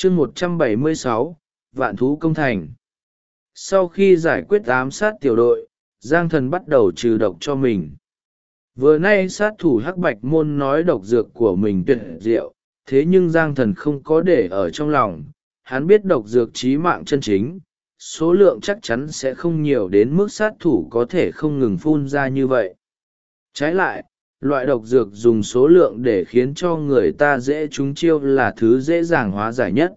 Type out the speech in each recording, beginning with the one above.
chương 176, vạn thú công thành. Sau khi giải quyết ám sát tiểu đội, Giang Thần bắt đầu trừ độc cho mình. Vừa nay sát thủ Hắc Bạch Môn nói độc dược của mình tuyệt diệu, thế nhưng Giang Thần không có để ở trong lòng. Hắn biết độc dược chí mạng chân chính, số lượng chắc chắn sẽ không nhiều đến mức sát thủ có thể không ngừng phun ra như vậy. Trái lại, loại độc dược dùng số lượng để khiến cho người ta dễ trúng chiêu là thứ dễ dàng hóa giải nhất.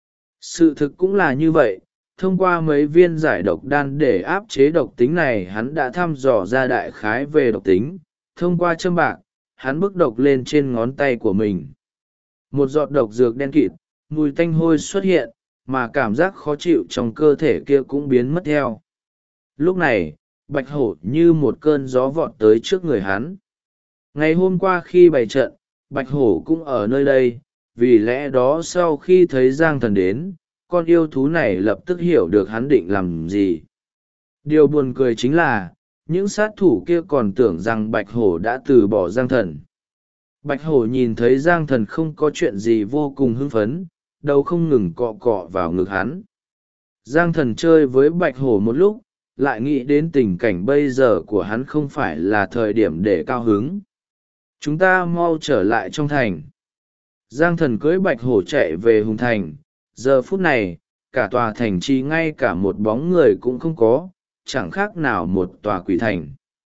Sự thực cũng là như vậy, thông qua mấy viên giải độc đan để áp chế độc tính này hắn đã thăm dò ra đại khái về độc tính. Thông qua châm bạc, hắn bức độc lên trên ngón tay của mình. Một giọt độc dược đen kịt, mùi tanh hôi xuất hiện, mà cảm giác khó chịu trong cơ thể kia cũng biến mất theo. Lúc này, Bạch Hổ như một cơn gió vọt tới trước người hắn. Ngày hôm qua khi bày trận, Bạch Hổ cũng ở nơi đây, vì lẽ đó sau khi thấy Giang Thần đến, con yêu thú này lập tức hiểu được hắn định làm gì. Điều buồn cười chính là, những sát thủ kia còn tưởng rằng Bạch Hổ đã từ bỏ Giang Thần. Bạch Hổ nhìn thấy Giang Thần không có chuyện gì vô cùng hưng phấn, đầu không ngừng cọ cọ vào ngực hắn. Giang Thần chơi với Bạch Hổ một lúc, lại nghĩ đến tình cảnh bây giờ của hắn không phải là thời điểm để cao hứng. Chúng ta mau trở lại trong thành. Giang Thần cưỡi Bạch Hổ chạy về Hùng Thành. Giờ phút này, cả tòa thành chỉ ngay cả một bóng người cũng không có, chẳng khác nào một tòa quỷ thành.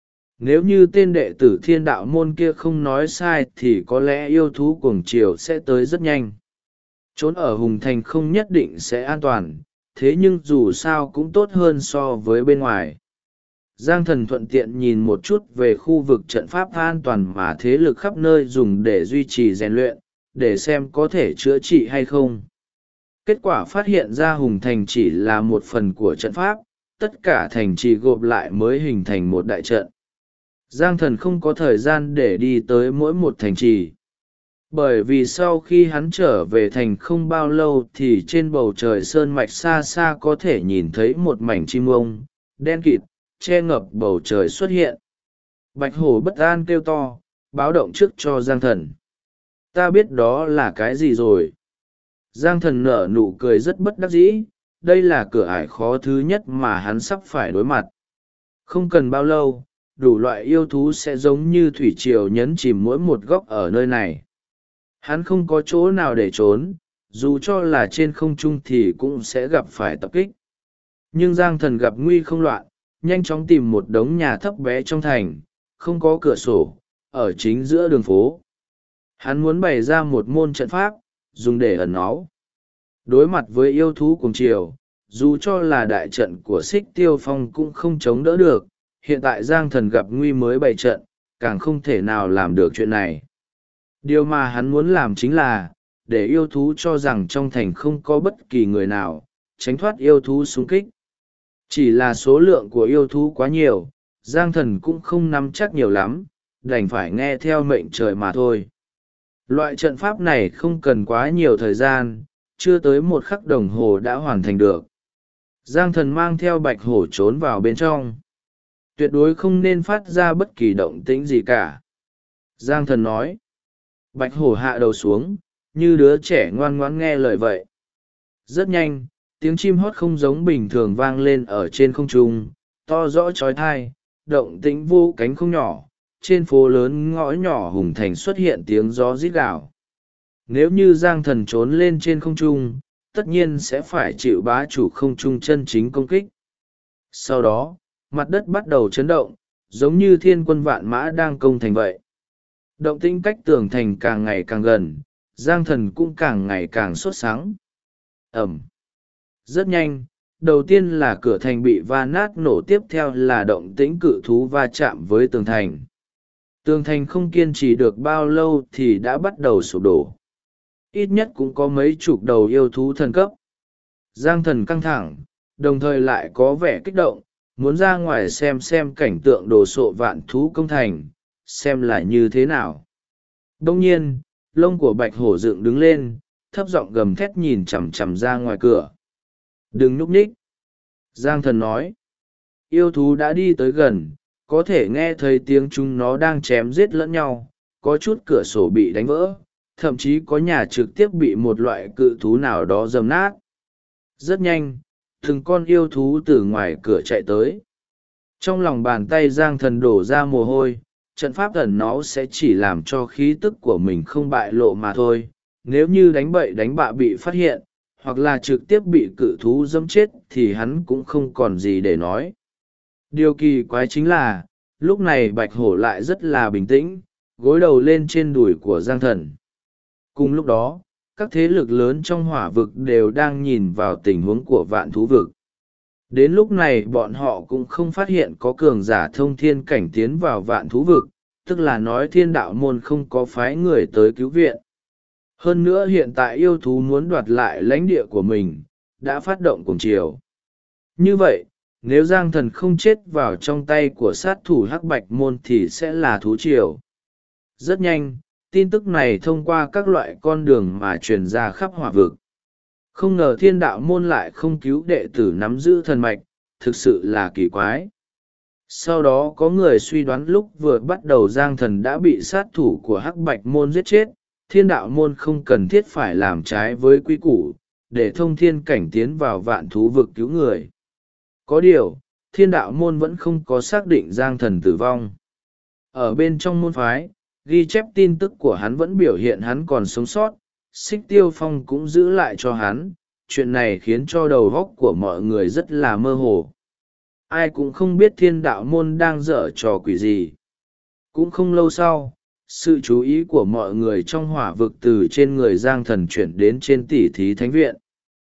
Nếu như tên đệ tử Thiên Đạo Môn kia không nói sai thì có lẽ yêu thú cuồng triều sẽ tới rất nhanh. Trốn ở Hùng Thành không nhất định sẽ an toàn, thế nhưng dù sao cũng tốt hơn so với bên ngoài. Giang Thần thuận tiện nhìn một chút về khu vực trận pháp an toàn mà thế lực khắp nơi dùng để duy trì rèn luyện, để xem có thể chữa trị hay không. Kết quả phát hiện ra Hùng Thành chỉ là một phần của trận pháp, tất cả thành trì gộp lại mới hình thành một đại trận. Giang Thần không có thời gian để đi tới mỗi một thành trì. Bởi vì sau khi hắn trở về thành không bao lâu thì trên bầu trời sơn mạch xa xa có thể nhìn thấy một mảnh chim ông, đen kịt, che ngập bầu trời xuất hiện. Bạch Hổ bất an kêu to, báo động trước cho Giang Thần. Ta biết đó là cái gì rồi. Giang Thần nở nụ cười rất bất đắc dĩ, đây là cửa ải khó thứ nhất mà hắn sắp phải đối mặt. Không cần bao lâu, đủ loại yêu thú sẽ giống như thủy triều nhấn chìm mỗi một góc ở nơi này. Hắn không có chỗ nào để trốn, dù cho là trên không trung thì cũng sẽ gặp phải tập kích. Nhưng Giang Thần gặp nguy không loạn, nhanh chóng tìm một đống nhà thấp bé trong thành, không có cửa sổ, ở chính giữa đường phố. Hắn muốn bày ra một môn trận pháp, dùng để ẩn náu. Đối mặt với yêu thú cùng triều, dù cho là đại trận của Xích Tiêu Phong cũng không chống đỡ được, hiện tại Giang Thần gặp nguy mới bày trận, càng không thể nào làm được chuyện này. Điều mà hắn muốn làm chính là, để yêu thú cho rằng trong thành không có bất kỳ người nào, tránh thoát yêu thú xung kích. Chỉ là số lượng của yêu thú quá nhiều, Giang Thần cũng không nắm chắc nhiều lắm, đành phải nghe theo mệnh trời mà thôi. Loại trận pháp này không cần quá nhiều thời gian, chưa tới một khắc đồng hồ đã hoàn thành được. Giang Thần mang theo Bạch Hổ trốn vào bên trong. Tuyệt đối không nên phát ra bất kỳ động tĩnh gì cả. Giang Thần nói. Bạch Hổ hạ đầu xuống, như đứa trẻ ngoan ngoãn nghe lời vậy. Rất nhanh, tiếng chim hót không giống bình thường vang lên ở trên không trung, to rõ trói thai, động tĩnh vô cánh không nhỏ. Trên phố lớn ngõ nhỏ Hùng Thành xuất hiện tiếng gió rít gào. Nếu như Giang Thần trốn lên trên không trung, tất nhiên sẽ phải chịu bá chủ không trung chân chính công kích. Sau đó, mặt đất bắt đầu chấn động, giống như thiên quân vạn mã đang công thành vậy. Động tĩnh cách tường thành càng ngày càng gần, Giang Thần cũng càng ngày càng sốt sắng. Ẩm. Rất nhanh, đầu tiên là cửa thành bị va nát nổ, tiếp theo là động tĩnh cự thú va chạm với tường thành. Tường thành không kiên trì được bao lâu thì đã bắt đầu sụp đổ. Ít nhất cũng có mấy chục đầu yêu thú thần cấp. Giang Thần căng thẳng, đồng thời lại có vẻ kích động, muốn ra ngoài xem cảnh tượng đồ sộ vạn thú công thành, xem là như thế nào. Đông nhiên, lông của Bạch Hổ dựng đứng lên, thấp giọng gầm thét nhìn chằm chằm ra ngoài cửa. Đừng nhúc nhích. Giang Thần nói. Yêu thú đã đi tới gần, có thể nghe thấy tiếng chúng nó đang chém giết lẫn nhau, có chút cửa sổ bị đánh vỡ, thậm chí có nhà trực tiếp bị một loại cự thú nào đó dầm nát. Rất nhanh, từng con yêu thú từ ngoài cửa chạy tới. Trong lòng bàn tay Giang Thần đổ ra mồ hôi, trận pháp ẩn nó sẽ chỉ làm cho khí tức của mình không bại lộ mà thôi. Nếu như đánh bậy đánh bạ bị phát hiện, hoặc là trực tiếp bị cự thú dẫm chết thì hắn cũng không còn gì để nói. Điều kỳ quái chính là, lúc này Bạch Hổ lại rất là bình tĩnh, gối đầu lên trên đùi của Giang Thần. Cùng lúc đó, các thế lực lớn trong hỏa vực đều đang nhìn vào tình huống của vạn thú vực. Đến lúc này bọn họ cũng không phát hiện có cường giả thông thiên cảnh tiến vào vạn thú vực, tức là nói thiên đạo môn không có phái người tới cứu viện. Hơn nữa hiện tại yêu thú muốn đoạt lại lãnh địa của mình, đã phát động cùng chiều. Như vậy, nếu Giang Thần không chết vào trong tay của sát thủ Hắc Bạch Môn thì sẽ là thú triều. Rất nhanh, tin tức này thông qua các loại con đường mà truyền ra khắp hỏa vực. Không ngờ thiên đạo môn lại không cứu đệ tử nắm giữ thần mạch, thực sự là kỳ quái. Sau đó có người suy đoán lúc vừa bắt đầu Giang Thần đã bị sát thủ của Hắc Bạch Môn giết chết, thiên đạo môn không cần thiết phải làm trái với quy củ, để thông thiên cảnh tiến vào vạn thú vực cứu người. Có điều, thiên đạo môn vẫn không có xác định Giang Thần tử vong. Ở bên trong môn phái, ghi chép tin tức của hắn vẫn biểu hiện hắn còn sống sót, Xích Tiêu Phong cũng giữ lại cho hắn. Chuyện này khiến cho đầu óc của mọi người rất là mơ hồ. Ai cũng không biết thiên đạo môn đang dở trò quỷ gì. Cũng không lâu sau, sự chú ý của mọi người trong hỏa vực từ trên người Giang Thần chuyển đến trên tỉ thí thánh viện.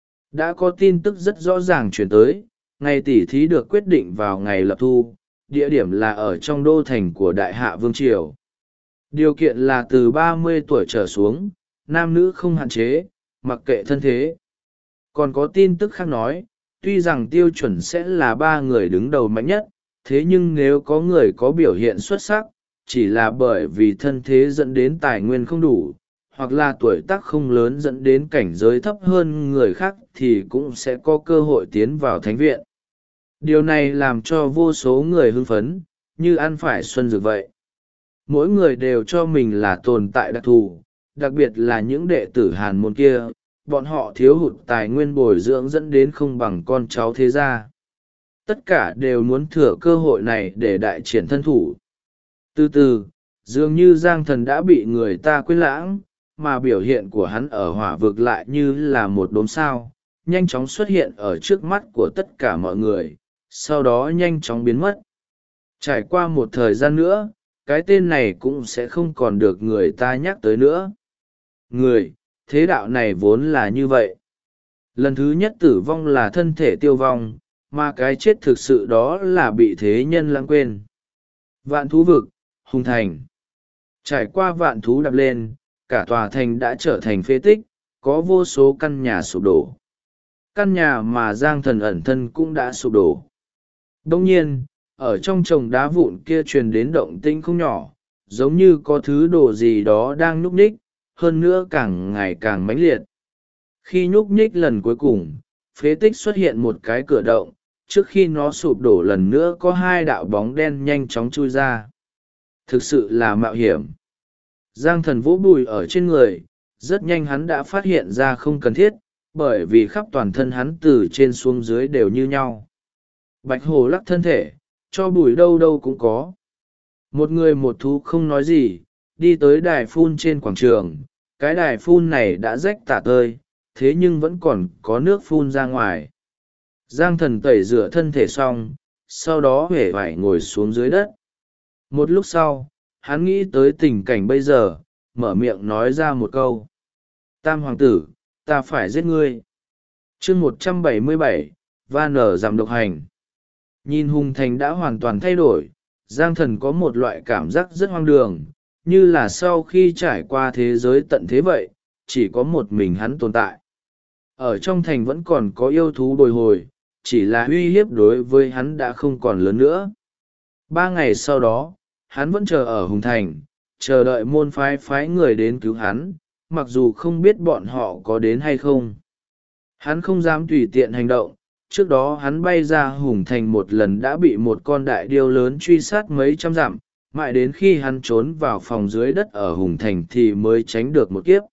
Đã có tin tức rất rõ ràng chuyển tới, ngày tỉ thí được quyết định vào ngày lập thu, địa điểm là ở trong đô thành của Đại Hạ Vương Triều. Điều kiện là từ 30 tuổi trở xuống, nam nữ không hạn chế, mặc kệ thân thế. Còn có tin tức khác nói, tuy rằng tiêu chuẩn sẽ là 3 người đứng đầu mạnh nhất, thế nhưng nếu có người có biểu hiện xuất sắc, chỉ là bởi vì thân thế dẫn đến tài nguyên không đủ, hoặc là tuổi tác không lớn dẫn đến cảnh giới thấp hơn người khác thì cũng sẽ có cơ hội tiến vào thánh viện. Điều này làm cho vô số người hưng phấn, như ăn phải xuân dược vậy. Mỗi người đều cho mình là tồn tại đặc thù, đặc biệt là những đệ tử Hàn môn kia, bọn họ thiếu hụt tài nguyên bồi dưỡng dẫn đến không bằng con cháu thế gia. Tất cả đều muốn thừa cơ hội này để đại triển thân thủ. Từ từ, dường như Giang Thần đã bị người ta quên lãng, mà biểu hiện của hắn ở hỏa vực lại như là một đốm sao, nhanh chóng xuất hiện ở trước mắt của tất cả mọi người, sau đó nhanh chóng biến mất. Trải qua một thời gian nữa, cái tên này cũng sẽ không còn được người ta nhắc tới nữa. Người, thế đạo này vốn là như vậy. Lần thứ nhất tử vong là thân thể tiêu vong, mà cái chết thực sự đó là bị thế nhân lãng quên. Vạn thú vực, hùng thành. Trải qua vạn thú đập lên, cả tòa thành đã trở thành phế tích, có vô số căn nhà sụp đổ. Căn nhà mà Giang Thần ẩn thân cũng đã sụp đổ. Đồng nhiên, ở trong chồng đá vụn kia truyền đến động tĩnh không nhỏ, giống như có thứ đồ gì đó đang nhúc nhích, hơn nữa càng ngày càng mãnh liệt. Khi nhúc nhích lần cuối cùng, phế tích xuất hiện một cái cửa động, trước khi nó sụp đổ lần nữa có 2 đạo bóng đen nhanh chóng chui ra. Thực sự là mạo hiểm. Giang Thần vỗ bùi ở trên người, rất nhanh hắn đã phát hiện ra không cần thiết, bởi vì khắp toàn thân hắn từ trên xuống dưới đều như nhau. Bạch Hổ lắc thân thể, cho bùi đâu đâu cũng có. Một người một thú không nói gì, đi tới đài phun trên quảng trường. Cái đài phun này đã rách tả tơi, thế nhưng vẫn còn có nước phun ra ngoài. Giang Thần tẩy rửa thân thể xong, sau đó huệ vải ngồi xuống dưới đất. Một lúc sau, hắn nghĩ tới tình cảnh bây giờ, mở miệng nói ra một câu. Tam hoàng tử, ta phải giết ngươi. chương 177, va nở giảm độc hành. Nhìn hùng thành đã hoàn toàn thay đổi, Giang Thần có một loại cảm giác rất hoang đường, như là sau khi trải qua thế giới tận thế vậy, chỉ có một mình hắn tồn tại. Ở trong thành vẫn còn có yêu thú bồi hồi, chỉ là uy hiếp đối với hắn đã không còn lớn nữa. 3 ngày sau đó, hắn vẫn chờ ở hùng thành, chờ đợi môn phái người đến cứu hắn, mặc dù không biết bọn họ có đến hay không. Hắn không dám tùy tiện hành động, trước đó hắn bay ra hùng thành một lần đã bị một con đại điêu lớn truy sát mấy trăm dặm, mãi đến khi hắn trốn vào phòng dưới đất ở Hùng Thành thì mới tránh được một kiếp.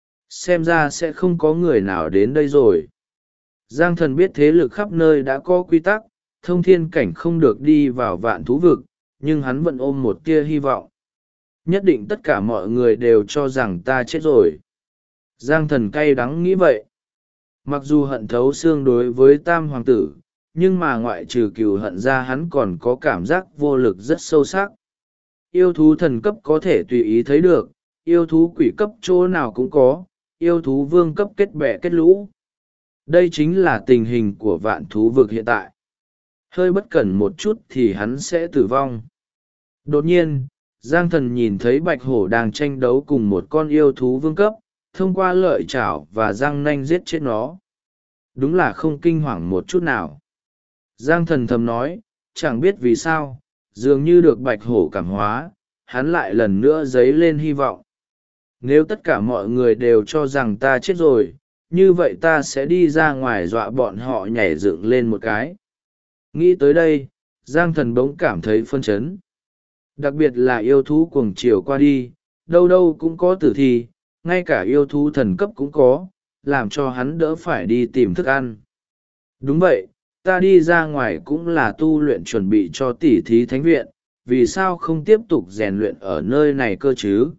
Xem ra sẽ không có người nào đến đây rồi. Giang Thần biết thế lực khắp nơi đã có quy tắc, thông thiên cảnh không được đi vào vạn thú vực, nhưng hắn vẫn ôm một tia hy vọng. Nhất định tất cả mọi người đều cho rằng ta chết rồi. Giang Thần cay đắng nghĩ vậy. Mặc dù hận thấu xương đối với Tam Hoàng tử, nhưng mà ngoại trừ cừu hận ra hắn còn có cảm giác vô lực rất sâu sắc. Yêu thú thần cấp có thể tùy ý thấy được, yêu thú quỷ cấp chỗ nào cũng có, yêu thú vương cấp kết bè kết lũ. Đây chính là tình hình của vạn thú vực hiện tại. Hơi bất cẩn một chút thì hắn sẽ tử vong. Đột nhiên, Giang Thần nhìn thấy bạch hổ đang tranh đấu cùng một con yêu thú vương cấp, thông qua lợi chảo và răng nanh giết chết nó. Đúng là không kinh hoàng một chút nào. Giang Thần thầm nói, chẳng biết vì sao, dường như được bạch hổ cảm hóa, hắn lại lần nữa dấy lên hy vọng. Nếu tất cả mọi người đều cho rằng ta chết rồi, như vậy ta sẽ đi ra ngoài dọa bọn họ nhảy dựng lên một cái. Nghĩ tới đây, Giang Thần bỗng cảm thấy phân chấn. Đặc biệt là yêu thú cuồng chiều qua đi, đâu đâu cũng có tử thi, ngay cả yêu thú thần cấp cũng có, làm cho hắn đỡ phải đi tìm thức ăn. Đúng vậy, ta đi ra ngoài cũng là tu luyện chuẩn bị cho tỉ thí thánh viện, vì sao không tiếp tục rèn luyện ở nơi này cơ chứ?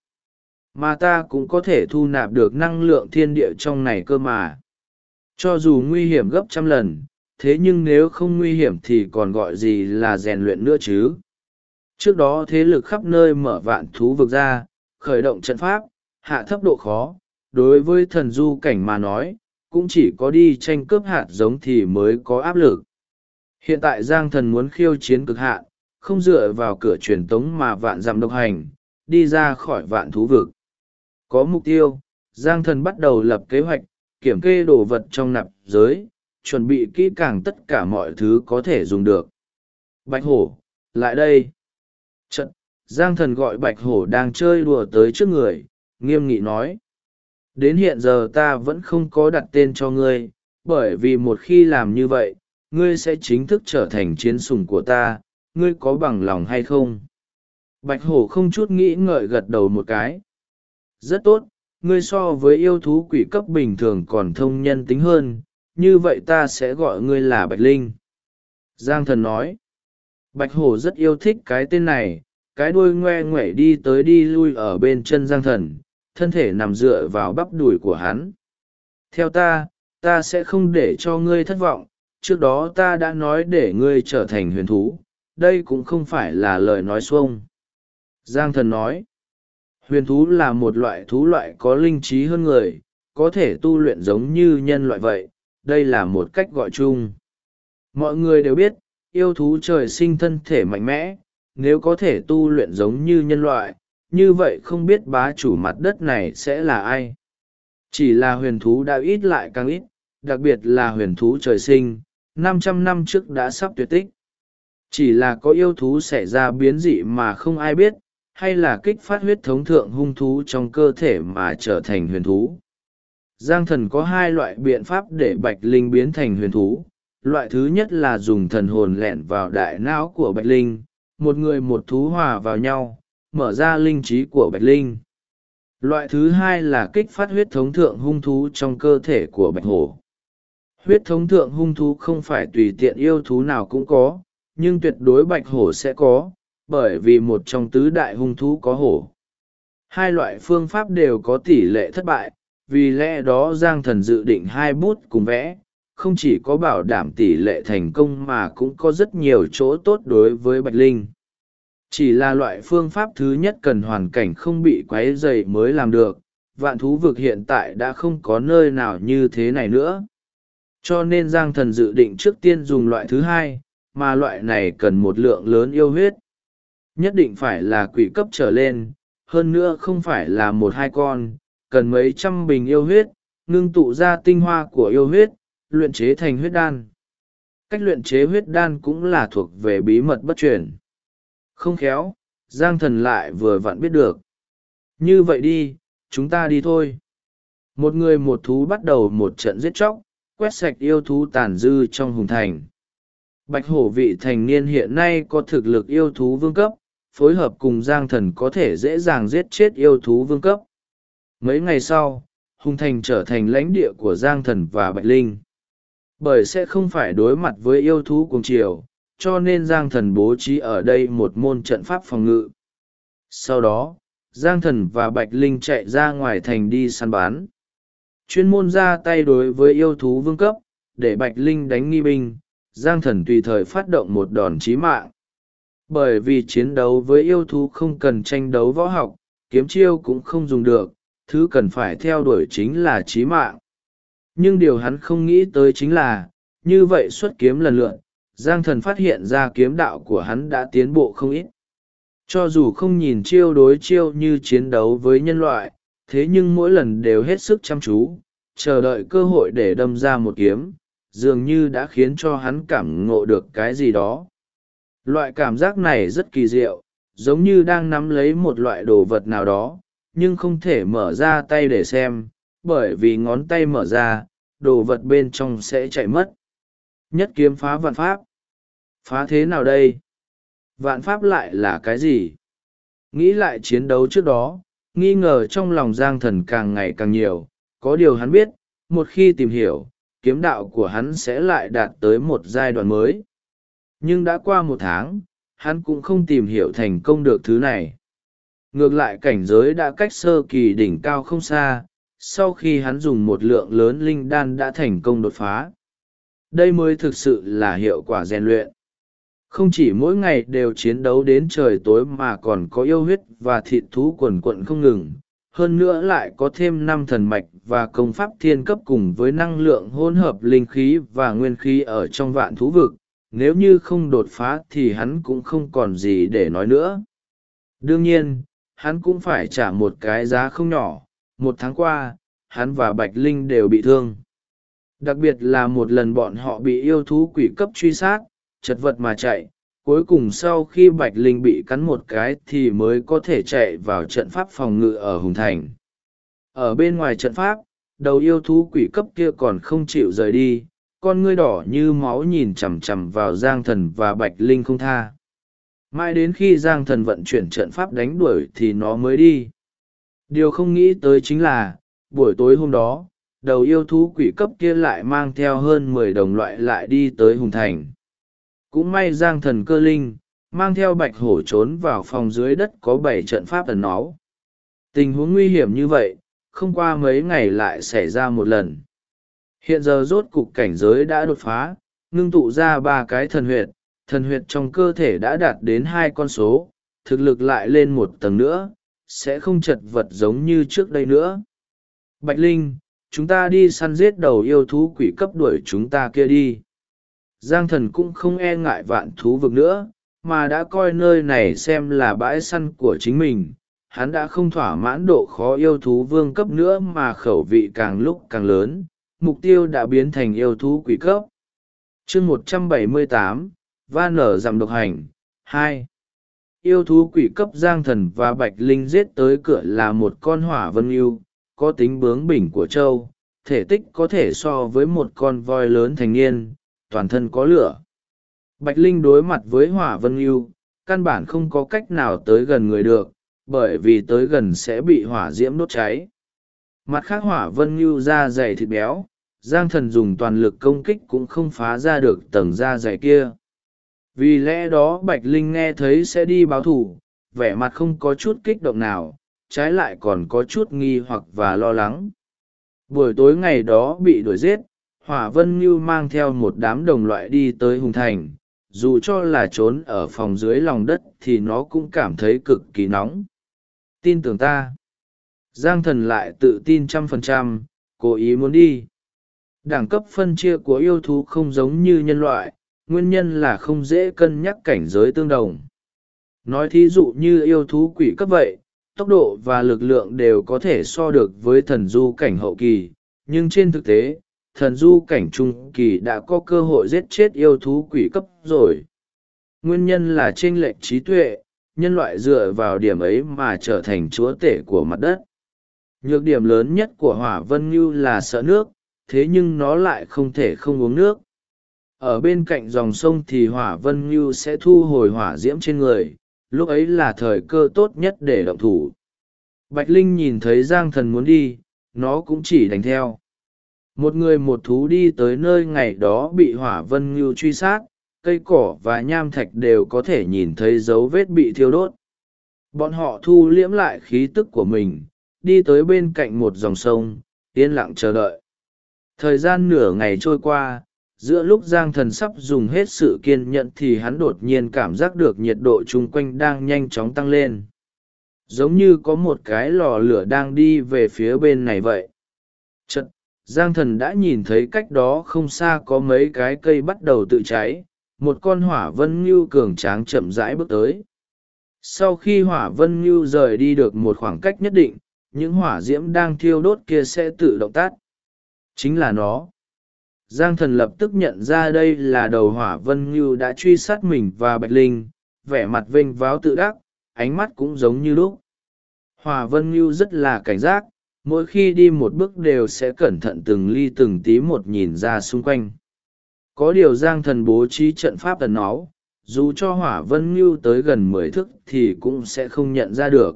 Mà ta cũng có thể thu nạp được năng lượng thiên địa trong này cơ mà. Cho dù nguy hiểm gấp trăm lần, thế nhưng nếu không nguy hiểm thì còn gọi gì là rèn luyện nữa chứ? Trước đó thế lực khắp nơi mở vạn thú vực ra, khởi động trận pháp, hạ thấp độ khó, đối với thần du cảnh mà nói, cũng chỉ có đi tranh cướp hạt giống thì mới có áp lực. Hiện tại Giang Thần muốn khiêu chiến cực hạn, không dựa vào cửa truyền tống mà vạn dặm độc hành, đi ra khỏi vạn thú vực. Có mục tiêu, Giang Thần bắt đầu lập kế hoạch, kiểm kê đồ vật trong nạp giới, chuẩn bị kỹ càng tất cả mọi thứ có thể dùng được. Bạch hổ, lại đây. Trận, Giang Thần gọi bạch hổ đang chơi đùa tới trước người, nghiêm nghị nói. Đến hiện giờ ta vẫn không có đặt tên cho ngươi, bởi vì một khi làm như vậy, ngươi sẽ chính thức trở thành chiến sủng của ta, ngươi có bằng lòng hay không? Bạch hổ không chút nghĩ ngợi gật đầu một cái. Rất tốt, ngươi so với yêu thú quỷ cấp bình thường còn thông nhân tính hơn, như vậy ta sẽ gọi ngươi là Bạch Linh. Giang Thần nói. Bạch hổ rất yêu thích cái tên này, cái đuôi ngoe nguẩy đi tới đi lui ở bên chân Giang Thần, thân thể nằm dựa vào bắp đùi của hắn. Theo ta sẽ không để cho ngươi thất vọng, trước đó ta đã nói để ngươi trở thành huyền thú, đây cũng không phải là lời nói xuông. Giang Thần nói, huyền thú là một loại thú loại có linh trí hơn người, có thể tu luyện giống như nhân loại vậy, đây là một cách gọi chung. Mọi người đều biết, yêu thú trời sinh thân thể mạnh mẽ, nếu có thể tu luyện giống như nhân loại, như vậy không biết bá chủ mặt đất này sẽ là ai. Chỉ là huyền thú đã ít lại càng ít, đặc biệt là huyền thú trời sinh, 500 năm trước đã sắp tuyệt tích. Chỉ là có yêu thú xảy ra biến dị mà không ai biết, hay là kích phát huyết thống thượng hung thú trong cơ thể mà trở thành huyền thú. Giang Thần có hai loại biện pháp để Bạch Linh biến thành huyền thú. Loại thứ nhất là dùng thần hồn lẻn vào đại não của Bạch Linh, một người một thú hòa vào nhau, mở ra linh trí của Bạch Linh. Loại thứ hai là kích phát huyết thống thượng hung thú trong cơ thể của Bạch Hổ. Huyết thống thượng hung thú không phải tùy tiện yêu thú nào cũng có, nhưng tuyệt đối Bạch Hổ sẽ có, bởi vì một trong tứ đại hung thú có hổ. Hai loại phương pháp đều có tỷ lệ thất bại, vì lẽ đó Giang Thần dự định hai bút cùng vẽ, không chỉ có bảo đảm tỷ lệ thành công mà cũng có rất nhiều chỗ tốt đối với Bạch Linh. Chỉ là loại phương pháp thứ nhất cần hoàn cảnh không bị quấy rầy mới làm được, vạn thú vực hiện tại đã không có nơi nào như thế này nữa. Cho nên Giang Thần dự định trước tiên dùng loại thứ hai, mà loại này cần một lượng lớn yêu huyết. Nhất định phải là quỷ cấp trở lên, hơn nữa không phải là một hai con, cần mấy trăm bình yêu huyết, ngưng tụ ra tinh hoa của yêu huyết, luyện chế thành huyết đan. Cách luyện chế huyết đan cũng là thuộc về bí mật bất truyền. Không khéo, Giang Thần lại vừa vặn biết được. Như vậy đi, chúng ta đi thôi. Một người một thú bắt đầu một trận giết chóc, quét sạch yêu thú tàn dư trong hùng thành. Bạch hổ vị thành niên hiện nay có thực lực yêu thú vương cấp, phối hợp cùng Giang Thần có thể dễ dàng giết chết yêu thú vương cấp. Mấy ngày sau, Hùng Thành trở thành lãnh địa của Giang Thần và Bạch Linh. Bởi sẽ không phải đối mặt với yêu thú cùng chiều, cho nên Giang Thần bố trí ở đây một môn trận pháp phòng ngự. Sau đó, Giang Thần và Bạch Linh chạy ra ngoài thành đi săn bán. Chuyên môn ra tay đối với yêu thú vương cấp, để Bạch Linh đánh nghi binh, Giang Thần tùy thời phát động một đòn chí mạng. Bởi vì chiến đấu với yêu thú không cần tranh đấu võ học, kiếm chiêu cũng không dùng được, thứ cần phải theo đuổi chính là chí mạng. Nhưng điều hắn không nghĩ tới chính là, như vậy xuất kiếm lần lượt, Giang Thần phát hiện ra kiếm đạo của hắn đã tiến bộ không ít. Cho dù không nhìn chiêu đối chiêu như chiến đấu với nhân loại, thế nhưng mỗi lần đều hết sức chăm chú, chờ đợi cơ hội để đâm ra một kiếm, dường như đã khiến cho hắn cảm ngộ được cái gì đó. Loại cảm giác này rất kỳ diệu, giống như đang nắm lấy một loại đồ vật nào đó, nhưng không thể mở ra tay để xem, bởi vì ngón tay mở ra, đồ vật bên trong sẽ chạy mất. Nhất kiếm phá vạn pháp. Phá thế nào đây? Vạn pháp lại là cái gì? Nghĩ lại chiến đấu trước đó, nghi ngờ trong lòng Giang Thần càng ngày càng nhiều, có điều hắn biết, một khi tìm hiểu, kiếm đạo của hắn sẽ lại đạt tới một giai đoạn mới. Nhưng đã qua một tháng, hắn cũng không tìm hiểu thành công được thứ này. Ngược lại cảnh giới đã cách sơ kỳ đỉnh cao không xa, sau khi hắn dùng một lượng lớn linh đan đã thành công đột phá. Đây mới thực sự là hiệu quả rèn luyện. Không chỉ mỗi ngày đều chiến đấu đến trời tối mà còn có yêu huyết và thịt thú quần quận không ngừng, hơn nữa lại có thêm 5 thần mạch và công pháp thiên cấp cùng với năng lượng hỗn hợp linh khí và nguyên khí ở trong vạn thú vực. Nếu như không đột phá thì hắn cũng không còn gì để nói nữa. Đương nhiên, hắn cũng phải trả một cái giá không nhỏ. Một tháng qua, hắn và Bạch Linh đều bị thương. Đặc biệt là một lần bọn họ bị yêu thú quỷ cấp truy sát, chật vật mà chạy. Cuối cùng sau khi Bạch Linh bị cắn một cái thì mới có thể chạy vào trận pháp phòng ngự ở Hùng Thành. Ở bên ngoài trận pháp, đầu yêu thú quỷ cấp kia còn không chịu rời đi, con ngươi đỏ như máu nhìn chằm chằm vào Giang Thần và Bạch Linh không tha. Mãi đến khi Giang Thần vận chuyển trận pháp đánh đuổi thì nó mới đi. Điều không nghĩ tới chính là, buổi tối hôm đó, đầu yêu thú quỷ cấp kia lại mang theo hơn 10 đồng loại lại đi tới Hùng Thành. Cũng may Giang Thần cơ linh, mang theo Bạch Hổ trốn vào phòng dưới đất có 7 trận pháp ẩn náu. Tình huống nguy hiểm như vậy, không qua mấy ngày lại xảy ra một lần. Hiện giờ rốt cục cảnh giới đã đột phá, ngưng tụ ra 3 cái thần huyệt trong cơ thể đã đạt đến 2 con số, thực lực lại lên một tầng nữa, sẽ không chật vật giống như trước đây nữa. Bạch Linh, chúng ta đi săn giết đầu yêu thú quỷ cấp đuổi chúng ta kia đi. Giang Thần cũng không e ngại vạn thú vực nữa, mà đã coi nơi này xem là bãi săn của chính mình. Hắn đã không thỏa mãn độ khó yêu thú vương cấp nữa mà khẩu vị càng lúc càng lớn, mục tiêu đã biến thành yêu thú quỷ cấp. Chương 178, Va nở dặm độc hành 2. Yêu thú quỷ cấp Giang Thần và Bạch Linh giết tới cửa là một con hỏa vân ưu, có tính bướng bỉnh của trâu, thể tích có thể so với một con voi lớn thành niên, toàn thân có lửa. Bạch Linh đối mặt với hỏa vân ưu, căn bản không có cách nào tới gần người được, bởi vì tới gần sẽ bị hỏa diễm đốt cháy. Mặt khác hỏa vân ưu da dày thịt béo, Giang Thần dùng toàn lực công kích cũng không phá ra được tầng da dày kia. Vì lẽ đó Bạch Linh nghe thấy sẽ đi báo thù, vẻ mặt không có chút kích động nào, trái lại còn có chút nghi hoặc và lo lắng. Buổi tối ngày đó bị đuổi giết, Hỏa Vân Nhu mang theo một đám đồng loại đi tới Hùng Thành, dù cho là trốn ở phòng dưới lòng đất thì nó cũng cảm thấy cực kỳ nóng. Tin tưởng ta. Giang Thần lại tự tin 100%, cố ý muốn đi. Đẳng cấp phân chia của yêu thú không giống như nhân loại, nguyên nhân là không dễ cân nhắc cảnh giới tương đồng. Nói thí dụ như yêu thú quỷ cấp vậy, tốc độ và lực lượng đều có thể so được với thần du cảnh hậu kỳ, nhưng trên thực tế, thần du cảnh trung kỳ đã có cơ hội giết chết yêu thú quỷ cấp rồi. Nguyên nhân là chênh lệch trí tuệ, nhân loại dựa vào điểm ấy mà trở thành chúa tể của mặt đất. Nhược điểm lớn nhất của Hỏa Vân Nhu là sợ nước, thế nhưng nó lại không thể không uống nước. Ở bên cạnh dòng sông thì Hỏa Vân Nhu sẽ thu hồi hỏa diễm trên người, lúc ấy là thời cơ tốt nhất để động thủ. Bạch Linh nhìn thấy Giang Thần muốn đi, nó cũng chỉ đánh theo. Một người một thú đi tới nơi ngày đó bị hỏa vân ngưu truy sát, cây cỏ và nham thạch đều có thể nhìn thấy dấu vết bị thiêu đốt. Bọn họ thu liễm lại khí tức của mình, đi tới bên cạnh một dòng sông, yên lặng chờ đợi. Thời gian nửa ngày trôi qua, giữa lúc Giang Thần sắp dùng hết sự kiên nhẫn thì hắn đột nhiên cảm giác được nhiệt độ chung quanh đang nhanh chóng tăng lên. Giống như có một cái lò lửa đang đi về phía bên này vậy. Chợt, Giang Thần đã nhìn thấy cách đó không xa có mấy cái cây bắt đầu tự cháy, một con hỏa vân ngưu cường tráng chậm rãi bước tới. Sau khi hỏa vân ngưu rời đi được một khoảng cách nhất định, những hỏa diễm đang thiêu đốt kia sẽ tự động tắt. Chính là nó. Giang Thần lập tức nhận ra đây là đầu hỏa vân ngưu đã truy sát mình và Bạch Linh, vẻ mặt vênh váo tự đắc, ánh mắt cũng giống như lúc. Hỏa vân ngưu rất là cảnh giác, mỗi khi đi một bước đều sẽ cẩn thận từng ly từng tí một nhìn ra xung quanh. Có điều Giang Thần bố trí trận pháp tần áo, dù cho hỏa vân ngưu tới gần 10 thước thì cũng sẽ không nhận ra được.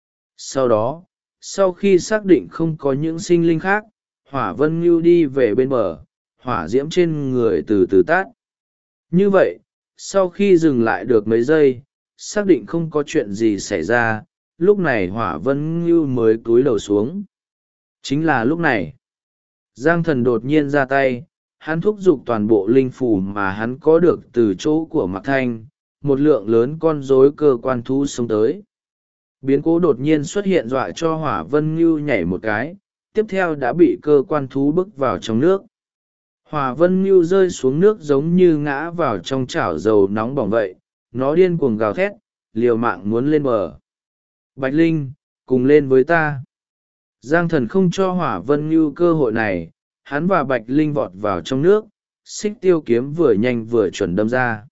Sau đó, sau khi xác định không có những sinh linh khác, hỏa vân ngưu đi về bên bờ, hỏa diễm trên người từ từ tắt. Như vậy, sau khi dừng lại được mấy giây, xác định không có chuyện gì xảy ra, lúc này hỏa vân ngưu mới cúi đầu xuống. Chính là lúc này, Giang Thần đột nhiên ra tay, hắn thúc giục toàn bộ linh phù mà hắn có được từ chỗ của Mạc Thanh, một lượng lớn con rối cơ quan thú xông tới. Biến cố đột nhiên xuất hiện dọa cho hỏa vân ngưu nhảy một cái, tiếp theo đã bị cơ quan thú bức vào trong nước. Hỏa vân ngưu rơi xuống nước giống như ngã vào trong chảo dầu nóng bỏng vậy, nó điên cuồng gào thét, liều mạng muốn lên bờ. Bạch Linh, cùng lên với ta. Giang Thần không cho hỏa vân ngưu cơ hội này, hắn và Bạch Linh vọt vào trong nước, xích tiêu kiếm vừa nhanh vừa chuẩn đâm ra.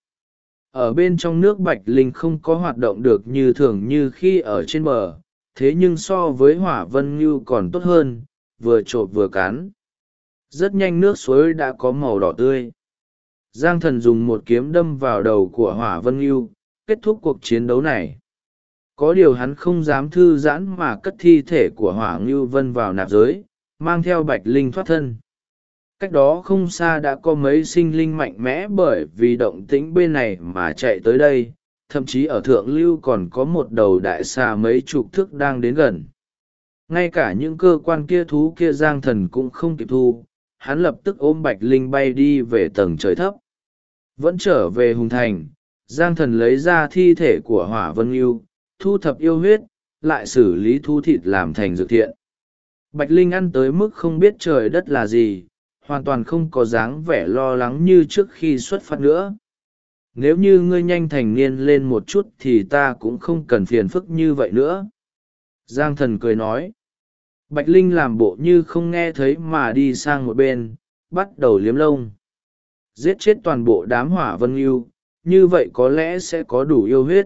Ở bên trong nước Bạch Linh không có hoạt động được như thường như khi ở trên bờ, thế nhưng so với hỏa vân ngưu còn tốt hơn, vừa chộp vừa cắn. Rất nhanh nước suối đã có màu đỏ tươi. Giang Thần dùng một kiếm đâm vào đầu của hỏa vân ngưu, kết thúc cuộc chiến đấu này. Có điều hắn không dám thư giãn mà cất thi thể của hỏa ngưu vân vào nạp giới, mang theo Bạch Linh thoát thân. Cách đó không xa đã có mấy sinh linh mạnh mẽ bởi vì động tĩnh bên này mà chạy tới đây, thậm chí ở thượng lưu còn có một đầu đại xà mấy chục thước đang đến gần. Ngay cả những cơ quan kia thú kia Giang Thần cũng không kịp thu, hắn lập tức ôm Bạch Linh bay đi về tầng trời thấp. Vẫn trở về Hùng Thành, Giang Thần lấy ra thi thể của hỏa vân yêu, thu thập yêu huyết, lại xử lý thu thịt làm thành dược thiện. Bạch Linh ăn tới mức không biết trời đất là gì, hoàn toàn không có dáng vẻ lo lắng như trước khi xuất phát nữa. Nếu như ngươi nhanh thành niên lên một chút thì ta cũng không cần phiền phức như vậy nữa. Giang Thần cười nói. Bạch Linh làm bộ như không nghe thấy mà đi sang một bên, bắt đầu liếm lông. Giết chết toàn bộ đám hỏa vân yêu, như vậy có lẽ sẽ có đủ yêu huyết.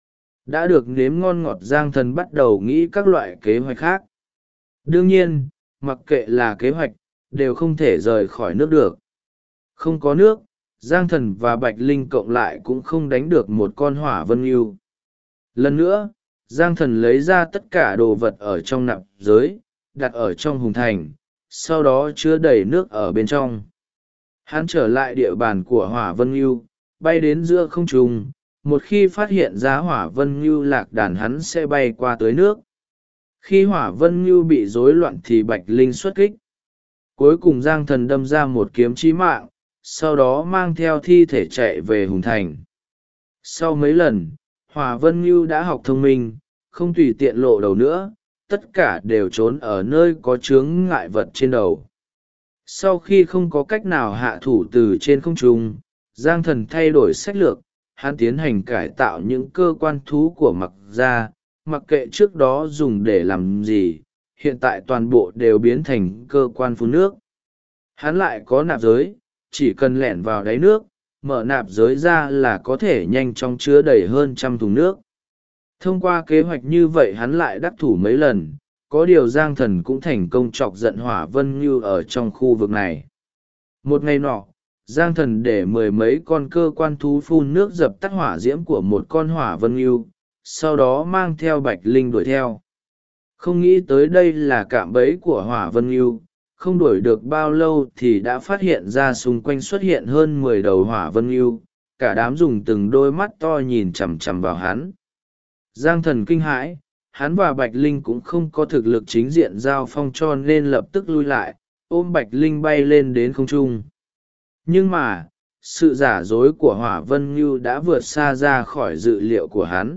Đã được nếm ngon ngọt Giang Thần bắt đầu nghĩ các loại kế hoạch khác. Đương nhiên, mặc kệ là kế hoạch, đều không thể rời khỏi nước được. Không có nước, Giang Thần và Bạch Linh cộng lại cũng không đánh được một con hỏa vân yêu. Lần nữa, Giang Thần lấy ra tất cả đồ vật ở trong nạp giới, đặt ở trong Hùng Thành, sau đó chứa đầy nước ở bên trong. Hắn trở lại địa bàn của hỏa vân ngưu, bay đến giữa không trung, một khi phát hiện ra hỏa vân ngưu lạc đàn hắn sẽ bay qua tới nước. Khi hỏa vân ngưu bị rối loạn thì Bạch Linh xuất kích. Cuối cùng Giang Thần đâm ra một kiếm chí mạng, sau đó mang theo thi thể chạy về Hùng Thành. Sau mấy lần, hỏa vân ngưu đã học thông minh, không tùy tiện lộ đầu nữa, tất cả đều trốn ở nơi có chướng ngại vật trên đầu. Sau khi không có cách nào hạ thủ từ trên không trung, Giang Thần thay đổi sách lược, hắn tiến hành cải tạo những cơ quan thú của Mặc gia, mặc kệ trước đó dùng để làm gì, hiện tại toàn bộ đều biến thành cơ quan phun nước. Hắn lại có nạp giới, chỉ cần lẻn vào đáy nước, mở nạp giới ra là có thể nhanh chóng chứa đầy hơn 100 thùng nước. Thông qua kế hoạch như vậy hắn lại đắc thủ mấy lần, có điều Giang Thần cũng thành công chọc giận hỏa vân ngưu ở trong khu vực này. Một ngày nọ, Giang Thần để 10 mấy con cơ quan thú phun nước dập tắt hỏa diễm của một con hỏa vân ngưu, sau đó mang theo Bạch Linh đuổi theo. Không nghĩ tới đây là cạm bẫy của Hỏa Vân Ngưu, không đuổi được bao lâu thì đã phát hiện ra xung quanh xuất hiện hơn 10 đầu Hỏa Vân Ngưu, cả đám dùng từng đôi mắt to nhìn chằm chằm vào hắn. Giang Thần kinh hãi, hắn và Bạch Linh cũng không có thực lực chính diện giao phong cho nên lập tức lui lại, ôm Bạch Linh bay lên đến không trung. Nhưng mà, sự giả dối của Hỏa Vân Ngưu đã vượt xa ra khỏi dự liệu của hắn.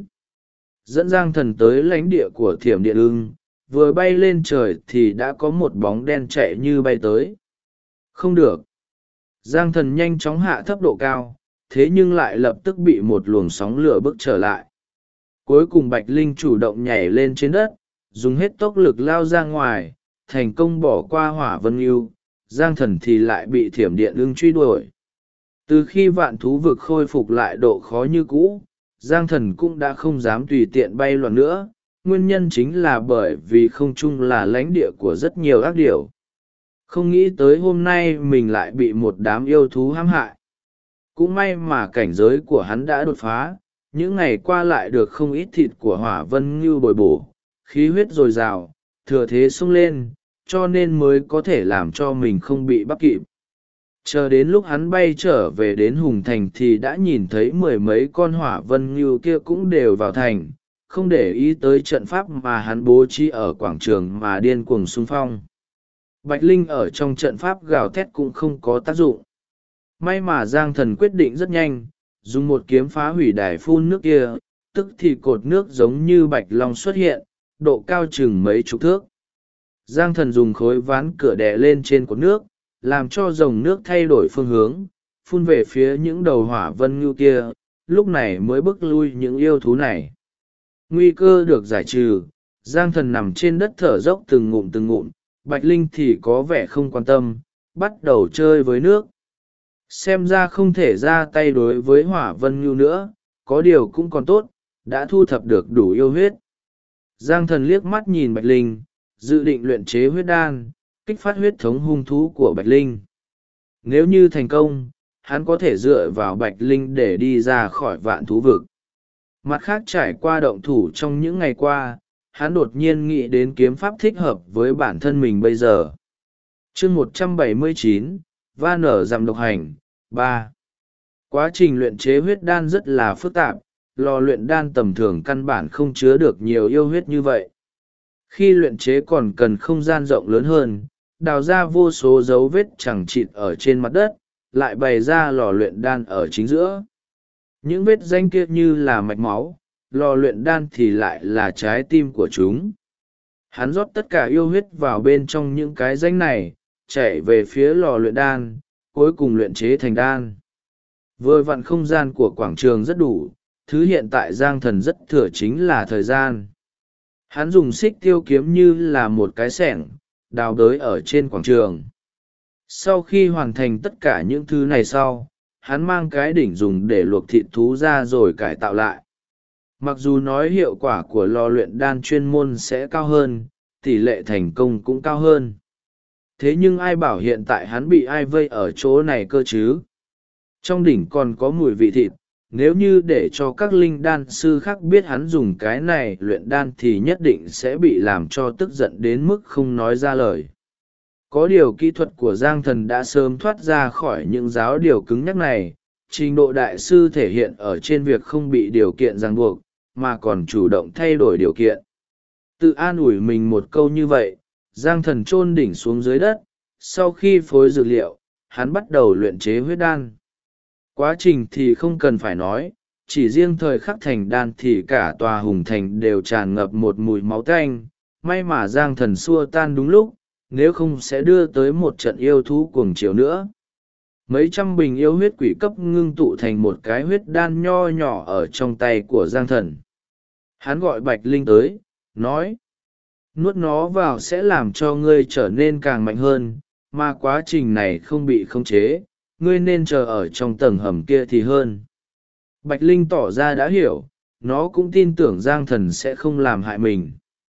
Dẫn Giang Thần tới lãnh địa của Thiểm Điện Ưng, vừa bay lên trời thì đã có một bóng đen chạy như bay tới. Không được. Giang Thần nhanh chóng hạ thấp độ cao, thế nhưng lại lập tức bị một luồng sóng lửa bức trở lại. Cuối cùng Bạch Linh chủ động nhảy lên trên đất, dùng hết tốc lực lao ra ngoài, thành công bỏ qua Hỏa Vân Ngưu. Giang Thần thì lại bị Thiểm Điện Ưng truy đuổi. Từ khi vạn thú vực khôi phục lại độ khó như cũ, Giang Thần cũng đã không dám tùy tiện bay loạn nữa, nguyên nhân chính là bởi vì không trung là lãnh địa của rất nhiều ác điểu. Không nghĩ tới hôm nay mình lại bị một đám yêu thú hãm hại. Cũng may mà cảnh giới của hắn đã đột phá, những ngày qua lại được không ít thịt của Hỏa Vân Ngưu bồi bổ, khí huyết dồi dào, thừa thế xông lên, cho nên mới có thể làm cho mình không bị bắt kịp. Chờ đến lúc hắn bay trở về đến Hùng Thành thì đã nhìn thấy mười mấy con Hỏa Vân Ngưu kia cũng đều vào thành, không để ý tới trận pháp mà hắn bố trí ở quảng trường mà điên cuồng xung phong. Bạch Linh ở trong trận pháp gào thét cũng không có tác dụng. May mà Giang Thần quyết định rất nhanh, dùng một kiếm phá hủy đài phun nước kia, tức thì cột nước giống như bạch long xuất hiện, độ cao chừng mấy chục thước. Giang Thần dùng khối ván cửa đè lên trên cột nước, làm cho dòng nước thay đổi phương hướng, phun về phía những đầu Hỏa Vân Ngưu kia, lúc này mới bức lui những yêu thú này. Nguy cơ được giải trừ, Giang Thần nằm trên đất thở dốc từng ngụm, Bạch Linh thì có vẻ không quan tâm, bắt đầu chơi với nước. Xem ra không thể ra tay đối với Hỏa Vân Ngưu nữa, có điều cũng còn tốt, đã thu thập được đủ yêu huyết. Giang Thần liếc mắt nhìn Bạch Linh, dự định luyện chế huyết đan, kích phát huyết thống hung thú của Bạch Linh. Nếu như thành công, hắn có thể dựa vào Bạch Linh để đi ra khỏi vạn thú vực. Mặt khác, trải qua động thủ trong những ngày qua, hắn đột nhiên nghĩ đến kiếm pháp thích hợp với bản thân mình bây giờ. Chương 179, Va nở dặm độc hành, 3. Quá trình luyện chế huyết đan rất là phức tạp, lò luyện đan tầm thường căn bản không chứa được nhiều yêu huyết như vậy. Khi luyện chế còn cần không gian rộng lớn hơn, đào ra vô số dấu vết chẳng chịt ở trên mặt đất, lại bày ra lò luyện đan ở chính giữa. Những vết rãnh kia như là mạch máu, lò luyện đan thì lại là trái tim của chúng. Hắn rót tất cả yêu huyết vào bên trong những cái rãnh này, chạy về phía lò luyện đan, cuối cùng luyện chế thành đan. Vừa vặn không gian của quảng trường rất đủ, thứ hiện tại Giang Thần rất thừa chính là thời gian. Hắn dùng xích tiêu kiếm như là một cái xẻng, đào đới ở trên quảng trường. Sau khi hoàn thành tất cả những thứ này sau, hắn mang cái đỉnh dùng để luộc thịt thú ra rồi cải tạo lại. Mặc dù nói hiệu quả của lò luyện đan chuyên môn sẽ cao hơn, tỷ lệ thành công cũng cao hơn. Thế nhưng ai bảo hiện tại hắn bị ai vây ở chỗ này cơ chứ? Trong đỉnh còn có mùi vị thịt, nếu như để cho các linh đan sư khác biết hắn dùng cái này luyện đan thì nhất định sẽ bị làm cho tức giận đến mức không nói ra lời. Có điều kỹ thuật của Giang Thần đã sớm thoát ra khỏi những giáo điều cứng nhắc này, trình độ đại sư thể hiện ở trên việc không bị điều kiện ràng buộc, mà còn chủ động thay đổi điều kiện. Tự an ủi mình một câu như vậy, Giang Thần chôn đỉnh xuống dưới đất, sau khi phối dược liệu, hắn bắt đầu luyện chế huyết đan. Quá trình thì không cần phải nói, chỉ riêng thời khắc thành đan thì cả tòa Hùng Thành đều tràn ngập một mùi máu tanh, may mà Giang Thần xua tan đúng lúc, nếu không sẽ đưa tới một trận yêu thú cuồng chiều nữa. Mấy trăm bình yêu huyết quỷ cấp ngưng tụ thành một cái huyết đan nho nhỏ ở trong tay của Giang Thần. Hắn gọi Bạch Linh tới, nói, nuốt nó vào sẽ làm cho ngươi trở nên càng mạnh hơn, mà quá trình này không bị khống chế, ngươi nên chờ ở trong tầng hầm kia thì hơn. Bạch Linh tỏ ra đã hiểu, nó cũng tin tưởng Giang Thần sẽ không làm hại mình.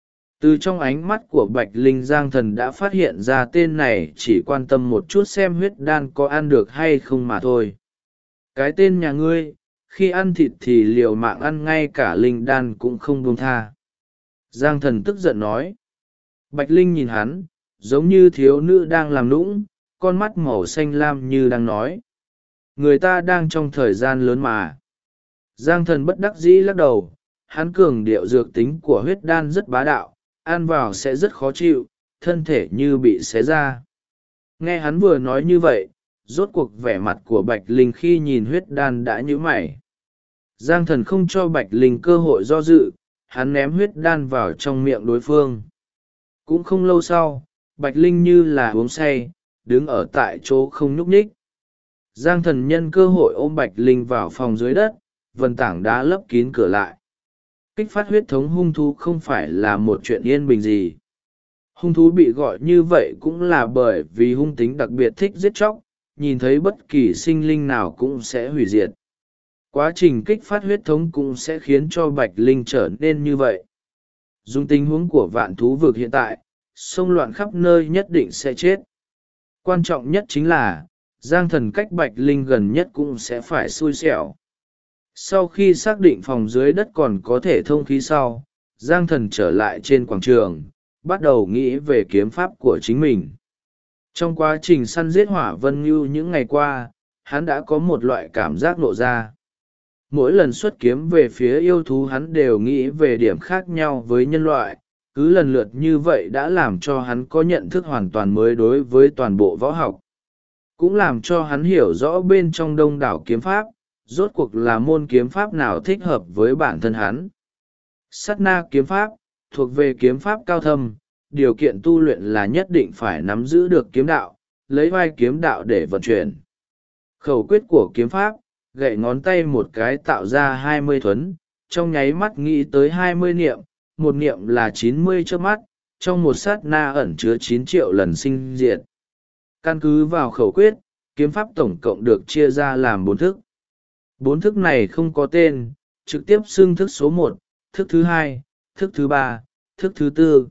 Từ trong ánh mắt của Bạch Linh, Giang Thần đã phát hiện ra tên này chỉ quan tâm một chút xem huyết đan có ăn được hay không mà thôi. Cái tên nhà ngươi, khi ăn thịt thì liều mạng ăn, ngay cả linh đan cũng không buông tha. Giang Thần tức giận nói. Bạch Linh nhìn hắn, giống như thiếu nữ đang làm nũng, con mắt màu xanh lam như đang nói. Người ta đang trong thời gian lớn mà. Giang Thần bất đắc dĩ lắc đầu, hắn cường điệu dược tính của huyết đan rất bá đạo, ăn vào sẽ rất khó chịu, thân thể như bị xé ra. Nghe hắn vừa nói như vậy, rốt cuộc vẻ mặt của Bạch Linh khi nhìn huyết đan đã nhíu mày. Giang Thần không cho Bạch Linh cơ hội do dự, hắn ném huyết đan vào trong miệng đối phương. Cũng không lâu sau, Bạch Linh như là uống say, đứng ở tại chỗ không nhúc nhích. Giang Thần nhân cơ hội ôm Bạch Linh vào phòng dưới đất, vần tảng đá lấp kín cửa lại. Kích phát huyết thống hung thú không phải là một chuyện yên bình gì. Hung thú bị gọi như vậy cũng là bởi vì hung tính đặc biệt thích giết chóc, nhìn thấy bất kỳ sinh linh nào cũng sẽ hủy diệt. Quá trình kích phát huyết thống cũng sẽ khiến cho Bạch Linh trở nên như vậy. Dùng tình huống của vạn thú vực hiện tại, xông loạn khắp nơi nhất định sẽ chết. Quan trọng nhất chính là, Giang Thần cách Bạch Linh gần nhất cũng sẽ phải xui xẻo. Sau khi xác định phòng dưới đất còn có thể thông khí sau, Giang Thần trở lại trên quảng trường, bắt đầu nghĩ về kiếm pháp của chính mình. Trong quá trình săn giết Hỏa Vân Ngưu những ngày qua, hắn đã có một loại cảm giác lộ ra. Mỗi lần xuất kiếm về phía yêu thú hắn đều nghĩ về điểm khác nhau với nhân loại, cứ lần lượt như vậy đã làm cho hắn có nhận thức hoàn toàn mới đối với toàn bộ võ học. Cũng làm cho hắn hiểu rõ bên trong đông đảo kiếm pháp, rốt cuộc là môn kiếm pháp nào thích hợp với bản thân hắn. Sát na kiếm pháp, thuộc về kiếm pháp cao thâm, điều kiện tu luyện là nhất định phải nắm giữ được kiếm đạo, lấy vai kiếm đạo để vận chuyển. Khẩu quyết của kiếm pháp, gậy ngón tay một cái tạo ra 20 thuấn, trong nháy mắt nghĩ tới 20 niệm, một niệm là 90 chớp mắt, trong một sát na ẩn chứa 9 triệu lần sinh diệt. Căn cứ vào khẩu quyết, kiếm pháp tổng cộng được chia ra làm 4 thức. 4 thức này không có tên, trực tiếp xưng thức số 1, thức thứ 2, thức thứ 3, thức thứ 4.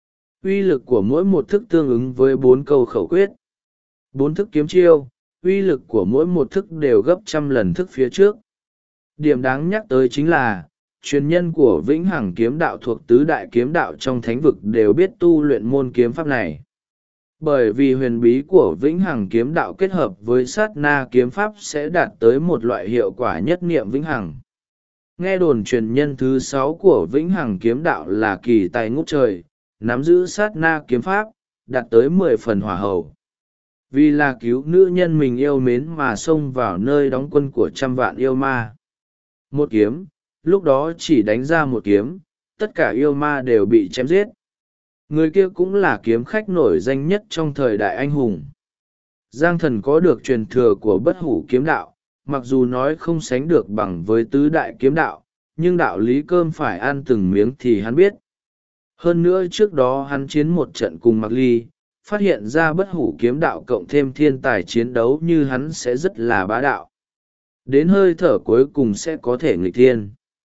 Uy lực của mỗi một thức tương ứng với 4 câu khẩu quyết. 4 thức kiếm chiêu, uy lực của mỗi một thức đều gấp trăm lần thức phía trước. Điểm đáng nhắc tới chính là, truyền nhân của Vĩnh Hằng kiếm đạo thuộc tứ đại kiếm đạo trong thánh vực đều biết tu luyện môn kiếm pháp này. Bởi vì huyền bí của Vĩnh Hằng kiếm đạo kết hợp với sát na kiếm pháp sẽ đạt tới một loại hiệu quả nhất niệm vĩnh hằng. Nghe đồn truyền nhân thứ 6 của Vĩnh Hằng kiếm đạo là kỳ tài ngút trời, nắm giữ sát na kiếm pháp, đạt tới 10 phần hỏa hầu. Vì là cứu nữ nhân mình yêu mến mà xông vào nơi đóng quân của trăm vạn yêu ma. Một kiếm, lúc đó chỉ đánh ra một kiếm, tất cả yêu ma đều bị chém giết. Người kia cũng là kiếm khách nổi danh nhất trong thời đại anh hùng. Giang Thần có được truyền thừa của bất hủ kiếm đạo, mặc dù nói không sánh được bằng với tứ đại kiếm đạo, nhưng đạo lý cơm phải ăn từng miếng thì hắn biết. Hơn nữa trước đó hắn chiến một trận cùng Mạc Ly, phát hiện ra bất hủ kiếm đạo cộng thêm thiên tài chiến đấu như hắn sẽ rất là bá đạo. Đến hơi thở cuối cùng sẽ có thể nghịch thiên.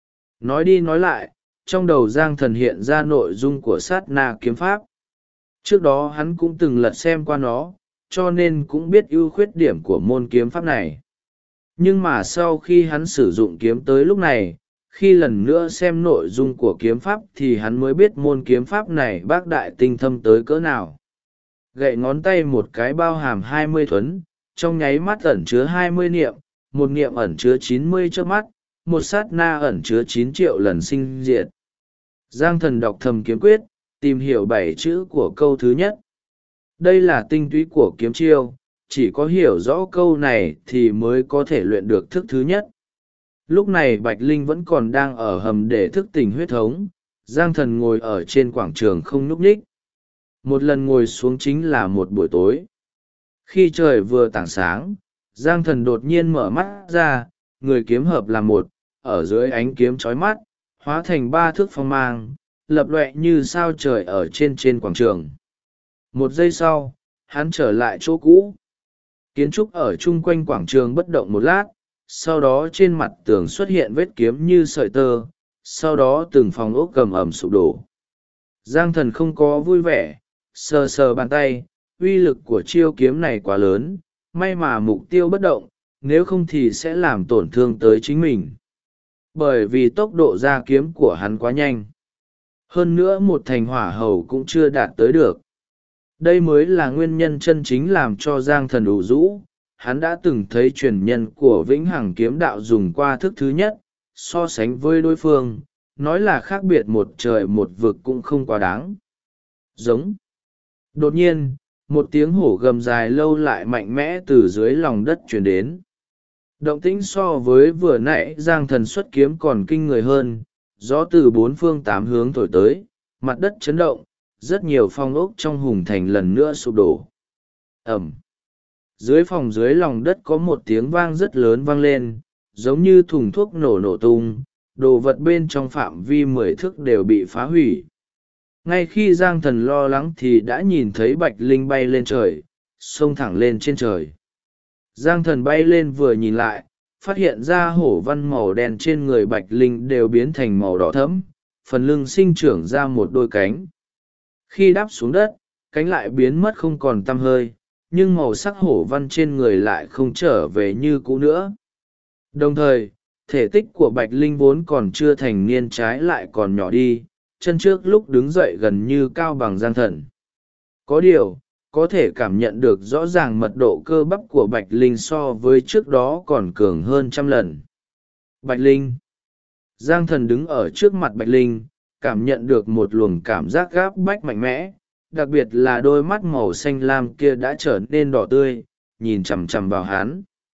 Nói đi nói lại, trong đầu Giang Thần hiện ra nội dung của sát na kiếm pháp. Trước đó hắn cũng từng lật xem qua nó, cho nên cũng biết ưu khuyết điểm của môn kiếm pháp này. Nhưng mà sau khi hắn sử dụng kiếm tới lúc này, khi lần nữa xem nội dung của kiếm pháp thì hắn mới biết môn kiếm pháp này bác đại tinh thâm tới cỡ nào. Gậy ngón tay một cái bao hàm 20 thuấn, trong nháy mắt ẩn chứa 20 niệm, một niệm ẩn chứa 90 chớp mắt, một sát na ẩn chứa 9 triệu lần sinh diệt. Giang Thần đọc thầm kiếm quyết, tìm hiểu 7 chữ của câu thứ nhất. Đây là tinh túy của kiếm chiêu, chỉ có hiểu rõ câu này thì mới có thể luyện được thức thứ nhất. Lúc này Bạch Linh vẫn còn đang ở hầm để thức tỉnh huyết thống, Giang Thần ngồi ở trên quảng trường không nhúc nhích. Một lần ngồi xuống chính là một buổi tối. Khi trời vừa tảng sáng, Giang Thần đột nhiên mở mắt ra, người kiếm hợp là một, ở dưới ánh kiếm chói mắt, hóa thành 3 thước phong mang, lập loẹ như sao trời ở trên quảng trường. Một giây sau, hắn trở lại chỗ cũ. Kiến trúc ở chung quanh quảng trường bất động một lát, sau đó trên mặt tường xuất hiện vết kiếm như sợi tơ, sau đó từng phòng ốc cầm ẩm sụp đổ. Giang Thần không có vui vẻ, sờ sờ bàn tay, uy lực của chiêu kiếm này quá lớn, may mà mục tiêu bất động, nếu không thì sẽ làm tổn thương tới chính mình, bởi vì tốc độ ra kiếm của hắn quá nhanh. Hơn nữa một thành hỏa hầu cũng chưa đạt tới được. Đây mới là nguyên nhân chân chính làm cho Giang Thần ủ rũ. Hắn đã từng thấy truyền nhân của Vĩnh Hằng kiếm đạo dùng qua thức thứ nhất, so sánh với đối phương, nói là khác biệt một trời một vực cũng không quá đáng. Giống. Đột nhiên, một tiếng hổ gầm dài lâu lại mạnh mẽ từ dưới lòng đất truyền đến. Động tĩnh so với vừa nãy Giang Thần xuất kiếm còn kinh người hơn, gió từ bốn phương tám hướng thổi tới, mặt đất chấn động, rất nhiều phong ốc trong hùng thành lần nữa sụp đổ. Ẩm. Dưới phòng dưới lòng đất có một tiếng vang rất lớn vang lên, giống như thùng thuốc nổ tung, đồ vật bên trong phạm vi 10 thước đều bị phá hủy. Ngay khi Giang Thần lo lắng thì đã nhìn thấy Bạch Linh bay lên trời, xông thẳng lên trên trời. Giang Thần bay lên vừa nhìn lại, phát hiện ra hổ văn màu đen trên người Bạch Linh đều biến thành màu đỏ thẫm, phần lưng sinh trưởng ra một đôi cánh. Khi đáp xuống đất, cánh lại biến mất không còn tăm hơi, nhưng màu sắc hổ văn trên người lại không trở về như cũ nữa. Đồng thời, thể tích của Bạch Linh vốn còn chưa thành niên trái lại còn nhỏ đi, chân trước lúc đứng dậy gần như cao bằng Giang Thần. Có điều, có thể cảm nhận được rõ ràng mật độ cơ bắp của Bạch Linh so với trước đó còn cường hơn trăm lần. Bạch Linh. Giang Thần đứng ở trước mặt Bạch Linh, cảm nhận được một luồng cảm giác gáp bách mạnh mẽ, đặc biệt là đôi mắt màu xanh lam kia đã trở nên đỏ tươi, nhìn chằm chằm vào hắn.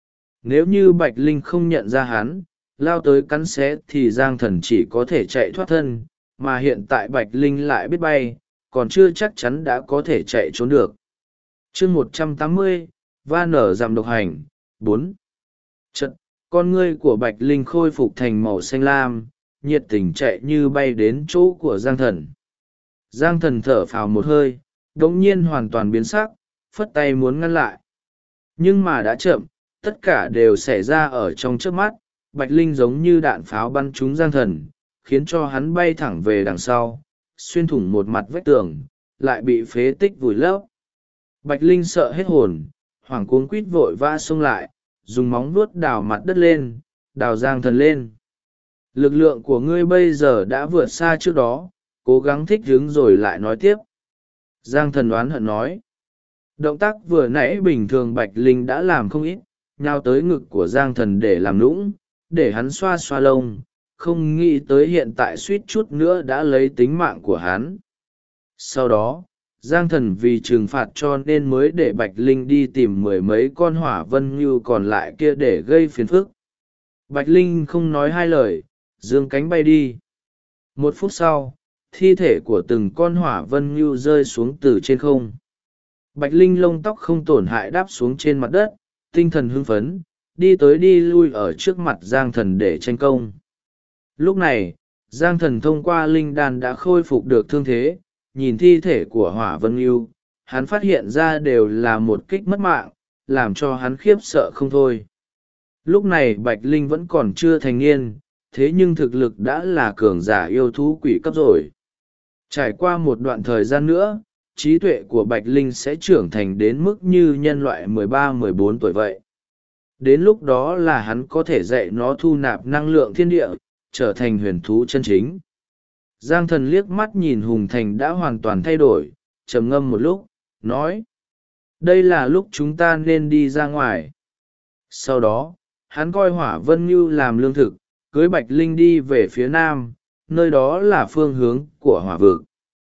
Nếu như Bạch Linh không nhận ra hắn, lao tới cắn xé thì Giang Thần chỉ có thể chạy thoát thân, mà hiện tại Bạch Linh lại biết bay, còn chưa chắc chắn đã có thể chạy trốn được. Chương 180, va nở giảm độc hành, 4. Chật, con ngươi của Bạch Linh khôi phục thành màu xanh lam, nhiệt tình chạy như bay đến chỗ của Giang Thần. Giang Thần thở phào một hơi, đống nhiên hoàn toàn biến sắc, phất tay muốn ngăn lại. Nhưng mà đã chậm, tất cả đều xảy ra ở trong trước mắt. Bạch Linh giống như đạn pháo bắn trúng Giang Thần, khiến cho hắn bay thẳng về đằng sau, xuyên thủng một mặt vách tường, lại bị phế tích vùi lấp. Bạch Linh sợ hết hồn, hoảng cuống quýt vội vã xông lại, dùng móng vuốt đào mặt đất lên, đào Giang Thần lên. Lực lượng của ngươi bây giờ đã vượt xa trước đó, cố gắng thích ứng rồi lại nói tiếp. Giang Thần oán hận nói. Động tác vừa nãy bình thường Bạch Linh đã làm không ít, nhào tới ngực của Giang Thần để làm nũng, để hắn xoa xoa lông, không nghĩ tới hiện tại suýt chút nữa đã lấy tính mạng của hắn. Sau đó, Giang Thần vì trừng phạt cho nên mới để Bạch Linh đi tìm 10 mấy con hỏa vân ngưu còn lại kia để gây phiền phức. Bạch Linh không nói hai lời, giương cánh bay đi. 1 phút sau, thi thể của từng con hỏa vân ngưu rơi xuống từ trên không. Bạch Linh lông tóc không tổn hại đáp xuống trên mặt đất, tinh thần hưng phấn, đi tới đi lui ở trước mặt Giang Thần để tranh công. Lúc này, Giang Thần thông qua linh đan đã khôi phục được thương thế, nhìn thi thể của hỏa vân ngưu, hắn phát hiện ra đều là một kích mất mạng, làm cho hắn khiếp sợ không thôi. Lúc này Bạch Linh vẫn còn chưa thành niên, thế nhưng thực lực đã là cường giả yêu thú quỷ cấp rồi. Trải qua một đoạn thời gian nữa, trí tuệ của Bạch Linh sẽ trưởng thành đến mức như nhân loại 13-14 tuổi vậy. Đến lúc đó là hắn có thể dạy nó thu nạp năng lượng thiên địa, trở thành huyền thú chân chính. Giang Thần liếc mắt nhìn Hùng Thành đã hoàn toàn thay đổi, trầm ngâm một lúc, nói. Đây là lúc chúng ta nên đi ra ngoài. Sau đó, hắn coi hỏa vân ngưu làm lương thực, cưới Bạch Linh đi về phía nam, nơi đó là phương hướng của hỏa vực.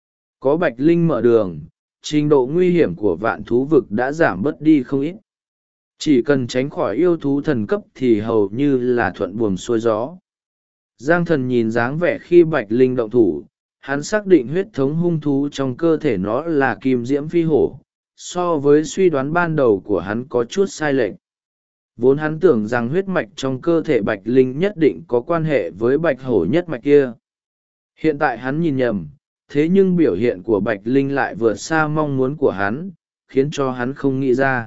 Có Bạch Linh mở đường, trình độ nguy hiểm của vạn thú vực đã giảm bớt đi không ít. Chỉ cần tránh khỏi yêu thú thần cấp thì hầu như là thuận buồm xuôi gió. Giang Thần nhìn dáng vẻ khi Bạch Linh động thủ, hắn xác định huyết thống hung thú trong cơ thể nó là kim diễm phi hổ, so với suy đoán ban đầu của hắn có chút sai lệch. Vốn hắn tưởng rằng huyết mạch trong cơ thể Bạch Linh nhất định có quan hệ với bạch hổ nhất mạch kia. Hiện tại hắn nhìn nhầm, thế nhưng biểu hiện của Bạch Linh lại vượt xa mong muốn của hắn, khiến cho hắn không nghĩ ra.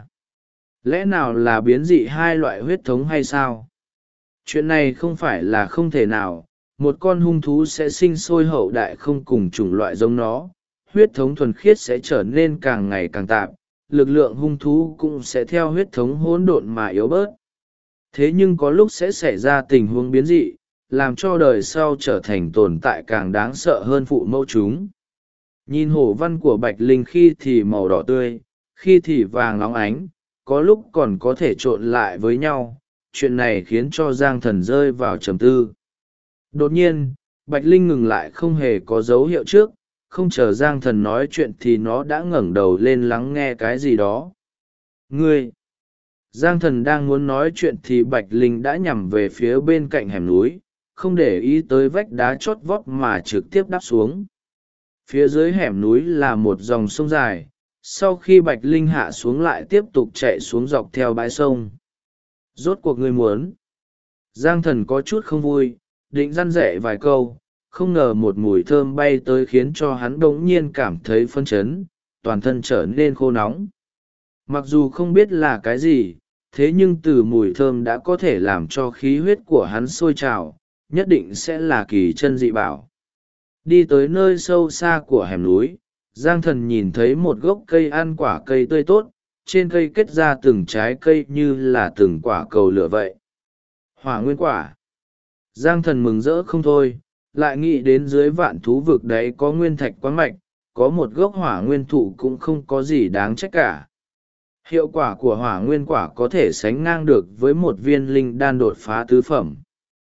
Lẽ nào là biến dị hai loại huyết thống hay sao? Chuyện này không phải là không thể nào, một con hung thú sẽ sinh sôi hậu đại không cùng chủng loại giống nó, huyết thống thuần khiết sẽ trở nên càng ngày càng tạp, lực lượng hung thú cũng sẽ theo huyết thống hỗn độn mà yếu bớt. Thế nhưng có lúc sẽ xảy ra tình huống biến dị, làm cho đời sau trở thành tồn tại càng đáng sợ hơn phụ mẫu chúng. Nhìn hổ văn của Bạch Linh khi thì màu đỏ tươi, khi thì vàng óng ánh, có lúc còn có thể trộn lại với nhau. Chuyện này khiến cho Giang Thần rơi vào trầm tư. Đột nhiên, Bạch Linh ngừng lại không hề có dấu hiệu trước, không chờ Giang Thần nói chuyện thì nó đã ngẩng đầu lên lắng nghe cái gì đó. Ngươi! Giang Thần đang muốn nói chuyện thì Bạch Linh đã nhằm về phía bên cạnh hẻm núi, không để ý tới vách đá chót vót mà trực tiếp đáp xuống. Phía dưới hẻm núi là một dòng sông dài, sau khi Bạch Linh hạ xuống lại tiếp tục chạy xuống dọc theo bãi sông. Rốt cuộc ngươi muốn? Giang Thần có chút không vui, định răn dạy vài câu, không ngờ một mùi thơm bay tới khiến cho hắn bỗng nhiên cảm thấy phân chấn, toàn thân trở nên khô nóng. Mặc dù không biết là cái gì, thế nhưng từ mùi thơm đã có thể làm cho khí huyết của hắn sôi trào, nhất định sẽ là kỳ chân dị bảo. Đi tới nơi sâu xa của hẻm núi, Giang Thần nhìn thấy một gốc cây ăn quả cây tươi tốt, trên cây kết ra từng trái cây như là từng quả cầu lửa vậy. Hỏa nguyên quả. Giang Thần mừng rỡ không thôi, lại nghĩ đến dưới vạn thú vực đấy có nguyên thạch quán mạch, có một gốc hỏa nguyên thụ cũng không có gì đáng trách cả. Hiệu quả của hỏa nguyên quả có thể sánh ngang được với một viên linh đan đột phá tứ phẩm.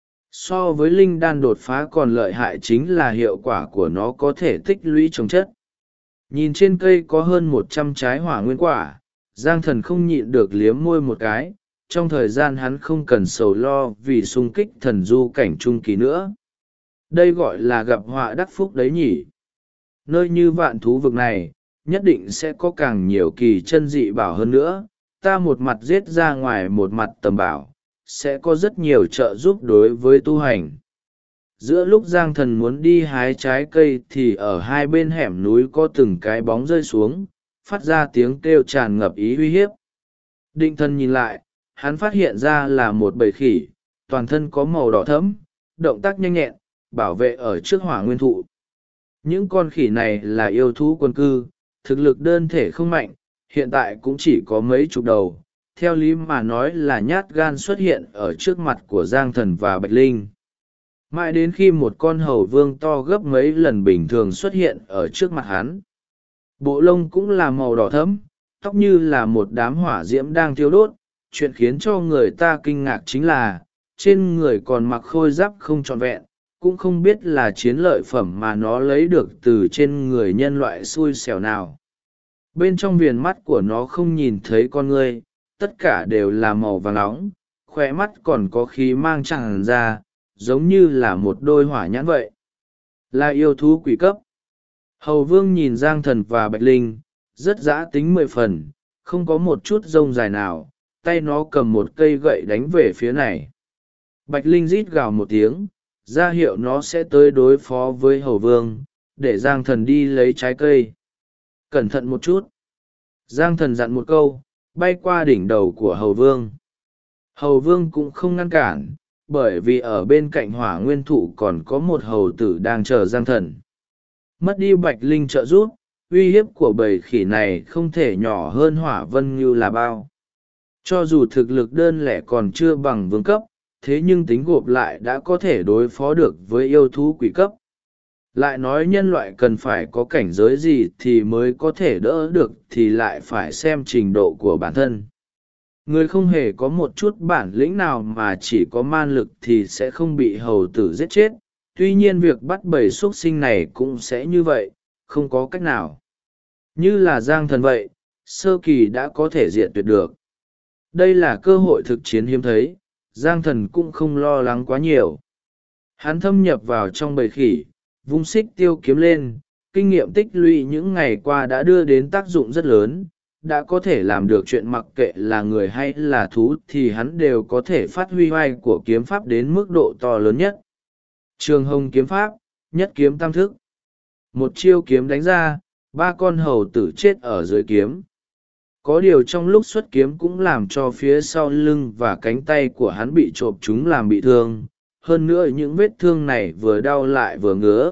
So với linh đan đột phá còn lợi hại chính là hiệu quả của nó có thể tích lũy trồng chất. Nhìn trên cây có hơn 100 trái hỏa nguyên quả, Giang Thần không nhịn được liếm môi một cái, trong thời gian hắn không cần sầu lo vì xung kích thần du cảnh trung kỳ nữa. Đây gọi là gặp họa đắc phúc đấy nhỉ. Nơi như vạn thú vực này, nhất định sẽ có càng nhiều kỳ chân dị bảo hơn nữa, ta một mặt giết ra ngoài một mặt tầm bảo, sẽ có rất nhiều trợ giúp đối với tu hành. Giữa lúc Giang Thần muốn đi hái trái cây thì ở hai bên hẻm núi có từng cái bóng rơi xuống, phát ra tiếng kêu tràn ngập ý uy hiếp. Định Thần nhìn lại, hắn phát hiện ra là một bầy khỉ, toàn thân có màu đỏ thẫm, động tác nhanh nhẹn, bảo vệ ở trước hỏa nguyên thụ. Những con khỉ này là yêu thú quân cư, thực lực đơn thể không mạnh, hiện tại cũng chỉ có mấy chục đầu, theo lý mà nói là nhát gan xuất hiện ở trước mặt của Giang Thần và Bạch Linh. Mãi đến khi một con hầu vương to gấp mấy lần bình thường xuất hiện ở trước mặt hắn. Bộ lông cũng là màu đỏ thẫm, tóc như là một đám hỏa diễm đang thiêu đốt. Chuyện khiến cho người ta kinh ngạc chính là, trên người còn mặc khôi giáp không trọn vẹn, cũng không biết là chiến lợi phẩm mà nó lấy được từ trên người nhân loại xui xẻo nào. Bên trong viền mắt của nó không nhìn thấy con người, tất cả đều là màu vàng nóng, khóe mắt còn có khí mang tràn ra, giống như là một đôi hỏa nhãn vậy. Là yêu thú quỷ cấp. Hầu vương nhìn Giang Thần và Bạch Linh, rất dã tính 10 phần, không có một chút rông dài nào, tay nó cầm một cây gậy đánh về phía này. Bạch Linh rít gào một tiếng, ra hiệu nó sẽ tới đối phó với hầu vương, để Giang Thần đi lấy trái cây. Cẩn thận một chút. Giang Thần dặn một câu, bay qua đỉnh đầu của hầu vương. Hầu vương cũng không ngăn cản, bởi vì ở bên cạnh hỏa nguyên thụ còn có một hầu tử đang chờ Giang Thần. Mất đi Bạch Linh trợ giúp, uy hiếp của bầy khỉ này không thể nhỏ hơn hỏa vân như là bao. Cho dù thực lực đơn lẻ còn chưa bằng vương cấp, thế nhưng tính gộp lại đã có thể đối phó được với yêu thú quỷ cấp. Lại nói nhân loại cần phải có cảnh giới gì thì mới có thể đỡ được thì lại phải xem trình độ của bản thân. Người không hề có một chút bản lĩnh nào mà chỉ có man lực thì sẽ không bị hầu tử giết chết. Tuy nhiên việc bắt bầy xuất sinh này cũng sẽ như vậy, không có cách nào. Như là Giang Thần vậy, sơ kỳ đã có thể diệt tuyệt được. Đây là cơ hội thực chiến hiếm thấy, Giang Thần cũng không lo lắng quá nhiều. Hắn thâm nhập vào trong bầy khỉ, vung xích tiêu kiếm lên, kinh nghiệm tích lũy những ngày qua đã đưa đến tác dụng rất lớn, đã có thể làm được chuyện mặc kệ là người hay là thú thì hắn đều có thể phát huy vai của kiếm pháp đến mức độ to lớn nhất. Trường Hồng kiếm pháp, nhất kiếm tam thức. Một chiêu kiếm đánh ra, 3 con hầu tử chết ở dưới kiếm. Có điều trong lúc xuất kiếm cũng làm cho phía sau lưng và cánh tay của hắn bị chộp chúng làm bị thương, hơn nữa những vết thương này vừa đau lại vừa ngứa.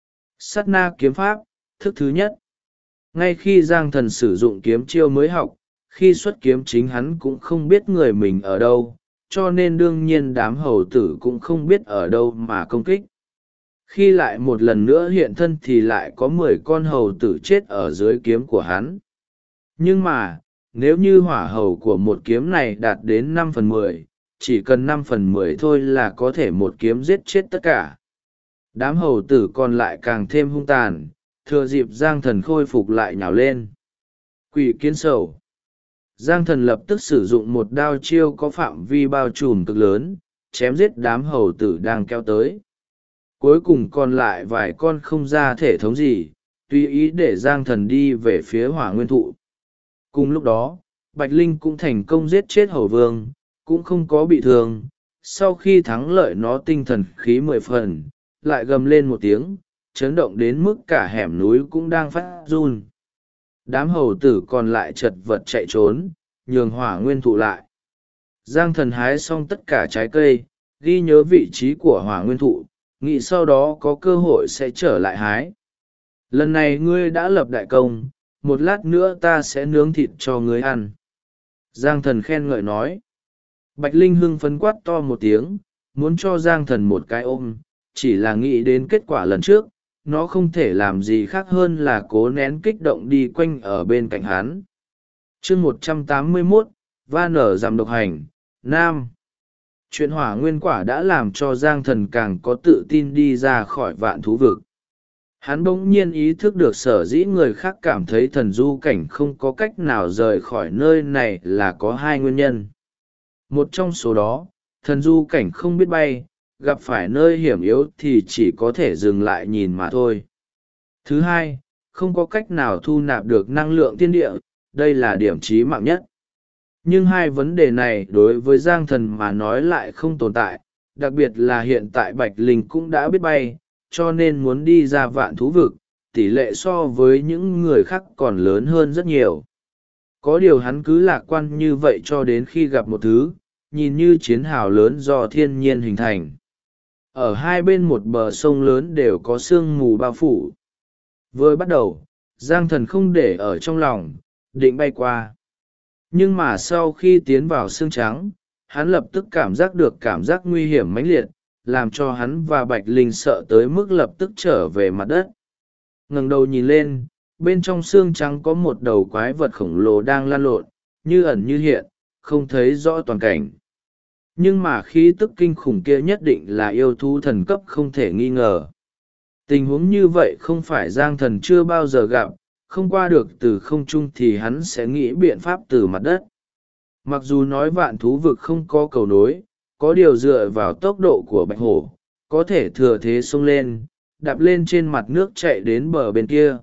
Sát na kiếm pháp, thức thứ nhất. Ngay khi Giang Thần sử dụng kiếm chiêu mới học, khi xuất kiếm chính hắn cũng không biết người mình ở đâu, cho nên đương nhiên đám hầu tử cũng không biết ở đâu mà công kích. Khi lại một lần nữa hiện thân thì lại có 10 con hầu tử chết ở dưới kiếm của hắn. Nhưng mà nếu như hỏa hầu của một kiếm này đạt đến 5/10, chỉ cần 5/10 thôi là có thể một kiếm giết chết tất cả. Đám hầu tử còn lại càng thêm hung tàn, thừa dịp Giang Thần khôi phục lại nhào lên. Quỷ kiến sầu. Giang Thần lập tức sử dụng một đao chiêu có phạm vi bao trùm cực lớn, chém giết đám hầu tử đang kéo tới. Cuối cùng còn lại vài con không ra thể thống gì, tùy ý để Giang Thần đi về phía Hỏa Nguyên Thụ. Cùng lúc đó, Bạch Linh cũng thành công giết chết hầu vương, cũng không có bị thương. Sau khi thắng lợi nó tinh thần khí 10 phần, lại gầm lên một tiếng, chấn động đến mức cả hẻm núi cũng đang phát run. Đám hầu tử còn lại chật vật chạy trốn, nhường Hỏa Nguyên Thụ lại. Giang Thần hái xong tất cả trái cây, ghi nhớ vị trí của Hỏa Nguyên Thụ, nghĩ sau đó có cơ hội sẽ trở lại hái. Lần này ngươi đã lập đại công, một lát nữa ta sẽ nướng thịt cho ngươi ăn. Giang Thần khen ngợi nói. Bạch Linh hưng phấn quát to một tiếng, muốn cho Giang Thần một cái ôm, chỉ là nghĩ đến kết quả lần trước, nó không thể làm gì khác hơn là cố nén kích động đi quanh ở bên cạnh hắn. Chương 181, Va nở giảm độc hành, Nam. Chuyện hỏa nguyên quả đã làm cho Giang Thần càng có tự tin đi ra khỏi vạn thú vực. Hắn bỗng nhiên ý thức được sở dĩ người khác cảm thấy thần du cảnh không có cách nào rời khỏi nơi này là có hai nguyên nhân. Một trong số đó, thần du cảnh không biết bay, gặp phải nơi hiểm yếu thì chỉ có thể dừng lại nhìn mà thôi. Thứ hai, không có cách nào thu nạp được năng lượng thiên địa, đây là điểm chí mạng nhất. Nhưng hai vấn đề này đối với Giang Thần mà nói lại không tồn tại, đặc biệt là hiện tại Bạch Linh cũng đã biết bay, cho nên muốn đi ra vạn thú vực, tỷ lệ so với những người khác còn lớn hơn rất nhiều. Có điều hắn cứ lạc quan như vậy cho đến khi gặp một thứ, nhìn như chiến hào lớn do thiên nhiên hình thành. Ở hai bên một bờ sông lớn đều có sương mù bao phủ. Vừa bắt đầu, Giang Thần không để ở trong lòng, định bay qua. Nhưng mà sau khi tiến vào sương trắng, hắn lập tức cảm giác được cảm giác nguy hiểm mãnh liệt, làm cho hắn và Bạch Linh sợ tới mức lập tức trở về mặt đất. Ngẩng đầu nhìn lên, bên trong sương trắng có một đầu quái vật khổng lồ đang lăn lộn, như ẩn như hiện, không thấy rõ toàn cảnh. Nhưng mà khí tức kinh khủng kia nhất định là yêu thú thần cấp không thể nghi ngờ. Tình huống như vậy không phải Giang Thần chưa bao giờ gặp, không qua được từ không trung thì hắn sẽ nghĩ biện pháp từ mặt đất. Mặc dù nói vạn thú vực không có cầu nối, có điều dựa vào tốc độ của bạch hổ, có thể thừa thế xông lên, đạp lên trên mặt nước chạy đến bờ bên kia.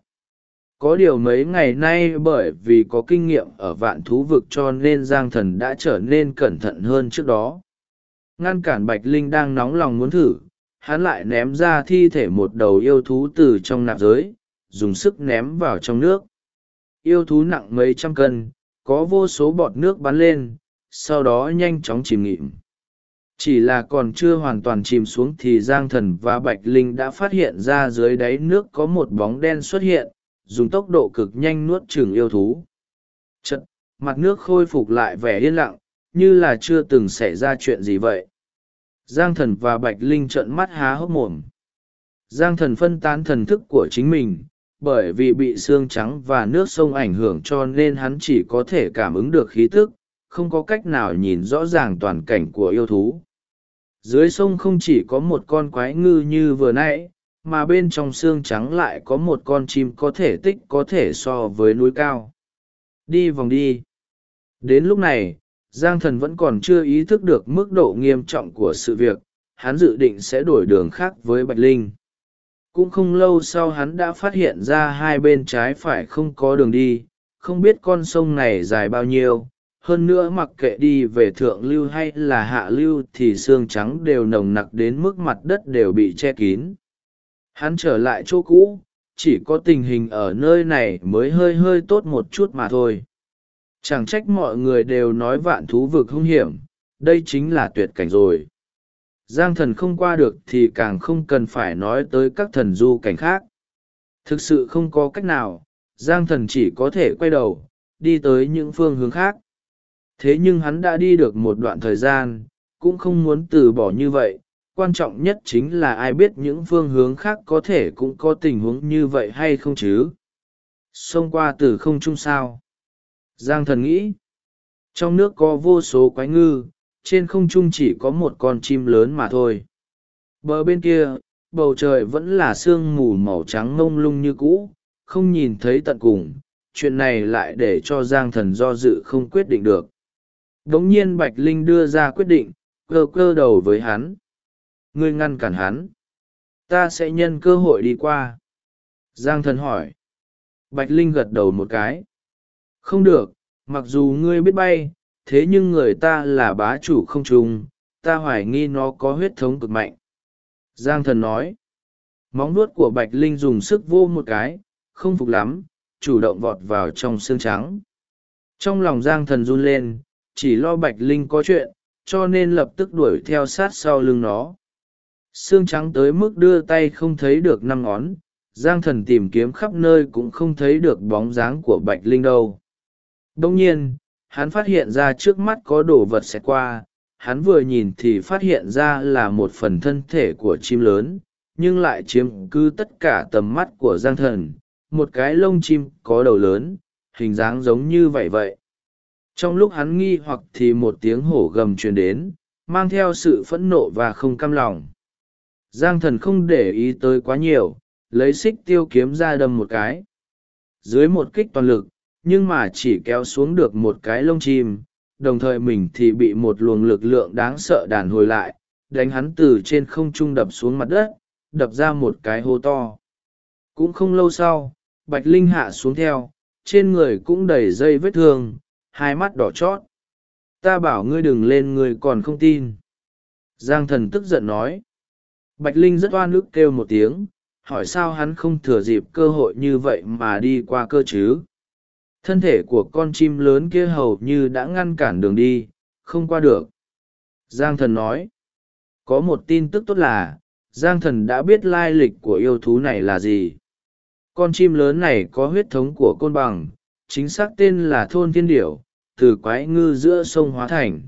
Có điều mấy ngày nay bởi vì có kinh nghiệm ở vạn thú vực cho nên Giang Thần đã trở nên cẩn thận hơn trước đó. Ngăn cản Bạch Linh đang nóng lòng muốn thử, hắn lại ném ra thi thể một đầu yêu thú từ trong nạp giới, dùng sức ném vào trong nước. Yêu thú nặng mấy trăm cân, có vô số bọt nước bắn lên, sau đó nhanh chóng chìm nghỉm. Chỉ là còn chưa hoàn toàn chìm xuống thì Giang Thần và Bạch Linh đã phát hiện ra dưới đáy nước có một bóng đen xuất hiện, dùng tốc độ cực nhanh nuốt chửng yêu thú. Chật, mặt nước khôi phục lại vẻ yên lặng, như là chưa từng xảy ra chuyện gì vậy. Giang Thần và Bạch Linh trợn mắt há hốc mồm. Giang Thần phân tán thần thức của chính mình, bởi vì bị xương trắng và nước sông ảnh hưởng cho nên hắn chỉ có thể cảm ứng được khí tức, không có cách nào nhìn rõ ràng toàn cảnh của yêu thú. Dưới sông không chỉ có một con quái ngư như vừa nãy, mà bên trong xương trắng lại có một con chim có thể tích có thể so với núi cao. Đi vòng đi. Đến lúc này, Giang Thần vẫn còn chưa ý thức được mức độ nghiêm trọng của sự việc, hắn dự định sẽ đổi đường khác với Bạch Linh. Cũng không lâu sau hắn đã phát hiện ra hai bên trái phải không có đường đi, không biết con sông này dài bao nhiêu. Hơn nữa mặc kệ đi về thượng lưu hay là hạ lưu thì xương trắng đều nồng nặc đến mức mặt đất đều bị che kín. Hắn trở lại chỗ cũ, chỉ có tình hình ở nơi này mới hơi hơi tốt một chút mà thôi. Chẳng trách mọi người đều nói vạn thú vực hung hiểm, đây chính là tuyệt cảnh rồi. Giang Thần không qua được thì càng không cần phải nói tới các thần du cảnh khác. Thực sự không có cách nào, Giang Thần chỉ có thể quay đầu, đi tới những phương hướng khác. Thế nhưng hắn đã đi được một đoạn thời gian, cũng không muốn từ bỏ như vậy. Quan trọng nhất chính là ai biết những phương hướng khác có thể cũng có tình huống như vậy hay không chứ. Xông qua từ không trung sao? Giang Thần nghĩ. Trong nước có vô số quái ngư, trên không trung chỉ có một con chim lớn mà thôi. Bờ bên kia, bầu trời vẫn là sương mù màu trắng mông lung như cũ, không nhìn thấy tận cùng. Chuyện này lại để cho Giang Thần do dự không quyết định được. Đống nhiên Bạch Linh đưa ra quyết định, cơ cơ đầu với hắn. Ngươi ngăn cản hắn. Ta sẽ nhân cơ hội đi qua. Giang Thần hỏi. Bạch Linh gật đầu một cái. Không được, mặc dù ngươi biết bay, thế nhưng người ta là bá chủ không trung, ta hoài nghi nó có huyết thống cực mạnh. Giang Thần nói. Móng vuốt của Bạch Linh dùng sức vô một cái, không phục lắm, chủ động vọt vào trong xương trắng. Trong lòng Giang Thần run lên, chỉ lo Bạch Linh có chuyện, cho nên lập tức đuổi theo sát sau lưng nó. Xương trắng tới mức đưa tay không thấy được 5 ngón, Giang Thần tìm kiếm khắp nơi cũng không thấy được bóng dáng của Bạch Linh đâu. Đông nhiên, hắn phát hiện ra trước mắt có đồ vật xẹt qua, hắn vừa nhìn thì phát hiện ra là một phần thân thể của chim lớn, nhưng lại chiếm cứ tất cả tầm mắt của Giang Thần, một cái lông chim có đầu lớn, hình dáng giống như vậy. Trong lúc hắn nghi hoặc thì một tiếng hổ gầm truyền đến, mang theo sự phẫn nộ và không cam lòng. Giang Thần không để ý tới quá nhiều, lấy xích tiêu kiếm ra đâm một cái. Dưới một kích toàn lực, nhưng mà chỉ kéo xuống được một cái lông chim, đồng thời mình thì bị một luồng lực lượng đáng sợ đàn hồi lại, đánh hắn từ trên không trung đập xuống mặt đất, đập ra một cái hố to. Cũng không lâu sau, Bạch Linh hạ xuống theo, trên người cũng đầy dây vết thương, hai mắt đỏ chót. Ta bảo ngươi đừng lên, ngươi còn không tin. Giang Thần tức giận nói. Bạch Linh rất oan ức kêu một tiếng, hỏi sao hắn không thừa dịp cơ hội như vậy mà đi qua cơ chứ. Thân thể của con chim lớn kia hầu như đã ngăn cản đường đi, không qua được. Giang Thần nói. Có một tin tức tốt là, Giang Thần đã biết lai lịch của yêu thú này là gì. Con chim lớn này có huyết thống của côn bằng, chính xác tên là Thôn Thiên Điểu, từ quái ngư giữa sông hóa thành.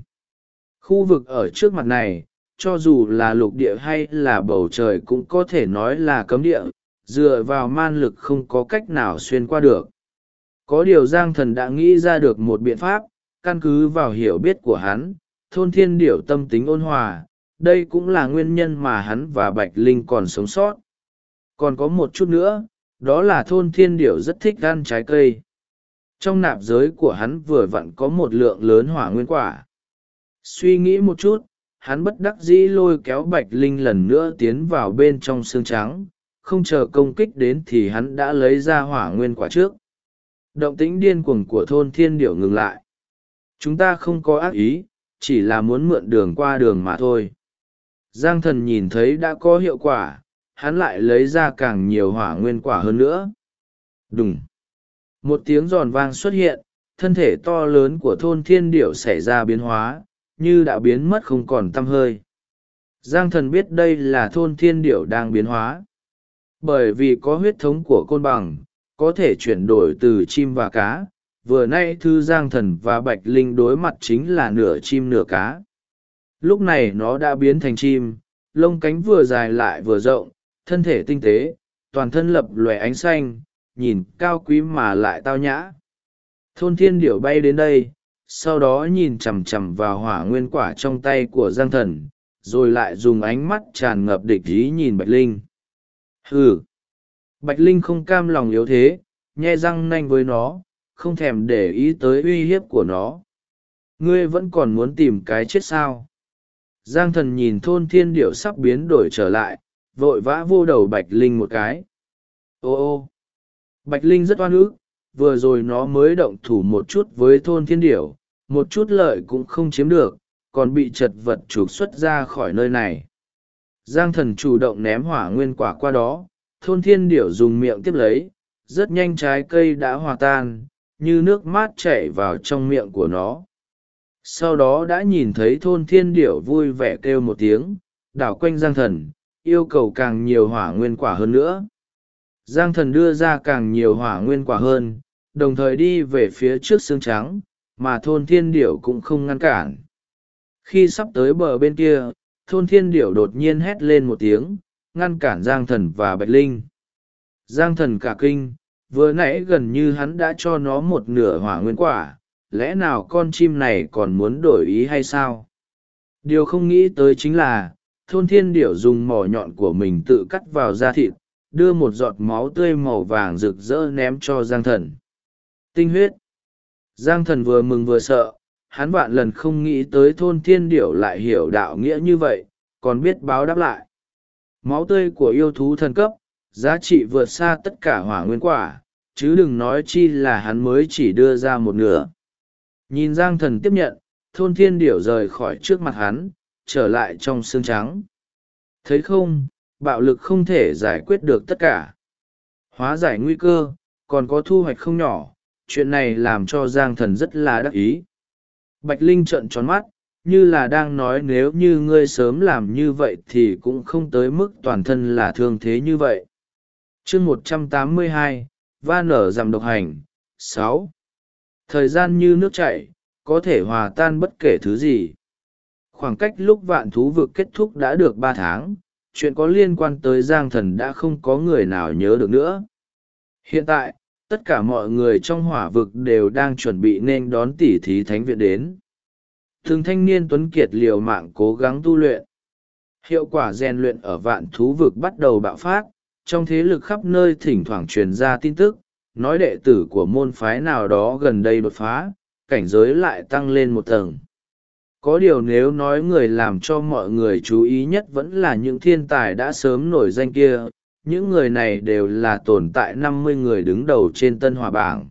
Khu vực ở trước mặt này, cho dù là lục địa hay là bầu trời cũng có thể nói là cấm địa, dựa vào man lực không có cách nào xuyên qua được. Có điều Giang Thần đã nghĩ ra được một biện pháp, căn cứ vào hiểu biết của hắn, Thôn Thiên Điểu tâm tính ôn hòa, đây cũng là nguyên nhân mà hắn và Bạch Linh còn sống sót. Còn có một chút nữa, đó là Thôn Thiên Điểu rất thích ăn trái cây. Trong nạp giới của hắn vừa vặn có một lượng lớn hỏa nguyên quả. Suy nghĩ một chút, hắn bất đắc dĩ lôi kéo Bạch Linh lần nữa tiến vào bên trong xương trắng, không chờ công kích đến thì hắn đã lấy ra hỏa nguyên quả trước. Động tĩnh điên cuồng của Thôn Thiên Điểu ngừng lại. Chúng ta không có ác ý, chỉ là muốn mượn đường qua đường mà thôi. Giang Thần nhìn thấy đã có hiệu quả, hắn lại lấy ra càng nhiều hỏa nguyên quả hơn nữa. Đùng! Một tiếng giòn vang xuất hiện, thân thể to lớn của Thôn Thiên Điểu xảy ra biến hóa, như đã biến mất không còn tăm hơi. Giang Thần biết đây là Thôn Thiên Điểu đang biến hóa. Bởi vì có huyết thống của côn bằng, có thể chuyển đổi từ chim và cá. Vừa nay thư Giang Thần và Bạch Linh đối mặt chính là nửa chim nửa cá. Lúc này nó đã biến thành chim, lông cánh vừa dài lại vừa rộng, thân thể tinh tế, toàn thân lập lòe ánh xanh, nhìn cao quý mà lại tao nhã. Thôn Thiên Điểu bay đến đây, sau đó nhìn chằm chằm vào hỏa nguyên quả trong tay của Giang Thần, rồi lại dùng ánh mắt tràn ngập địch ý nhìn Bạch Linh. Hừ! Bạch Linh không cam lòng yếu thế, nhe răng nanh với nó, không thèm để ý tới uy hiếp của nó. Ngươi vẫn còn muốn tìm cái chết sao? Giang Thần nhìn Thôn Thiên Điểu sắp biến đổi trở lại, vội vã vô đầu Bạch Linh một cái. Ô ô! Bạch Linh rất oan ức, vừa rồi nó mới động thủ một chút với Thôn Thiên Điểu, một chút lợi cũng không chiếm được, còn bị chật vật trục xuất ra khỏi nơi này. Giang Thần chủ động ném hỏa nguyên quả qua đó, Thôn Thiên Điểu dùng miệng tiếp lấy, rất nhanh trái cây đã hòa tan, như nước mát chảy vào trong miệng của nó. Sau đó đã nhìn thấy Thôn Thiên Điểu vui vẻ kêu một tiếng, đảo quanh Giang Thần, yêu cầu càng nhiều hỏa nguyên quả hơn nữa. Giang Thần đưa ra càng nhiều hỏa nguyên quả hơn, đồng thời đi về phía trước xương trắng, mà Thôn Thiên Điểu cũng không ngăn cản. Khi sắp tới bờ bên kia, thôn thiên điểu đột nhiên hét lên một tiếng, ngăn cản Giang Thần và Bạch Linh. Giang Thần cả kinh, vừa nãy gần như hắn đã cho nó một nửa hỏa nguyên quả, lẽ nào con chim này còn muốn đổi ý hay sao? Điều không nghĩ tới chính là, thôn thiên điểu dùng mỏ nhọn của mình tự cắt vào da thịt, đưa một giọt máu tươi màu vàng rực rỡ ném cho Giang Thần. Tinh huyết. Giang Thần vừa mừng vừa sợ, hắn vạn lần không nghĩ tới thôn thiên điểu lại hiểu đạo nghĩa như vậy, còn biết báo đáp lại. Máu tươi của yêu thú thần cấp, giá trị vượt xa tất cả hỏa nguyên quả, chứ đừng nói chi là hắn mới chỉ đưa ra một nửa. Nhìn Giang Thần tiếp nhận, thôn thiên điểu rời khỏi trước mặt hắn, trở lại trong xương trắng. Thấy không, bạo lực không thể giải quyết được tất cả. Hóa giải nguy cơ, còn có thu hoạch không nhỏ, chuyện này làm cho Giang Thần rất là đắc ý. Bạch Linh trợn tròn mắt, như là đang nói nếu như ngươi sớm làm như vậy thì cũng không tới mức toàn thân là thương thế như vậy. Chương 182, va nở giảm độc hành. 6. Thời gian như nước chảy, có thể hòa tan bất kể thứ gì. Khoảng cách lúc vạn thú vực kết thúc đã được 3 tháng, chuyện có liên quan tới Giang Thần đã không có người nào nhớ được nữa. Hiện tại, tất cả mọi người trong hỏa vực đều đang chuẩn bị nên đón tỷ thí thánh viện đến. Thường thanh niên tuấn kiệt liều mạng cố gắng tu luyện. Hiệu quả rèn luyện ở vạn thú vực bắt đầu bạo phát, trong thế lực khắp nơi thỉnh thoảng truyền ra tin tức, nói đệ tử của môn phái nào đó gần đây đột phá, cảnh giới lại tăng lên một tầng. Có điều nếu nói người làm cho mọi người chú ý nhất vẫn là những thiên tài đã sớm nổi danh kia, những người này đều là tồn tại 50 người đứng đầu trên tân hỏa bảng.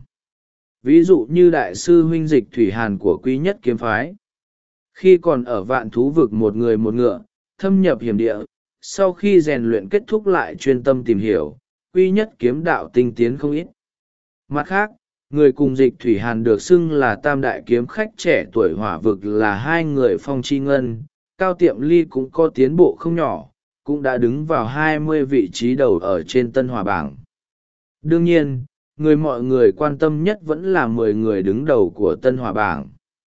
Ví dụ như đại sư huynh Dịch Thủy Hàn của Quý Nhất Kiếm Phái. Khi còn ở vạn thú vực một người một ngựa, thâm nhập hiểm địa, sau khi rèn luyện kết thúc lại chuyên tâm tìm hiểu, Quý Nhất Kiếm đạo tinh tiến không ít. Mặt khác, người cùng Dịch Thủy Hàn được xưng là tam đại kiếm khách trẻ tuổi hỏa vực là hai người Phong Chi Ngân, Cao Tiệm Ly cũng có tiến bộ không nhỏ, cũng đã đứng vào 20 vị trí đầu ở trên tân hỏa bảng. Đương nhiên, người mọi người quan tâm nhất vẫn là 10 người đứng đầu của tân hỏa bảng.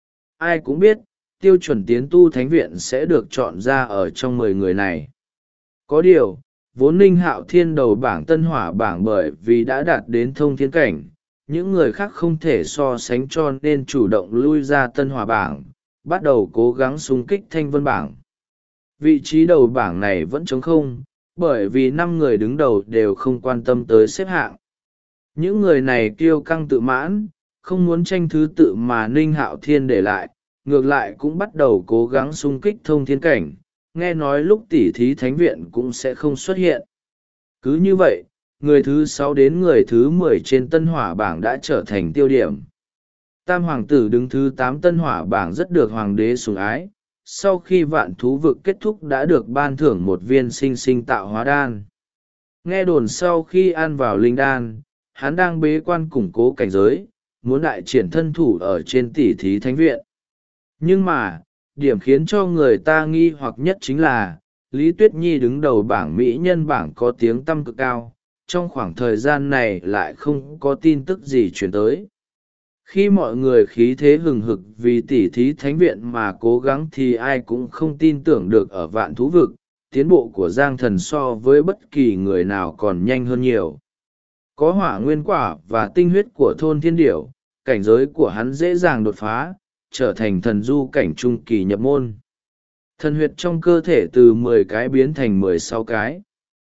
Ai cũng biết, tiêu chuẩn tiến tu thánh viện sẽ được chọn ra ở trong 10 người này. Có điều, vốn Ninh Hạo Thiên đầu bảng tân hỏa bảng bởi vì đã đạt đến thông thiên cảnh, những người khác không thể so sánh cho nên chủ động lui ra tân hỏa bảng, bắt đầu cố gắng xung kích thanh vân bảng. Vị trí đầu bảng này vẫn trống không, bởi vì 5 người đứng đầu đều không quan tâm tới xếp hạng. Những người này kiêu căng tự mãn, không muốn tranh thứ tự mà Ninh Hạo Thiên để lại, ngược lại cũng bắt đầu cố gắng xung kích thông thiên cảnh, nghe nói lúc tỉ thí thánh viện cũng sẽ không xuất hiện. Cứ như vậy, người thứ 6 đến người thứ 10 trên tân hỏa bảng đã trở thành tiêu điểm. Tam hoàng tử đứng thứ 8 tân hỏa bảng rất được hoàng đế sủng ái, sau khi vạn thú vực kết thúc đã được ban thưởng một viên sinh sinh tạo hóa đan. Nghe đồn sau khi ăn vào linh đan, hắn đang bế quan củng cố cảnh giới, muốn đại triển thân thủ ở trên tỉ thí thánh viện. Nhưng mà, điểm khiến cho người ta nghi hoặc nhất chính là, Lý Tuyết Nhi đứng đầu bảng mỹ nhân bảng có tiếng tăm cực cao, trong khoảng thời gian này lại không có tin tức gì truyền tới. Khi mọi người khí thế hừng hực vì tỉ thí thánh viện mà cố gắng thì ai cũng không tin tưởng được ở vạn thú vực, tiến bộ của Giang Thần so với bất kỳ người nào còn nhanh hơn nhiều. Có hỏa nguyên quả và tinh huyết của thôn thiên điểu, cảnh giới của hắn dễ dàng đột phá, trở thành thần du cảnh trung kỳ nhập môn. Thần huyết trong cơ thể từ 10 cái biến thành 16 cái.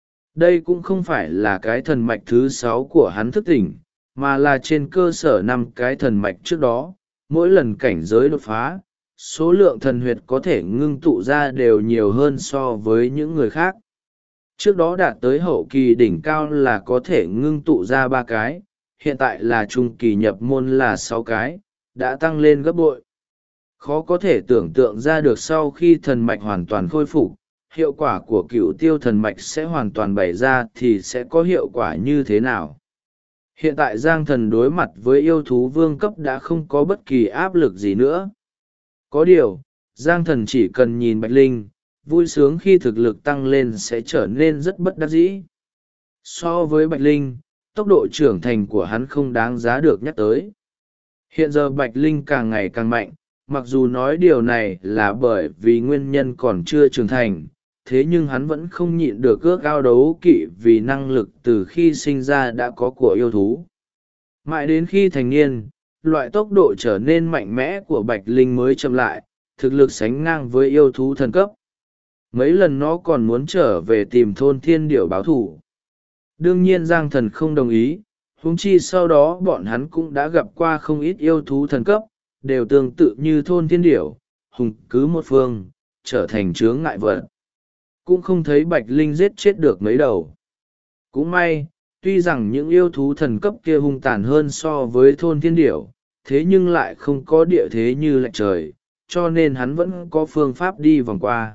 Đây cũng không phải là cái thần mạch thứ 6 của hắn thức tỉnh, mà là trên cơ sở 5 cái thần mạch trước đó, mỗi lần cảnh giới đột phá, số lượng thần huyệt có thể ngưng tụ ra đều nhiều hơn so với những người khác. Trước đó đạt tới hậu kỳ đỉnh cao là có thể ngưng tụ ra 3 cái, hiện tại là trung kỳ nhập môn là 6 cái, đã tăng lên gấp bội. Khó có thể tưởng tượng ra được sau khi thần mạch hoàn toàn khôi phục, hiệu quả của cựu tiêu thần mạch sẽ hoàn toàn bày ra thì sẽ có hiệu quả như thế nào. Hiện tại Giang Thần đối mặt với yêu thú vương cấp đã không có bất kỳ áp lực gì nữa. Có điều, Giang Thần chỉ cần nhìn Bạch Linh, vui sướng khi thực lực tăng lên sẽ trở nên rất bất đắc dĩ. So với Bạch Linh, tốc độ trưởng thành của hắn không đáng giá được nhắc tới. Hiện giờ Bạch Linh càng ngày càng mạnh, mặc dù nói điều này là bởi vì nguyên nhân còn chưa trưởng thành, thế nhưng hắn vẫn không nhịn được ước ao đấu kỵ vì năng lực từ khi sinh ra đã có của yêu thú. Mãi đến khi thành niên, loại tốc độ trở nên mạnh mẽ của Bạch Linh mới chậm lại, thực lực sánh ngang với yêu thú thần cấp. Mấy lần nó còn muốn trở về tìm thôn thiên điểu báo thù. Đương nhiên Giang Thần không đồng ý, huống chi sau đó bọn hắn cũng đã gặp qua không ít yêu thú thần cấp, đều tương tự như thôn thiên điểu, hùng cứ một phương, trở thành chướng ngại vật. Cũng không thấy Bạch Linh giết chết được mấy đầu. Cũng may, tuy rằng những yêu thú thần cấp kia hung tàn hơn so với thôn thiên điểu, thế nhưng lại không có địa thế như lệch trời, cho nên hắn vẫn có phương pháp đi vòng qua.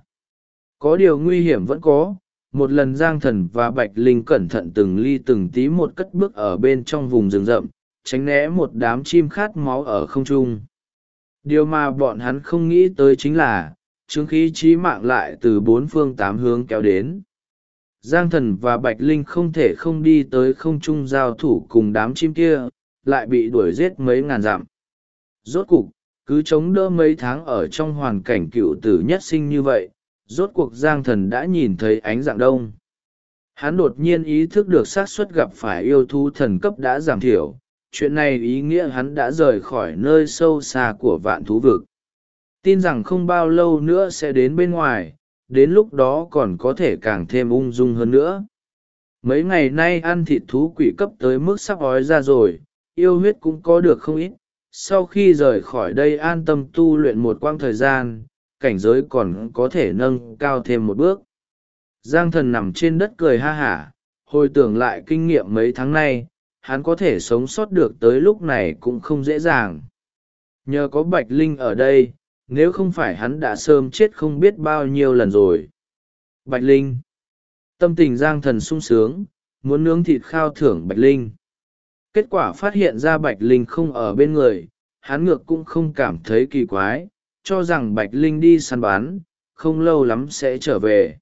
Có điều nguy hiểm vẫn có. Một lần Giang Thần và Bạch Linh cẩn thận từng ly từng tí một cất bước ở bên trong vùng rừng rậm, tránh né một đám chim khát máu ở không trung. Điều mà bọn hắn không nghĩ tới chính là, chứng khí chí mạng lại từ bốn phương tám hướng kéo đến. Giang Thần và Bạch Linh không thể không đi tới không trung giao thủ cùng đám chim kia, lại bị đuổi giết mấy ngàn dặm. Rốt cục, cứ chống đỡ mấy tháng ở trong hoàn cảnh cựu tử nhất sinh như vậy, rốt cuộc Giang Thần đã nhìn thấy ánh dạng đông. Hắn đột nhiên ý thức được xác suất gặp phải yêu thú thần cấp đã giảm thiểu, chuyện này ý nghĩa hắn đã rời khỏi nơi sâu xa của vạn thú vực. Tin rằng không bao lâu nữa sẽ đến bên ngoài, đến lúc đó còn có thể càng thêm ung dung hơn nữa. Mấy ngày nay ăn thịt thú quỷ cấp tới mức sắp ói ra rồi, yêu huyết cũng có được không ít. Sau khi rời khỏi đây an tâm tu luyện một quãng thời gian, cảnh giới còn có thể nâng cao thêm một bước. Giang Thần nằm trên đất cười ha hả, hồi tưởng lại kinh nghiệm mấy tháng nay, hắn có thể sống sót được tới lúc này cũng không dễ dàng. Nhờ có Bạch Linh ở đây, nếu không phải hắn đã sớm chết không biết bao nhiêu lần rồi. Bạch Linh. Tâm tình Giang Thần sung sướng, muốn nướng thịt khao thưởng Bạch Linh. Kết quả phát hiện ra Bạch Linh không ở bên người, hắn ngược cũng không cảm thấy kỳ quái, cho rằng Bạch Linh đi săn bắn, không lâu lắm sẽ trở về.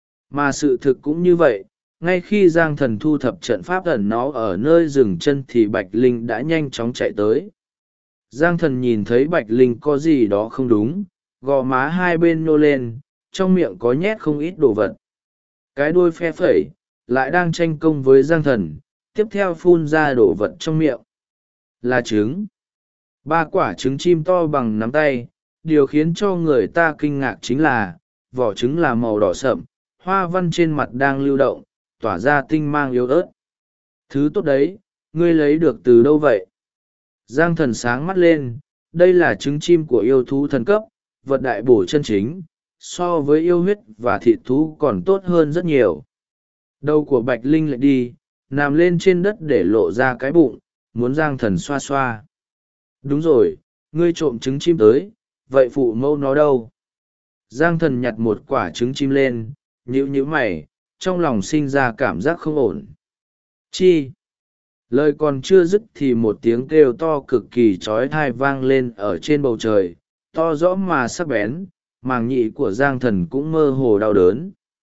Mà sự thực cũng như vậy, ngay khi Giang Thần thu thập trận pháp ẩn nó ở nơi dừng chân thì Bạch Linh đã nhanh chóng chạy tới. Giang Thần nhìn thấy Bạch Linh có gì đó không đúng, gò má hai bên nhô lên, trong miệng có nhét không ít đồ vật. Cái đuôi phe phẩy, lại đang tranh công với Giang Thần, tiếp theo phun ra đồ vật trong miệng. Là trứng. 3 quả trứng chim to bằng nắm tay, điều khiến cho người ta kinh ngạc chính là, vỏ trứng là màu đỏ sậm, hoa văn trên mặt đang lưu động, tỏa ra tinh mang yếu ớt. Thứ tốt đấy, ngươi lấy được từ đâu vậy? Giang Thần sáng mắt lên, đây là trứng chim của yêu thú thần cấp, vật đại bổ chân chính, so với yêu huyết và thịt thú còn tốt hơn rất nhiều. Đầu của Bạch Linh lại đi, nằm lên trên đất để lộ ra cái bụng, muốn Giang Thần xoa xoa. Đúng rồi, ngươi trộm trứng chim tới, vậy phụ mẫu nó đâu? Giang Thần nhặt một quả trứng chim lên, nhíu nhíu mày, trong lòng sinh ra cảm giác không ổn. Chi? Lời còn chưa dứt thì một tiếng kêu to cực kỳ trói thai vang lên ở trên bầu trời, to rõ mà sắc bén, màng nhĩ của Giang Thần cũng mơ hồ đau đớn.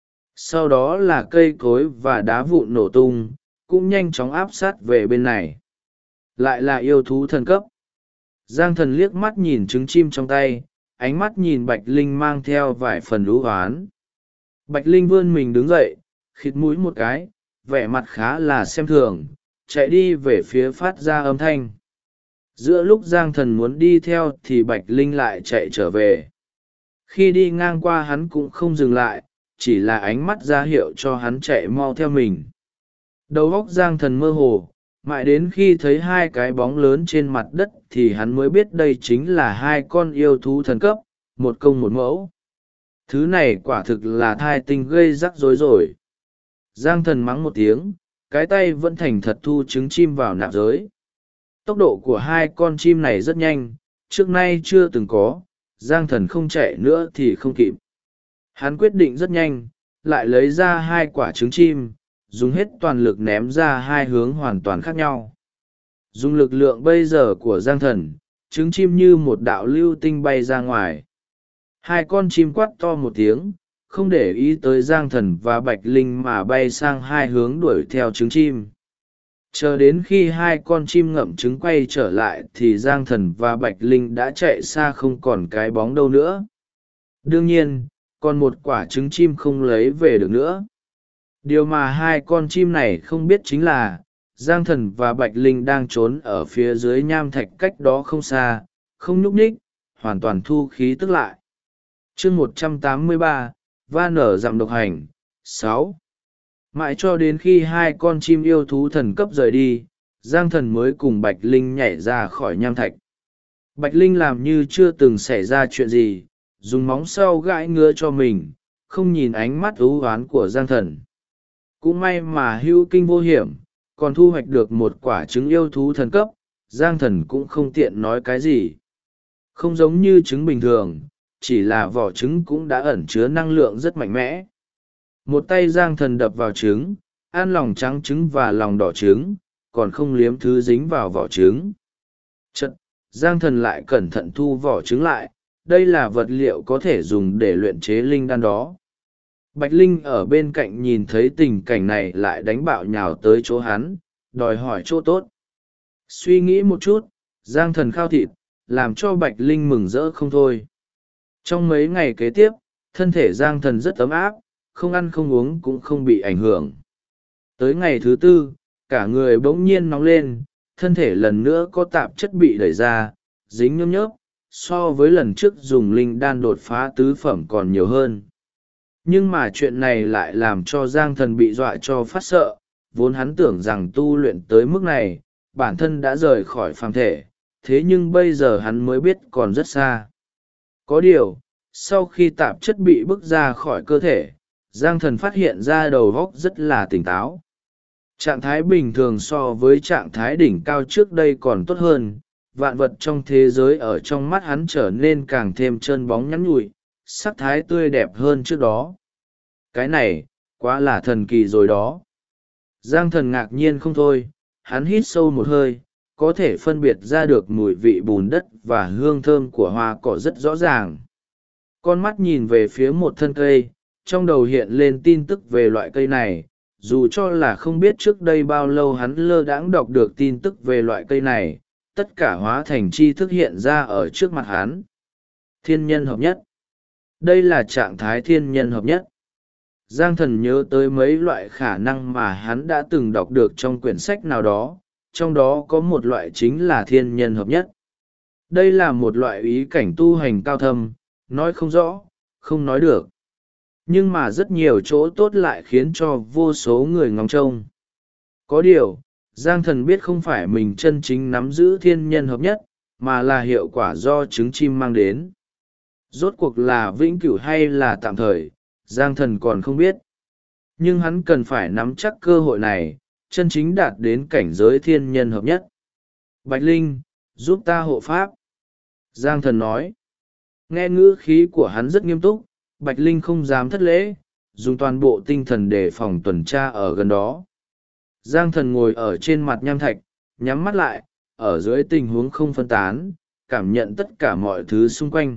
Sau đó là cây cối và đá vụn nổ tung, cũng nhanh chóng áp sát về bên này. Lại là yêu thú thần cấp. Giang Thần liếc mắt nhìn trứng chim trong tay, ánh mắt nhìn Bạch Linh mang theo vài phần lũ hoán. Bạch Linh vươn mình đứng dậy, khịt mũi một cái, vẻ mặt khá là xem thường, chạy đi về phía phát ra âm thanh. Giữa lúc Giang Thần muốn đi theo thì Bạch Linh lại chạy trở về. Khi đi ngang qua hắn cũng không dừng lại, chỉ là ánh mắt ra hiệu cho hắn chạy mau theo mình. Đầu óc Giang Thần mơ hồ, mãi đến khi thấy 2 cái bóng lớn trên mặt đất thì hắn mới biết đây chính là 2 con yêu thú thần cấp, một công một mẫu. Thứ này quả thực là thai tinh gây rắc rối rồi. Giang Thần mắng một tiếng, cái tay vẫn thành thật thu trứng chim vào nạp giới. Tốc độ của 2 con chim này rất nhanh, trước nay chưa từng có, Giang Thần không chạy nữa thì không kịp. Hắn quyết định rất nhanh, lại lấy ra 2 quả trứng chim, dùng hết toàn lực ném ra 2 hướng hoàn toàn khác nhau. Dùng lực lượng bây giờ của Giang Thần, trứng chim như một đạo lưu tinh bay ra ngoài. 2 con chim quát to một tiếng, không để ý tới Giang Thần và Bạch Linh mà bay sang 2 hướng đuổi theo trứng chim. chờ đến khi hai con chim ngậm trứng quay trở lại thì giang thần và bạch linh đã chạy xa không còn cái bóng đâu nữa. Đương nhiên còn một quả trứng chim không lấy về được nữa. Điều mà hai con chim này không biết chính là giang thần và bạch linh đang trốn ở phía dưới nham thạch cách đó không xa, không nhúc nhích, hoàn toàn thu khí tức lại. chương 183, va nở dặm độc hành 6. Mãi cho đến khi hai con chim yêu thú thần cấp rời đi, giang thần mới cùng bạch linh nhảy ra khỏi nham thạch. Bạch linh làm như chưa từng xảy ra chuyện gì, dùng móng sau gãi ngứa cho mình, không nhìn ánh mắt ưu oán của giang thần. Cũng may mà hữu kinh vô hiểm, còn thu hoạch được một quả trứng yêu thú thần cấp, giang thần cũng không tiện nói cái gì. Không giống như trứng bình thường, chỉ là vỏ trứng cũng đã ẩn chứa năng lượng rất mạnh mẽ. Một tay giang thần đập vào trứng, ăn lòng trắng trứng và lòng đỏ trứng, còn không liếm thứ dính vào vỏ trứng. Chật, giang thần lại cẩn thận thu vỏ trứng lại, đây là vật liệu có thể dùng để luyện chế linh đan đó. Bạch linh ở bên cạnh nhìn thấy tình cảnh này lại đánh bạo nhào tới chỗ hắn, đòi hỏi chỗ tốt. Suy nghĩ một chút, giang thần khao thịt, làm cho bạch linh mừng rỡ không thôi. Trong mấy ngày kế tiếp, thân thể giang thần rất ấm áp, không ăn không uống cũng không bị ảnh hưởng. Tới ngày thứ tư, cả người bỗng nhiên nóng lên, thân thể lần nữa có tạp chất bị đẩy ra, dính nhớp nhớp, so với lần trước dùng linh đan đột phá tứ phẩm còn nhiều hơn. Nhưng mà chuyện này lại làm cho giang thần bị dọa cho phát sợ, vốn hắn tưởng rằng tu luyện tới mức này, bản thân đã rời khỏi phàm thể, thế nhưng bây giờ hắn mới biết còn rất xa. Có điều, sau khi tạp chất bị bức ra khỏi cơ thể, giang thần phát hiện ra đầu óc rất là tỉnh táo. Trạng thái bình thường so với trạng thái đỉnh cao trước đây còn tốt hơn, vạn vật trong thế giới ở trong mắt hắn trở nên càng thêm trơn bóng nhắn nhụi, sắc thái tươi đẹp hơn trước đó. Cái này, quá là thần kỳ rồi đó. Giang thần ngạc nhiên không thôi, hắn hít sâu một hơi, có thể phân biệt ra được mùi vị bùn đất và hương thơm của hoa cỏ rất rõ ràng. Con mắt nhìn về phía một thân cây, trong đầu hiện lên tin tức về loại cây này, dù cho là không biết trước đây bao lâu hắn lơ đãng đọc được tin tức về loại cây này, tất cả hóa thành tri thức hiện ra ở trước mặt hắn. Thiên nhân hợp nhất. Đây là trạng thái thiên nhân hợp nhất. Giang thần nhớ tới mấy loại khả năng mà hắn đã từng đọc được trong quyển sách nào đó, trong đó có một loại chính là thiên nhân hợp nhất. Đây là một loại ý cảnh tu hành cao thâm, nói không rõ, không nói được. Nhưng mà rất nhiều chỗ tốt lại khiến cho vô số người ngóng trông. Có điều, Giang thần biết không phải mình chân chính nắm giữ thiên nhân hợp nhất, mà là hiệu quả do trứng chim mang đến. Rốt cuộc là vĩnh cửu hay là tạm thời, Giang thần còn không biết. Nhưng hắn cần phải nắm chắc cơ hội này, chân chính đạt đến cảnh giới thiên nhân hợp nhất. Bạch Linh, giúp ta hộ pháp. Giang thần nói. Nghe ngữ khí của hắn rất nghiêm túc, Bạch Linh không dám thất lễ, dùng toàn bộ tinh thần để phòng tuần tra ở gần đó. Giang thần ngồi ở trên mặt nham thạch, nhắm mắt lại, ở dưới tình huống không phân tán, cảm nhận tất cả mọi thứ xung quanh.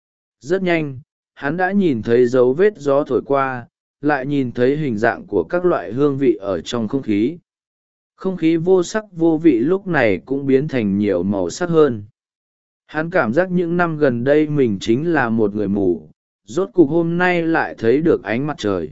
Rất nhanh, hắn đã nhìn thấy dấu vết gió thổi qua, lại nhìn thấy hình dạng của các loại hương vị ở trong không khí. Không khí vô sắc vô vị lúc này cũng biến thành nhiều màu sắc hơn. Hắn cảm giác những năm gần đây mình chính là một người mù, rốt cục hôm nay lại thấy được ánh mặt trời.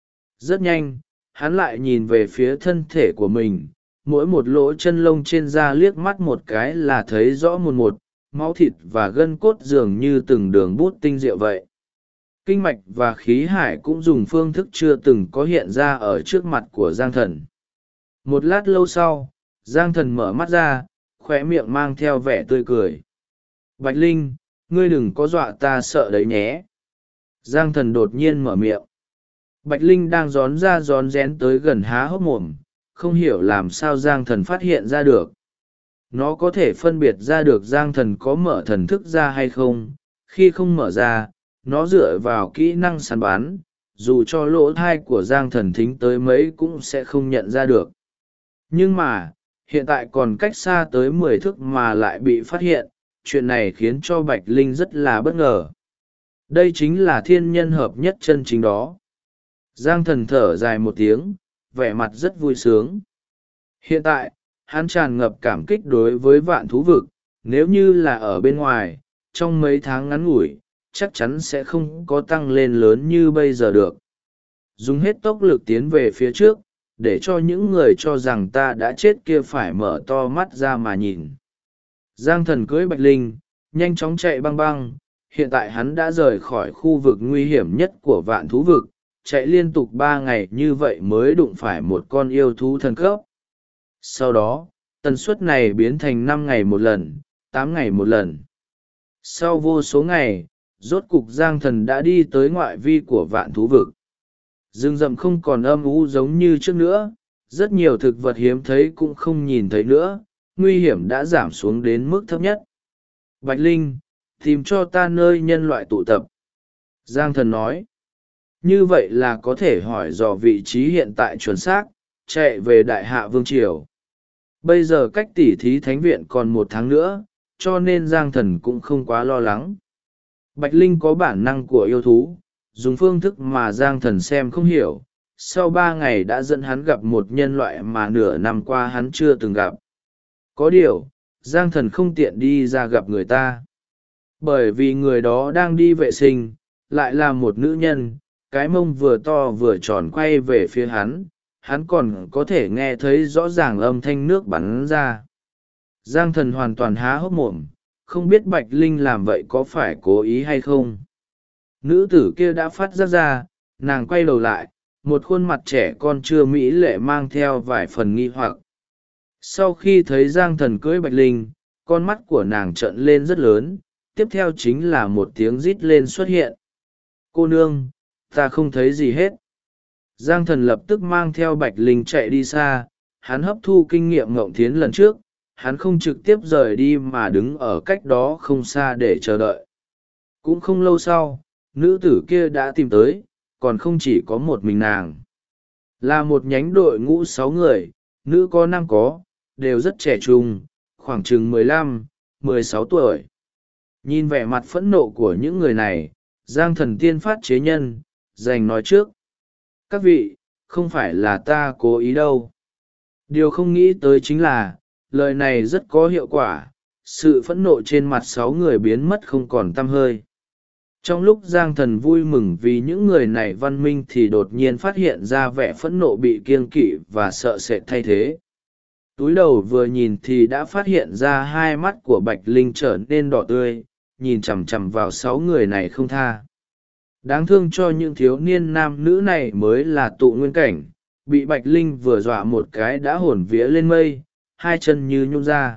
Rất nhanh, hắn lại nhìn về phía thân thể của mình, mỗi một lỗ chân lông trên da liếc mắt một cái là thấy rõ một máu thịt và gân cốt dường như từng đường bút tinh diệu vậy. Kinh mạch và khí hải cũng dùng phương thức chưa từng có hiện ra ở trước mặt của Giang thần. Một lát lâu sau, Giang thần mở mắt ra, khóe miệng mang theo vẻ tươi cười. Bạch Linh, ngươi đừng có dọa ta sợ đấy nhé. Giang thần đột nhiên mở miệng. Bạch Linh đang rón ra rón rén tới gần há hốc mồm, không hiểu làm sao Giang thần phát hiện ra được. Nó có thể phân biệt ra được Giang thần có mở thần thức ra hay không, khi không mở ra, nó dựa vào kỹ năng săn bắn, dù cho lỗ thai của Giang thần thính tới mấy cũng sẽ không nhận ra được. Nhưng mà, hiện tại còn cách xa tới 10 thước mà lại bị phát hiện, chuyện này khiến cho Bạch Linh rất là bất ngờ. Đây chính là thiên nhân hợp nhất chân chính đó. Giang thần thở dài một tiếng, vẻ mặt rất vui sướng. Hiện tại, hắn tràn ngập cảm kích đối với vạn thú vực, nếu như là ở bên ngoài, trong mấy tháng ngắn ngủi, chắc chắn sẽ không có tăng lên lớn như bây giờ được. Dùng hết tốc lực tiến về phía trước, để cho những người cho rằng ta đã chết kia phải mở to mắt ra mà nhìn. Giang Thần cưỡi Bạch Linh, nhanh chóng chạy băng băng, hiện tại hắn đã rời khỏi khu vực nguy hiểm nhất của vạn thú vực, chạy liên tục 3 ngày như vậy mới đụng phải một con yêu thú thần cấp. Sau đó, tần suất này biến thành 5 ngày một lần, 8 ngày một lần. Sau vô số ngày, rốt cục Giang Thần đã đi tới ngoại vi của vạn thú vực. Rừng rậm không còn âm u giống như trước nữa, rất nhiều thực vật hiếm thấy cũng không nhìn thấy nữa, nguy hiểm đã giảm xuống đến mức thấp nhất. Bạch Linh, tìm cho ta nơi nhân loại tụ tập. Giang Thần nói. Như vậy là có thể hỏi dò vị trí hiện tại chuẩn xác, chạy về Đại Hạ Vương Triều. Bây giờ cách tỉ thí thánh viện còn 1 tháng nữa, cho nên Giang Thần cũng không quá lo lắng. Bạch Linh có bản năng của yêu thú, dùng phương thức mà Giang Thần xem không hiểu. Sau 3 ngày đã dẫn hắn gặp một nhân loại mà nửa năm qua hắn chưa từng gặp. Có điều, Giang Thần không tiện đi ra gặp người ta. Bởi vì người đó đang đi vệ sinh, lại là một nữ nhân, cái mông vừa to vừa tròn quay về phía hắn còn có thể nghe thấy rõ ràng âm thanh nước bắn ra. Giang Thần hoàn toàn há hốc mồm, không biết Bạch Linh làm vậy có phải cố ý hay không. Nữ tử kia đã phát giác ra, nàng quay đầu lại, một khuôn mặt trẻ con chưa mỹ lệ mang theo vài phần nghi hoặc. Sau khi thấy Giang Thần cưỡi Bạch Linh, con mắt của nàng trợn lên rất lớn, tiếp theo chính là một tiếng rít lên xuất hiện. Cô nương, ta không thấy gì hết. Giang Thần lập tức mang theo Bạch Linh chạy đi xa, hắn hấp thu kinh nghiệm Ngộng Thiến lần trước, hắn không trực tiếp rời đi mà đứng ở cách đó không xa để chờ đợi. Cũng không lâu sau, nữ tử kia đã tìm tới, còn không chỉ có một mình nàng. Là một nhánh đội ngũ 6 người, nữ có nam có, đều rất trẻ trung, khoảng chừng 15, 16 tuổi. Nhìn vẻ mặt phẫn nộ của những người này, Giang Thần tiên phát chế nhân, dành nói trước. Các vị, không phải là ta cố ý đâu. Điều không nghĩ tới chính là, lời này rất có hiệu quả, sự phẫn nộ trên mặt 6 người biến mất không còn tăm hơi. Trong lúc Giang Thần vui mừng vì những người này văn minh thì đột nhiên phát hiện ra vẻ phẫn nộ bị kiêng kỵ và sợ sệt thay thế. Túi đầu vừa nhìn thì đã phát hiện ra hai mắt của Bạch Linh trở nên đỏ tươi, nhìn chằm chằm vào 6 người này không tha. Đáng thương cho những thiếu niên nam nữ này mới là tụ nguyên cảnh, bị Bạch Linh vừa dọa một cái đã hồn vía lên mây, hai chân như nhún ra.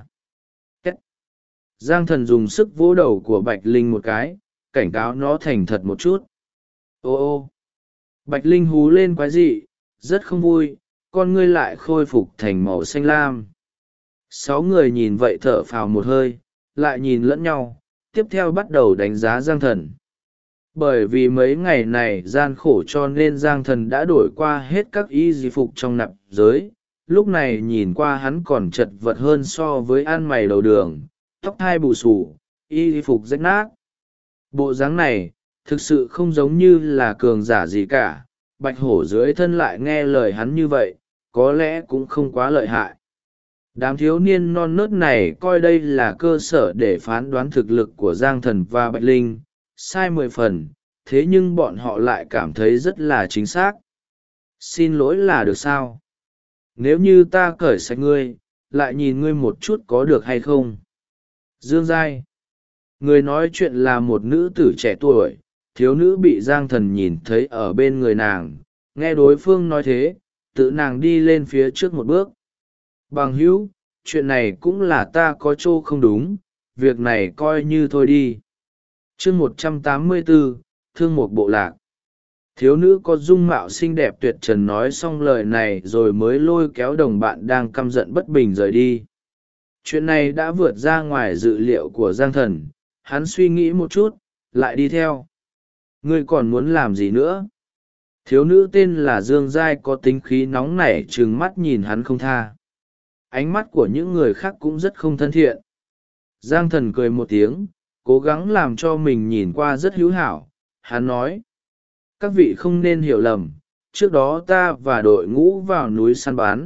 Giang Thần dùng sức vỗ đầu của Bạch Linh một cái, cảnh cáo nó thành thật một chút. Ô ô! Bạch Linh hú lên quái dị, rất không vui, con ngươi lại khôi phục thành màu xanh lam. 6 người nhìn vậy thở phào một hơi, lại nhìn lẫn nhau, tiếp theo bắt đầu đánh giá Giang Thần. Bởi vì mấy ngày này gian khổ cho nên Giang Thần đã đổi qua hết các y di phục trong nạp giới, lúc này nhìn qua hắn còn chật vật hơn so với ăn mày đầu đường, tóc hai bù xù, y di phục rách nát. Bộ dáng này, thực sự không giống như là cường giả gì cả, bạch hổ dưới thân lại nghe lời hắn như vậy, có lẽ cũng không quá lợi hại. Đám thiếu niên non nớt này coi đây là cơ sở để phán đoán thực lực của Giang Thần và Bạch Linh, sai 10 phần, thế nhưng bọn họ lại cảm thấy rất là chính xác. Xin lỗi là được sao? Nếu như ta cởi sạch ngươi, lại nhìn ngươi một chút có được hay không? Dương Giai. Người nói chuyện là một nữ tử trẻ tuổi, thiếu nữ bị Giang Thần nhìn thấy ở bên người nàng, nghe đối phương nói thế, tự nàng đi lên phía trước một bước. Bằng hữu, chuyện này cũng là ta có chỗ không đúng, việc này coi như thôi đi. Chương 184, Thương Mục Bộ Lạc. Thiếu nữ có dung mạo xinh đẹp tuyệt trần nói xong lời này rồi mới lôi kéo đồng bạn đang căm giận bất bình rời đi. Chuyện này đã vượt ra ngoài dự liệu của Giang Thần, hắn suy nghĩ một chút, lại đi theo. Ngươi còn muốn làm gì nữa? Thiếu nữ tên là Dương Giai có tính khí nóng nảy trừng mắt nhìn hắn không tha. Ánh mắt của những người khác cũng rất không thân thiện. Giang Thần cười một tiếng, cố gắng làm cho mình nhìn qua rất hữu hảo. Hắn nói, các vị không nên hiểu lầm, trước đó ta và đội ngũ vào núi săn bắn,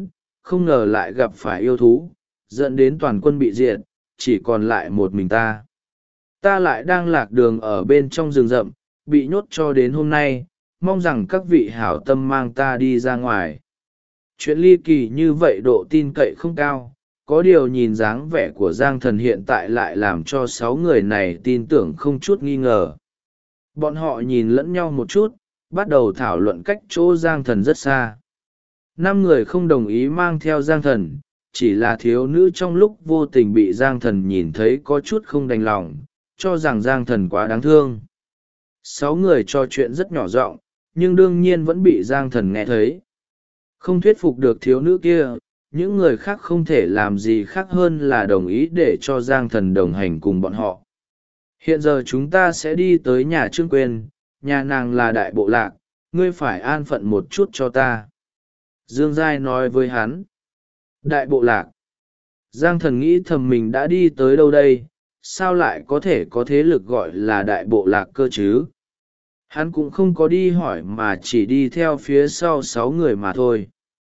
không ngờ lại gặp phải yêu thú, dẫn đến toàn quân bị diệt, chỉ còn lại một mình ta. Ta lại đang lạc đường ở bên trong rừng rậm, bị nhốt cho đến hôm nay, mong rằng các vị hảo tâm mang ta đi ra ngoài. Chuyện ly kỳ như vậy độ tin cậy không cao, có điều nhìn dáng vẻ của Giang Thần hiện tại lại làm cho 6 người này tin tưởng không chút nghi ngờ. Bọn họ nhìn lẫn nhau một chút, bắt đầu thảo luận cách chỗ Giang Thần rất xa. 5 người không đồng ý mang theo Giang Thần, chỉ là thiếu nữ trong lúc vô tình bị Giang Thần nhìn thấy có chút không đành lòng, cho rằng Giang Thần quá đáng thương. 6 người trò chuyện rất nhỏ giọng, nhưng đương nhiên vẫn bị Giang Thần nghe thấy. Không thuyết phục được thiếu nữ kia, những người khác không thể làm gì khác hơn là đồng ý để cho Giang Thần đồng hành cùng bọn họ. Hiện giờ chúng ta sẽ đi tới nhà Trương Quyên, nhà nàng là đại bộ lạc, ngươi phải an phận một chút cho ta. Dương Giai nói với hắn. Đại bộ lạc. Giang Thần nghĩ thầm mình đã đi tới đâu đây, sao lại có thể có thế lực gọi là đại bộ lạc cơ chứ? Hắn cũng không có đi hỏi mà chỉ đi theo phía sau 6 người mà thôi.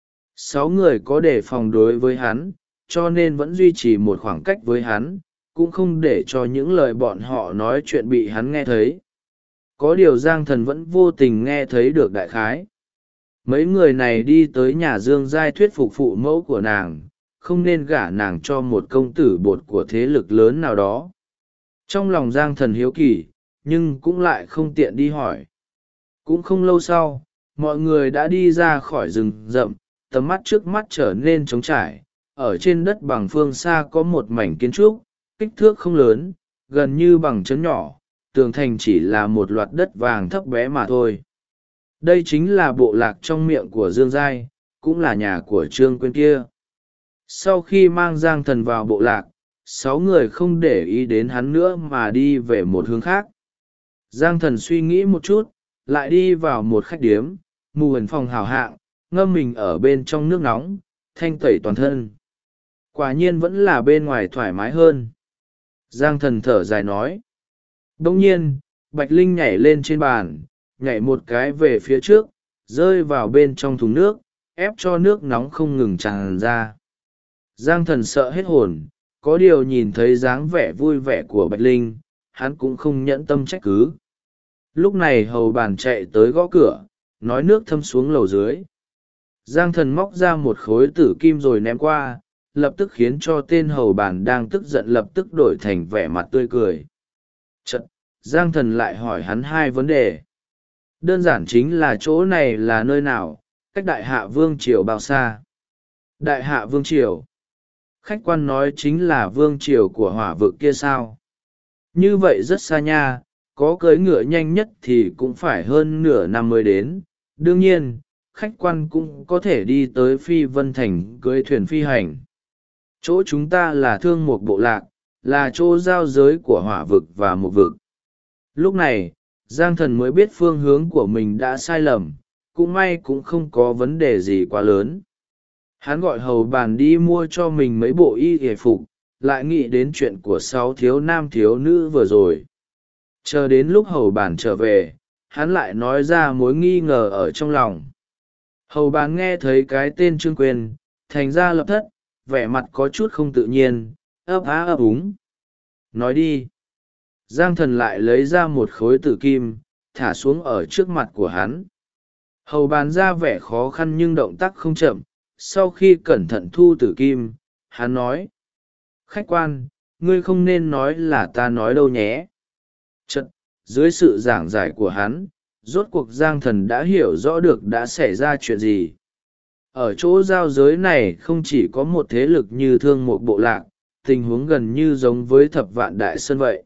6 người có đề phòng đối với hắn, cho nên vẫn duy trì một khoảng cách với hắn, cũng không để cho những lời bọn họ nói chuyện bị hắn nghe thấy. Có điều Giang Thần vẫn vô tình nghe thấy được đại khái. Mấy người này đi tới nhà Dương Giai thuyết phục phụ mẫu của nàng, không nên gả nàng cho một công tử bột của thế lực lớn nào đó. Trong lòng Giang Thần hiếu kỳ, nhưng cũng lại không tiện đi hỏi. Cũng không lâu sau, mọi người đã đi ra khỏi rừng rậm, tầm mắt trước mắt trở nên trống trải. Ở trên đất bằng phương xa có một mảnh kiến trúc, kích thước không lớn, gần như bằng trấn nhỏ, tường thành chỉ là một loạt đất vàng thấp bé mà thôi. Đây chính là bộ lạc trong miệng của Dương Giai, cũng là nhà của Trương Quyên kia. Sau khi mang Giang Thần vào bộ lạc, 6 người không để ý đến hắn nữa mà đi về một hướng khác. Giang Thần suy nghĩ một chút, lại đi vào một khách điếm, mù ẩn phòng hào hạng, ngâm mình ở bên trong nước nóng, thanh tẩy toàn thân. Quả nhiên vẫn là bên ngoài thoải mái hơn. Giang Thần thở dài nói. Đông nhiên, Bạch Linh nhảy lên trên bàn, nhảy một cái về phía trước, rơi vào bên trong thùng nước, ép cho nước nóng không ngừng tràn ra. Giang Thần sợ hết hồn, có điều nhìn thấy dáng vẻ vui vẻ của Bạch Linh, hắn cũng không nhẫn tâm trách cứ. Lúc này hầu bàn chạy tới gõ cửa, nói nước thâm xuống lầu dưới. Giang Thần móc ra một khối tử kim rồi ném qua, lập tức khiến cho tên hầu bàn đang tức giận lập tức đổi thành vẻ mặt tươi cười. Chật, Giang Thần lại hỏi hắn 2 vấn đề. Đơn giản chính là chỗ này là nơi nào, cách Đại Hạ Vương Triều bao xa? Đại Hạ Vương Triều. Khách quan nói chính là Vương Triều của Hỏa Vực kia sao? Như vậy rất xa nha, có cưỡi ngựa nhanh nhất thì cũng phải hơn nửa năm mới đến. Đương nhiên, khách quan cũng có thể đi tới Phi Vân Thành cưỡi thuyền phi hành. Chỗ chúng ta là Thương Mục Bộ Lạc, là chỗ giao giới của Hỏa Vực và Mục Vực. Lúc này, Giang Thần mới biết phương hướng của mình đã sai lầm, cũng may cũng không có vấn đề gì quá lớn. Hắn gọi hầu bàn đi mua cho mình mấy bộ y hề phục, lại nghĩ đến chuyện của 6 thiếu nam thiếu nữ vừa rồi. Chờ đến lúc hầu bàn trở về, hắn lại nói ra mối nghi ngờ ở trong lòng. Hầu bàn nghe thấy cái tên Trương Quyên, thành ra lập thất, vẻ mặt có chút không tự nhiên, ấp á ấp úng. Nói đi. Giang Thần lại lấy ra một khối tử kim, thả xuống ở trước mặt của hắn. Hầu bàn ra vẻ khó khăn nhưng động tác không chậm, sau khi cẩn thận thu tử kim, hắn nói. Khách quan, ngươi không nên nói là ta nói đâu nhé. Chật, dưới sự giảng giải của hắn, rốt cuộc Giang Thần đã hiểu rõ được đã xảy ra chuyện gì. Ở chỗ giao giới này không chỉ có một thế lực như Thương Mục Bộ Lạc, tình huống gần như giống với Thập Vạn Đại Sơn vậy.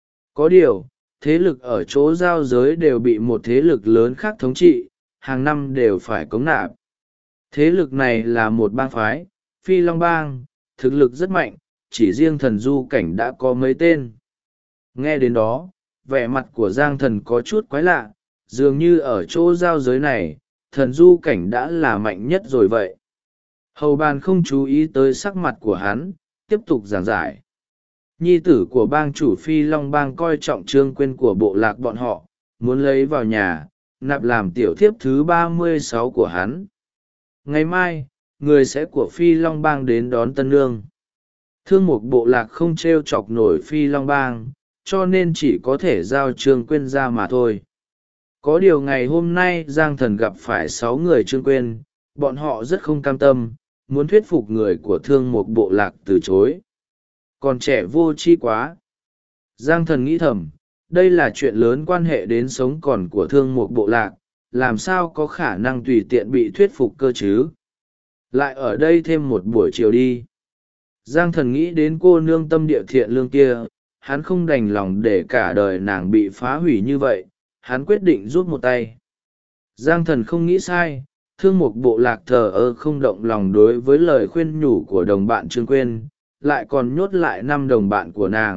Có điều, thế lực ở chỗ giao giới đều bị một thế lực lớn khác thống trị, hàng năm đều phải cống nạp. Thế lực này là một bang phái, Phi Long Bang, thực lực rất mạnh, chỉ riêng Thần Du Cảnh đã có mấy tên. Nghe đến đó, vẻ mặt của Giang Thần có chút quái lạ, dường như ở chỗ giao giới này, Thần Du Cảnh đã là mạnh nhất rồi vậy. Hầu bàn không chú ý tới sắc mặt của hắn, tiếp tục giảng giải. Nhi tử của bang chủ Phi Long Bang coi trọng Trương Quyên của bộ lạc bọn họ, muốn lấy vào nhà, nạp làm tiểu thiếp thứ 36 của hắn. Ngày mai, người sẽ của Phi Long Bang đến đón tân nương. Thương mục bộ lạc không t r e o chọc nổi Phi Long Bang, cho nên chỉ có thể giao Trương Quyên ra mà thôi. Có điều ngày hôm nay Giang Thần gặp phải 6 người Trương Quyên, bọn họ rất không cam tâm, muốn thuyết phục người của thương mục bộ lạc từ chối. Còn trẻ vô tri quá. Giang Thần nghĩ thầm, đây là chuyện lớn quan hệ đến sống còn của thương mục bộ lạc, làm sao có khả năng tùy tiện bị thuyết phục cơ chứ. Lại ở đây thêm một buổi chiều đi. Giang Thần nghĩ đến cô nương tâm địa thiện lương kia, hắn không đành lòng để cả đời nàng bị phá hủy như vậy, hắn quyết định rút một tay. Giang Thần không nghĩ sai, thương mục bộ lạc thờ ơ không động lòng đối với lời khuyên nhủ của đồng bạn Trương Quyên, lại còn nhốt lại 5 đồng bạn của nàng.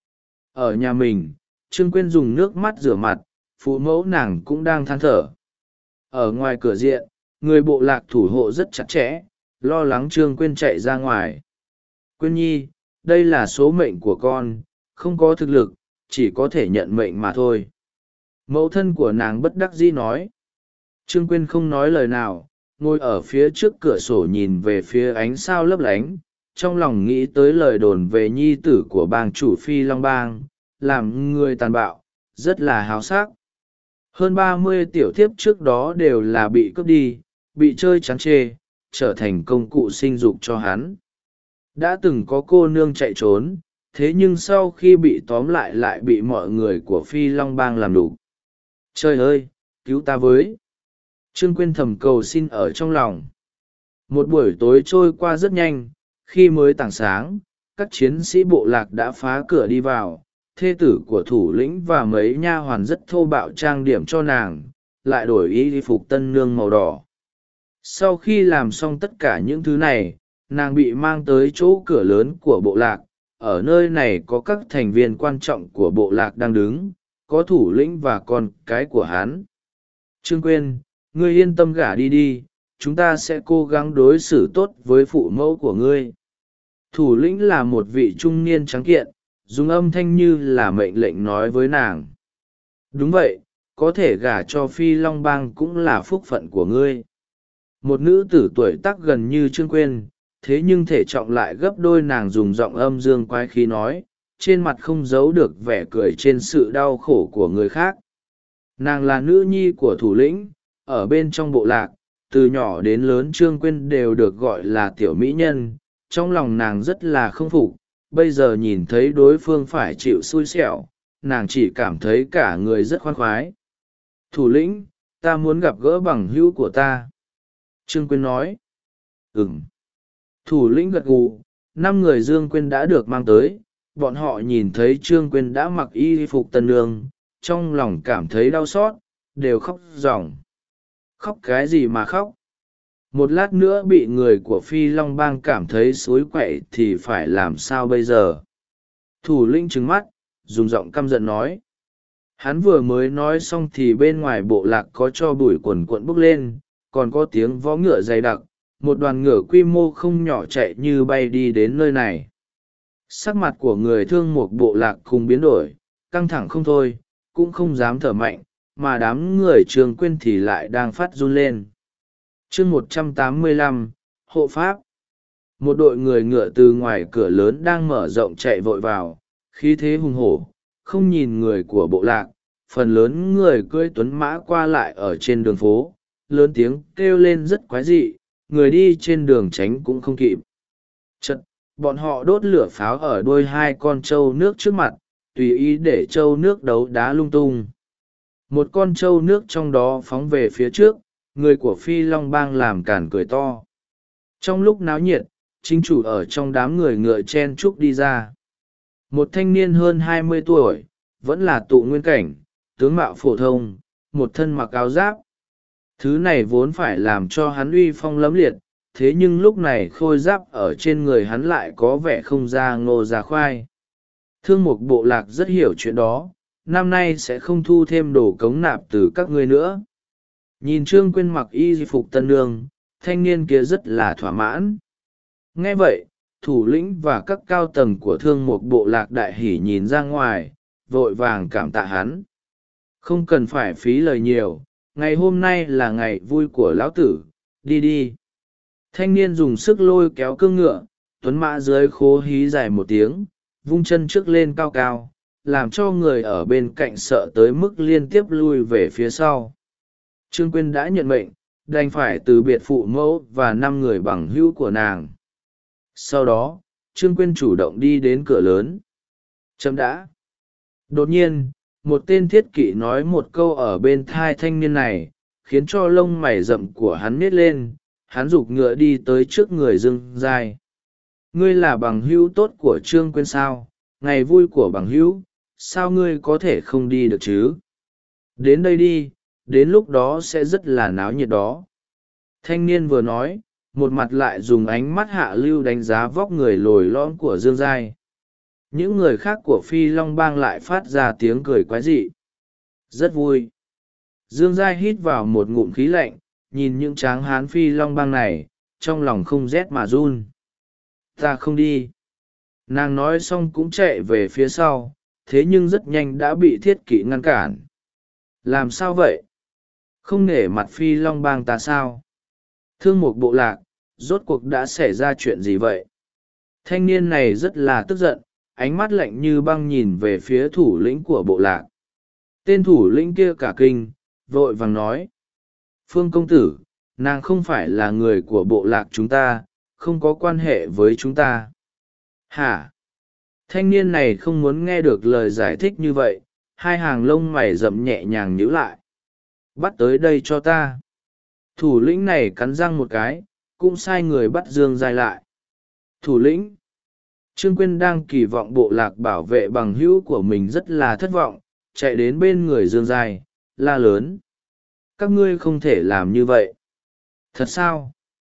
Ở nhà mình, Trương Quyên dùng nước mắt rửa mặt, phụ mẫu nàng cũng đang than thở. Ở ngoài cửa diện, người bộ lạc thủ hộ rất chặt chẽ, lo lắng Trương Quyên chạy ra ngoài. Quyên nhi, đây là số mệnh của con, không có thực lực, chỉ có thể nhận mệnh mà thôi. Mẫu thân của nàng bất đắc dĩ nói. Trương Quyên không nói lời nào, ngồi ở phía trước cửa sổ nhìn về phía ánh sao lấp lánh, trong lòng nghĩ tới lời đồn về nhi tử của bang chủ Phi Long Bang, làm người tàn bạo, rất là háo sắc. Hơn 30 tiểu thiếp trước đó đều là bị cướp đi, bị chơi chán chê, trở thành công cụ sinh dục cho hắn. Đã từng có cô nương chạy trốn, thế nhưng sau khi bị tóm lại bị mọi người của Phi Long Bang làm đủ. Trời ơi, cứu ta với! Trương Quyên thầm cầu xin ở trong lòng. Một buổi tối trôi qua rất nhanh, khi mới tảng sáng, các chiến sĩ bộ lạc đã phá cửa đi vào. Thê tử của thủ lĩnh và mấy nha hoàn rất thô bạo trang điểm cho nàng, lại đổi y phục tân nương màu đỏ. Sau khi làm xong tất cả những thứ này, nàng bị mang tới chỗ cửa lớn của bộ lạc. Ở nơi này có các thành viên quan trọng của bộ lạc đang đứng, có thủ lĩnh và con cái của hắn. Trương Quyên, ngươi yên tâm gả đi đi, chúng ta sẽ cố gắng đối xử tốt với phụ mẫu của ngươi. Thủ lĩnh là một vị trung niên trắng kiện, dùng âm thanh như là mệnh lệnh nói với nàng. Đúng vậy, có thể gả cho Phi Long Bang cũng là phúc phận của ngươi. Một nữ tử tuổi tác gần như Trương Quyên, thế nhưng thể trọng lại gấp đôi, nàng dùng giọng âm dương quái khí nói, trên mặt không giấu được vẻ cười trên sự đau khổ của người khác. Nàng là nữ nhi của thủ lĩnh, ở bên trong bộ lạc, từ nhỏ đến lớn Trương Quyên đều được gọi là tiểu mỹ nhân, trong lòng nàng rất là không phục. Bây giờ nhìn thấy đối phương phải chịu xui xẻo, nàng chỉ cảm thấy cả người rất khoan khoái. Thủ lĩnh, ta muốn gặp gỡ bằng hữu của ta. Trương Quyên nói. Ừm. Thủ lĩnh gật gù, 5 người Dương Quyên đã được mang tới, bọn họ nhìn thấy Trương Quyên đã mặc y phục tân nương, trong lòng cảm thấy đau xót, đều khóc ròng. Khóc cái gì mà khóc? Một lát nữa bị người của Phi Long Bang cảm thấy xối quậy thì phải làm sao bây giờ? Thủ lĩnh trừng mắt, dùng giọng căm giận nói. Hắn vừa mới nói xong thì bên ngoài bộ lạc có cho bụi quần quận bốc lên, còn có tiếng vó ngựa dày đặc, một đoàn ngựa quy mô không nhỏ chạy như bay đi đến nơi này. Sắc mặt của người thương một bộ lạc cùng biến đổi, căng thẳng không thôi, cũng không dám thở mạnh, mà đám người Trương Quyên thì lại đang phát run lên. Chương 185, hộ pháp. Một đội người ngựa từ ngoài cửa lớn đang mở rộng chạy vội vào, khí thế hùng hổ, không nhìn người của bộ lạc, phần lớn người cưỡi tuấn mã qua lại ở trên đường phố, lớn tiếng kêu lên rất quái dị, người đi trên đường tránh cũng không kịp. Chật, bọn họ đốt lửa pháo ở đuôi 2 con trâu nước trước mặt, tùy ý để trâu nước đấu đá lung tung. Một con trâu nước trong đó phóng về phía trước, người của Phi Long Bang làm cản cười to. Trong lúc náo nhiệt, chính chủ ở trong đám người ngựa chen chúc đi ra. Một thanh niên hơn 20 tuổi, vẫn là tụ nguyên cảnh, tướng mạo phổ thông, một thân mặc áo giáp. Thứ này vốn phải làm cho hắn uy phong lẫm liệt, thế nhưng lúc này khôi giáp ở trên người hắn lại có vẻ không ra ngô ra khoai. Thương mục bộ lạc rất hiểu chuyện đó, năm nay sẽ không thu thêm đồ cống nạp từ các ngươi nữa. Nhìn Trương Quyên mặc y phục tân nương, thanh niên kia rất là thỏa mãn. Nghe vậy, thủ lĩnh và các cao tầng của thương mục bộ lạc đại hỉ nhìn ra ngoài, vội vàng cảm tạ hắn. Không cần phải phí lời nhiều, ngày hôm nay là ngày vui của lão tử, đi đi. Thanh niên dùng sức lôi kéo cương ngựa, tuấn mã dưới khố hí dài một tiếng, vung chân trước lên cao cao, làm cho người ở bên cạnh sợ tới mức liên tiếp lui về phía sau. Trương Quyên đã nhận mệnh, đành phải từ biệt phụ mẫu và 5 người bằng hữu của nàng. Sau đó, Trương Quyên chủ động đi đến cửa lớn. Chấm đã. Đột nhiên, một tên thiết kỵ nói một câu ở bên thai thanh niên này, khiến cho lông mày rậm của hắn nít lên. Hắn giục ngựa đi tới trước người Dương Giai. Ngươi là bằng hữu tốt của Trương Quyên sao? Ngày vui của bằng hữu, sao ngươi có thể không đi được chứ? Đến đây đi, đến lúc đó sẽ rất là náo nhiệt đó. Thanh niên vừa nói, một mặt lại dùng ánh mắt hạ lưu đánh giá vóc người lồi lõm của Dương Giai. Những người khác của Phi Long Bang lại phát ra tiếng cười quái dị. Rất vui. Dương Giai hít vào một ngụm khí lạnh, nhìn những tráng hán Phi Long Bang này, trong lòng không rét mà run. Ta không đi. Nàng nói xong cũng chạy về phía sau, thế nhưng rất nhanh đã bị thiết kỵ ngăn cản. Làm sao vậy? Không nể mặt Phi Long Bang ta sao? Thương Mục Bộ Lạc, rốt cuộc đã xảy ra chuyện gì vậy? Thanh niên này rất là tức giận, ánh mắt lạnh như băng nhìn về phía thủ lĩnh của bộ lạc. Tên thủ lĩnh kia cả kinh, vội vàng nói. Phương công tử, nàng không phải là người của bộ lạc chúng ta, không có quan hệ với chúng ta. Hả? Thanh niên này không muốn nghe được lời giải thích như vậy, hai hàng lông mày rậm nhẹ nhàng nhíu lại. Bắt tới đây cho ta. Thủ lĩnh này cắn răng một cái, cũng sai người bắt Dương Giai lại. Thủ lĩnh. Trương Quyên đang kỳ vọng bộ lạc bảo vệ bằng hữu của mình rất là thất vọng, chạy đến bên người Dương Giai, la lớn. Các ngươi không thể làm như vậy. Thật sao?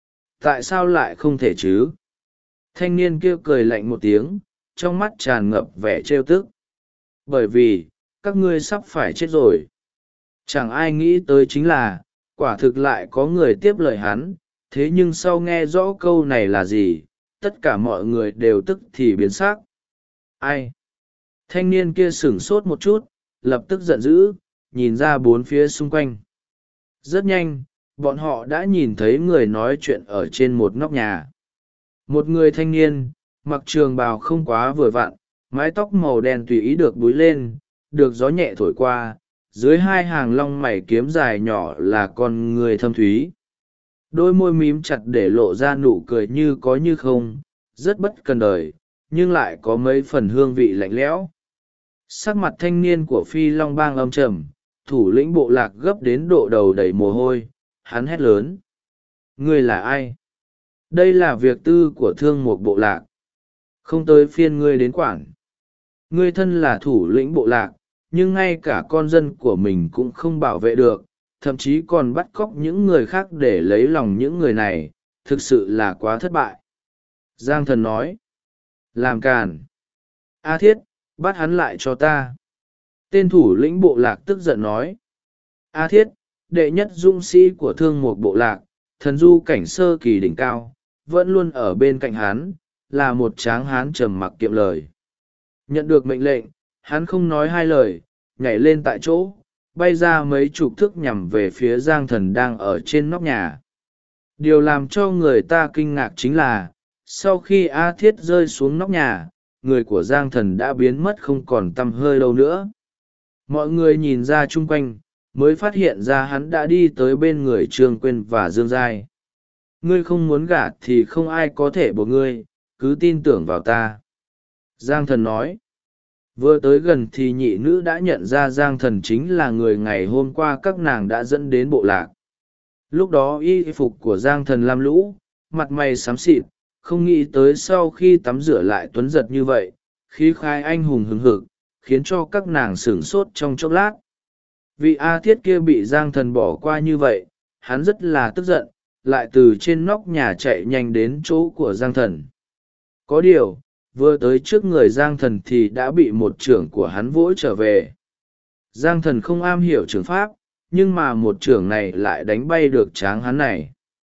Tại sao lại không thể chứ? Thanh niên kia cười lạnh một tiếng, trong mắt tràn ngập vẻ trêu tức. Bởi vì, các ngươi sắp phải chết rồi. Chẳng ai nghĩ tới chính là, quả thực lại có người tiếp lời hắn, thế nhưng sau nghe rõ câu này là gì, tất cả mọi người đều tức thì biến sắc. Ai? Thanh niên kia sửng sốt một chút, lập tức giận dữ, nhìn ra bốn phía xung quanh. Rất nhanh, bọn họ đã nhìn thấy người nói chuyện ở trên một nóc nhà. Một người thanh niên, mặc trường bào không quá vừa vặn, mái tóc màu đen tùy ý được búi lên, được gió nhẹ thổi qua, dưới hai hàng lông mày kiếm dài nhỏ là con người thâm thúy. Đôi môi mím chặt để lộ ra nụ cười như có như không, rất bất cần đời, nhưng lại có mấy phần hương vị lạnh lẽo. Sắc mặt thanh niên của Phi Long Bang âm trầm, thủ lĩnh bộ lạc gấp đến độ đầu đầy mồ hôi, hắn hét lớn. Ngươi là ai? Đây là việc tư của Thương Mục Bộ Lạc. Không tới phiên ngươi đến quản. Ngươi thân là thủ lĩnh bộ lạc, nhưng ngay cả con dân của mình cũng không bảo vệ được, thậm chí còn bắt cóc những người khác để lấy lòng những người này, thực sự là quá thất bại. Giang Thần nói. Làm càn. A Thiết, bắt hắn lại cho ta. Tên thủ lĩnh bộ lạc tức giận nói. A Thiết, đệ nhất dũng sĩ của Thương Mục Bộ Lạc, thần du cảnh sơ kỳ đỉnh cao, vẫn luôn ở bên cạnh hắn, là một tráng hán trầm mặc kiệm lời. Nhận được mệnh lệnh, hắn không nói hai lời, nhảy lên tại chỗ, bay ra mấy chục thước nhằm về phía Giang Thần đang ở trên nóc nhà. Điều làm cho người ta kinh ngạc chính là, sau khi A Thiết rơi xuống nóc nhà, người của Giang Thần đã biến mất không còn tăm hơi đâu nữa. Mọi người nhìn ra chung quanh, mới phát hiện ra hắn đã đi tới bên người Trương Quyên và Dương Giai. Ngươi không muốn gả thì không ai có thể buộc ngươi, cứ tin tưởng vào ta. Giang Thần nói. Vừa tới gần thì nhị nữ đã nhận ra Giang Thần chính là người ngày hôm qua các nàng đã dẫn đến bộ lạc. Lúc đó y phục của Giang Thần lam lũ, mặt mày xám xịt, không nghĩ tới sau khi tắm rửa lại tuấn giật như vậy, khí khái anh hùng hừng hực, khiến cho các nàng sửng sốt trong chốc lát. Vị A Thiết kia bị Giang Thần bỏ qua như vậy, hắn rất là tức giận, lại từ trên nóc nhà chạy nhanh đến chỗ của Giang Thần. Có điều, vừa tới trước người Giang Thần thì đã bị một trưởng của hắn vỗ trở về. Giang Thần không am hiểu trưởng pháp, nhưng mà một trưởng này lại đánh bay được tráng hắn này.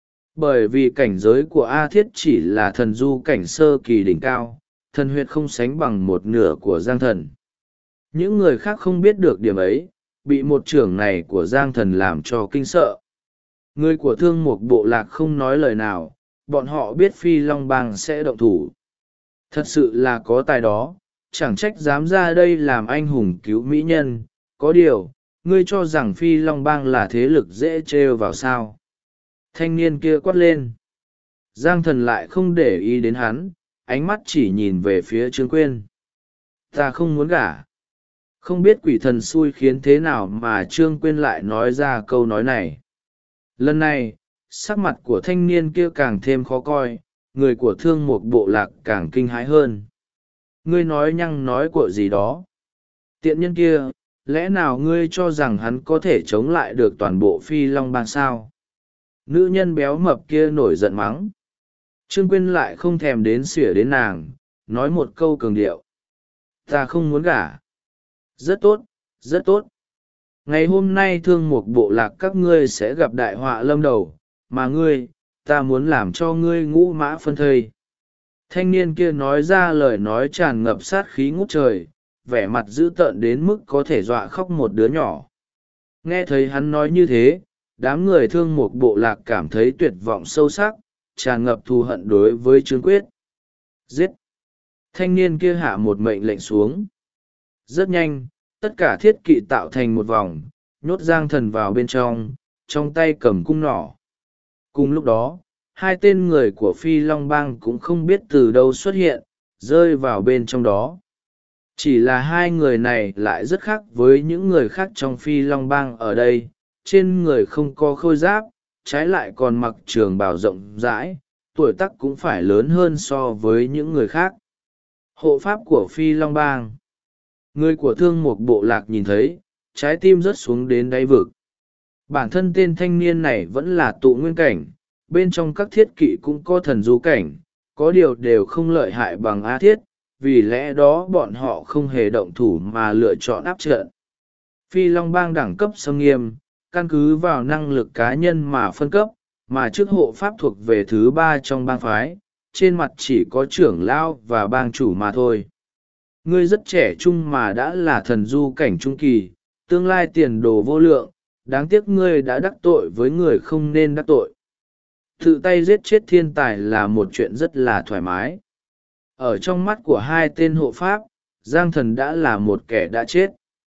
Bởi vì cảnh giới của A Thiết chỉ là thần du cảnh sơ kỳ đỉnh cao, thần huyệt không sánh bằng một nửa của Giang Thần. Những người khác không biết được điểm ấy, bị một trưởng này của Giang Thần làm cho kinh sợ. Người của Thương Mục Bộ Lạc không nói lời nào, bọn họ biết Phi Long Bang sẽ động thủ. Thật sự là có tài đó, chẳng trách dám ra đây làm anh hùng cứu mỹ nhân. Có điều, ngươi cho rằng Phi Long Bang là thế lực dễ trêu vào sao? Thanh niên kia quát lên. Giang Thần lại không để ý đến hắn, ánh mắt chỉ nhìn về phía Trương Quyên. Ta không muốn gả. Không biết quỷ thần xui khiến thế nào mà Trương Quyên lại nói ra câu nói này. Lần này, sắc mặt của thanh niên kia càng thêm khó coi, người của Thương Mục Bộ Lạc càng kinh hãi hơn. Ngươi nói nhăng nói của gì đó? Tiện nhân kia, lẽ nào ngươi cho rằng hắn có thể chống lại được toàn bộ Phi Long Bang sao? Nữ nhân béo mập kia nổi giận mắng. Trương Quyên lại không thèm đến xỉa đến nàng, nói một câu cường điệu. Ta không muốn gả. Rất tốt, rất tốt. Ngày hôm nay Thương Mục Bộ Lạc các ngươi sẽ gặp đại họa lâm đầu, mà ngươi, ta muốn làm cho ngươi ngũ mã phân thây. Thanh niên kia nói ra lời nói tràn ngập sát khí ngút trời, vẻ mặt dữ tợn đến mức có thể dọa khóc một đứa nhỏ. Nghe thấy hắn nói như thế, đám người Thương Mục Bộ Lạc cảm thấy tuyệt vọng sâu sắc, tràn ngập thù hận đối với Trương Quyết. Giết! Thanh niên kia hạ một mệnh lệnh xuống. Rất nhanh, tất cả thiết kỵ tạo thành một vòng, nhốt Giang Thần vào bên trong tay cầm cung nỏ. Cùng lúc đó, hai tên người của Phi Long Bang cũng không biết từ đâu xuất hiện, rơi vào bên trong đó. Chỉ là hai người này lại rất khác với những người khác trong Phi Long Bang ở đây, trên người không có khôi giáp, trái lại còn mặc trường bào rộng rãi, tuổi tác cũng phải lớn hơn so với những người khác. Hộ pháp của Phi Long Bang. Người của Thương Mục Bộ Lạc nhìn thấy, trái tim rớt xuống đến đáy vực. Bản thân tên thanh niên này vẫn là tụ nguyên cảnh, bên trong các thiết kỵ cũng có thần du cảnh, có điều đều không lợi hại bằng A Thiết, vì lẽ đó bọn họ không hề động thủ mà lựa chọn áp trận. Phi Long Bang đẳng cấp xâm nghiêm, căn cứ vào năng lực cá nhân mà phân cấp, mà chức hộ pháp thuộc về thứ ba trong bang phái, trên mặt chỉ có trưởng lão và bang chủ mà thôi. Ngươi rất trẻ trung mà đã là thần du cảnh trung kỳ, tương lai tiền đồ vô lượng, đáng tiếc ngươi đã đắc tội với người không nên đắc tội. Tự tay giết chết thiên tài là một chuyện rất là thoải mái. Ở trong mắt của hai tên hộ pháp, Giang Thần đã là một kẻ đã chết.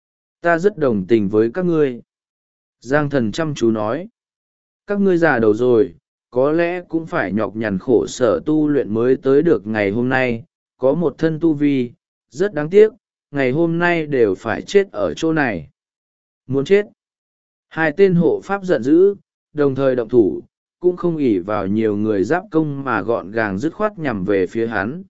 Ta rất đồng tình với các ngươi. Giang Thần chăm chú nói. Các ngươi già đầu rồi, có lẽ cũng phải nhọc nhằn khổ sở tu luyện mới tới được ngày hôm nay, có một thân tu vi, rất đáng tiếc, ngày hôm nay đều phải chết ở chỗ này. Muốn chết. Hai tên hộ pháp giận dữ, đồng thời động thủ, cũng không ỷ vào nhiều người giáp công mà gọn gàng dứt khoát nhằm về phía hắn.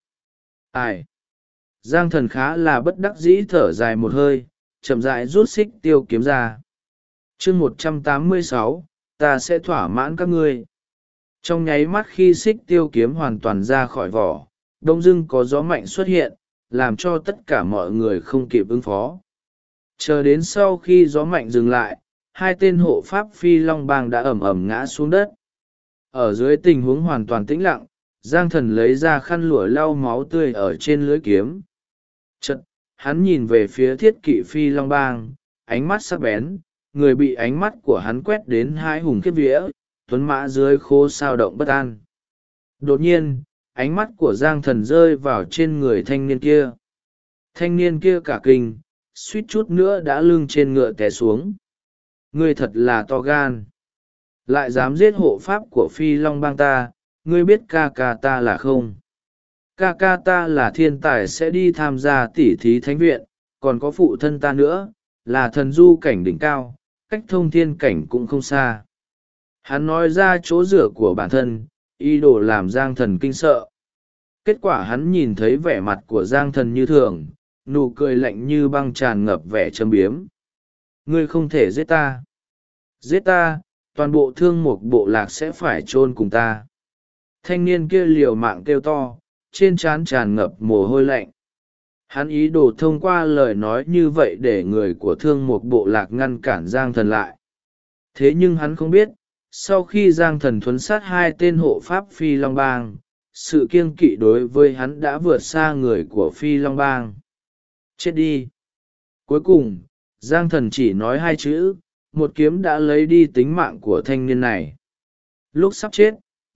Ai? Giang Thần khá là bất đắc dĩ thở dài một hơi, chậm rãi rút xích tiêu kiếm ra. chương 186, ta sẽ thỏa mãn các ngươi. Trong nháy mắt khi xích tiêu kiếm hoàn toàn ra khỏi vỏ, đông dưng có gió mạnh xuất hiện, làm cho tất cả mọi người không kịp ứng phó. Chờ đến sau khi gió mạnh dừng lại, hai tên hộ pháp Phi Long Bang đã ẩm ẩm ngã xuống đất. Ở dưới tình huống hoàn toàn tĩnh lặng, Giang Thần lấy ra khăn lụa lau máu tươi ở trên lưỡi kiếm. Chật, hắn nhìn về phía thiết kỵ Phi Long Bang, ánh mắt sắc bén, người bị ánh mắt của hắn quét đến hai hùng kiếp vía, tuấn mã dưới khô sao động bất an. Đột nhiên, ánh mắt của Giang Thần rơi vào trên người thanh niên kia. Thanh niên kia cả kinh, suýt chút nữa đã lưng trên ngựa té xuống. Ngươi thật là to gan. Lại dám giết hộ pháp của Phi Long Bang ta, ngươi biết ca ca ta là không? Ca ca ta là thiên tài sẽ đi tham gia tỉ thí thánh viện, còn có phụ thân ta nữa, là thần du cảnh đỉnh cao, cách thông thiên cảnh cũng không xa. Hắn nói ra chỗ rửa của bản thân, ý đồ làm Giang Thần kinh sợ. Kết quả hắn nhìn thấy vẻ mặt của Giang Thần như thường, nụ cười lạnh như băng tràn ngập vẻ châm biếm. Ngươi không thể giết ta. Giết ta, toàn bộ Thương Mục Bộ Lạc sẽ phải chôn cùng ta. Thanh niên kia liều mạng kêu to, trên trán tràn ngập mồ hôi lạnh. Hắn ý đồ thông qua lời nói như vậy để người của Thương Mục Bộ Lạc ngăn cản Giang Thần lại. Thế nhưng hắn không biết, sau khi Giang Thần thuấn sát hai tên hộ pháp Phi Long Bang, sự kiêng kỵ đối với hắn đã vượt xa người của Phi Long Bang. Chết đi! Cuối cùng, Giang Thần chỉ nói hai chữ, một kiếm đã lấy đi tính mạng của thanh niên này. Lúc sắp chết,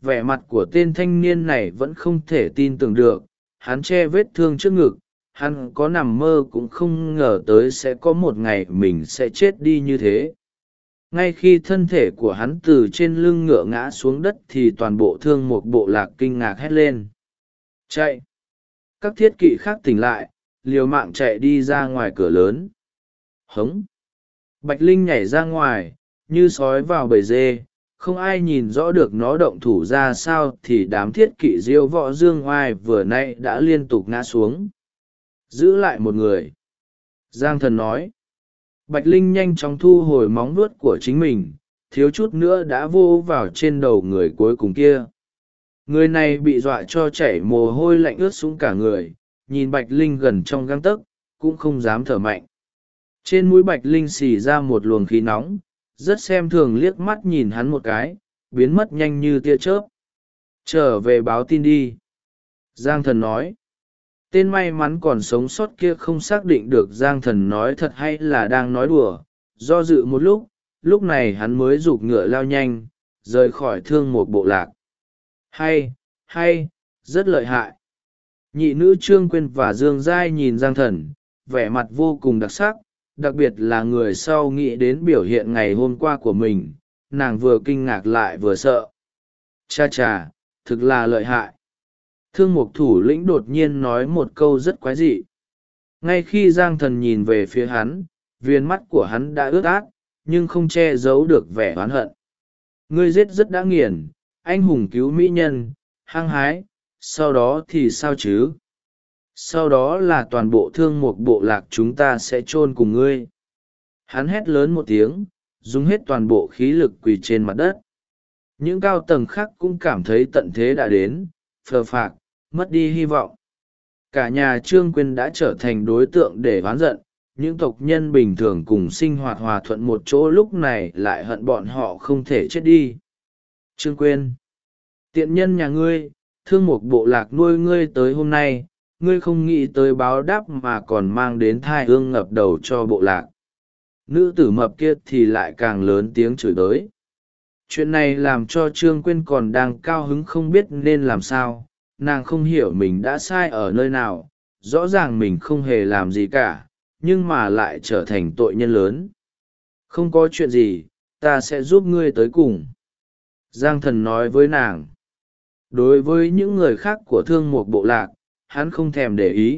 vẻ mặt của tên thanh niên này vẫn không thể tin tưởng được. Hắn che vết thương trước ngực, hắn có nằm mơ cũng không ngờ tới sẽ có một ngày mình sẽ chết đi như thế. Ngay khi thân thể của hắn từ trên lưng ngựa ngã xuống đất thì toàn bộ Thương Mục Bộ Lạc kinh ngạc hét lên. Chạy! Các thiết kỵ khác tỉnh lại, liều mạng chạy đi ra ngoài cửa lớn. Hống! Bạch Linh nhảy ra ngoài, như sói vào bầy dê, không ai nhìn rõ được nó động thủ ra sao thì đám thiết kỵ diêu võ dương oai vừa nay đã liên tục ngã xuống. Giữ lại một người. Giang Thần nói. Bạch Linh nhanh chóng thu hồi móng vuốt của chính mình, thiếu chút nữa đã vô vào trên đầu người cuối cùng kia. Người này bị dọa cho chảy mồ hôi lạnh ướt xuống cả người, nhìn Bạch Linh gần trong gang tấc, cũng không dám thở mạnh. Trên mũi Bạch Linh xì ra một luồng khí nóng, rất xem thường liếc mắt nhìn hắn một cái, biến mất nhanh như tia chớp. Trở về báo tin đi. Giang Thần nói. Tên may mắn còn sống sót kia không xác định được Giang Thần nói thật hay là đang nói đùa, do dự một lúc này hắn mới giục ngựa lao nhanh, rời khỏi Thương Mục Bộ Lạc. Hay, rất lợi hại. Nhị nữ Trương Quyên và Dương Giai nhìn Giang Thần, vẻ mặt vô cùng đặc sắc, đặc biệt là người sau nghĩ đến biểu hiện ngày hôm qua của mình, nàng vừa kinh ngạc lại vừa sợ. Cha, thực là lợi hại. Thương Mục thủ lĩnh đột nhiên nói một câu rất quái dị. Ngay khi Giang Thần nhìn về phía hắn, viền mắt của hắn đã ướt át, nhưng không che giấu được vẻ oán hận. Ngươi giết rất đã nghiền, anh hùng cứu mỹ nhân, hăng hái, sau đó thì sao chứ? Sau đó là toàn bộ Thương Mục Bộ Lạc chúng ta sẽ chôn cùng ngươi. Hắn hét lớn một tiếng, dùng hết toàn bộ khí lực quỳ trên mặt đất. Những cao tầng khác cũng cảm thấy tận thế đã đến, phờ phạc, mất đi hy vọng. Cả nhà Trương Quyên đã trở thành đối tượng để oán giận, những tộc nhân bình thường cùng sinh hoạt hòa thuận một chỗ lúc này lại hận bọn họ không thể chết đi. Trương Quyên, tiện nhân nhà ngươi, Thương Mục Bộ Lạc nuôi ngươi tới hôm nay, ngươi không nghĩ tới báo đáp mà còn mang đến thai ương ngập đầu cho bộ lạc. Nữ tử mập kia thì lại càng lớn tiếng chửi tới. Chuyện này làm cho Trương Quyên còn đang cao hứng không biết nên làm sao, nàng không hiểu mình đã sai ở nơi nào, rõ ràng mình không hề làm gì cả, nhưng mà lại trở thành tội nhân lớn. Không có chuyện gì, ta sẽ giúp ngươi tới cùng. Giang Thần nói với nàng. Đối với những người khác của Thương Mục Bộ Lạc, hắn không thèm để ý.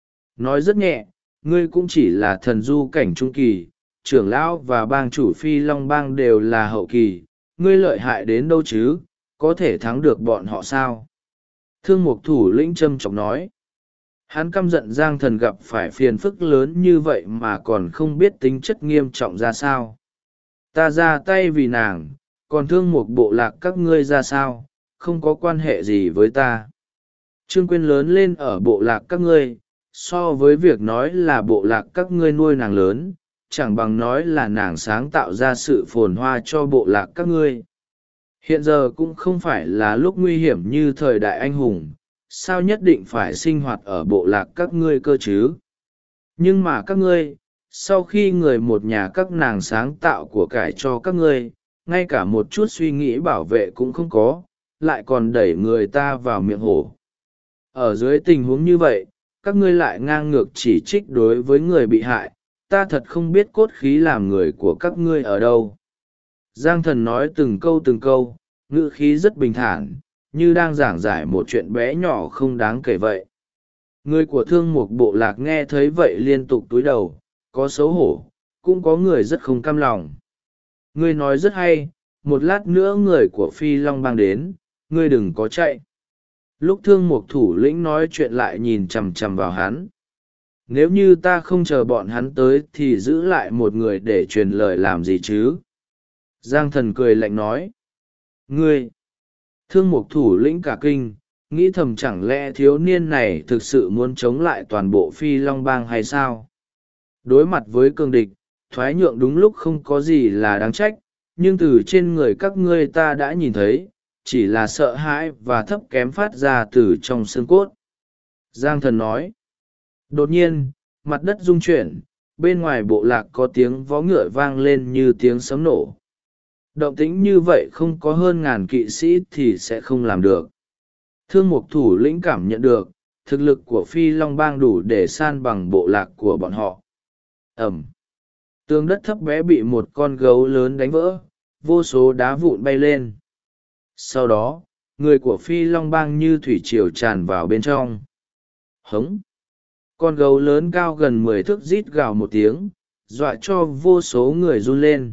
Nói rất nhẹ, ngươi cũng chỉ là thần du cảnh trung kỳ, trưởng lão và bang chủ Phi Long Bang đều là hậu kỳ, ngươi lợi hại đến đâu chứ, có thể thắng được bọn họ sao? Thương Mục thủ lĩnh trầm trọng nói. Hắn căm giận Giang Thần gặp phải phiền phức lớn như vậy mà còn không biết tính chất nghiêm trọng ra sao. Ta ra tay vì nàng, còn Thương Mục Bộ Lạc các ngươi ra sao, không có quan hệ gì với ta. Trương Quyên lớn lên ở bộ lạc các ngươi, so với việc nói là bộ lạc các ngươi nuôi nàng lớn, chẳng bằng nói là nàng sáng tạo ra sự phồn hoa cho bộ lạc các ngươi. Hiện giờ cũng không phải là lúc nguy hiểm như thời đại anh hùng, sao nhất định phải sinh hoạt ở bộ lạc các ngươi cơ chứ? Nhưng mà các ngươi, sau khi người một nhà các nàng sáng tạo của cải cho các ngươi, ngay cả một chút suy nghĩ bảo vệ cũng không có, lại còn đẩy người ta vào miệng hổ. Ở dưới tình huống như vậy, các ngươi lại ngang ngược chỉ trích đối với người bị hại, ta thật không biết cốt khí làm người của các ngươi ở đâu. Giang Thần nói từng câu, ngữ khí rất bình thản, như đang giảng giải một chuyện bé nhỏ không đáng kể vậy. Người của Thương Mục Bộ Lạc nghe thấy vậy liên tục cúi đầu, có xấu hổ, cũng có người rất không cam lòng. Ngươi nói rất hay, một lát nữa người của Phi Long Bang đến, ngươi đừng có chạy. Lúc Thương Mục thủ lĩnh nói chuyện lại nhìn chằm chằm vào hắn. Nếu như ta không chờ bọn hắn tới thì giữ lại một người để truyền lời làm gì chứ? Giang Thần cười lạnh nói. Ngươi! Thương Mục thủ lĩnh cả kinh, nghĩ thầm chẳng lẽ thiếu niên này thực sự muốn chống lại toàn bộ Phi Long Bang hay sao? Đối mặt với cường địch, thoái nhượng đúng lúc không có gì là đáng trách, nhưng từ trên người các ngươi ta đã nhìn thấy, chỉ là sợ hãi và thấp kém phát ra từ trong xương cốt. Giang Thần nói. Đột nhiên, mặt đất rung chuyển, bên ngoài bộ lạc có tiếng vó ngựa vang lên như tiếng sấm nổ. động tĩnh như vậy không có hơn ngàn kỵ sĩ thì sẽ không làm được. Thương mục thủ lĩnh cảm nhận được thực lực của Phi Long bang đủ để san bằng bộ lạc của bọn họ. Ẩm. Tường đất thấp bé bị một con gấu lớn đánh vỡ, vô số đá vụn bay lên. Sau đó, người của Phi Long bang như thủy triều tràn vào bên trong. Hống. Con gấu lớn cao gần 10 thước rít gào một tiếng, dọa cho vô số người run lên.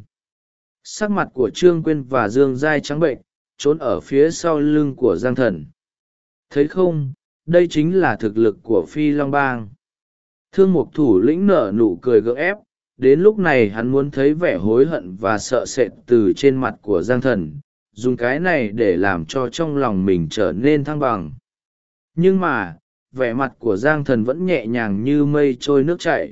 Sắc mặt của Trương Quyên và Dương Giai trắng bệnh, trốn ở phía sau lưng của Giang Thần. Thấy không, đây chính là thực lực của Phi Long bang. Thương mục thủ lĩnh nở nụ cười gượng ép, đến lúc này hắn muốn thấy vẻ hối hận và sợ sệt từ trên mặt của Giang Thần, dùng cái này để làm cho trong lòng mình trở nên thăng bằng. Nhưng mà, vẻ mặt của Giang Thần vẫn nhẹ nhàng như mây trôi nước chảy.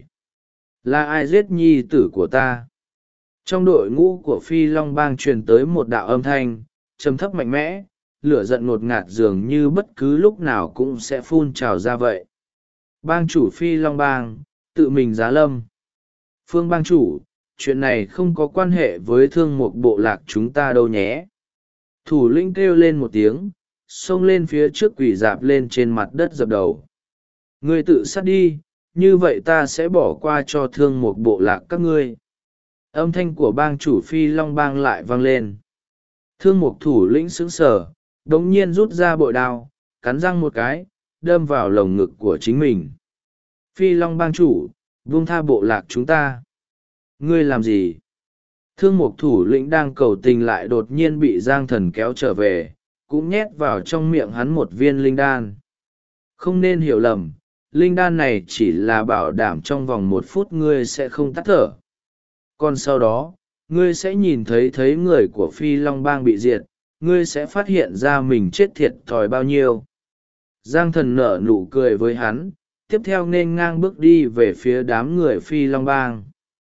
Là ai giết nhi tử của ta? Trong đội ngũ của Phi Long bang truyền tới một đạo âm thanh, trầm thấp mạnh mẽ, lửa giận ngột ngạt dường như bất cứ lúc nào cũng sẽ phun trào ra vậy. Bang chủ Phi Long bang, tự mình giá lâm. Phương bang chủ, chuyện này không có quan hệ với thương mục bộ lạc chúng ta đâu nhé. Thủ lĩnh kêu lên một tiếng, xông lên phía trước quỳ dạp lên trên mặt đất dập đầu. Ngươi tự sát đi, như vậy ta sẽ bỏ qua cho thương mục bộ lạc các ngươi. Âm thanh của bang chủ Phi Long bang lại vang lên. Thương mục thủ lĩnh sững sờ, đống nhiên rút ra bội đao, cắn răng một cái, đâm vào lồng ngực của chính mình. Phi Long bang chủ, buông tha bộ lạc chúng ta. Ngươi làm gì? Thương mục thủ lĩnh đang cầu tình lại đột nhiên bị Giang Thần kéo trở về, cũng nhét vào trong miệng hắn một viên linh đan. Không nên hiểu lầm, linh đan này chỉ là bảo đảm trong vòng 1 phút ngươi sẽ không tắt thở. Còn sau đó, ngươi sẽ nhìn thấy người của Phi Long bang bị diệt, ngươi sẽ phát hiện ra mình chết thiệt thòi bao nhiêu. Giang Thần nở nụ cười với hắn, tiếp theo nên ngang bước đi về phía đám người Phi Long bang.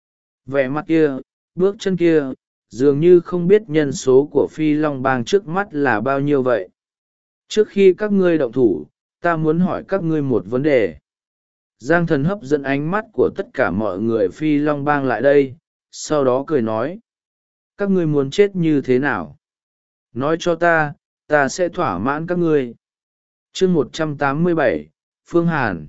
Vẻ mặt kia, bước chân kia, dường như không biết nhân số của Phi Long bang trước mắt là bao nhiêu vậy. Trước khi các ngươi động thủ, ta muốn hỏi các ngươi một vấn đề. Giang Thần hấp dẫn ánh mắt của tất cả mọi người Phi Long bang lại đây, sau đó cười nói. Các ngươi muốn chết như thế nào? Nói cho ta sẽ thỏa mãn các ngươi. Chương 187, Phương Hàn.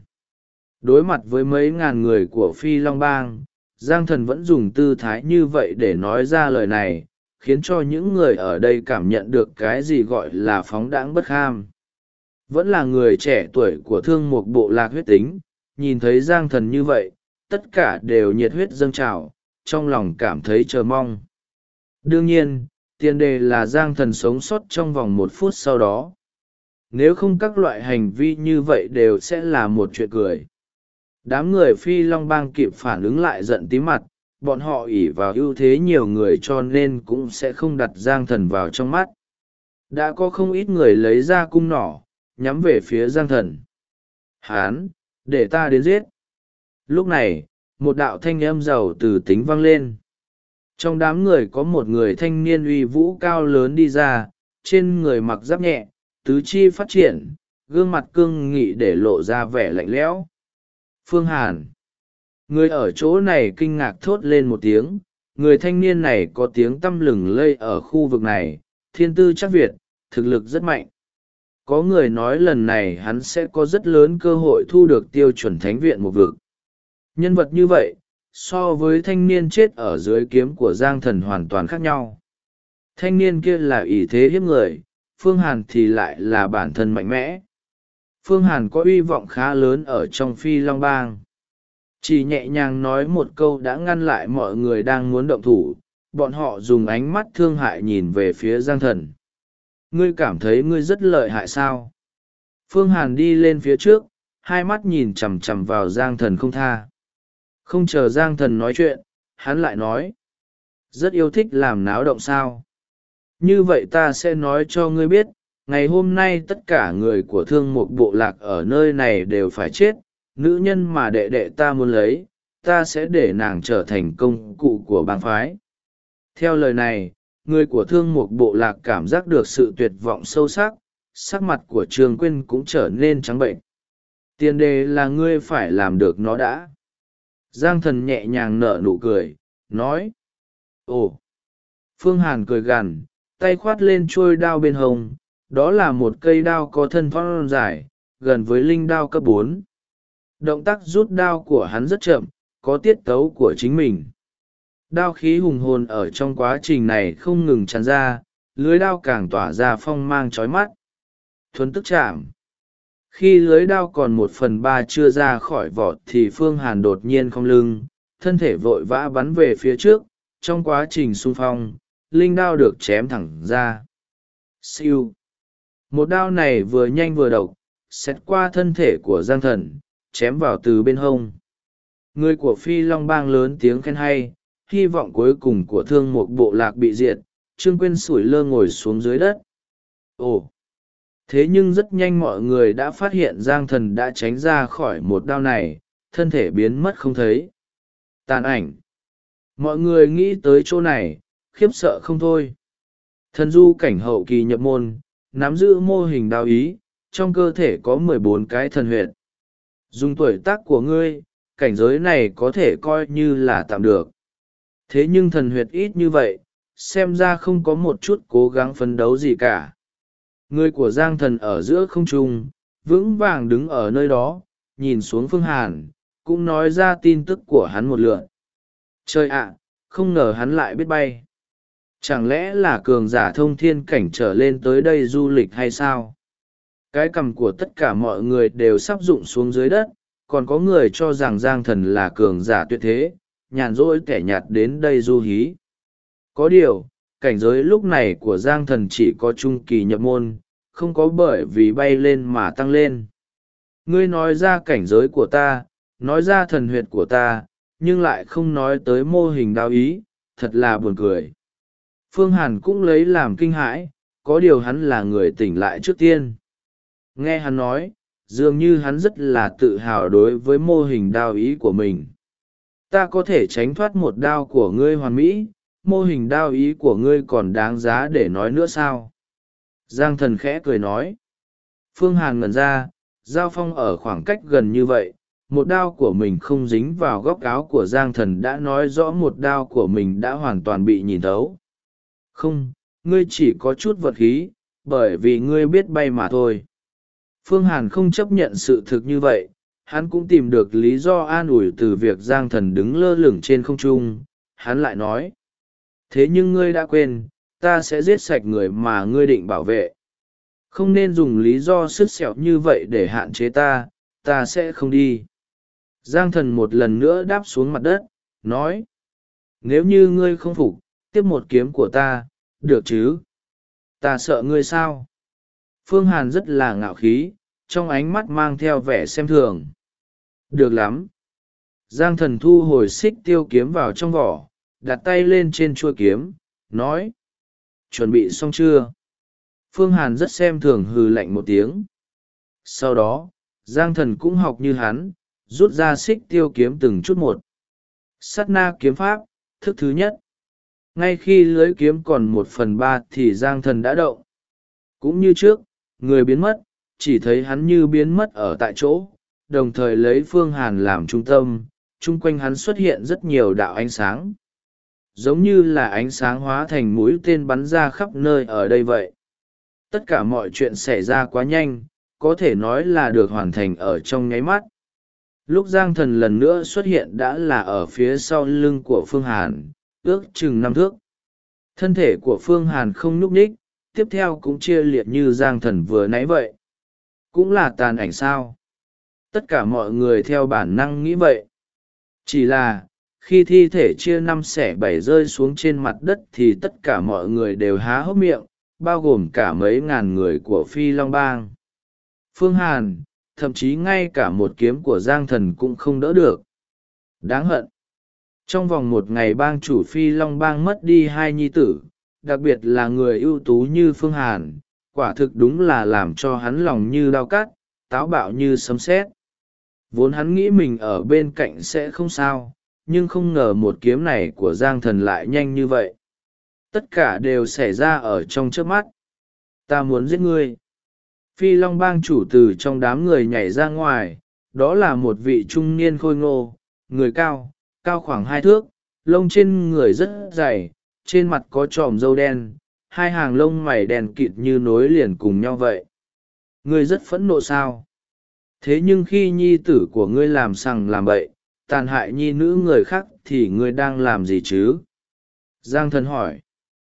Đối mặt với mấy ngàn người của Phi Long bang, Giang Thần vẫn dùng tư thái như vậy để nói ra lời này, khiến cho những người ở đây cảm nhận được cái gì gọi là phóng đãng bất kham. Vẫn là người trẻ tuổi của thương mục bộ lạc huyết tính, nhìn thấy Giang Thần như vậy, tất cả đều nhiệt huyết dâng trào, trong lòng cảm thấy chờ mong. Đương nhiên, tiền đề là Giang Thần sống sót trong vòng 1 phút sau đó. Nếu không các loại hành vi như vậy đều sẽ là một chuyện cười. Đám người Phi Long bang kịp phản ứng lại giận tí mặt, bọn họ ỷ vào ưu thế nhiều người cho nên cũng sẽ không đặt Giang Thần vào trong mắt. Đã có không ít người lấy ra cung nỏ, nhắm về phía Giang Thần. Hán, để ta đến giết. Lúc này, một đạo thanh âm giàu từ tính vang lên. Trong đám người có một người thanh niên uy vũ cao lớn đi ra, trên người mặc giáp nhẹ, tứ chi phát triển, gương mặt cương nghị để lộ ra vẻ lạnh lẽo. Phương Hàn. Người ở chỗ này kinh ngạc thốt lên một tiếng, người thanh niên này có tiếng tăm lừng lây ở khu vực này, thiên tư chắc Việt, thực lực rất mạnh. Có người nói lần này hắn sẽ có rất lớn cơ hội thu được tiêu chuẩn thánh viện một vực. Nhân vật như vậy, so với thanh niên chết ở dưới kiếm của Giang Thần hoàn toàn khác nhau. Thanh niên kia là ỷ thế hiếp người, Phương Hàn thì lại là bản thân mạnh mẽ. Phương Hàn có uy vọng khá lớn ở trong Phi Long bang. Chỉ nhẹ nhàng nói một câu đã ngăn lại mọi người đang muốn động thủ, bọn họ dùng ánh mắt thương hại nhìn về phía Giang Thần. Ngươi cảm thấy ngươi rất lợi hại sao? Phương Hàn đi lên phía trước, hai mắt nhìn chằm chằm vào Giang Thần không tha. Không chờ Giang Thần nói chuyện, hắn lại nói. Rất yêu thích làm náo động sao? Như vậy ta sẽ nói cho ngươi biết, ngày hôm nay tất cả người của thương mục bộ lạc ở nơi này đều phải chết. Nữ nhân mà đệ đệ ta muốn lấy, ta sẽ để nàng trở thành công cụ của bang phái. Theo lời này, người của thương mục bộ lạc cảm giác được sự tuyệt vọng sâu sắc, sắc mặt của Trương Quyên cũng trở nên trắng bệnh. Tiền đề là ngươi phải làm được nó đã. Giang Thần nhẹ nhàng nở nụ cười, nói. Ồ! Phương Hàn cười gằn, tay khoát lên chuôi đao bên hông, đó là một cây đao có thân thon dài, gần với linh đao cấp 4. Động tác rút đao của hắn rất chậm, có tiết tấu của chính mình. Đao khí hùng hồn ở trong quá trình này không ngừng tràn ra, lưới đao càng tỏa ra phong mang chói mắt. Thuấn tức chạm. Khi lưới đao còn 1/3 chưa ra khỏi vỏ thì Phương Hàn đột nhiên cong lưng, thân thể vội vã bắn về phía trước. Trong quá trình xung phong, linh đao được chém thẳng ra. Siêu. Một đao này vừa nhanh vừa độc, xẹt qua thân thể của Giang Thần, chém vào từ bên hông. Người của Phi Long Bang lớn tiếng khen hay, hy vọng cuối cùng của Thương Mục bộ lạc bị diệt. Trương Quyên sủi lơ ngồi xuống dưới đất. Ồ! Thế nhưng rất nhanh mọi người đã phát hiện Giang Thần đã tránh ra khỏi một đao này, thân thể biến mất không thấy. Tàn ảnh. Mọi người nghĩ tới chỗ này, khiếp sợ không thôi. Thần du cảnh hậu kỳ nhập môn, nắm giữ mô hình đao ý, trong cơ thể có 14 cái thần huyệt. Dùng tuổi tác của ngươi, cảnh giới này có thể coi như là tạm được. Thế nhưng thần huyệt ít như vậy, xem ra không có một chút cố gắng phấn đấu gì cả. Người của Giang Thần ở giữa không trung, vững vàng đứng ở nơi đó, nhìn xuống Phương Hàn, cũng nói ra tin tức của hắn một lượt. Trời ạ, không ngờ hắn lại biết bay. Chẳng lẽ là cường giả thông thiên cảnh trở lên tới đây du lịch hay sao? Cái cằm của tất cả mọi người đều sắp rụng xuống dưới đất, còn có người cho rằng Giang Thần là cường giả tuyệt thế, nhàn rỗi kẻ nhạt đến đây du hí. Có điều, cảnh giới lúc này của Giang Thần chỉ có trung kỳ nhập môn, không có bởi vì bay lên mà tăng lên. Ngươi nói ra cảnh giới của ta, nói ra thần huyệt của ta, nhưng lại không nói tới mô hình đao ý, thật là buồn cười. Phương Hàn cũng lấy làm kinh hãi, có điều hắn là người tỉnh lại trước tiên. Nghe hắn nói, dường như hắn rất là tự hào đối với mô hình đao ý của mình. Ta có thể tránh thoát một đao của ngươi hoàn mỹ, mô hình đao ý của ngươi còn đáng giá để nói nữa sao? Giang Thần khẽ cười nói. Phương Hàn ngẩn ra, giao phong ở khoảng cách gần như vậy, một đao của mình không dính vào góc áo của Giang Thần đã nói rõ một đao của mình đã hoàn toàn bị nhìn thấu. Không, ngươi chỉ có chút vật khí, bởi vì ngươi biết bay mà thôi. Phương Hàn không chấp nhận sự thực như vậy, hắn cũng tìm được lý do an ủi từ việc Giang Thần đứng lơ lửng trên không trung. Hắn lại nói, thế nhưng ngươi đã quên, ta sẽ giết sạch người mà ngươi định bảo vệ. Không nên dùng lý do sứt sẹo như vậy để hạn chế ta, ta sẽ không đi. Giang Thần một lần nữa đáp xuống mặt đất, nói, nếu như ngươi không phục, tiếp một kiếm của ta, được chứ? Ta sợ ngươi sao? Phương Hàn rất là ngạo khí, trong ánh mắt mang theo vẻ xem thường. Được lắm. Giang Thần thu hồi xích tiêu kiếm vào trong vỏ, đặt tay lên trên chuôi kiếm, nói, chuẩn bị xong chưa? Phương Hàn rất xem thường hừ lạnh một tiếng. Sau đó, Giang Thần cũng học như hắn, rút ra xích tiêu kiếm từng chút một. Sát na kiếm pháp, thức thứ nhất. Ngay khi lưới kiếm còn 1/3 thì Giang Thần đã động. Cũng như trước, người biến mất, chỉ thấy hắn như biến mất ở tại chỗ, đồng thời lấy Phương Hàn làm trung tâm, chung quanh hắn xuất hiện rất nhiều đạo ánh sáng. Giống như là ánh sáng hóa thành mũi tên bắn ra khắp nơi ở đây vậy. Tất cả mọi chuyện xảy ra quá nhanh, có thể nói là được hoàn thành ở trong nháy mắt. Lúc Giang Thần lần nữa xuất hiện đã là ở phía sau lưng của Phương Hàn, ước chừng 5 thước. Thân thể của Phương Hàn không nhúc nhích, tiếp theo cũng chia liệt như Giang Thần vừa nãy vậy. Cũng là tàn ảnh sao? Tất cả mọi người theo bản năng nghĩ vậy. Chỉ là, khi thi thể chia 5/7 rơi xuống trên mặt đất thì tất cả mọi người đều há hốc miệng, bao gồm cả mấy ngàn người của Phi Long Bang. Phương Hàn, thậm chí ngay cả một kiếm của Giang Thần cũng không đỡ được. Đáng hận. Trong vòng một ngày bang chủ Phi Long Bang mất đi 2 nhi tử, đặc biệt là người ưu tú như Phương Hàn, quả thực đúng là làm cho hắn lòng như đao cắt, táo bạo như sấm sét. Vốn hắn nghĩ mình ở bên cạnh sẽ không sao, nhưng không ngờ một kiếm này của Giang Thần lại nhanh như vậy. Tất cả đều xảy ra ở trong chớp mắt. Ta muốn giết ngươi. Phi Long Bang chủ từ trong đám người nhảy ra ngoài, đó là một vị trung niên khôi ngô, người cao, cao khoảng 2 thước, lông trên người rất dày, trên mặt có chòm râu đen, hai hàng lông mày đen kịt như nối liền cùng nhau vậy. Ngươi rất phẫn nộ sao? Thế nhưng khi nhi tử của ngươi làm sằng làm bậy, tàn hại nhi nữ người khác thì ngươi đang làm gì chứ? Giang thần hỏi.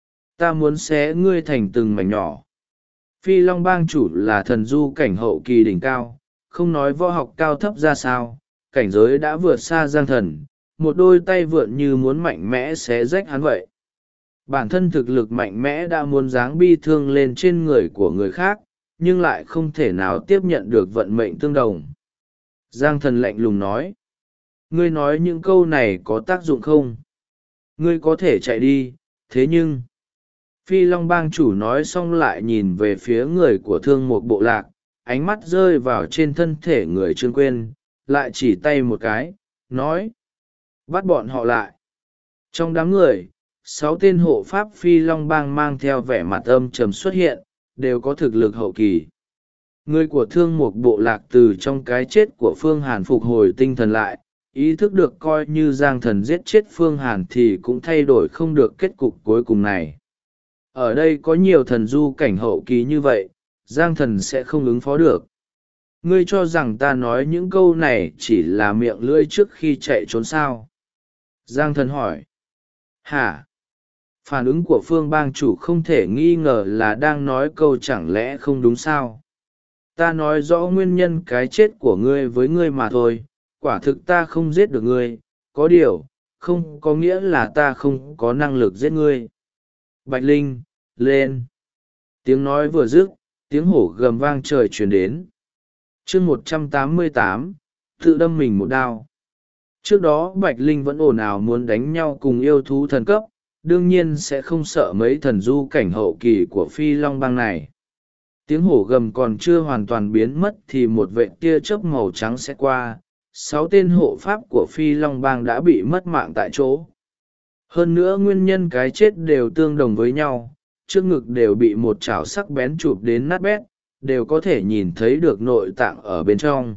Ta muốn xé ngươi thành từng mảnh nhỏ. Phi Long bang chủ là thần du cảnh hậu kỳ đỉnh cao, không nói võ học cao thấp ra sao, cảnh giới đã vượt xa Giang thần, một đôi tay vượn như muốn mạnh mẽ xé rách hắn vậy. Bản thân thực lực mạnh mẽ đã muốn giáng bi thương lên trên người của người khác, nhưng lại không thể nào tiếp nhận được vận mệnh tương đồng. Giang thần lạnh lùng nói. Ngươi nói những câu này có tác dụng không? Ngươi có thể chạy đi, thế nhưng... Phi Long bang chủ nói xong lại nhìn về phía người của thương một bộ lạc, ánh mắt rơi vào trên thân thể người Trương Quyên, lại chỉ tay một cái, nói. Bắt bọn họ lại. Trong đám người, 6 tên hộ pháp Phi Long bang mang theo vẻ mặt âm trầm xuất hiện, đều có thực lực hậu kỳ. Người của thương một bộ lạc từ trong cái chết của Phương Hàn phục hồi tinh thần lại, ý thức được coi như Giang thần giết chết Phương Hàn thì cũng thay đổi không được kết cục cuối cùng này. Ở đây có nhiều thần du cảnh hậu kỳ như vậy, Giang thần sẽ không ứng phó được. Ngươi cho rằng ta nói những câu này chỉ là miệng lưỡi trước khi chạy trốn sao? Giang thần hỏi. Hả? Phản ứng của Phương bang chủ không thể nghi ngờ là đang nói câu chẳng lẽ không đúng sao? Ta nói rõ nguyên nhân cái chết của ngươi với ngươi mà thôi, quả thực ta không giết được ngươi, có điều, không có nghĩa là ta không có năng lực giết ngươi. Bạch Linh, lên! Tiếng nói vừa dứt, tiếng hổ gầm vang trời truyền đến. Chương 188, tự đâm mình một đao. Trước đó Bạch Linh vẫn ồn ào muốn đánh nhau cùng yêu thú thần cấp, đương nhiên sẽ không sợ mấy thần du cảnh hậu kỳ của Phi Long bang này. Tiếng hổ gầm còn chưa hoàn toàn biến mất thì một vệ tia chớp màu trắng sẽ qua, 6 tên hộ pháp của Phi Long bang đã bị mất mạng tại chỗ. Hơn nữa nguyên nhân cái chết đều tương đồng với nhau, trước ngực đều bị một chảo sắc bén chụp đến nát bét, đều có thể nhìn thấy được nội tạng ở bên trong.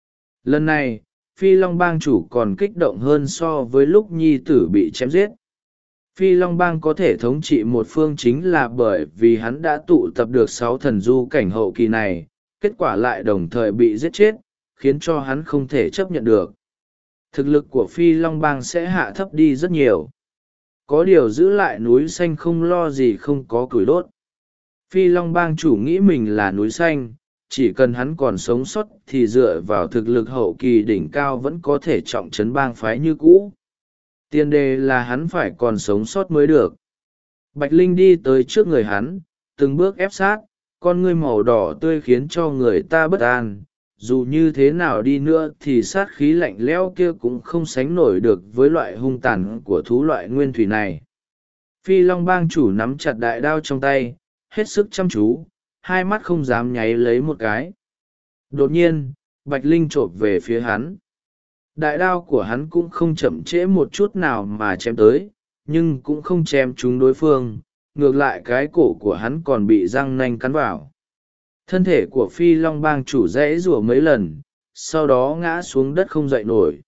Lần này, Phi Long bang chủ còn kích động hơn so với lúc nhi tử bị chém giết. Phi Long bang có thể thống trị một phương chính là bởi vì hắn đã tụ tập được 6 thần du cảnh hậu kỳ này, kết quả lại đồng thời bị giết chết, khiến cho hắn không thể chấp nhận được. Thực lực của Phi Long bang sẽ hạ thấp đi rất nhiều. Có điều giữ lại núi xanh không lo gì không có củi đốt. Phi Long bang chủ nghĩ mình là núi xanh, chỉ cần hắn còn sống sót thì dựa vào thực lực hậu kỳ đỉnh cao vẫn có thể trọng trấn bang phái như cũ. Tiền đề là hắn phải còn sống sót mới được. Bạch Linh đi tới trước người hắn, từng bước ép sát, con ngươi màu đỏ tươi khiến cho người ta bất an. Dù như thế nào đi nữa thì sát khí lạnh lẽo kia cũng không sánh nổi được với loại hung tàn của thú loại nguyên thủy này. Phi Long bang chủ nắm chặt đại đao trong tay, hết sức chăm chú, hai mắt không dám nháy lấy một cái. Đột nhiên, Bạch Linh chộp về phía hắn. Đại đao của hắn cũng không chậm trễ một chút nào mà chém tới, nhưng cũng không chém trúng đối phương, ngược lại cái cổ của hắn còn bị răng nanh cắn vào. Thân thể của Phi Long bang chủ rẽ rủa mấy lần, sau đó ngã xuống đất không dậy nổi.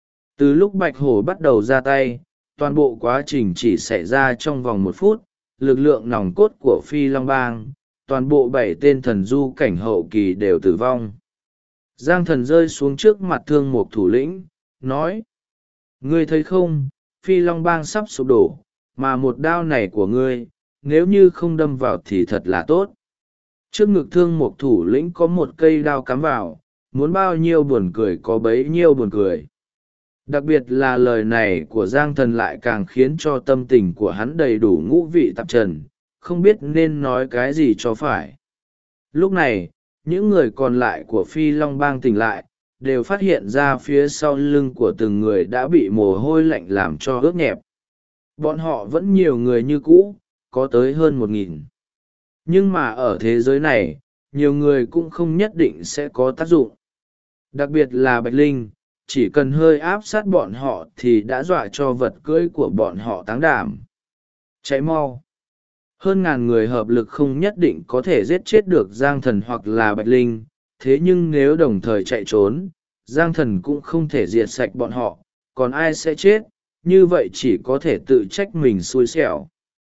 Từ lúc Bạch Hổ bắt đầu ra tay, toàn bộ quá trình chỉ xảy ra trong vòng 1 phút, lực lượng nòng cốt của Phi Long bang, toàn bộ 7 tên thần du cảnh hậu kỳ đều tử vong. Giang thần rơi xuống trước mặt thương mục thủ lĩnh, nói. Ngươi thấy không, Phi Long bang sắp sụp đổ, mà một đao này của ngươi, nếu như không đâm vào thì thật là tốt. Trước ngực thương mục thủ lĩnh có một cây đao cắm vào, muốn bao nhiêu buồn cười có bấy nhiêu buồn cười. Đặc biệt là lời này của Giang thần lại càng khiến cho tâm tình của hắn đầy đủ ngũ vị tạp trần, không biết nên nói cái gì cho phải. Lúc này, những người còn lại của Phi Long bang tỉnh lại, đều phát hiện ra phía sau lưng của từng người đã bị mồ hôi lạnh làm cho ướt nhẹp. Bọn họ vẫn nhiều người như cũ, có tới hơn 1.000. Nhưng mà ở thế giới này, nhiều người cũng không nhất định sẽ có tác dụng. Đặc biệt là Bạch Linh, chỉ cần hơi áp sát bọn họ thì đã dọa cho vật cưỡi của bọn họ táng đảm. Cháy mau! Hơn ngàn người hợp lực không nhất định có thể giết chết được Giang thần hoặc là Bạch Linh, thế nhưng nếu đồng thời chạy trốn, Giang thần cũng không thể diệt sạch bọn họ, còn ai sẽ chết, như vậy chỉ có thể tự trách mình xui xẻo.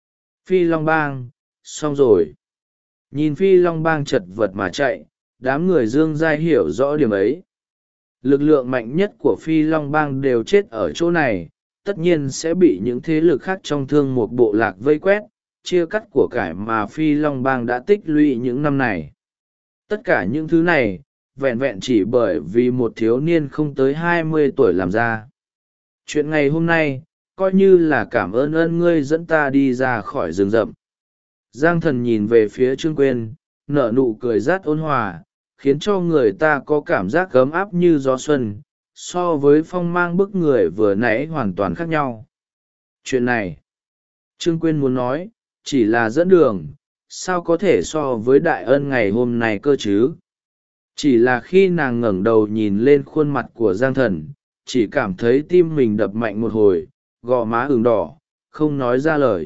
Phi Long Bang, xong rồi. Nhìn Phi Long Bang chật vật mà chạy, đám người Dương Giai hiểu rõ điểm ấy. Lực lượng mạnh nhất của Phi Long Bang đều chết ở chỗ này, tất nhiên sẽ bị những thế lực khác trong Thương Mục bộ lạc vây quét, chia cắt của cải mà Phi Long Bang đã tích lũy những năm này. Tất cả những thứ này, vẹn vẹn chỉ bởi vì một thiếu niên không tới 20 tuổi làm ra. Chuyện ngày hôm nay, coi như là cảm ơn ngươi dẫn ta đi ra khỏi rừng rậm. Giang Thần nhìn về phía Trương Quyên, nở nụ cười rát ôn hòa, khiến cho người ta có cảm giác ấm áp như gió xuân, so với phong mang bức người vừa nãy hoàn toàn khác nhau. Chuyện này, Trương Quyên muốn nói, chỉ là dẫn đường, sao có thể so với đại ân ngày hôm nay cơ chứ? Chỉ là khi nàng ngẩng đầu nhìn lên khuôn mặt của Giang Thần, chỉ cảm thấy tim mình đập mạnh một hồi, gò má ửng đỏ, không nói ra lời.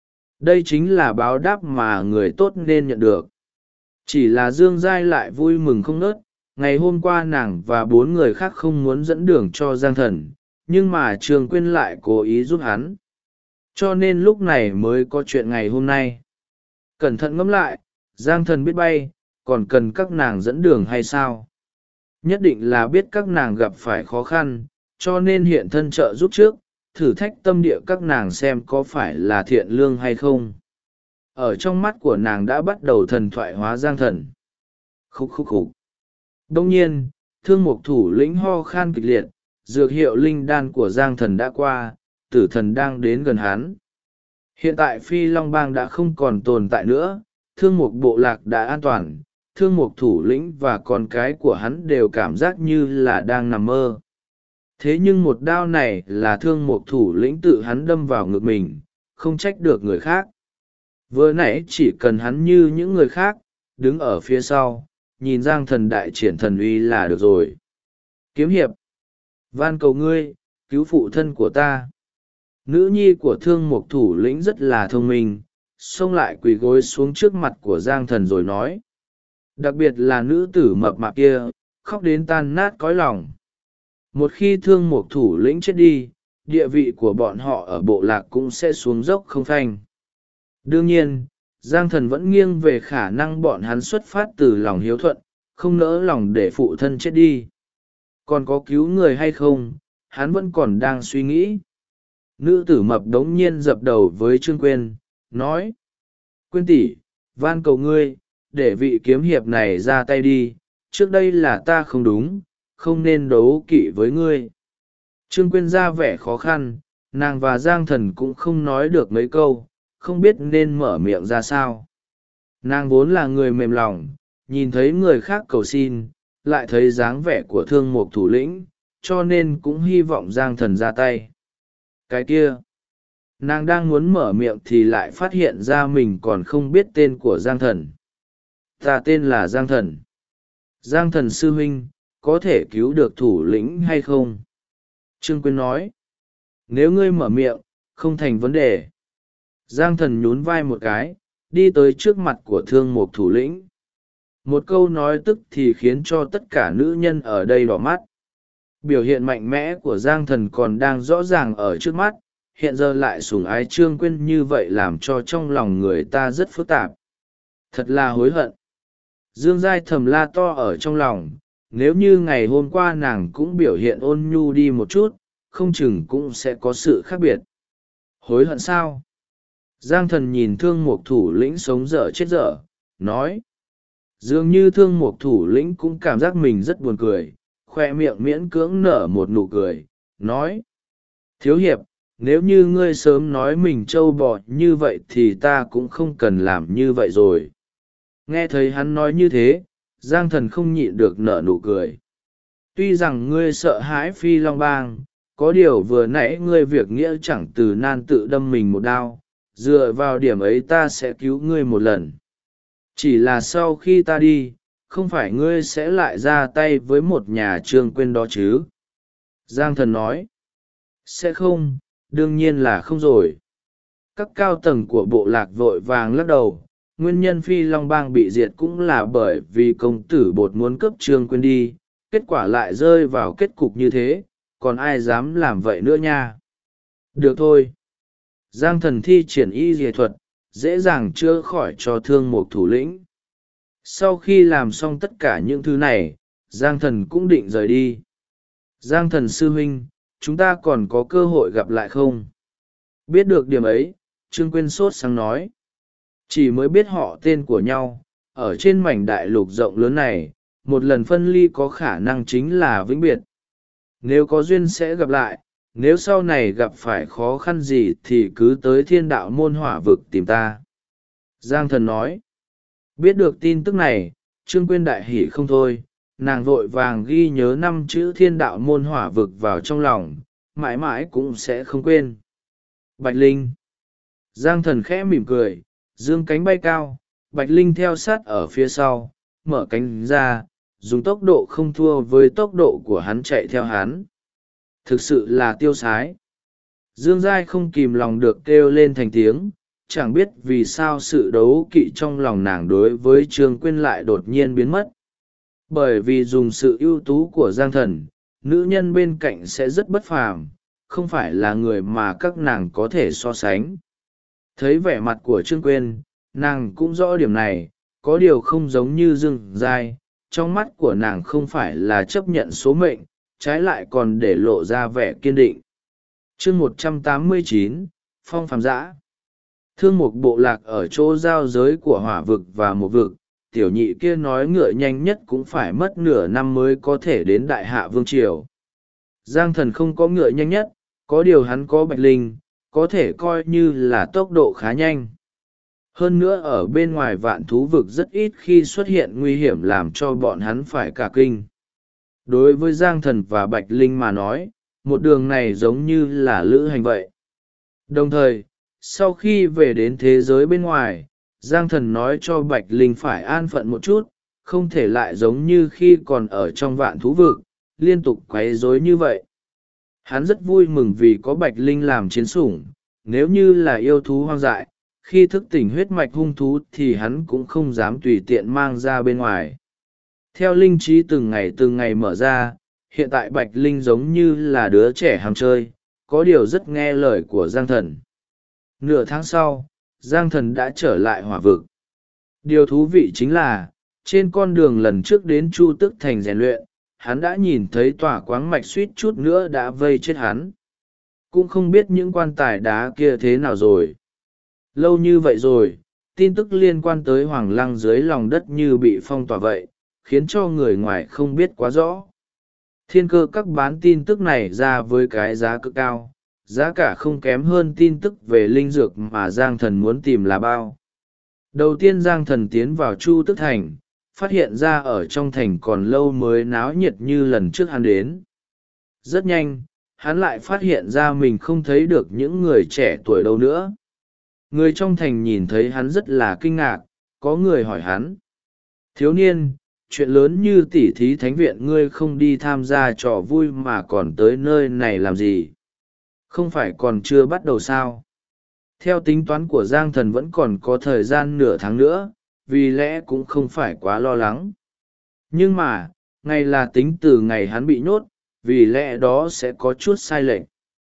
Đây chính là báo đáp mà người tốt nên nhận được. Chỉ là Dương Giai lại vui mừng không nớt, ngày hôm qua nàng và 4 người khác không muốn dẫn đường cho Giang Thần, nhưng mà Trương Quyên lại cố ý giúp hắn. Cho nên lúc này mới có chuyện ngày hôm nay. Cẩn thận ngẫm lại, Giang Thần biết bay, còn cần các nàng dẫn đường hay sao? Nhất định là biết các nàng gặp phải khó khăn, cho nên hiện thân trợ giúp trước, thử thách tâm địa các nàng xem có phải là thiện lương hay không. Ở trong mắt của nàng đã bắt đầu thần thoại hóa Giang Thần. Khúc khúc khúc. Đông nhiên, Thương Mục thủ lĩnh ho khan kịch liệt, dược hiệu linh đan của Giang Thần đã qua, tử thần đang đến gần hắn. Hiện tại Phi Long Bang đã không còn tồn tại nữa, Thương Mục bộ lạc đã an toàn, Thương Mục thủ lĩnh và con cái của hắn đều cảm giác như là đang nằm mơ. Thế nhưng một đao này là Thương Mục thủ lĩnh tự hắn đâm vào ngực mình, không trách được người khác. Vừa nãy chỉ cần hắn như những người khác, đứng ở phía sau, nhìn Giang Thần đại triển thần uy là được rồi. Kiếm hiệp, van cầu ngươi, cứu phụ thân của ta. Nữ nhi của Thương Mục thủ lĩnh rất là thông minh, xông lại quỳ gối xuống trước mặt của Giang Thần rồi nói. Đặc biệt là nữ tử mập mạp kia, khóc đến tan nát cõi lòng. Một khi Thương Mục thủ lĩnh chết đi, địa vị của bọn họ ở bộ lạc cũng sẽ xuống dốc không phanh. Đương nhiên, Giang Thần vẫn nghiêng về khả năng bọn hắn xuất phát từ lòng hiếu thuận, không nỡ lòng để phụ thân chết đi. Còn có cứu người hay không, hắn vẫn còn đang suy nghĩ. Nữ tử mập đống nhiên dập đầu với Trương Quyên, nói. Quyên tỷ, van cầu ngươi, để vị kiếm hiệp này ra tay đi, trước đây là ta không đúng, không nên đấu kỵ với ngươi. Trương Quyên ra vẻ khó khăn, nàng và Giang Thần cũng không nói được mấy câu, không biết nên mở miệng ra sao. Nàng vốn là người mềm lòng, nhìn thấy người khác cầu xin, lại thấy dáng vẻ của Thương Mục thủ lĩnh, cho nên cũng hy vọng Giang Thần ra tay. Cái kia, nàng đang muốn mở miệng thì lại phát hiện ra mình còn không biết tên của Giang Thần. Ta tên là Giang Thần. Giang Thần sư huynh, có thể cứu được thủ lĩnh hay không? Trương Quyên nói. Nếu ngươi mở miệng, không thành vấn đề. Giang Thần nhún vai một cái, đi tới trước mặt của Thương Mục thủ lĩnh. Một câu nói tức thì khiến cho tất cả nữ nhân ở đây đỏ mắt. Biểu hiện mạnh mẽ của Giang Thần còn đang rõ ràng ở trước mắt, hiện giờ lại sủng ái Trương Quyên như vậy làm cho trong lòng người ta rất phức tạp. Thật là hối hận. Dương Giai thầm la to ở trong lòng, nếu như ngày hôm qua nàng cũng biểu hiện ôn nhu đi một chút, không chừng cũng sẽ có sự khác biệt. Hối hận sao? Giang Thần nhìn Thương Mục thủ lĩnh sống dở chết dở, nói. Dường như Thương Mục thủ lĩnh cũng cảm giác mình rất buồn cười, khoe miệng miễn cưỡng nở một nụ cười, nói. Thiếu hiệp, nếu như ngươi sớm nói mình trâu bò như vậy thì ta cũng không cần làm như vậy rồi. Nghe thấy hắn nói như thế, Giang Thần không nhịn được nở nụ cười. Tuy rằng ngươi sợ hãi Phi Long Bang, có điều vừa nãy ngươi việc nghĩa chẳng từ nan tự đâm mình một đao, dựa vào điểm ấy ta sẽ cứu ngươi một lần. Chỉ là sau khi ta đi, không phải ngươi sẽ lại ra tay với một nhà Trương Quyên đó chứ? Giang Thần nói. Sẽ không, đương nhiên là không rồi. Các cao tầng của bộ lạc vội vàng lắc đầu, nguyên nhân Phi Long Bang bị diệt cũng là bởi vì công tử bột muốn cướp Trương Quyên đi, kết quả lại rơi vào kết cục như thế, còn ai dám làm vậy nữa nha. Được thôi. Giang Thần thi triển y dề thuật, dễ dàng chữa khỏi cho thương mục thủ lĩnh. Sau khi làm xong tất cả những thứ này, Giang Thần cũng định rời đi. Giang Thần sư huynh, chúng ta còn có cơ hội gặp lại không? Biết được điểm ấy, Trương Quyên sốt sáng nói. Chỉ mới biết họ tên của nhau, ở trên mảnh đại lục rộng lớn này, một lần phân ly có khả năng chính là vĩnh biệt. Nếu có duyên sẽ gặp lại, nếu sau này gặp phải khó khăn gì thì cứ tới Thiên Đạo Môn Hỏa Vực tìm ta. Giang Thần nói. Biết được tin tức này, Trương Quyên đại hỉ không thôi, nàng vội vàng ghi nhớ 5 chữ Thiên Đạo Môn Hỏa Vực vào trong lòng, mãi mãi cũng sẽ không quên. Bạch Linh. Giang Thần khẽ mỉm cười, dương cánh bay cao, Bạch Linh theo sát ở phía sau, mở cánh ra, dùng tốc độ không thua với tốc độ của hắn chạy theo hắn. Thực sự là tiêu sái. Dương Giai không kìm lòng được kêu lên thành tiếng, chẳng biết vì sao sự đấu kỵ trong lòng nàng đối với Trương Quyên lại đột nhiên biến mất. Bởi vì dùng sự ưu tú của Giang Thần, nữ nhân bên cạnh sẽ rất bất phàm, không phải là người mà các nàng có thể so sánh. Thấy vẻ mặt của Trương Quyên, nàng cũng rõ điểm này, có điều không giống như Dương Giai, trong mắt của nàng không phải là chấp nhận số mệnh, trái lại còn để lộ ra vẻ kiên định. Chương 189, Phong Phàm Giã. Thương Mục bộ lạc ở chỗ giao giới của Hỏa Vực và Mộc Vực, tiểu nhị kia nói ngựa nhanh nhất cũng phải mất nửa năm mới có thể đến Đại Hạ Vương Triều. Giang Thần không có ngựa nhanh nhất, có điều hắn có Bạch Linh, có thể coi như là tốc độ khá nhanh. Hơn nữa ở bên ngoài Vạn Thú Vực rất ít khi xuất hiện nguy hiểm làm cho bọn hắn phải cả kinh. Đối với Giang Thần và Bạch Linh mà nói, một đường này giống như là lữ hành vậy. Đồng thời, sau khi về đến thế giới bên ngoài, Giang Thần nói cho Bạch Linh phải an phận một chút, không thể lại giống như khi còn ở trong Vạn Thú Vực, liên tục quấy rối như vậy. Hắn rất vui mừng vì có Bạch Linh làm chiến sủng, nếu như là yêu thú hoang dại, khi thức tỉnh huyết mạch hung thú thì hắn cũng không dám tùy tiện mang ra bên ngoài. Theo linh trí từng ngày mở ra, hiện tại Bạch Linh giống như là đứa trẻ ham chơi, có điều rất nghe lời của Giang Thần. Nửa tháng sau, Giang Thần đã trở lại Hỏa Vực. Điều thú vị chính là, trên con đường lần trước đến Chu Tức Thành rèn luyện, hắn đã nhìn thấy tòa quáng mạch suýt chút nữa đã vây chết hắn. Cũng không biết những quan tài đá kia thế nào rồi. Lâu như vậy rồi, tin tức liên quan tới Hoàng Lăng dưới lòng đất như bị phong tỏa vậy, khiến cho người ngoài không biết quá rõ. Thiên Cơ Các bán tin tức này ra với cái giá cực cao, giá cả không kém hơn tin tức về linh dược mà Giang Thần muốn tìm là bao. Đầu tiên Giang Thần tiến vào Chu Tức Thành, phát hiện ra ở trong thành còn lâu mới náo nhiệt như lần trước hắn đến. Rất nhanh, hắn lại phát hiện ra mình không thấy được những người trẻ tuổi đâu nữa. Người trong thành nhìn thấy hắn rất là kinh ngạc, có người hỏi hắn. Thiếu niên, chuyện lớn như tỉ thí thánh viện ngươi không đi tham gia trò vui mà còn tới nơi này làm gì? Không phải còn chưa bắt đầu sao? Theo tính toán của Giang Thần vẫn còn có thời gian nửa tháng nữa, vì lẽ cũng không phải quá lo lắng. Nhưng mà, ngày là tính từ ngày hắn bị nhốt, vì lẽ đó sẽ có chút sai lệch.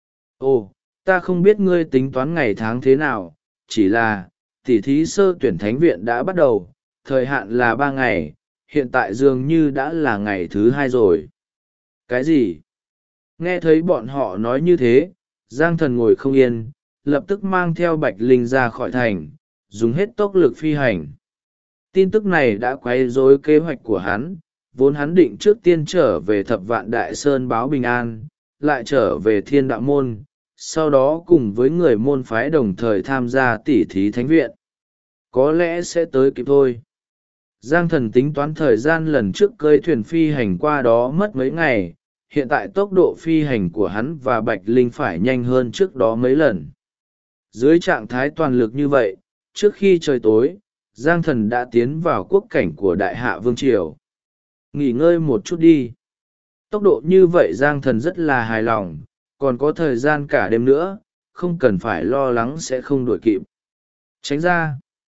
Ồ, ta không biết ngươi tính toán ngày tháng thế nào, chỉ là, tỉ thí sơ tuyển thánh viện đã bắt đầu, thời hạn là 3 ngày, hiện tại dường như đã là ngày thứ 2 rồi. Cái gì? Nghe thấy bọn họ nói như thế, Giang Thần ngồi không yên, lập tức mang theo Bạch Linh ra khỏi thành, dùng hết tốc lực phi hành. Tin tức này đã quấy rối kế hoạch của hắn, vốn hắn định trước tiên trở về Thập Vạn Đại Sơn báo bình an, lại trở về Thiên Đạo Môn, sau đó cùng với người môn phái đồng thời tham gia tỉ thí thánh viện. Có lẽ sẽ tới kịp thôi. Giang Thần tính toán thời gian lần trước cơi thuyền phi hành qua đó mất mấy ngày, hiện tại tốc độ phi hành của hắn và Bạch Linh phải nhanh hơn trước đó mấy lần. Dưới trạng thái toàn lực như vậy, trước khi trời tối, Giang Thần đã tiến vào quốc cảnh của Đại Hạ Vương Triều. Nghỉ ngơi một chút đi. Tốc độ như vậy Giang Thần rất là hài lòng, còn có thời gian cả đêm nữa, không cần phải lo lắng sẽ không đuổi kịp. Tránh ra!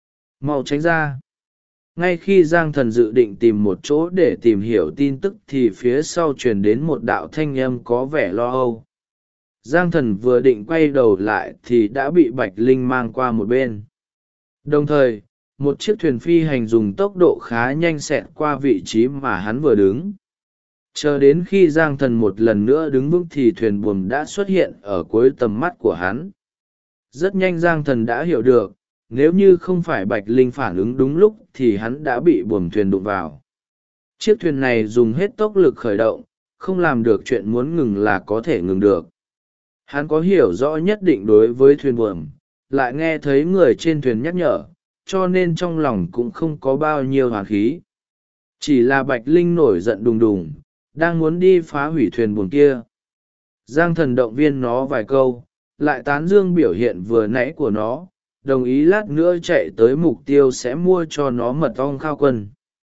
Mau tránh ra! Ngay khi Giang Thần dự định tìm một chỗ để tìm hiểu tin tức thì phía sau truyền đến một đạo thanh âm có vẻ lo âu. Giang Thần vừa định quay đầu lại thì đã bị Bạch Linh mang qua một bên. Đồng thời, một chiếc thuyền phi hành dùng tốc độ khá nhanh xẹt qua vị trí mà hắn vừa đứng. Chờ đến khi Giang Thần một lần nữa đứng vững thì thuyền buồm đã xuất hiện ở cuối tầm mắt của hắn. Rất nhanh Giang Thần đã hiểu được, nếu như không phải Bạch Linh phản ứng đúng lúc thì hắn đã bị buồm thuyền đụng vào. Chiếc thuyền này dùng hết tốc lực khởi động, không làm được chuyện muốn ngừng là có thể ngừng được. Hắn có hiểu rõ nhất định đối với thuyền buồm, lại nghe thấy người trên thuyền nhắc nhở, cho nên trong lòng cũng không có bao nhiêu hoán khí. Chỉ là Bạch Linh nổi giận đùng đùng, đang muốn đi phá hủy thuyền buồm kia. Giang Thần động viên nó vài câu, lại tán dương biểu hiện vừa nãy của nó, đồng ý lát nữa chạy tới mục tiêu sẽ mua cho nó mật ong khao quân.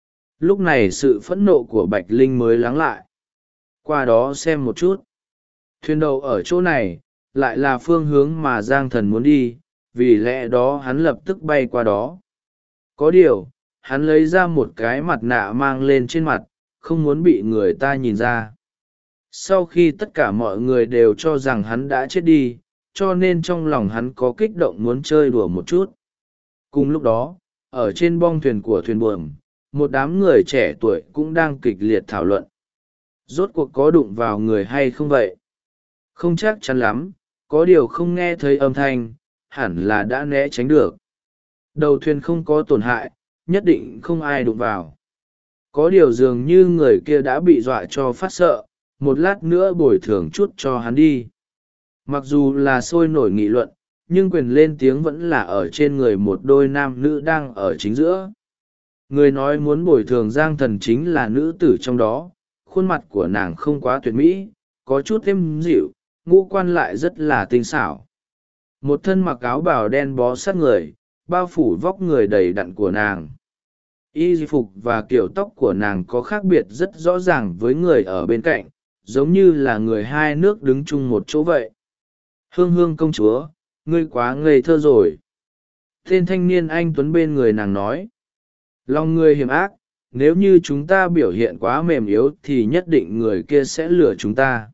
Lúc này sự phẫn nộ của Bạch Linh mới lắng lại. Qua đó xem một chút. Thuyền đậu ở chỗ này, lại là phương hướng mà Giang Thần muốn đi, vì lẽ đó hắn lập tức bay qua đó. Có điều, hắn lấy ra một cái mặt nạ mang lên trên mặt, không muốn bị người ta nhìn ra. Sau khi tất cả mọi người đều cho rằng hắn đã chết đi, cho nên trong lòng hắn có kích động muốn chơi đùa một chút. Cùng lúc đó, ở trên bong thuyền của thuyền buồm, một đám người trẻ tuổi cũng đang kịch liệt thảo luận. Rốt cuộc có đụng vào người hay không vậy? Không chắc chắn lắm, có điều không nghe thấy âm thanh, hẳn là đã né tránh được. Đầu thuyền không có tổn hại, nhất định không ai đụng vào. Có điều dường như người kia đã bị dọa cho phát sợ, một lát nữa bồi thường chút cho hắn đi. Mặc dù là sôi nổi nghị luận, nhưng quyền lên tiếng vẫn là ở trên người một đôi nam nữ đang ở chính giữa. Người nói muốn bồi thường Giang Thần chính là nữ tử trong đó, khuôn mặt của nàng không quá tuyệt mỹ, có chút êm dịu, ngũ quan lại rất là tinh xảo. Một thân mặc áo bào đen bó sát người, bao phủ vóc người đầy đặn của nàng. Y phục và kiểu tóc của nàng có khác biệt rất rõ ràng với người ở bên cạnh, giống như là người hai nước đứng chung một chỗ vậy. Hương Hương công chúa, ngươi quá ngây thơ rồi. Tên thanh niên anh tuấn bên người nàng nói. Lòng ngươi hiểm ác, nếu như chúng ta biểu hiện quá mềm yếu thì nhất định người kia sẽ lừa chúng ta.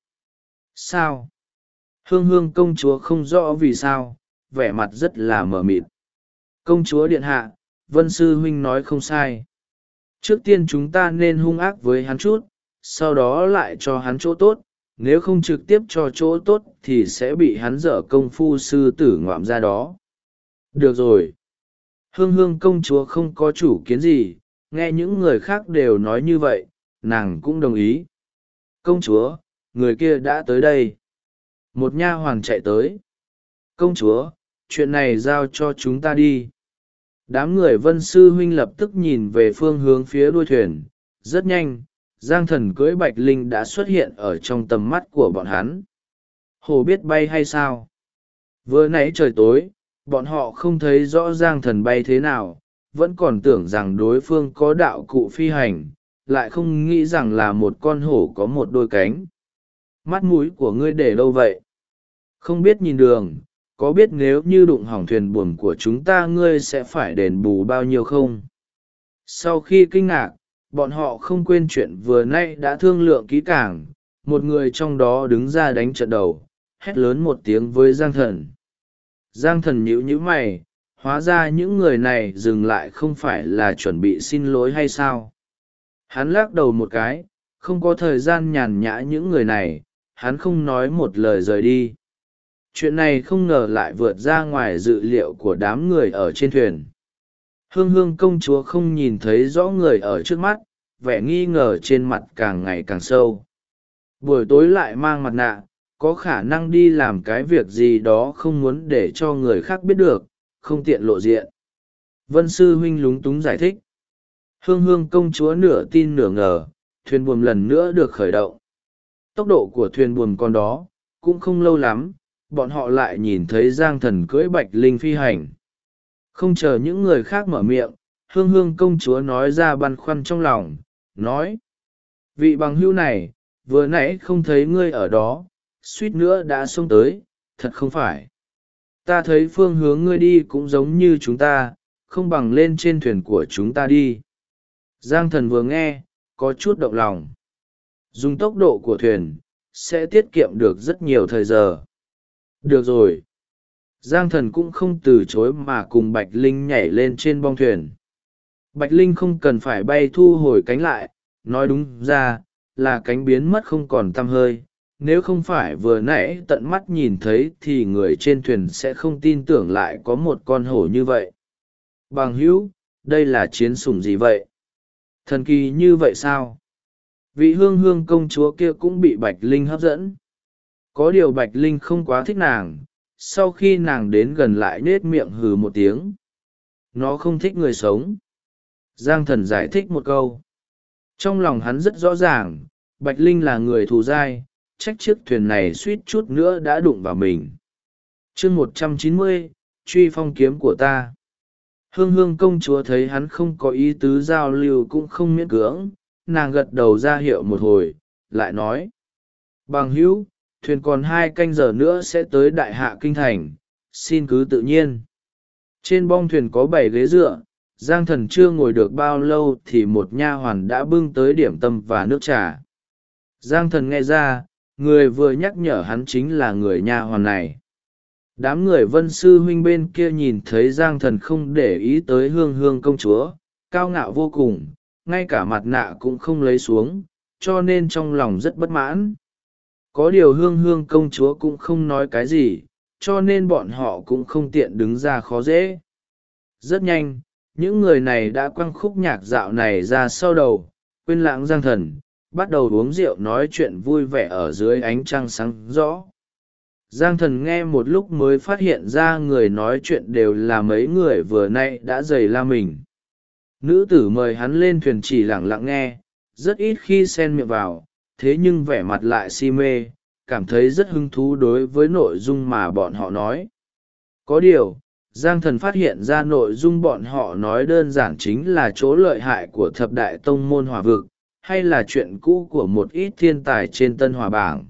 Sao? Hương Hương công chúa không rõ vì sao, vẻ mặt rất là mờ mịt. Công chúa điện hạ, Vân sư huynh nói không sai. Trước tiên chúng ta nên hung ác với hắn chút, sau đó lại cho hắn chỗ tốt, nếu không trực tiếp cho chỗ tốt thì sẽ bị hắn dở công phu sư tử ngoạm ra đó. Được rồi. Hương Hương công chúa không có chủ kiến gì, nghe những người khác đều nói như vậy, nàng cũng đồng ý. Công chúa, người kia đã tới đây. Một nha hoàn chạy tới. Công chúa, chuyện này giao cho chúng ta đi. Đám người Vân sư huynh lập tức nhìn về phương hướng phía đuôi thuyền. Rất nhanh, Giang Thần cưỡi Bạch Linh đã xuất hiện ở trong tầm mắt của bọn hắn. Hồ biết bay hay sao? Vừa nãy trời tối, bọn họ không thấy rõ Giang Thần bay thế nào, vẫn còn tưởng rằng đối phương có đạo cụ phi hành, lại không nghĩ rằng là một con hổ có một đôi cánh. Mắt mũi của ngươi để đâu vậy? Không biết nhìn đường, có biết nếu như đụng hỏng thuyền buồm của chúng ta ngươi sẽ phải đền bù bao nhiêu không? Sau khi kinh ngạc, bọn họ không quên chuyện vừa nay đã thương lượng kỹ càng, một người trong đó đứng ra đánh trận đầu, hét lớn một tiếng với Giang Thần. Giang Thần nhíu nhíu mày, hóa ra những người này dừng lại không phải là chuẩn bị xin lỗi hay sao? Hắn lắc đầu một cái, không có thời gian nhàn nhã những người này, hắn không nói một lời rời đi. Chuyện này không ngờ lại vượt ra ngoài dự liệu của đám người ở trên thuyền. Hương Hương công chúa không nhìn thấy rõ người ở trước mắt, vẻ nghi ngờ trên mặt càng ngày càng sâu. Buổi tối lại mang mặt nạ, có khả năng đi làm cái việc gì đó không muốn để cho người khác biết được, không tiện lộ diện. Vân sư huynh lúng túng giải thích. Hương Hương công chúa nửa tin nửa ngờ, thuyền buồm lần nữa được khởi động. Tốc độ của thuyền buồm con đó, cũng không lâu lắm, bọn họ lại nhìn thấy Giang Thần cưỡi Bạch Linh phi hành. Không chờ những người khác mở miệng, Hương Hương công chúa nói ra băn khoăn trong lòng, nói. Vị bằng hữu này, vừa nãy không thấy ngươi ở đó, suýt nữa đã xông tới, thật không phải. Ta thấy phương hướng ngươi đi cũng giống như chúng ta, không bằng lên trên thuyền của chúng ta đi. Giang Thần vừa nghe, có chút động lòng. Dùng tốc độ của thuyền, sẽ tiết kiệm được rất nhiều thời giờ. Được rồi. Giang Thần cũng không từ chối mà cùng Bạch Linh nhảy lên trên bong thuyền. Bạch Linh không cần phải bay thu hồi cánh lại, nói đúng ra là cánh biến mất không còn tăm hơi. Nếu không phải vừa nãy tận mắt nhìn thấy thì người trên thuyền sẽ không tin tưởng lại có một con hổ như vậy. Bằng hữu, đây là chiến sủng gì vậy? Thần kỳ như vậy sao? Vị hương hương công chúa kia cũng bị Bạch Linh hấp dẫn. Có điều Bạch Linh không quá thích nàng, sau khi nàng đến gần lại nết miệng hừ một tiếng. Nó không thích người sống. Giang Thần giải thích một câu. Trong lòng hắn rất rõ ràng, Bạch Linh là người thù dai, trách chiếc thuyền này suýt chút nữa đã đụng vào mình. chương 190, truy phong kiếm của ta. Hương hương công chúa thấy hắn không có ý tứ giao lưu cũng không miễn cưỡng, nàng gật đầu ra hiệu một hồi, lại nói. Bằng hữu, thuyền còn 2 canh giờ nữa sẽ tới Đại Hạ Kinh Thành, xin cứ tự nhiên. Trên bong thuyền có 7 ghế dựa, Giang Thần chưa ngồi được bao lâu thì một nha hoàn đã bưng tới điểm tâm và nước trà. Giang Thần nghe ra, người vừa nhắc nhở hắn chính là người nha hoàn này. Đám người Vân sư huynh bên kia nhìn thấy Giang Thần không để ý tới hương hương công chúa, cao ngạo vô cùng, ngay cả mặt nạ cũng không lấy xuống, cho nên trong lòng rất bất mãn. Có điều hương hương công chúa cũng không nói cái gì, cho nên bọn họ cũng không tiện đứng ra khó dễ. Rất nhanh, những người này đã quăng khúc nhạc dạo này ra sau đầu, quên lãng Giang Thần, bắt đầu uống rượu nói chuyện vui vẻ ở dưới ánh trăng sáng rõ. Giang Thần nghe một lúc mới phát hiện ra người nói chuyện đều là mấy người vừa nay đã giày la mình. Nữ tử mời hắn lên thuyền chỉ lặng lặng nghe, rất ít khi xen miệng vào, thế nhưng vẻ mặt lại si mê, cảm thấy rất hứng thú đối với nội dung mà bọn họ nói. Có điều, Giang Thần phát hiện ra nội dung bọn họ nói đơn giản chính là chỗ lợi hại của thập đại tông môn hỏa vực, hay là chuyện cũ của một ít thiên tài trên tân hỏa bảng.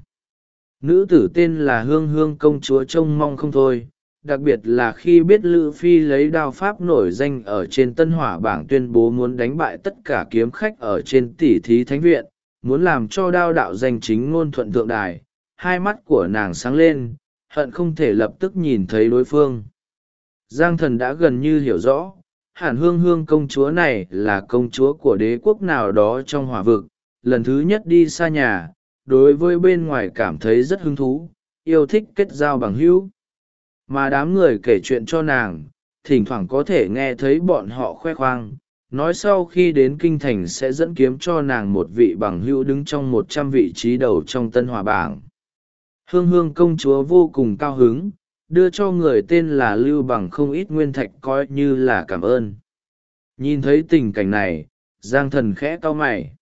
Nữ tử tên là Hương Hương công chúa trông mong không thôi, đặc biệt là khi biết Lữ Phi lấy đao pháp nổi danh ở trên tân hỏa bảng tuyên bố muốn đánh bại tất cả kiếm khách ở trên tỷ thí thánh viện, muốn làm cho đao đạo danh chính ngôn thuận thượng đài. Hai mắt của nàng sáng lên, hận không thể lập tức nhìn thấy đối phương. Giang Thần đã gần như hiểu rõ, hẳn Hương Hương công chúa này là công chúa của đế quốc nào đó trong hỏa vực, lần thứ nhất đi xa nhà, đối với bên ngoài cảm thấy rất hứng thú, yêu thích kết giao bằng hữu. Mà đám người kể chuyện cho nàng, thỉnh thoảng có thể nghe thấy bọn họ khoe khoang, nói sau khi đến kinh thành sẽ dẫn kiếm cho nàng một vị bằng hữu đứng trong 100 vị trí đầu trong tân hỏa bảng. Hương Hương công chúa vô cùng cao hứng, đưa cho người tên là Lưu Bằng không ít nguyên thạch coi như là cảm ơn. Nhìn thấy tình cảnh này, Giang Thần khẽ cau mày.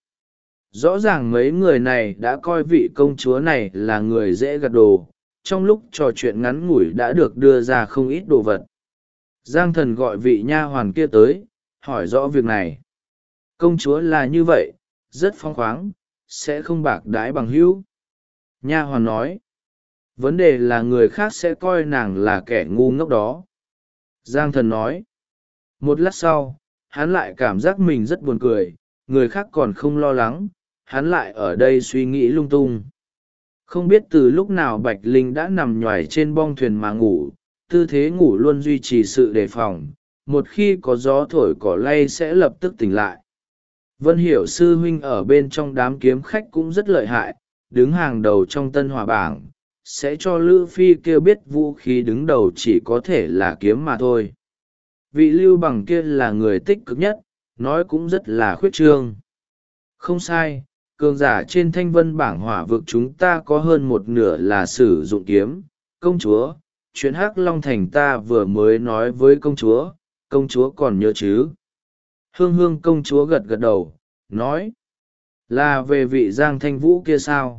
Rõ ràng mấy người này đã coi vị công chúa này là người dễ gặt đồ, trong lúc trò chuyện ngắn ngủi đã được đưa ra không ít đồ vật. Giang Thần gọi vị nha hoàn kia tới, hỏi rõ việc này. Công chúa là như vậy, rất phóng khoáng, sẽ không bạc đãi bằng hữu. Nha hoàn nói. Vấn đề là người khác sẽ coi nàng là kẻ ngu ngốc đó. Giang Thần nói. Một lát sau, hắn lại cảm giác mình rất buồn cười, người khác còn không lo lắng, hắn lại ở đây suy nghĩ lung tung. Không biết từ lúc nào Bạch Linh đã nằm nhoài trên bong thuyền mà ngủ, tư thế ngủ luôn duy trì sự đề phòng, một khi có gió thổi cỏ lay sẽ lập tức tỉnh lại. Vân Hiểu sư huynh ở bên trong đám kiếm khách cũng rất lợi hại, đứng hàng đầu trong tân hỏa bảng, sẽ cho Lữ Phi kêu biết vũ khí đứng đầu chỉ có thể là kiếm mà thôi. Vị Lưu Bằng kia là người tích cực nhất, nói cũng rất là khuyết trương. Không sai, cường giả trên thanh vân bảng hỏa vực chúng ta có hơn một nửa là sử dụng kiếm. Công chúa, chuyện Hắc Long Thành ta vừa mới nói với công chúa còn nhớ chứ? Hương Hương công chúa gật gật đầu, nói. Là về vị Giang Thanh Vũ kia sao?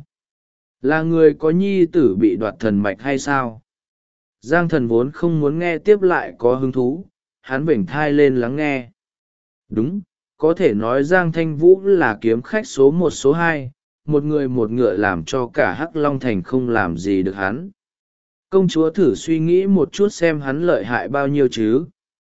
Là người có nhi tử bị đoạt thần mạch hay sao? Giang Thần vốn không muốn nghe tiếp lại có hứng thú, hắn vểnh thai lên lắng nghe. Đúng, có thể nói Giang Thanh Vũ là kiếm khách số 1 số 2, một người một ngựa làm cho cả Hắc Long Thành không làm gì được hắn. Công chúa thử suy nghĩ một chút xem hắn lợi hại bao nhiêu chứ.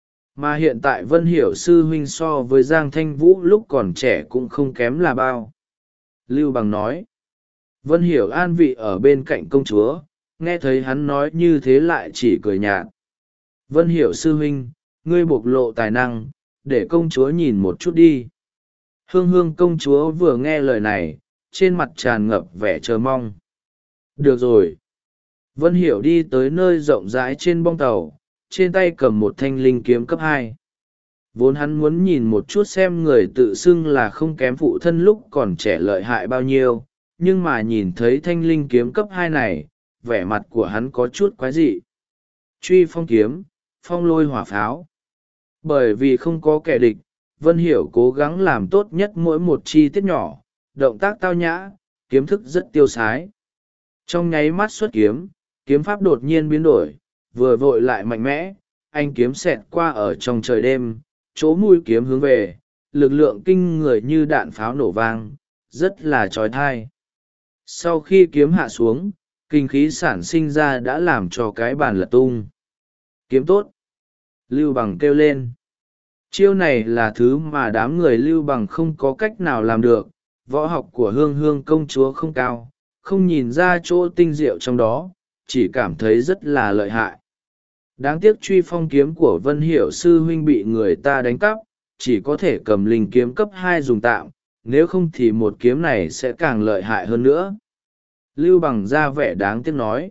Mà hiện tại Vân Hiểu sư huynh so với Giang Thanh Vũ lúc còn trẻ cũng không kém là bao. Lưu Bằng nói. Vân Hiểu an vị ở bên cạnh công chúa, nghe thấy hắn nói như thế lại chỉ cười nhạt. Vân Hiểu sư huynh, ngươi bộc lộ tài năng, để công chúa nhìn một chút đi. Hương Hương công chúa vừa nghe lời này, trên mặt tràn ngập vẻ chờ mong. Được rồi. Vân Hiểu đi tới nơi rộng rãi trên bong tàu, trên tay cầm một thanh linh kiếm cấp 2. Vốn hắn muốn nhìn một chút xem người tự xưng là không kém phụ thân lúc còn trẻ lợi hại bao nhiêu, nhưng mà nhìn thấy thanh linh kiếm cấp 2 này, vẻ mặt của hắn có chút quái dị. Truy phong kiếm, phong lôi hỏa pháo. Bởi vì không có kẻ địch, Vân Hiểu cố gắng làm tốt nhất mỗi một chi tiết nhỏ, động tác tao nhã, kiếm thức rất tiêu sái. Trong nháy mắt xuất kiếm, kiếm pháp đột nhiên biến đổi, vừa vội lại mạnh mẽ, anh kiếm xẹt qua ở trong trời đêm, chỗ mũi kiếm hướng về, lực lượng kinh người như đạn pháo nổ vang, rất là trói thai. Sau khi kiếm hạ xuống, kinh khí sản sinh ra đã làm cho cái bàn lật tung. Kiếm tốt! Lưu Bằng kêu lên. Chiêu này là thứ mà đám người Lưu Bằng không có cách nào làm được, võ học của Hương Hương công chúa không cao, không nhìn ra chỗ tinh diệu trong đó, chỉ cảm thấy rất là lợi hại. Đáng tiếc truy phong kiếm của Vân Hiểu sư huynh bị người ta đánh cắp, chỉ có thể cầm linh kiếm cấp 2 dùng tạm, nếu không thì một kiếm này sẽ càng lợi hại hơn nữa. Lưu Bằng ra vẻ đáng tiếc nói.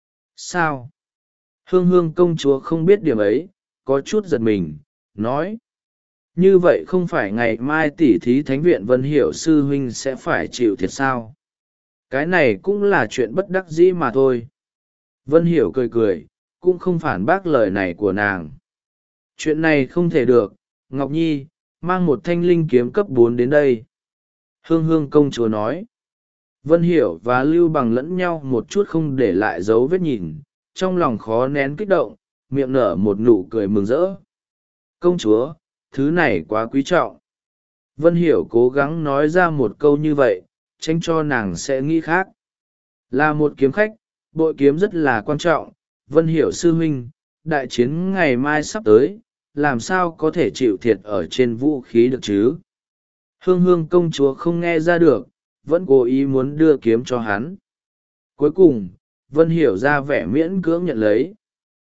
Sao? Hương Hương công chúa không biết điểm ấy, có chút giật mình, nói. Như vậy không phải ngày mai tỉ thí thánh viện Vân Hiểu sư huynh sẽ phải chịu thiệt sao? Cái này cũng là chuyện bất đắc dĩ mà thôi. Vân Hiểu cười cười, cũng không phản bác lời này của nàng. Chuyện này không thể được, Ngọc Nhi, mang một thanh linh kiếm cấp 4 đến đây. Hương Hương công chúa nói. Vân Hiểu và Lưu Bằng lẫn nhau một chút không để lại dấu vết nhìn, trong lòng khó nén kích động, miệng nở một nụ cười mừng rỡ. Công chúa, thứ này quá quý trọng. Vân Hiểu cố gắng nói ra một câu như vậy, tránh cho nàng sẽ nghĩ khác. Là một kiếm khách, bội kiếm rất là quan trọng. Vân Hiểu sư huynh, đại chiến ngày mai sắp tới, làm sao có thể chịu thiệt ở trên vũ khí được chứ? Hương Hương công chúa không nghe ra được, vẫn cố ý muốn đưa kiếm cho hắn. Cuối cùng, Vân Hiểu ra vẻ miễn cưỡng nhận lấy.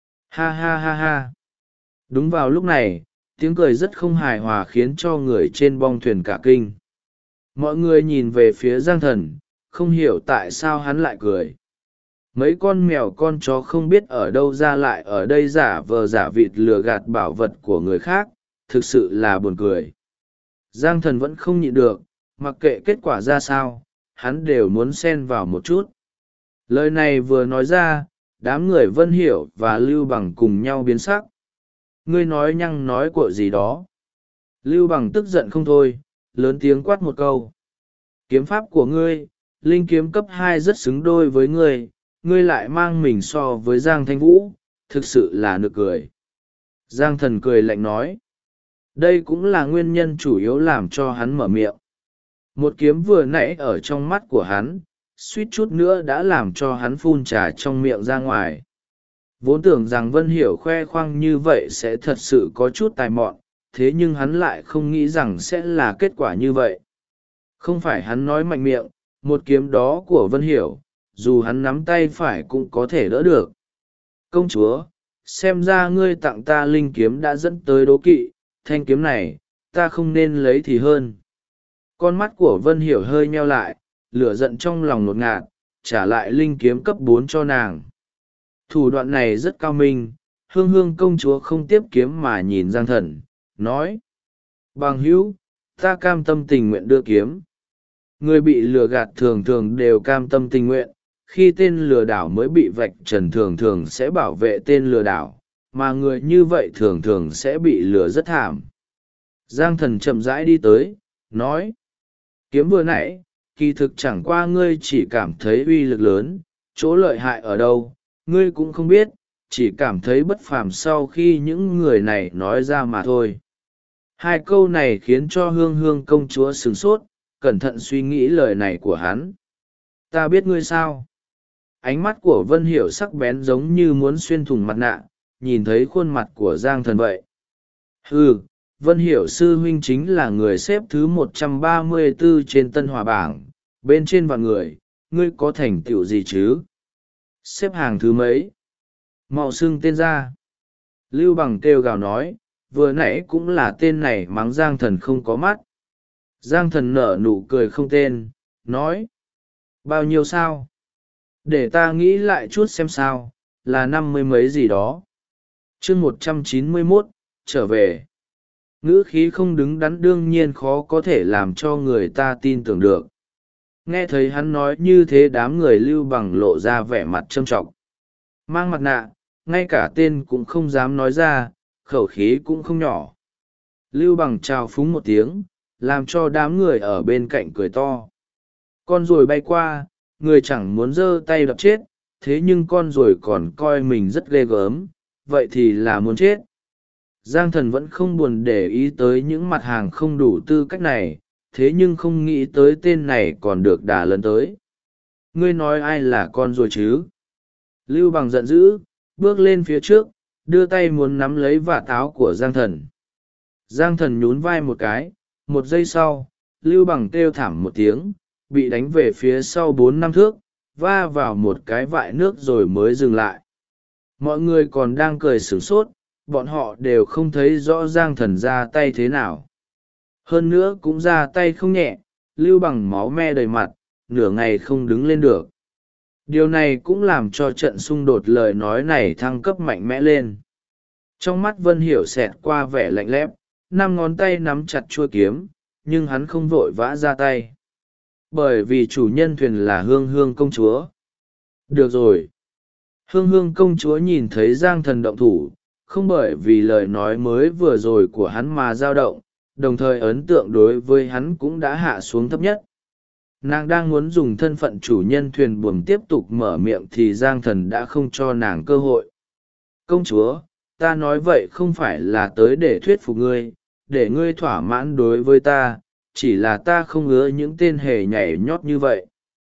Ha ha ha ha. Đúng vào lúc này, tiếng cười rất không hài hòa khiến cho người trên bong thuyền cả kinh. Mọi người nhìn về phía Giang Thần, không hiểu tại sao hắn lại cười. Mấy con mèo con chó không biết ở đâu ra lại ở đây giả vờ giả vịt lừa gạt bảo vật của người khác, thực sự là buồn cười. Giang Thần vẫn không nhịn được, mặc kệ kết quả ra sao, hắn đều muốn xen vào một chút. Lời này vừa nói ra, đám người Vân Hiểu và Lưu Bằng cùng nhau biến sắc. Ngươi nói nhăng nói của gì đó. Lưu Bằng tức giận không thôi, lớn tiếng quát một câu. Kiếm pháp của ngươi, linh kiếm cấp 2 rất xứng đôi với ngươi, ngươi lại mang mình so với Giang Thanh Vũ, thực sự là nực cười. Giang Thần cười lạnh nói. Đây cũng là nguyên nhân chủ yếu làm cho hắn mở miệng. Một kiếm vừa nãy ở trong mắt của hắn, suýt chút nữa đã làm cho hắn phun trà trong miệng ra ngoài. Vốn tưởng rằng Vân Hiểu khoe khoang như vậy sẽ thật sự có chút tài mọn, thế nhưng hắn lại không nghĩ rằng sẽ là kết quả như vậy. Không phải hắn nói mạnh miệng, một kiếm đó của Vân Hiểu, dù hắn nắm tay phải cũng có thể đỡ được. Công chúa, xem ra ngươi tặng ta linh kiếm đã dẫn tới đố kỵ, thanh kiếm này, ta không nên lấy thì hơn. Con mắt của Vân Hiểu hơi nheo lại, lửa giận trong lòng ngột ngạt, trả lại linh kiếm cấp 4 cho nàng. Thủ đoạn này rất cao minh, Hương Hương công chúa không tiếp kiếm mà nhìn Giang Thần, nói. Bằng hữu, ta cam tâm tình nguyện đưa kiếm. Người bị lừa gạt thường thường đều cam tâm tình nguyện, khi tên lừa đảo mới bị vạch trần thường thường sẽ bảo vệ tên lừa đảo, mà người như vậy thường thường sẽ bị lừa rất thảm. Giang Thần chậm rãi đi tới, nói. Kiếm vừa nãy, kỳ thực chẳng qua ngươi chỉ cảm thấy uy lực lớn, chỗ lợi hại ở đâu, ngươi cũng không biết, chỉ cảm thấy bất phàm sau khi những người này nói ra mà thôi. Hai câu này khiến cho Hương Hương công chúa sửng sốt, cẩn thận suy nghĩ lời này của hắn. Ta biết ngươi sao? Ánh mắt của Vân Hiểu sắc bén giống như muốn xuyên thủng mặt nạ, nhìn thấy khuôn mặt của Giang Thần vậy. Vân Hiểu sư huynh chính là người xếp thứ 134 trên Tân Hòa bảng, bên trên vạn người, ngươi có thành tựu gì chứ? Xếp hàng thứ mấy? Mau xưng tên ra. Lưu Bằng kêu gào nói, vừa nãy cũng là tên này mắng Giang Thần không có mắt. Giang Thần nở nụ cười không tên, nói, bao nhiêu sao? Để ta nghĩ lại chút xem sao, là 50 mấy gì đó. chương 191, trở về. Ngữ khí không đứng đắn đương nhiên khó có thể làm cho người ta tin tưởng được. Nghe thấy hắn nói như thế đám người Lưu Bằng lộ ra vẻ mặt trâm trọng. Mang mặt nạ, ngay cả tên cũng không dám nói ra, khẩu khí cũng không nhỏ. Lưu Bằng chào phúng một tiếng, làm cho đám người ở bên cạnh cười to. Con ruồi bay qua, người chẳng muốn giơ tay đập chết, thế nhưng con ruồi còn coi mình rất ghê gớm, vậy thì là muốn chết. Giang Thần vẫn không buồn để ý tới những mặt hàng không đủ tư cách này, thế nhưng không nghĩ tới tên này còn được đà lần tới. Ngươi nói ai là con ruồi chứ? Lưu Bằng giận dữ, bước lên phía trước, đưa tay muốn nắm lấy vạt áo của Giang Thần. Giang Thần nhún vai một cái, một giây sau, Lưu Bằng kêu thảm một tiếng, bị đánh về phía sau 4-5 thước, va vào một cái vại nước rồi mới dừng lại. Mọi người còn đang cười sửng sốt, bọn họ đều không thấy rõ Giang Thần ra tay thế nào. Hơn nữa cũng ra tay không nhẹ, Lưu Bằng máu me đầy mặt, nửa ngày không đứng lên được. Điều này cũng làm cho trận xung đột lời nói này thăng cấp mạnh mẽ lên. Trong mắt Vân Hiểu xẹt qua vẻ lạnh lẽo, 5 ngón tay nắm chặt chuôi kiếm, nhưng hắn không vội vã ra tay. Bởi vì chủ nhân thuyền là Hương Hương công chúa. Được rồi. Hương Hương công chúa nhìn thấy Giang Thần động thủ, không bởi vì lời nói mới vừa rồi của hắn mà dao động, đồng thời ấn tượng đối với hắn cũng đã hạ xuống thấp nhất. Nàng đang muốn dùng thân phận chủ nhân thuyền buồm tiếp tục mở miệng thì Giang Thần đã không cho nàng cơ hội. Công chúa, ta nói vậy không phải là tới để thuyết phục ngươi, để ngươi thỏa mãn đối với ta, chỉ là ta không ưa những tên hề nhảy nhót như vậy.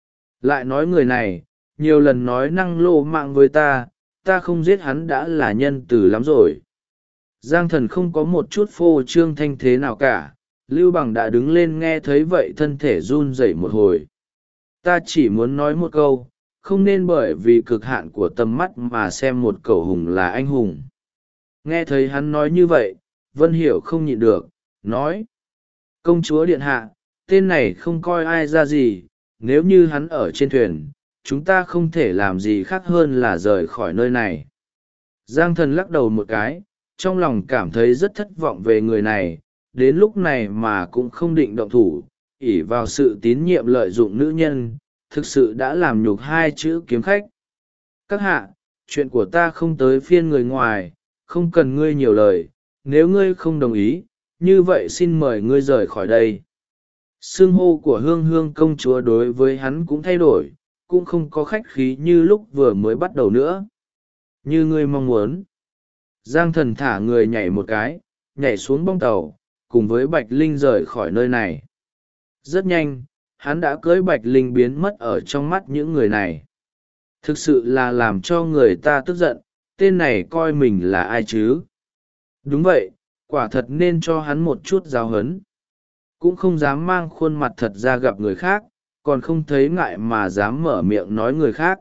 Lại nói người này, nhiều lần nói năng lô mạng với ta, ta không giết hắn đã là nhân từ lắm rồi. Giang Thần không có một chút phô trương thanh thế nào cả, Lưu Bằng đã đứng lên nghe thấy vậy thân thể run rẩy một hồi. Ta chỉ muốn nói một câu, không nên bởi vì cực hạn của tầm mắt mà xem một cẩu hùng là anh hùng. Nghe thấy hắn nói như vậy, Vân Hiểu không nhịn được, nói. Công chúa điện hạ, tên này không coi ai ra gì, nếu như hắn ở trên thuyền, chúng ta không thể làm gì khác hơn là rời khỏi nơi này. Giang Thần lắc đầu một cái, trong lòng cảm thấy rất thất vọng về người này, đến lúc này mà cũng không định động thủ, ỷ vào sự tín nhiệm lợi dụng nữ nhân, thực sự đã làm nhục hai chữ kiếm khách. Các hạ, chuyện của ta không tới phiên người ngoài, không cần ngươi nhiều lời, nếu ngươi không đồng ý, như vậy xin mời ngươi rời khỏi đây. Xưng hô của Hương Hương công chúa đối với hắn cũng thay đổi, cũng không có khách khí như lúc vừa mới bắt đầu nữa. Như ngươi mong muốn. Giang Thần thả người nhảy một cái, nhảy xuống bong tàu, cùng với Bạch Linh rời khỏi nơi này. Rất nhanh, hắn đã cưỡi Bạch Linh biến mất ở trong mắt những người này. Thực sự là làm cho người ta tức giận, tên này coi mình là ai chứ? Đúng vậy, quả thật nên cho hắn một chút giáo huấn. Cũng không dám mang khuôn mặt thật ra gặp người khác, còn không thấy ngại mà dám mở miệng nói người khác.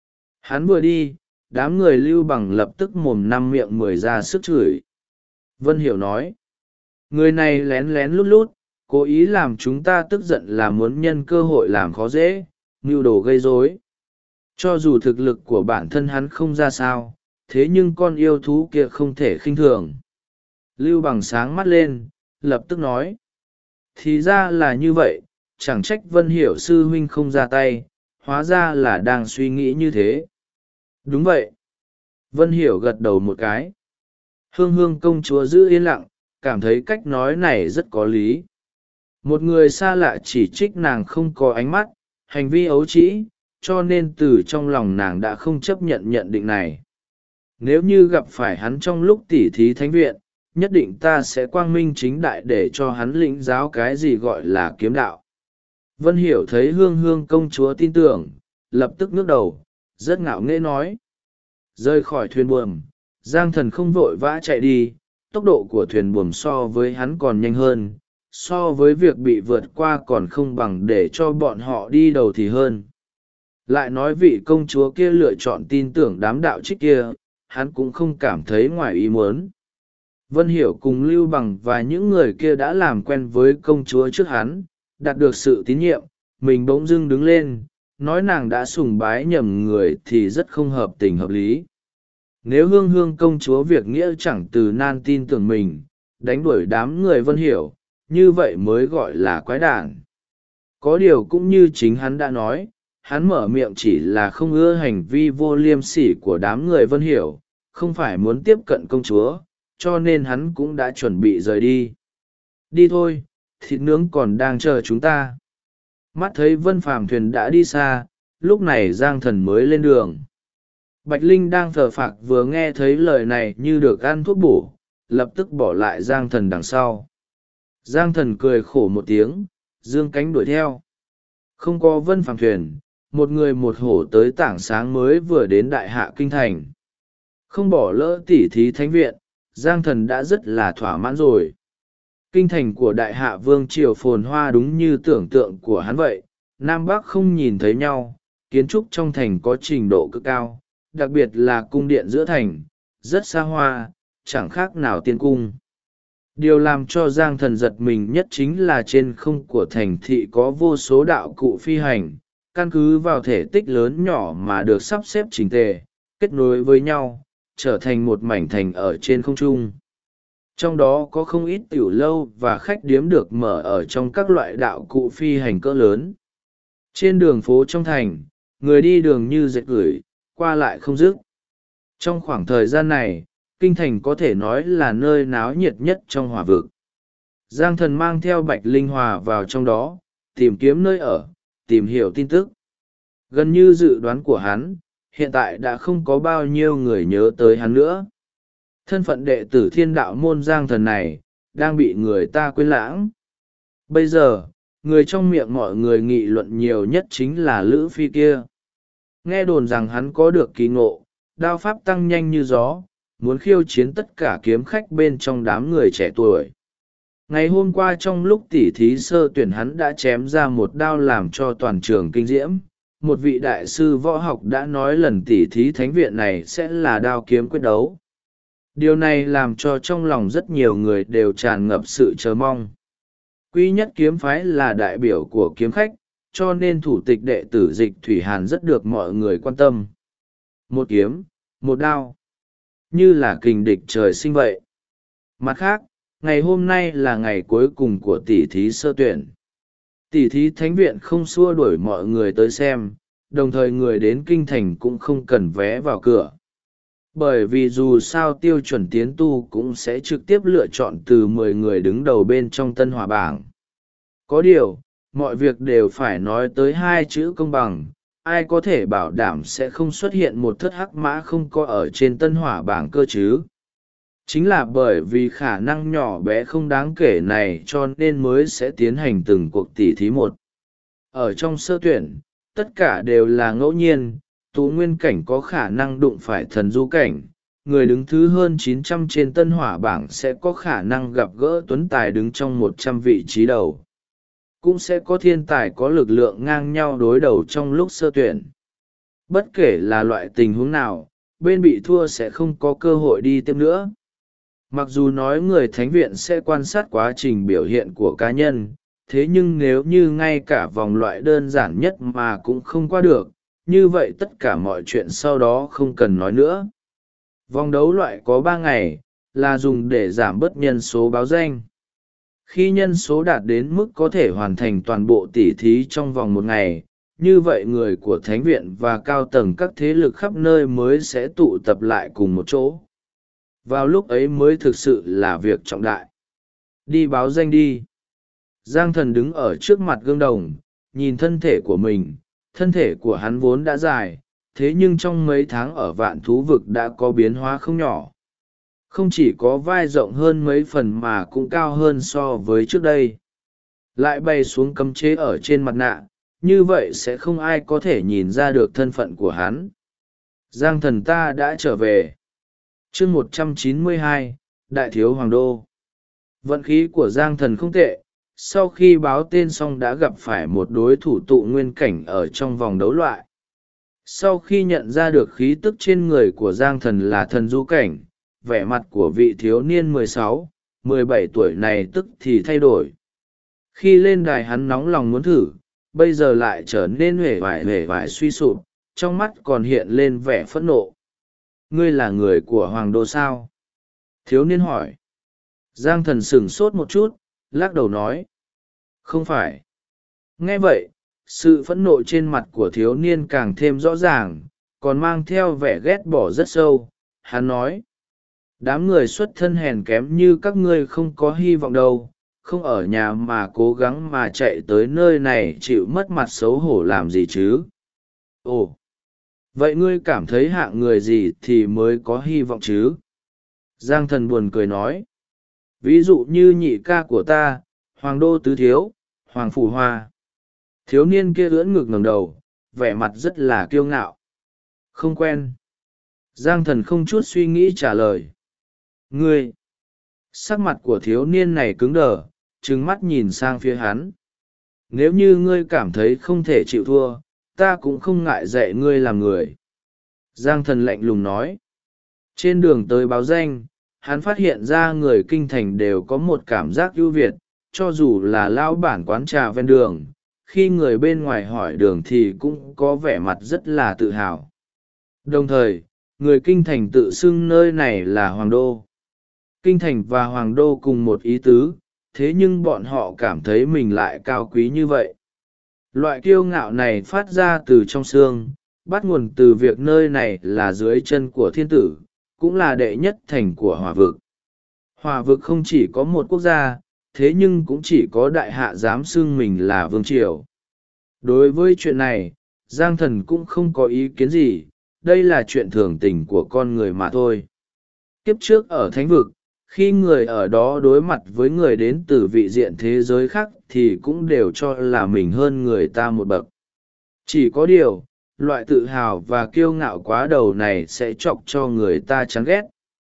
Hắn vừa đi, đám người Lưu Bằng lập tức mồm năm miệng mười ra sức chửi. Vân Hiểu nói, người này lén lén lút lút, cố ý làm chúng ta tức giận là muốn nhân cơ hội làm khó dễ, mưu đồ gây rối. Cho dù thực lực của bản thân hắn không ra sao, thế nhưng con yêu thú kia không thể khinh thường. Lưu Bằng sáng mắt lên, lập tức nói, thì ra là như vậy, chẳng trách Vân Hiểu sư huynh không ra tay, hóa ra là đang suy nghĩ như thế. Đúng vậy. Vân Hiểu gật đầu một cái. Hương Hương công chúa giữ yên lặng, cảm thấy cách nói này rất có lý. Một người xa lạ chỉ trích nàng không có ánh mắt, hành vi ấu trĩ, cho nên từ trong lòng nàng đã không chấp nhận nhận định này. Nếu như gặp phải hắn trong lúc tỉ thí thánh viện, nhất định ta sẽ quang minh chính đại để cho hắn lĩnh giáo cái gì gọi là kiếm đạo. Vân Hiểu thấy Hương Hương công chúa tin tưởng, lập tức ngước đầu, rất ngạo nghễ nói. Rơi khỏi thuyền buồm, Giang Thần không vội vã chạy đi, tốc độ của thuyền buồm so với hắn còn nhanh hơn, so với việc bị vượt qua còn không bằng để cho bọn họ đi đầu thì hơn. Lại nói vị công chúa kia lựa chọn tin tưởng đám đạo trích kia, hắn cũng không cảm thấy ngoài ý muốn. Vân Hiểu cùng Lưu Bằng và những người kia đã làm quen với công chúa trước hắn, đạt được sự tín nhiệm, mình bỗng dưng đứng lên, nói nàng đã sùng bái nhầm người thì rất không hợp tình hợp lý. Nếu hương hương công chúa việc nghĩa chẳng từ nan tin tưởng mình, đánh đuổi đám người Vân Hiểu, như vậy mới gọi là quái đản. Có điều cũng như chính hắn đã nói, hắn mở miệng chỉ là không ưa hành vi vô liêm sỉ của đám người Vân Hiểu, không phải muốn tiếp cận công chúa, cho nên hắn cũng đã chuẩn bị rời đi. Đi thôi, thịt nướng còn đang chờ chúng ta. Mắt thấy Vân Phàm thuyền đã đi xa, lúc này Giang Thần mới lên đường. Bạch Linh đang thờ phạc vừa nghe thấy lời này như được ăn thuốc bổ, lập tức bỏ lại Giang Thần đằng sau. Giang Thần cười khổ một tiếng, giương cánh đuổi theo. Không có Vân Phàm thuyền, một người một hổ tới tảng sáng mới vừa đến Đại Hạ Kinh Thành. Không bỏ lỡ tỉ thí thánh viện, Giang Thần đã rất là thỏa mãn rồi. Kinh thành của Đại Hạ Vương triều phồn hoa đúng như tưởng tượng của hắn vậy, Nam Bắc không nhìn thấy nhau, kiến trúc trong thành có trình độ cực cao, đặc biệt là cung điện giữa thành, rất xa hoa, chẳng khác nào tiên cung. Điều làm cho Giang Thần giật mình nhất chính là trên không của thành thị có vô số đạo cụ phi hành, căn cứ vào thể tích lớn nhỏ mà được sắp xếp chỉnh tề, kết nối với nhau, trở thành một mảnh thành ở trên không trung. Trong đó có không ít tiểu lâu và khách điếm được mở ở trong các loại đạo cụ phi hành cỡ lớn. Trên đường phố trong thành, người đi đường như dệt gửi, qua lại không dứt. Trong khoảng thời gian này, kinh thành có thể nói là nơi náo nhiệt nhất trong hỏa vực. Giang Thần mang theo Bạch Linh Hòa vào trong đó, tìm kiếm nơi ở, tìm hiểu tin tức. Gần như dự đoán của hắn, hiện tại đã không có bao nhiêu người nhớ tới hắn nữa. Thân phận đệ tử Thiên Đạo môn Giang Thần này, đang bị người ta quên lãng. Bây giờ, người trong miệng mọi người nghị luận nhiều nhất chính là Lữ Phi kia. Nghe đồn rằng hắn có được kỳ ngộ, đao pháp tăng nhanh như gió, muốn khiêu chiến tất cả kiếm khách bên trong đám người trẻ tuổi. Ngày hôm qua trong lúc tỉ thí sơ tuyển hắn đã chém ra một đao làm cho toàn trường kinh diễm. Một vị đại sư võ học đã nói lần tỉ thí thánh viện này sẽ là đao kiếm quyết đấu. Điều này làm cho trong lòng rất nhiều người đều tràn ngập sự chờ mong. Quý Nhất kiếm phái là đại biểu của kiếm khách, cho nên thủ tịch đệ tử Dịch Thủy Hàn rất được mọi người quan tâm. Một kiếm, một đao, như là kình địch trời sinh vậy. Mặt khác, ngày hôm nay là ngày cuối cùng của tỉ thí sơ tuyển. Tỉ thí thánh viện không xua đuổi mọi người tới xem, đồng thời người đến kinh thành cũng không cần vé vào cửa. Bởi vì dù sao tiêu chuẩn tiến tu cũng sẽ trực tiếp lựa chọn từ 10 người đứng đầu bên trong tân hỏa bảng. Có điều, mọi việc đều phải nói tới hai chữ công bằng, ai có thể bảo đảm sẽ không xuất hiện một thất hắc mã không có ở trên tân hỏa bảng cơ chứ. Chính là bởi vì khả năng nhỏ bé không đáng kể này cho nên mới sẽ tiến hành từng cuộc tỉ thí một. Ở trong sơ tuyển, tất cả đều là ngẫu nhiên, tú nguyên cảnh có khả năng đụng phải thần du cảnh, người đứng thứ hơn 900 trên tân hỏa bảng sẽ có khả năng gặp gỡ tuấn tài đứng trong 100 vị trí đầu. Cũng sẽ có thiên tài có lực lượng ngang nhau đối đầu trong lúc sơ tuyển. Bất kể là loại tình huống nào, bên bị thua sẽ không có cơ hội đi tiếp nữa. Mặc dù nói người thánh viện sẽ quan sát quá trình biểu hiện của cá nhân, thế nhưng nếu như ngay cả vòng loại đơn giản nhất mà cũng không qua được, như vậy tất cả mọi chuyện sau đó không cần nói nữa. Vòng đấu loại có 3 ngày, là dùng để giảm bớt nhân số báo danh. Khi nhân số đạt đến mức có thể hoàn thành toàn bộ tỉ thí trong vòng 1 ngày, như vậy người của thánh viện và cao tầng các thế lực khắp nơi mới sẽ tụ tập lại cùng một chỗ. Vào lúc ấy mới thực sự là việc trọng đại. Đi báo danh đi. Giang Thần đứng ở trước mặt gương đồng, nhìn thân thể của mình. Thân thể của hắn vốn đã dài, thế nhưng trong mấy tháng ở Vạn Thú Vực đã có biến hóa không nhỏ. Không chỉ có vai rộng hơn mấy phần mà cũng cao hơn so với trước đây. Lại bay xuống cấm chế ở trên mặt nạ, như vậy sẽ không ai có thể nhìn ra được thân phận của hắn. Giang Thần ta đã trở về. Chương 192, Đại Thiếu Hoàng Đô. Vận khí của Giang Thần không tệ, sau khi báo tên xong đã gặp phải một đối thủ tụ nguyên cảnh ở trong vòng đấu loại. Sau khi nhận ra được khí tức trên người của Giang Thần là thần du cảnh, vẻ mặt của vị thiếu niên 16, 17 tuổi này tức thì thay đổi. Khi lên đài hắn nóng lòng muốn thử, bây giờ lại trở nên huể vải suy sụp, trong mắt còn hiện lên vẻ phẫn nộ. Ngươi là người của Hoàng Đô sao? Thiếu niên hỏi. Giang Thần sửng sốt một chút, lắc đầu nói. Không phải. Nghe vậy, sự phẫn nộ trên mặt của thiếu niên càng thêm rõ ràng, còn mang theo vẻ ghét bỏ rất sâu. Hắn nói. Đám người xuất thân hèn kém như các ngươi không có hy vọng đâu, không ở nhà mà cố gắng mà chạy tới nơi này chịu mất mặt xấu hổ làm gì chứ? Ồ, vậy ngươi cảm thấy hạng người gì thì mới có hy vọng chứ? Giang Thần buồn cười nói. Ví dụ như nhị ca của ta, Hoàng Đô Tứ Thiếu, Hoàng Phủ Hoa. Thiếu niên kia ưỡn ngực ngẩng đầu, vẻ mặt rất là kiêu ngạo. Không quen. Giang Thần không chút suy nghĩ trả lời. Ngươi! Sắc mặt của thiếu niên này cứng đờ, trừng mắt nhìn sang phía hắn. Nếu như ngươi cảm thấy không thể chịu thua, ta cũng không ngại dạy ngươi làm người. Giang Thần lạnh lùng nói. Trên đường tới báo danh, hắn phát hiện ra người kinh thành đều có một cảm giác ưu việt, cho dù là lão bản quán trà ven đường, khi người bên ngoài hỏi đường thì cũng có vẻ mặt rất là tự hào. Đồng thời, người kinh thành tự xưng nơi này là Hoàng Đô. Kinh thành và Hoàng Đô cùng một ý tứ, thế nhưng bọn họ cảm thấy mình lại cao quý như vậy. Loại kiêu ngạo này phát ra từ trong xương, bắt nguồn từ việc nơi này là dưới chân của thiên tử, cũng là đệ nhất thành của Hỏa vực. Hỏa vực không chỉ có một quốc gia, thế nhưng cũng chỉ có đại hạ dám xưng mình là vương triều. Đối với chuyện này, Giang Thần cũng không có ý kiến gì, đây là chuyện thường tình của con người mà thôi. Kiếp trước ở thánh vực, khi người ở đó đối mặt với người đến từ vị diện thế giới khác thì cũng đều cho là mình hơn người ta một bậc. Chỉ có điều, loại tự hào và kiêu ngạo quá đầu này sẽ chọc cho người ta chán ghét.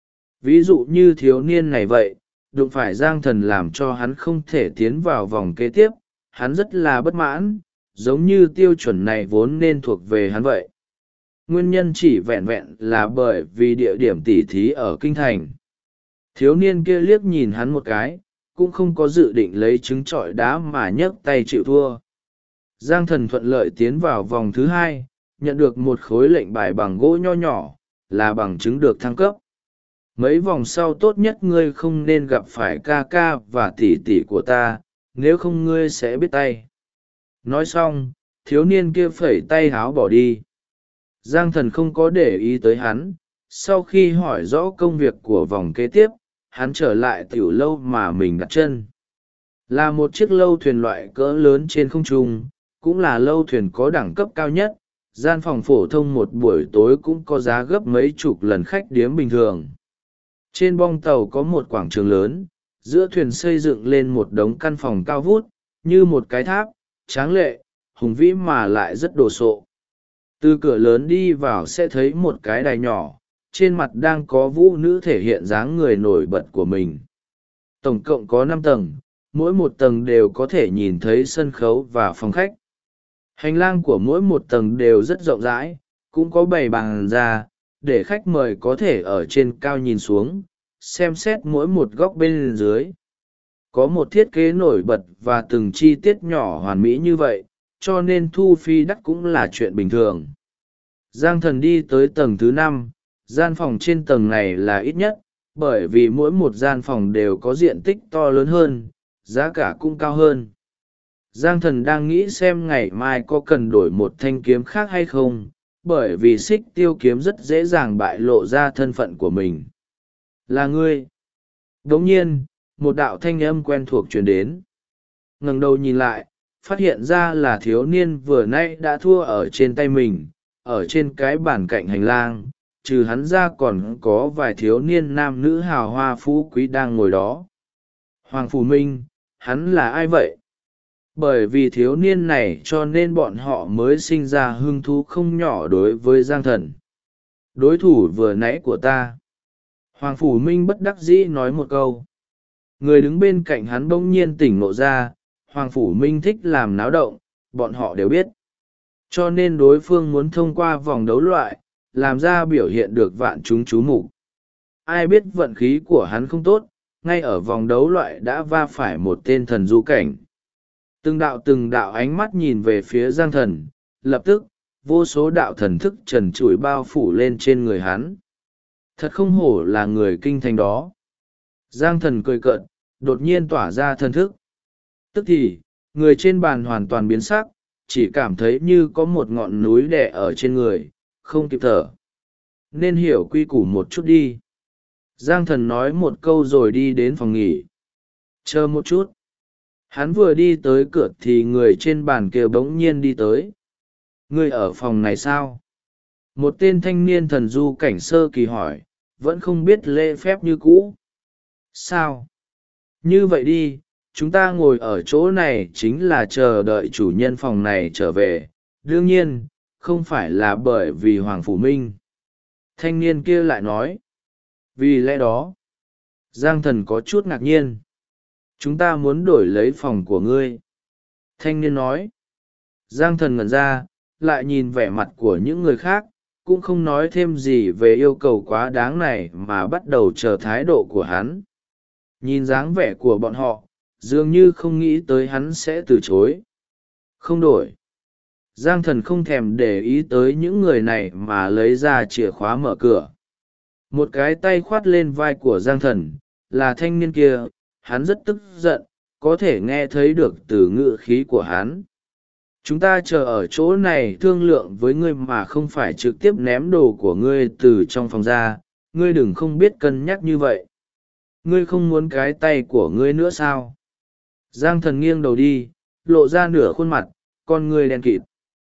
Ví dụ như thiếu niên này vậy, đụng phải Giang Thần làm cho hắn không thể tiến vào vòng kế tiếp, hắn rất là bất mãn, giống như tiêu chuẩn này vốn nên thuộc về hắn vậy. Nguyên nhân chỉ vẹn vẹn là bởi vì địa điểm tỉ thí ở kinh thành. Thiếu niên kia liếc nhìn hắn một cái, cũng không có dự định lấy trứng trọi đá mà nhấc tay chịu thua. Giang Thần thuận lợi tiến vào vòng thứ hai, nhận được một khối lệnh bài bằng gỗ nho nhỏ, là bằng chứng được thăng cấp. Mấy vòng sau tốt nhất ngươi không nên gặp phải ca ca và tỷ tỷ của ta, nếu không ngươi sẽ biết tay. Nói xong, thiếu niên kia phẩy tay háo bỏ đi. Giang Thần không có để ý tới hắn, sau khi hỏi rõ công việc của vòng kế tiếp, hắn trở lại tiểu lâu mà mình đặt chân. Là một chiếc lâu thuyền loại cỡ lớn trên không trung, cũng là lâu thuyền có đẳng cấp cao nhất, gian phòng phổ thông một buổi tối cũng có giá gấp mấy chục lần khách điếm bình thường. Trên bong tàu có một quảng trường lớn, giữa thuyền xây dựng lên một đống căn phòng cao vút, như một cái tháp, tráng lệ, hùng vĩ mà lại rất đồ sộ. Từ cửa lớn đi vào sẽ thấy một cái đài nhỏ, trên mặt đang có vũ nữ thể hiện dáng người nổi bật của mình. Tổng cộng có 5 tầng, mỗi một tầng đều có thể nhìn thấy sân khấu và phòng khách. Hành lang của mỗi một tầng đều rất rộng rãi, cũng có bày bàn ra, để khách mời có thể ở trên cao nhìn xuống, xem xét mỗi một góc bên dưới. Có một thiết kế nổi bật và từng chi tiết nhỏ hoàn mỹ như vậy, cho nên thu phí đắt cũng là chuyện bình thường. Giang Thần đi tới tầng thứ 5, gian phòng trên tầng này là ít nhất, bởi vì mỗi một gian phòng đều có diện tích to lớn hơn, giá cả cũng cao hơn. Giang Thần đang nghĩ xem ngày mai có cần đổi một thanh kiếm khác hay không, bởi vì xích tiêu kiếm rất dễ dàng bại lộ ra thân phận của mình. Là ngươi. Đồng nhiên, một đạo thanh âm quen thuộc truyền đến. Ngẩng đầu nhìn lại, phát hiện ra là thiếu niên vừa nãy đã thua ở trên tay mình, ở trên cái bàn cạnh hành lang, trừ hắn ra còn có vài thiếu niên nam nữ hào hoa phú quý đang ngồi đó. Hoàng Phủ Minh, hắn là ai vậy? Bởi vì thiếu niên này cho nên bọn họ mới sinh ra hứng thú không nhỏ đối với Giang Thần. Đối thủ vừa nãy của ta. Hoàng Phủ Minh bất đắc dĩ nói một câu. Người đứng bên cạnh hắn bỗng nhiên tỉnh ngộ ra, Hoàng Phủ Minh thích làm náo động, bọn họ đều biết. cho nên đối phương muốn thông qua vòng đấu loại làm ra biểu hiện được vạn chúng chú mục. Ai biết vận khí của hắn không tốt, ngay ở vòng đấu loại đã va phải một tên thần du cảnh. Từng đạo ánh mắt nhìn về phía Giang Thần, lập tức vô số đạo thần thức trần trụi bao phủ lên trên người hắn. Thật không hổ là người kinh thành đó. Giang Thần cười cợt, đột nhiên tỏa ra thần thức. Tức thì người trên bàn hoàn toàn biến sắc, chỉ cảm thấy như có một ngọn núi đè ở trên người, không kịp thở. Nên hiểu quy củ một chút đi. Giang Thần nói một câu rồi đi đến phòng nghỉ. Chờ một chút. Hắn vừa đi tới cửa thì người trên bàn kia bỗng nhiên đi tới. Ngươi ở phòng này sao? Một tên thanh niên thần du cảnh sơ kỳ hỏi, vẫn không biết lễ phép như cũ. Sao? Như vậy đi, chúng ta ngồi ở chỗ này chính là chờ đợi chủ nhân phòng này trở về. Đương nhiên, không phải là bởi vì Hoàng Phủ Minh. Thanh niên kia lại nói. Vì lẽ đó, Giang Thần có chút ngạc nhiên. Chúng ta muốn đổi lấy phòng của ngươi. Thanh niên nói. Giang Thần ngẩn ra, lại nhìn vẻ mặt của những người khác, cũng không nói thêm gì về yêu cầu quá đáng này mà bắt đầu chờ thái độ của hắn. Nhìn dáng vẻ của bọn họ, dường như không nghĩ tới hắn sẽ từ chối. Không đổi. Giang Thần không thèm để ý tới những người này mà lấy ra chìa khóa mở cửa. Một cái tay khoát lên vai của Giang Thần, là thanh niên kia, hắn rất tức giận, có thể nghe thấy được từ ngữ khí của hắn. Chúng ta chờ ở chỗ này thương lượng với ngươi mà không phải trực tiếp ném đồ của ngươi từ trong phòng ra, ngươi đừng không biết cân nhắc như vậy. Ngươi không muốn cái tay của ngươi nữa sao? Giang Thần nghiêng đầu đi, lộ ra nửa khuôn mặt, con ngươi đen kịt.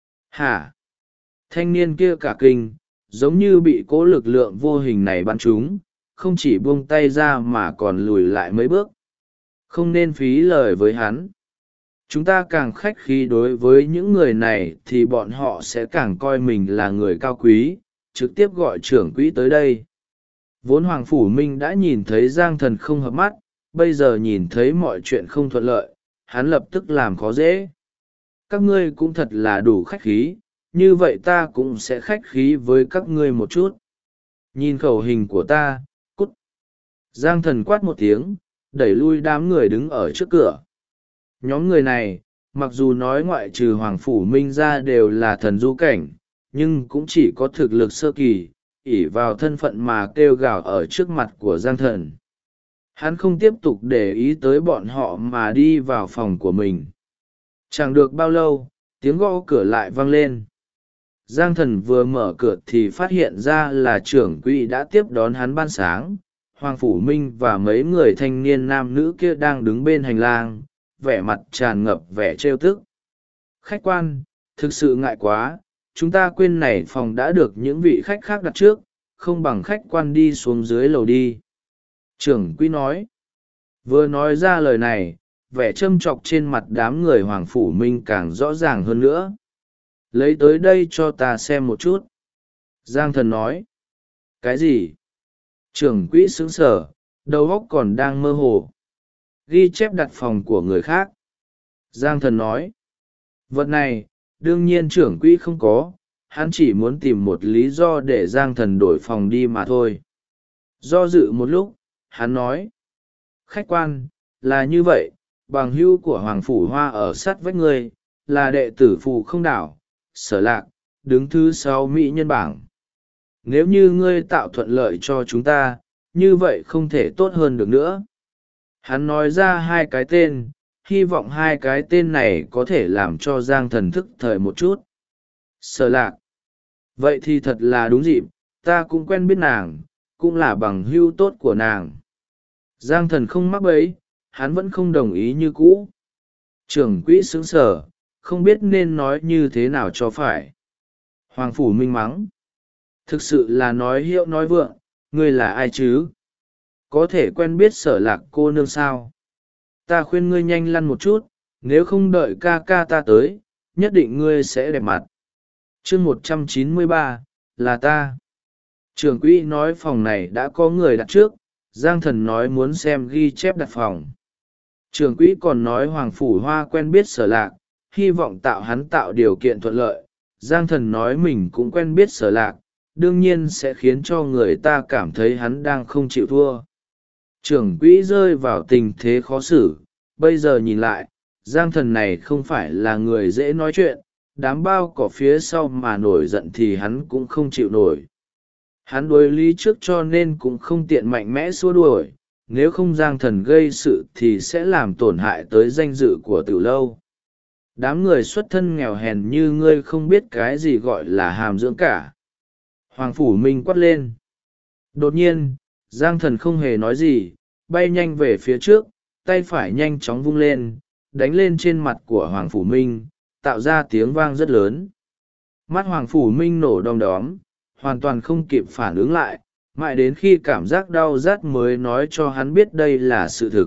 Hả? Thanh niên kia cả kinh, giống như bị cố lực lượng vô hình này bắn trúng, không chỉ buông tay ra mà còn lùi lại mấy bước. Không nên phí lời với hắn. Chúng ta càng khách khí đối với những người này thì bọn họ sẽ càng coi mình là người cao quý, trực tiếp gọi trưởng quỹ tới đây. Vốn Hoàng Phủ Minh đã nhìn thấy Giang Thần không hợp mắt, bây giờ nhìn thấy mọi chuyện không thuận lợi, hắn lập tức làm khó dễ. Các ngươi cũng thật là đủ khách khí, như vậy ta cũng sẽ khách khí với các ngươi một chút. Nhìn khẩu hình của ta, cút. Giang Thần quát một tiếng, đẩy lui đám người đứng ở trước cửa. Nhóm người này, mặc dù nói ngoại trừ Hoàng Phủ Minh ra đều là thần du cảnh, nhưng cũng chỉ có thực lực sơ kỳ, ỷ vào thân phận mà kêu gào ở trước mặt của Giang Thần. Hắn không tiếp tục để ý tới bọn họ mà đi vào phòng của mình. Chẳng được bao lâu, tiếng gõ cửa lại vang lên. Giang Thần vừa mở cửa thì phát hiện ra là trưởng quỹ đã tiếp đón hắn ban sáng. Hoàng Phủ Minh và mấy người thanh niên nam nữ kia đang đứng bên hành lang, vẻ mặt tràn ngập vẻ trêu tức. Khách quan, thực sự ngại quá, chúng ta quên này phòng đã được những vị khách khác đặt trước, không bằng khách quan đi xuống dưới lầu đi. Trưởng quỹ nói. Vừa nói ra lời này, vẻ châm chọc trên mặt đám người Hoàng Phủ Minh càng rõ ràng hơn nữa. Lấy tới đây cho ta xem một chút. Giang Thần nói. Cái gì? Trưởng quỹ sững sờ, đầu óc còn đang mơ hồ. Ghi chép đặt phòng của người khác. Giang Thần nói. Vật này, đương nhiên trưởng quỹ không có, hắn chỉ muốn tìm một lý do để Giang Thần đổi phòng đi mà thôi. Do dự một lúc, hắn nói. Khách quan, là như vậy, bằng hữu của Hoàng Phủ Hoa ở sát vách ngươi, là đệ tử Phù Không Đảo, Sở Lạc, đứng thứ 6 mỹ nhân bảng. Nếu như ngươi tạo thuận lợi cho chúng ta, như vậy không thể tốt hơn được nữa. Hắn nói ra hai cái tên, hy vọng hai cái tên này có thể làm cho Giang Thần thức thời một chút. Sở Lạc. Vậy thì thật là đúng dịp, ta cũng quen biết nàng, cũng là bằng hữu tốt của nàng. Giang Thần không mắc bẫy, hắn vẫn không đồng ý như cũ. Trưởng quỹ sững sờ, không biết nên nói như thế nào cho phải. Hoàng Phủ Minh mắng. Thực sự là nói hiệu nói vượng, ngươi là ai chứ? Có thể quen biết Sở Lạc cô nương sao? Ta khuyên ngươi nhanh lăn một chút, nếu không đợi ca ca ta tới, nhất định ngươi sẽ đẹp mặt. Chương 193, là ta. Trưởng quỹ nói phòng này đã có người đặt trước, Giang Thần nói muốn xem ghi chép đặt phòng. Trưởng quỹ còn nói Hoàng Phủ Hoa quen biết Sở Lạc, hy vọng hắn tạo điều kiện thuận lợi, Giang Thần nói mình cũng quen biết Sở Lạc, đương nhiên sẽ khiến cho người ta cảm thấy hắn đang không chịu thua. Trưởng quỹ rơi vào tình thế khó xử, bây giờ nhìn lại, Giang Thần này không phải là người dễ nói chuyện, đám bao cỏ phía sau mà nổi giận thì hắn cũng không chịu nổi. Hắn đối lý trước cho nên cũng không tiện mạnh mẽ xua đuổi, nếu không Giang Thần gây sự thì sẽ làm tổn hại tới danh dự của Tử Lâu. Đám người xuất thân nghèo hèn như ngươi không biết cái gì gọi là hàm dưỡng cả. Hoàng Phủ Minh quát lên. Đột nhiên, Giang Thần không hề nói gì, bay nhanh về phía trước, tay phải nhanh chóng vung lên, đánh lên trên mặt của Hoàng Phủ Minh, tạo ra tiếng vang rất lớn. Mắt Hoàng Phủ Minh nổ đom đóm, hoàn toàn không kịp phản ứng lại, mãi đến khi cảm giác đau rát mới nói cho hắn biết đây là sự thực.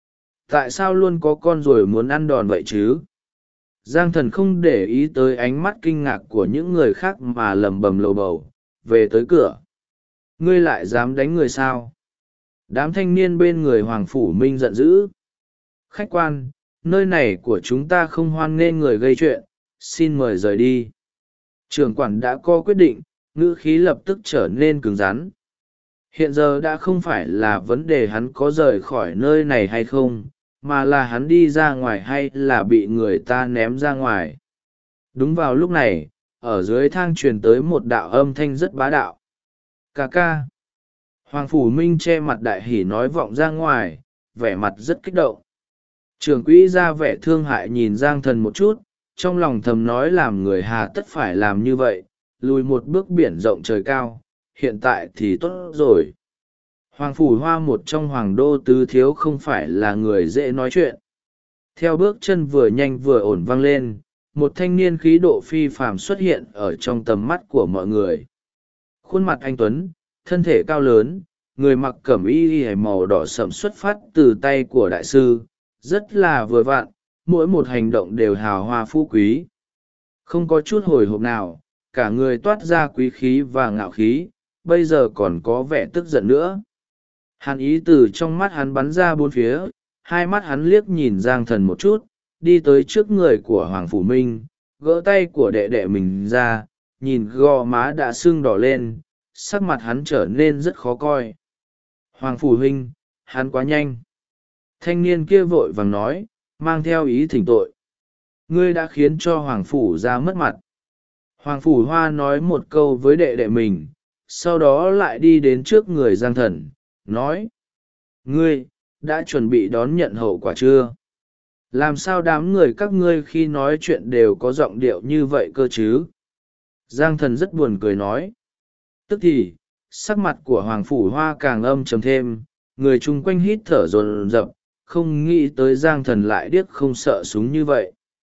Tại sao luôn có con ruồi muốn ăn đòn vậy chứ? Giang Thần không để ý tới ánh mắt kinh ngạc của những người khác mà lầm bầm lầu bầu, về tới cửa. Ngươi lại dám đánh người sao? Đám thanh niên bên người Hoàng Phủ Minh giận dữ. Khách quan, nơi này của chúng ta không hoan nghênh người gây chuyện, xin mời rời đi. Trưởng quản đã có quyết định, ngữ khí lập tức trở nên cứng rắn. Hiện giờ đã không phải là vấn đề hắn có rời khỏi nơi này hay không, mà là hắn đi ra ngoài hay là bị người ta ném ra ngoài. Đúng vào lúc này, ở dưới thang truyền tới một đạo âm thanh rất bá đạo. Ca ca. Hoàng Phủ Minh che mặt đại hỉ nói vọng ra ngoài, vẻ mặt rất kích động. Trưởng quỹ ra vẻ thương hại nhìn Giang Thần một chút, trong lòng thầm nói làm người hà tất phải làm như vậy, lùi một bước biển rộng trời cao, hiện tại thì tốt rồi. Hoàng Phủ Hoa một trong hoàng đô tứ thiếu không phải là người dễ nói chuyện. Theo bước chân vừa nhanh vừa ổn vang lên, một thanh niên khí độ phi phàm xuất hiện ở trong tầm mắt của mọi người. Khuôn mặt anh tuấn, thân thể cao lớn, người mặc cẩm y màu đỏ sẫm xuất phát từ tay của đại sư, rất là vừa vặn, mỗi một hành động đều hào hoa phú quý. Không có chút hồi hộp nào, cả người toát ra quý khí và ngạo khí, bây giờ còn có vẻ tức giận nữa. Hàn ý từ trong mắt hắn bắn ra bốn phía, hai mắt hắn liếc nhìn Giang Thần một chút, đi tới trước người của Hoàng Phủ Minh, gỡ tay của đệ đệ mình ra, nhìn gò má đã sưng đỏ lên, sắc mặt hắn trở nên rất khó coi. Hoàng Phủ Huynh, hắn quá nhanh. Thanh niên kia vội vàng nói, mang theo ý thỉnh tội. Ngươi đã khiến cho Hoàng Phủ ra mất mặt. Hoàng Phủ Hoa nói một câu với đệ đệ mình, sau đó lại đi đến trước người Giang Thần, nói. Ngươi, đã chuẩn bị đón nhận hậu quả chưa? Làm sao đám người các ngươi khi nói chuyện đều có giọng điệu như vậy cơ chứ? Giang Thần rất buồn cười nói. Tức thì, sắc mặt của Hoàng Phủ Hoa càng âm trầm thêm, người chung quanh hít thở dồn dập, không nghĩ tới Giang Thần lại điếc không sợ súng như vậy.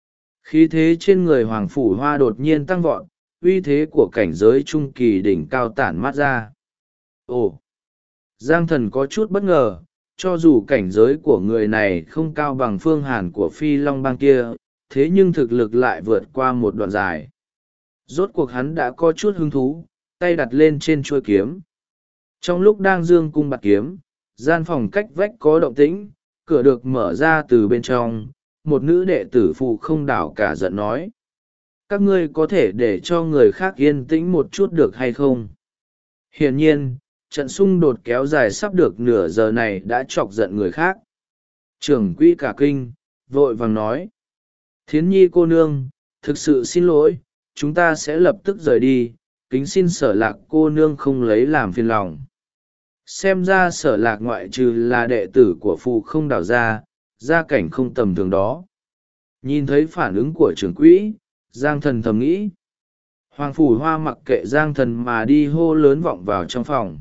Khí thế trên người Hoàng Phủ Hoa đột nhiên tăng vọt, uy thế của cảnh giới trung kỳ đỉnh cao tản mát ra. Ồ! Giang Thần có chút bất ngờ, cho dù cảnh giới của người này không cao bằng Phương Hàn của Phi Long Bang kia, thế nhưng thực lực lại vượt qua một đoạn dài. Rốt cuộc hắn đã có chút hứng thú, tay đặt lên trên chuôi kiếm. Trong lúc đang dương cung bạt kiếm, gian phòng cách vách có động tĩnh, cửa được mở ra từ bên trong, một nữ đệ tử phụ không đảo cả giận nói. Các ngươi có thể để cho người khác yên tĩnh một chút được hay không? Hiển nhiên, trận xung đột kéo dài sắp được nửa giờ này đã chọc giận người khác. Trưởng quỹ cả kinh, vội vàng nói. Thiến Nhi cô nương, thực sự xin lỗi, chúng ta sẽ lập tức rời đi, kính xin Sở Lạc cô nương không lấy làm phiền lòng. Xem ra Sở Lạc ngoại trừ là đệ tử của phụ không đảo ra, gia cảnh không tầm thường đó. Nhìn thấy phản ứng của trưởng quỹ, Giang Thần thầm nghĩ. Hoàng Phủ Hoa mặc kệ Giang Thần mà đi hô lớn vọng vào trong phòng.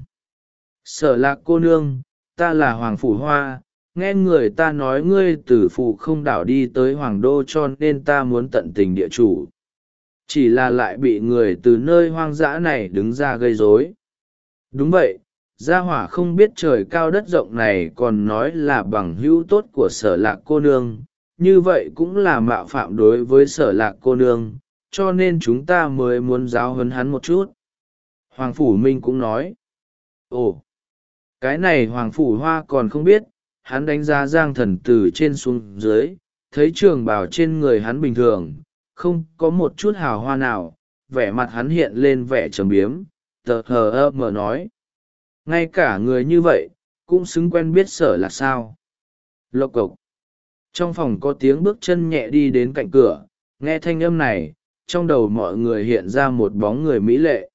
Sở Lạc cô nương, ta là Hoàng Phủ Hoa, nghe người ta nói ngươi từ phụ không đảo đi tới Hoàng Đô cho nên ta muốn tận tình địa chủ. Chỉ là lại bị người từ nơi hoang dã này đứng ra gây rối. Đúng vậy, gia hỏa không biết trời cao đất rộng này còn nói là bằng hữu tốt của Sở Lạc cô nương, như vậy cũng là mạo phạm đối với Sở Lạc cô nương, cho nên chúng ta mới muốn giáo huấn hắn một chút. Hoàng Phủ Minh cũng nói. Ồ, cái này Hoàng Phủ Hoa còn không biết, hắn đánh giá Giang Thần từ trên xuống dưới, thấy trường bào trên người hắn bình thường, không có một chút hào hoa nào, vẻ mặt hắn hiện lên vẻ trầm biếm, tờ hờ ơ mờ nói: ngay cả người như vậy cũng xứng quen biết Sở Lạc sao? Lộc cộc. Trong phòng có tiếng bước chân nhẹ đi đến cạnh cửa, nghe thanh âm này, trong đầu mọi người hiện ra một bóng người mỹ lệ.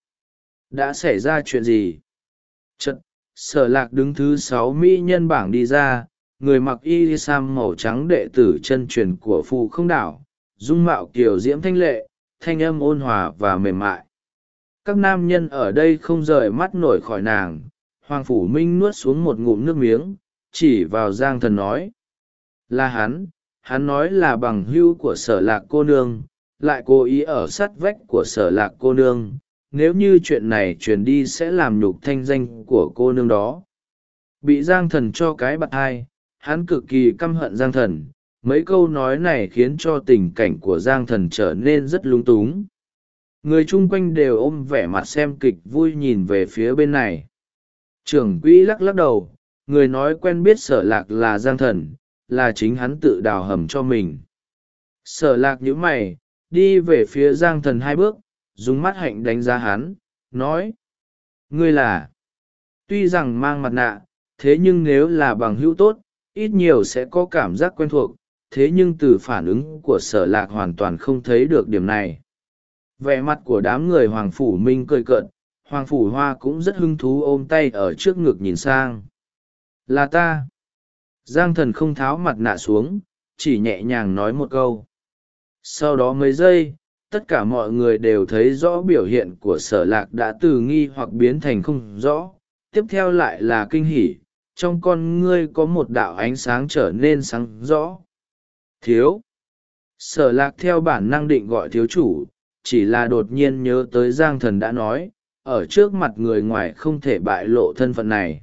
Đã xảy ra chuyện gì? Chật, Sở Lạc đứng thứ 6 mỹ nhân bảng đi ra, người mặc y sam màu trắng, đệ tử chân truyền của Phù Không Đảo, dung mạo kiều diễm thanh lệ, thanh âm ôn hòa và mềm mại. Các nam nhân ở đây không rời mắt nổi khỏi nàng. Hoàng Phủ Minh nuốt xuống một ngụm nước miếng, chỉ vào Giang Thần nói: là hắn nói là bằng hữu của Sở Lạc cô nương, lại cố ý ở sát vách của Sở Lạc cô nương. Nếu như chuyện này truyền đi sẽ làm nhục thanh danh của cô nương đó. Bị Giang Thần cho cái bạt hai, hắn cực kỳ căm hận Giang Thần. Mấy câu nói này khiến cho tình cảnh của Giang Thần trở nên rất lung túng. Người chung quanh đều ôm vẻ mặt xem kịch vui nhìn về phía bên này. Trưởng quỹ lắc lắc đầu, người nói quen biết Sở Lạc là Giang Thần, là chính hắn tự đào hầm cho mình. Sở Lạc nhíu mày, đi về phía Giang Thần 2 bước, dùng mắt hạnh đánh giá hắn, nói: ngươi là... tuy rằng mang mặt nạ, thế nhưng nếu là bằng hữu tốt, ít nhiều sẽ có cảm giác quen thuộc, thế nhưng từ phản ứng của Sở Lạc hoàn toàn không thấy được điểm này. Vẻ mặt của đám người Hoàng Phủ Minh cười cợt, Hoàng Phủ Hoa cũng rất hứng thú ôm tay ở trước ngực nhìn sang. Là ta. Giang Thần không tháo mặt nạ xuống, chỉ nhẹ nhàng nói một câu. Sau đó mấy giây, tất cả mọi người đều thấy rõ biểu hiện của Sở Lạc đã từ nghi hoặc biến thành không rõ. Tiếp theo lại là kinh hỉ, trong con ngươi có một đạo ánh sáng trở nên sáng rõ. Thiếu. Sở Lạc theo bản năng định gọi thiếu chủ, chỉ là đột nhiên nhớ tới Giang Thần đã nói, ở trước mặt người ngoài không thể bại lộ thân phận này.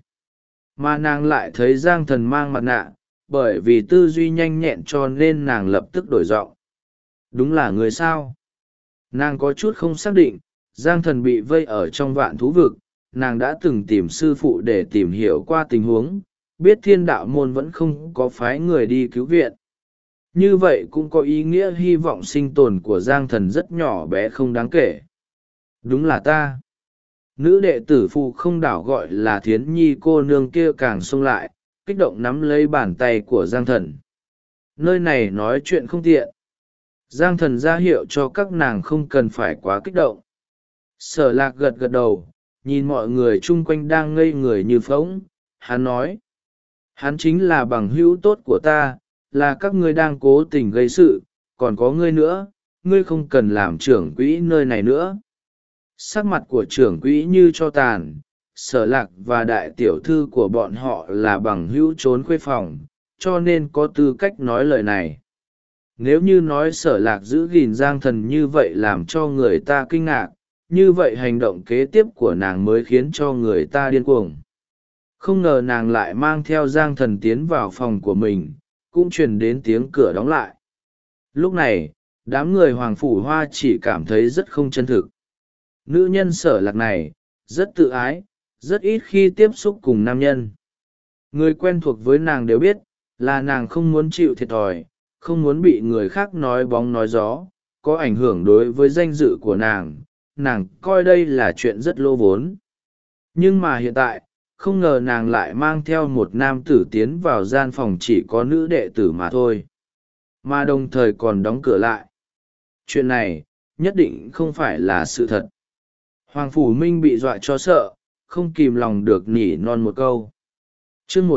Mà nàng lại thấy Giang Thần mang mặt nạ, bởi vì tư duy nhanh nhẹn cho nên nàng lập tức đổi giọng. Đúng là người sao? Nàng có chút không xác định, Giang Thần bị vây ở trong Vạn Thú Vực, nàng đã từng tìm sư phụ để tìm hiểu qua tình huống, biết Thiên Đạo Môn vẫn không có phái người đi cứu viện. Như vậy cũng có ý nghĩa hy vọng sinh tồn của Giang Thần rất nhỏ bé không đáng kể. Đúng là ta. Nữ đệ tử Phù Không Đảo gọi là Thiến Nhi cô nương kia càng xông lại, kích động nắm lấy bàn tay của Giang Thần. Nơi này nói chuyện không tiện. Giang Thần ra hiệu cho các nàng không cần phải quá kích động. Sở Lạc gật gật đầu, nhìn mọi người chung quanh đang ngây người như phỗng, hắn nói: hắn chính là bằng hữu tốt của ta, là các ngươi đang cố tình gây sự, còn có ngươi nữa, ngươi không cần làm trưởng quỹ nơi này nữa. Sắc mặt của trưởng quỹ như cho tàn. Sở Lạc và đại tiểu thư của bọn họ là bằng hữu trốn khuê phòng, cho nên có tư cách nói lời này. Nếu như nói Sở Lạc giữ gìn Giang Thần như vậy làm cho người ta kinh ngạc, như vậy hành động kế tiếp của nàng mới khiến cho người ta điên cuồng. Không ngờ nàng lại mang theo Giang Thần tiến vào phòng của mình, cũng truyền đến tiếng cửa đóng lại. Lúc này, đám người Hoàng Phủ Hoa chỉ cảm thấy rất không chân thực. Nữ nhân Sở Lạc này, rất tự ái, rất ít khi tiếp xúc cùng nam nhân. Người quen thuộc với nàng đều biết, là nàng không muốn chịu thiệt thòi, không muốn bị người khác nói bóng nói gió, có ảnh hưởng đối với danh dự của nàng coi đây là chuyện rất lô vốn. Nhưng mà hiện tại, không ngờ nàng lại mang theo một nam tử tiến vào gian phòng chỉ có nữ đệ tử mà thôi. Mà đồng thời còn đóng cửa lại. Chuyện này, nhất định không phải là sự thật. Hoàng Phủ Minh bị dọa cho sợ, không kìm lòng được nỉ non một câu. Chương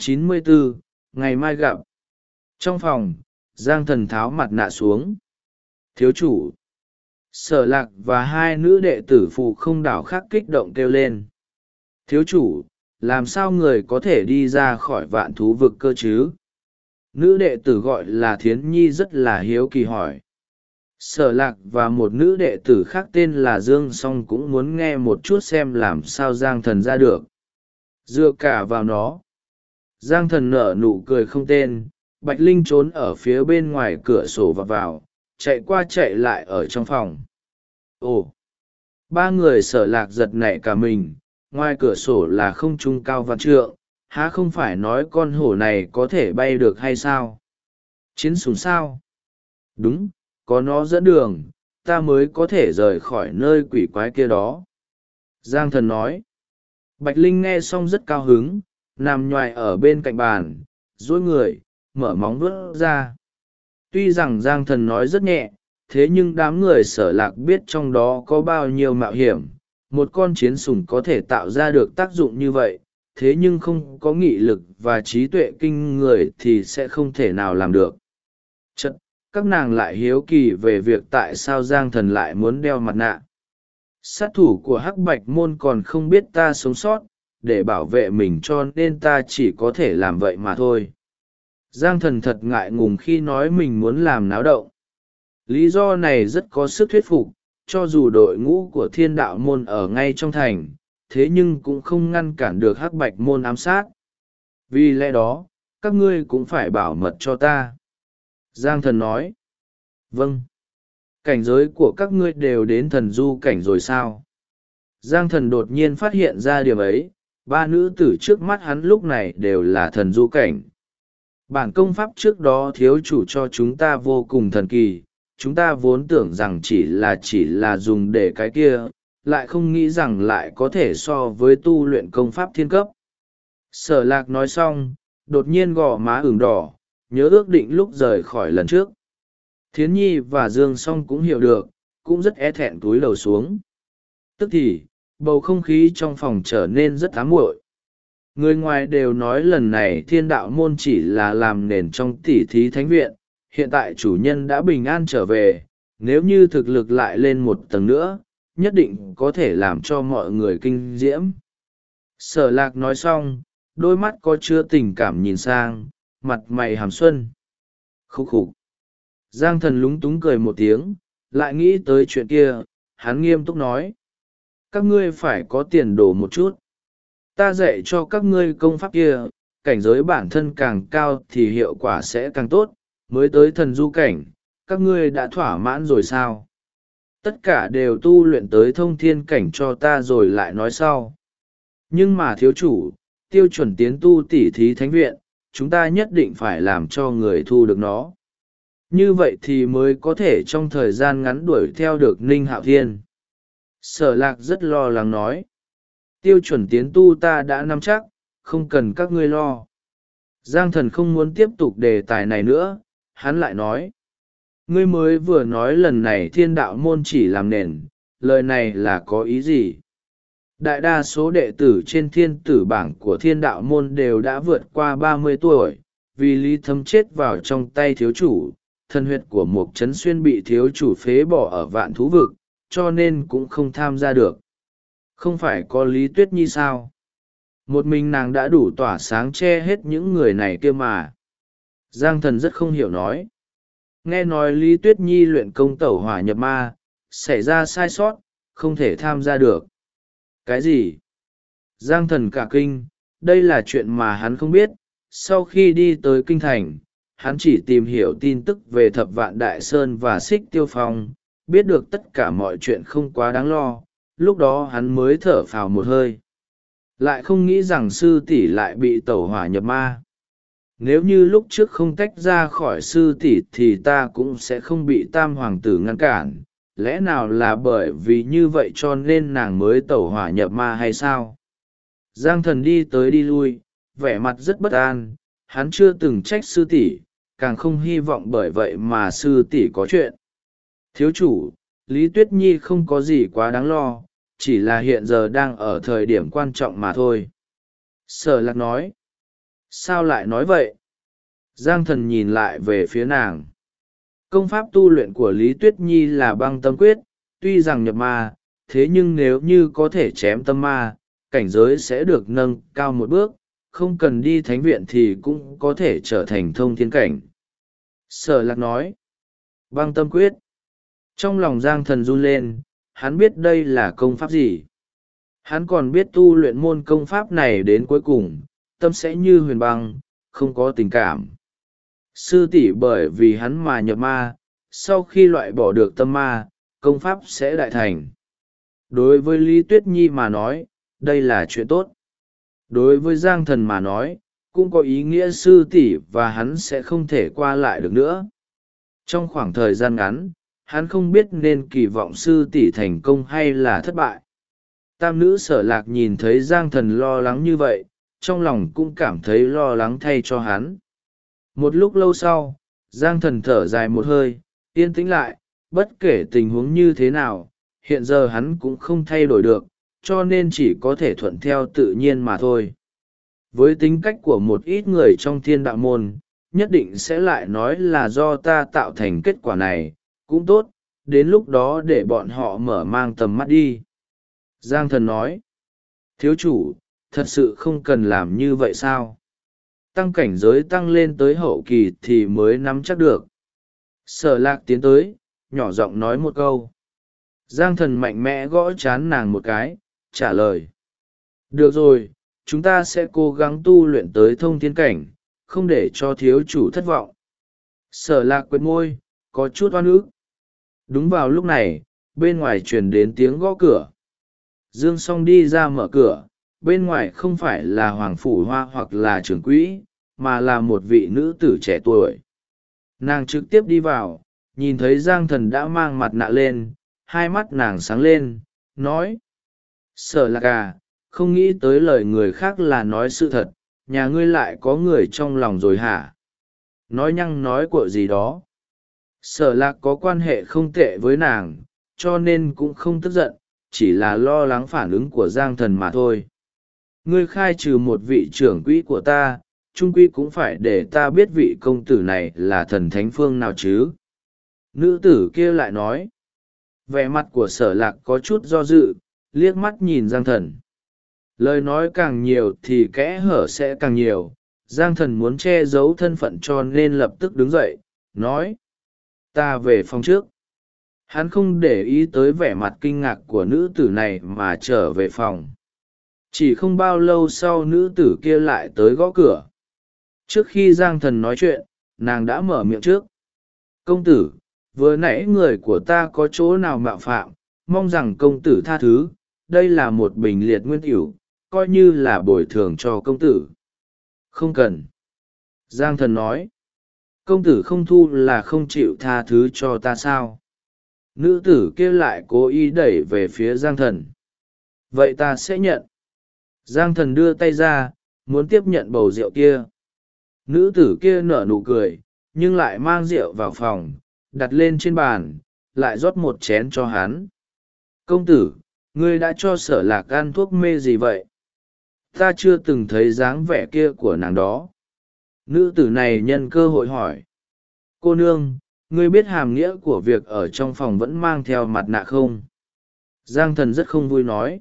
194, ngày mai gặp. Trong phòng, Giang Thần tháo mặt nạ xuống. Thiếu chủ. Sở Lạc và 2 nữ đệ tử Phù Không Đảo khác kích động kêu lên. Thiếu chủ, làm sao người có thể đi ra khỏi Vạn Thú Vực cơ chứ? Nữ đệ tử gọi là Thiến Nhi rất là hiếu kỳ hỏi. Sở Lạc và một nữ đệ tử khác tên là Dương Song cũng muốn nghe một chút xem làm sao Giang Thần ra được. Dựa cả vào nó. Giang Thần nở nụ cười không tên, Bạch Linh trốn ở phía bên ngoài cửa sổ và vào, chạy qua chạy lại ở trong phòng. Ồ! 3 người Sở Lạc giật nảy cả mình, ngoài cửa sổ là không trung cao vạn trượng, há không phải nói con hổ này có thể bay được hay sao? Chiến sủng sao? Đúng, có nó dẫn đường, ta mới có thể rời khỏi nơi quỷ quái kia đó. Giang thần nói. Bạch Linh nghe xong rất cao hứng, nằm nhoài ở bên cạnh bàn, duỗi người, mở móng vuốt ra. Tuy rằng Giang thần nói rất nhẹ, thế nhưng đám người Sở Lạc biết trong đó có bao nhiêu mạo hiểm. Một con chiến sủng có thể tạo ra được tác dụng như vậy, thế nhưng không có nghị lực và trí tuệ kinh người thì sẽ không thể nào làm được. Chật, các nàng lại hiếu kỳ về việc tại sao Giang thần lại muốn đeo mặt nạ. Sát thủ của Hắc Bạch Môn còn không biết ta sống sót, để bảo vệ mình cho nên ta chỉ có thể làm vậy mà thôi. Giang thần thật ngại ngùng khi nói mình muốn làm náo động. Lý do này rất có sức thuyết phục, cho dù đội ngũ của Thiên Đạo Môn ở ngay trong thành, thế nhưng cũng không ngăn cản được Hắc Bạch Môn ám sát. Vì lẽ đó, các ngươi cũng phải bảo mật cho ta. Giang thần nói. Vâng. Cảnh giới của các ngươi đều đến thần du cảnh rồi sao? Giang thần đột nhiên phát hiện ra điểm ấy, ba nữ tử trước mắt hắn lúc này đều là thần du cảnh. Bản công pháp trước đó thiếu chủ cho chúng ta vô cùng thần kỳ, chúng ta vốn tưởng rằng chỉ là dùng để cái kia, lại không nghĩ rằng lại có thể so với tu luyện công pháp thiên cấp. Sở Lạc nói xong, đột nhiên gò má ửng đỏ, nhớ ước định lúc rời khỏi lần trước. Thiến Nhi và Dương Song cũng hiểu được, cũng rất e thẹn cúi đầu xuống. Tức thì, bầu không khí trong phòng trở nên rất ám muội. Người ngoài đều nói lần này Thiên Đạo Môn chỉ là làm nền trong tỉ thí thánh viện, hiện tại chủ nhân đã bình an trở về, nếu như thực lực lại lên một tầng nữa, nhất định có thể làm cho mọi người kinh diễm. Sở Lạc nói xong, đôi mắt có chứa tình cảm nhìn sang, mặt mày hàm xuân. Khúc khục. Giang thần lúng túng cười một tiếng, lại nghĩ tới chuyện kia, hắn nghiêm túc nói. Các ngươi phải có tiền đồ một chút. Ta dạy cho các ngươi công pháp kia, cảnh giới bản thân càng cao thì hiệu quả sẽ càng tốt, mới tới thần du cảnh, các ngươi đã thỏa mãn rồi sao? Tất cả đều tu luyện tới thông thiên cảnh cho ta rồi lại nói sau. Nhưng mà thiếu chủ, tiêu chuẩn tiến tu tỉ thí thánh viện, chúng ta nhất định phải làm cho người thu được nó. Như vậy thì mới có thể trong thời gian ngắn đuổi theo được Ninh Hạo Thiên. Sở Lạc rất lo lắng nói. Tiêu chuẩn tiến tu ta đã nắm chắc, không cần các ngươi lo. Giang thần không muốn tiếp tục đề tài này nữa, hắn lại nói. Ngươi mới vừa nói lần này Thiên Đạo Môn chỉ làm nền, lời này là có ý gì? Đại đa số đệ tử trên thiên tử bảng của Thiên Đạo Môn đều đã vượt qua 30 tuổi, vì Lý Thấm chết vào trong tay thiếu chủ, thân huyết của Mục Trấn Xuyên bị thiếu chủ phế bỏ ở Vạn Thú Vực, cho nên cũng không tham gia được. Không phải có Lý Tuyết Nhi sao? Một mình nàng đã đủ tỏa sáng che hết những người này kia mà. Giang thần rất không hiểu nói. Nghe nói Lý Tuyết Nhi luyện công tẩu hỏa nhập ma, xảy ra sai sót, không thể tham gia được. Cái gì? Giang thần cả kinh, đây là chuyện mà hắn không biết. Sau khi đi tới Kinh Thành, hắn chỉ tìm hiểu tin tức về Thập Vạn Đại Sơn và Xích Tiêu Phong, biết được tất cả mọi chuyện không quá đáng lo, lúc đó hắn mới thở phào một hơi. Lại không nghĩ rằng sư tỷ lại bị tẩu hỏa nhập ma. Nếu như lúc trước không tách ra khỏi sư tỷ thì ta cũng sẽ không bị Tam Hoàng tử ngăn cản, lẽ nào là bởi vì như vậy cho nên nàng mới tẩu hỏa nhập ma hay sao? Giang thần đi tới đi lui, vẻ mặt rất bất an, hắn chưa từng trách sư tỷ, càng không hy vọng bởi vậy mà sư tỷ có chuyện. Thiếu chủ, Lý Tuyết Nhi không có gì quá đáng lo, chỉ là hiện giờ đang ở thời điểm quan trọng mà thôi. Sở Lạc nói. Sao lại nói vậy? Giang thần nhìn lại về phía nàng. Công pháp tu luyện của Lý Tuyết Nhi là băng tâm quyết, tuy rằng nhập ma, thế nhưng nếu như có thể chém tâm ma, cảnh giới sẽ được nâng cao một bước, không cần đi thánh viện thì cũng có thể trở thành thông thiên cảnh. Sở Lạc nói. Băng tâm quyết. Trong lòng Giang thần run lên, hắn biết đây là công pháp gì. Hắn còn biết tu luyện môn công pháp này đến cuối cùng, tâm sẽ như huyền băng, không có tình cảm. Sư tỷ bởi vì hắn mà nhập ma, sau khi loại bỏ được tâm ma, công pháp sẽ đại thành. Đối với Lý Tuyết Nhi mà nói, đây là chuyện tốt. Đối với Giang thần mà nói, cũng có ý nghĩa sư tỷ và hắn sẽ không thể qua lại được nữa. Trong khoảng thời gian ngắn, hắn không biết nên kỳ vọng sư tỷ thành công hay là thất bại. Tam nữ Sở Lạc nhìn thấy Giang Thần lo lắng như vậy, trong lòng cũng cảm thấy lo lắng thay cho hắn. Một lúc lâu sau, Giang Thần thở dài một hơi, yên tĩnh lại, bất kể tình huống như thế nào, hiện giờ hắn cũng không thay đổi được, cho nên chỉ có thể thuận theo tự nhiên mà thôi. Với tính cách của một ít người trong thiên đạo môn, nhất định sẽ lại nói là do ta tạo thành kết quả này, cũng tốt, đến lúc đó để bọn họ mở mang tầm mắt đi. Giang Thần nói, thiếu chủ, thật sự không cần làm như vậy sao? Tăng cảnh giới tăng lên tới hậu kỳ thì mới nắm chắc được. Sở Lạc tiến tới, nhỏ giọng nói một câu. Giang Thần mạnh mẽ gõ chán nàng một cái, trả lời. Được rồi, chúng ta sẽ cố gắng tu luyện tới thông thiên cảnh, không để cho thiếu chủ thất vọng. Sở Lạc quệt môi, có chút oan ức. Đúng vào lúc này, bên ngoài truyền đến tiếng gõ cửa. Dương Song đi ra mở cửa, bên ngoài không phải là Hoàng Phủ Hoa hoặc là trưởng quỹ, mà là một vị nữ tử trẻ tuổi. Nàng trực tiếp đi vào, nhìn thấy Giang Thần đã mang mặt nạ lên, hai mắt nàng sáng lên, nói. Sở Lạc à, không nghĩ tới lời người khác là nói sự thật, nhà ngươi lại có người trong lòng rồi hả? Nói nhăng nói của gì đó. Sở Lạc có quan hệ không tệ với nàng, cho nên cũng không tức giận, chỉ là lo lắng phản ứng của Giang Thần mà thôi. Ngươi khai trừ một vị trưởng quỹ của ta, trung quy cũng phải để ta biết vị công tử này là thần thánh phương nào chứ. Nữ tử kia lại nói. Vẻ mặt của Sở Lạc có chút do dự, liếc mắt nhìn Giang Thần. Lời nói càng nhiều thì kẽ hở sẽ càng nhiều. Giang Thần muốn che giấu thân phận cho nên lập tức đứng dậy, nói. Ta về phòng trước. Hắn không để ý tới vẻ mặt kinh ngạc của nữ tử này mà trở về phòng. Chỉ không bao lâu sau nữ tử kia lại tới gõ cửa. Trước khi Giang Thần nói chuyện, nàng đã mở miệng trước. Công tử, vừa nãy người của ta có chỗ nào mạo phạm, mong rằng công tử tha thứ, đây là một bình liệt nguyên tiểu, coi như là bồi thường cho công tử. Không cần. Giang Thần nói. Công tử không thu là không chịu tha thứ cho ta sao? Nữ tử kia lại cố ý đẩy về phía Giang Thần. Vậy ta sẽ nhận. Giang Thần đưa tay ra, muốn tiếp nhận bầu rượu kia. Nữ tử kia nở nụ cười, nhưng lại mang rượu vào phòng, đặt lên trên bàn, lại rót một chén cho hắn. Công tử, ngươi đã cho Sở Lạc ăn thuốc mê gì vậy? Ta chưa từng thấy dáng vẻ kia của nàng đó. Nữ tử này nhân cơ hội hỏi. Cô nương, ngươi biết hàm nghĩa của việc ở trong phòng vẫn mang theo mặt nạ không? Giang Thần rất không vui nói.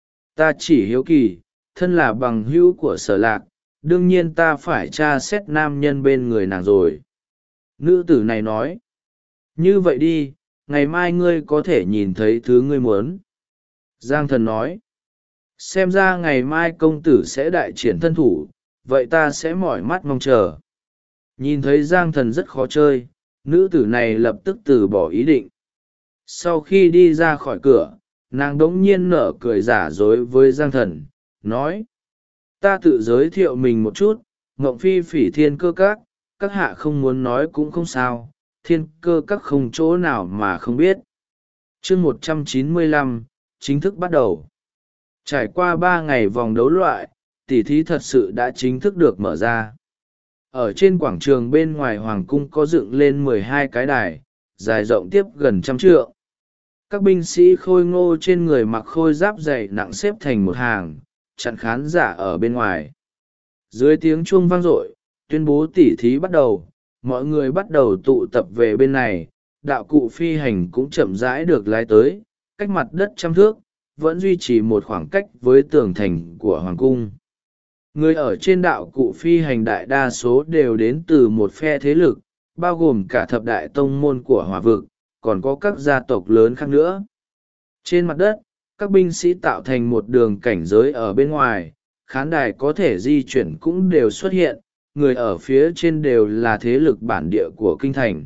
Ta chỉ hiếu kỳ, thân là bằng hữu của Sở Lạc, đương nhiên ta phải tra xét nam nhân bên người nàng rồi. Nữ tử này nói. Như vậy đi, ngày mai ngươi có thể nhìn thấy thứ ngươi muốn. Giang Thần nói. Xem ra ngày mai công tử sẽ đại triển thân thủ, vậy ta sẽ mỏi mắt mong chờ. Nhìn thấy Giang Thần rất khó chơi, nữ tử này lập tức từ bỏ ý định. Sau khi đi ra khỏi cửa, nàng đống nhiên nở cười giả dối với Giang Thần, nói. Ta tự giới thiệu mình một chút, Ngộng Phi Phỉ Thiên Cơ các hạ không muốn nói cũng không sao, Thiên Cơ các không chỗ nào mà không biết. Chương 195, chính thức bắt đầu. Trải qua 3 ngày vòng đấu loại, tỉ thí thật sự đã chính thức được mở ra. Ở trên quảng trường bên ngoài Hoàng cung có dựng lên 12 cái đài, dài rộng tiếp gần 100 trượng. Các binh sĩ khôi ngô trên người mặc khôi giáp dày nặng xếp thành một hàng, chặn khán giả ở bên ngoài. Dưới tiếng chuông vang dội, tuyên bố tỉ thí bắt đầu, mọi người bắt đầu tụ tập về bên này, đạo cụ phi hành cũng chậm rãi được lái tới, cách mặt đất 100 thước, vẫn duy trì một khoảng cách với tường thành của Hoàng cung. Người ở trên đạo cụ phi hành đại đa số đều đến từ một phe thế lực, bao gồm cả thập đại tông môn của Hỏa vực, còn có các gia tộc lớn khác nữa. Trên mặt đất, các binh sĩ tạo thành một đường cảnh giới ở bên ngoài, khán đài có thể di chuyển cũng đều xuất hiện, người ở phía trên đều là thế lực bản địa của kinh thành.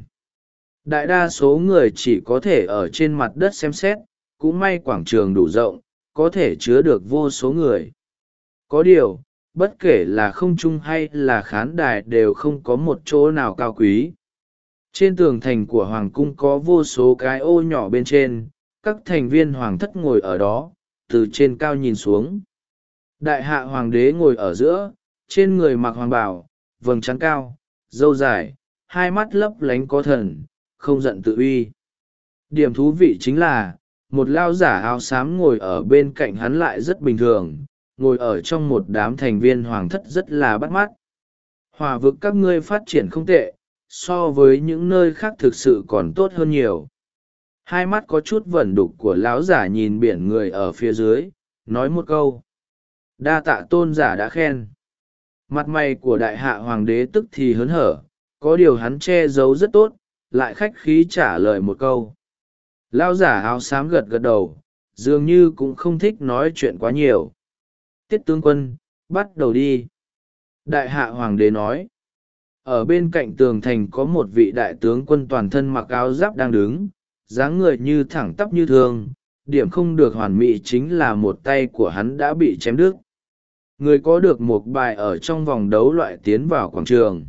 Đại đa số người chỉ có thể ở trên mặt đất xem xét, cũng may quảng trường đủ rộng, có thể chứa được vô số người. Có điều, bất kể là không trung hay là khán đài đều không có một chỗ nào cao quý. Trên tường thành của hoàng cung có vô số cái ô nhỏ bên trên, các thành viên hoàng thất ngồi ở đó, từ trên cao nhìn xuống. Đại hạ hoàng đế ngồi ở giữa, trên người mặc hoàng bào, vầng trán cao, râu dài, hai mắt lấp lánh có thần, không giận tự uy. Điểm thú vị chính là, một lao giả áo xám ngồi ở bên cạnh hắn lại rất bình thường, ngồi ở trong một đám thành viên hoàng thất rất là bắt mắt. Hỏa vực các ngươi phát triển không tệ, so với những nơi khác thực sự còn tốt hơn nhiều. Hai mắt có chút vẩn đục của lão giả nhìn biển người ở phía dưới, nói một câu. Đa tạ tôn giả đã khen. Mặt mày của đại hạ hoàng đế tức thì hớn hở, có điều hắn che giấu rất tốt, lại khách khí trả lời một câu. Lão giả áo xám gật gật đầu, dường như cũng không thích nói chuyện quá nhiều. Tiết tướng quân, bắt đầu đi. Đại hạ hoàng đế nói. Ở bên cạnh tường thành có một vị đại tướng quân toàn thân mặc áo giáp đang đứng, dáng người như thẳng tắp như thường, điểm không được hoàn mỹ chính là một tay của hắn đã bị chém đứt. Người có được một bài ở trong vòng đấu loại tiến vào quảng trường.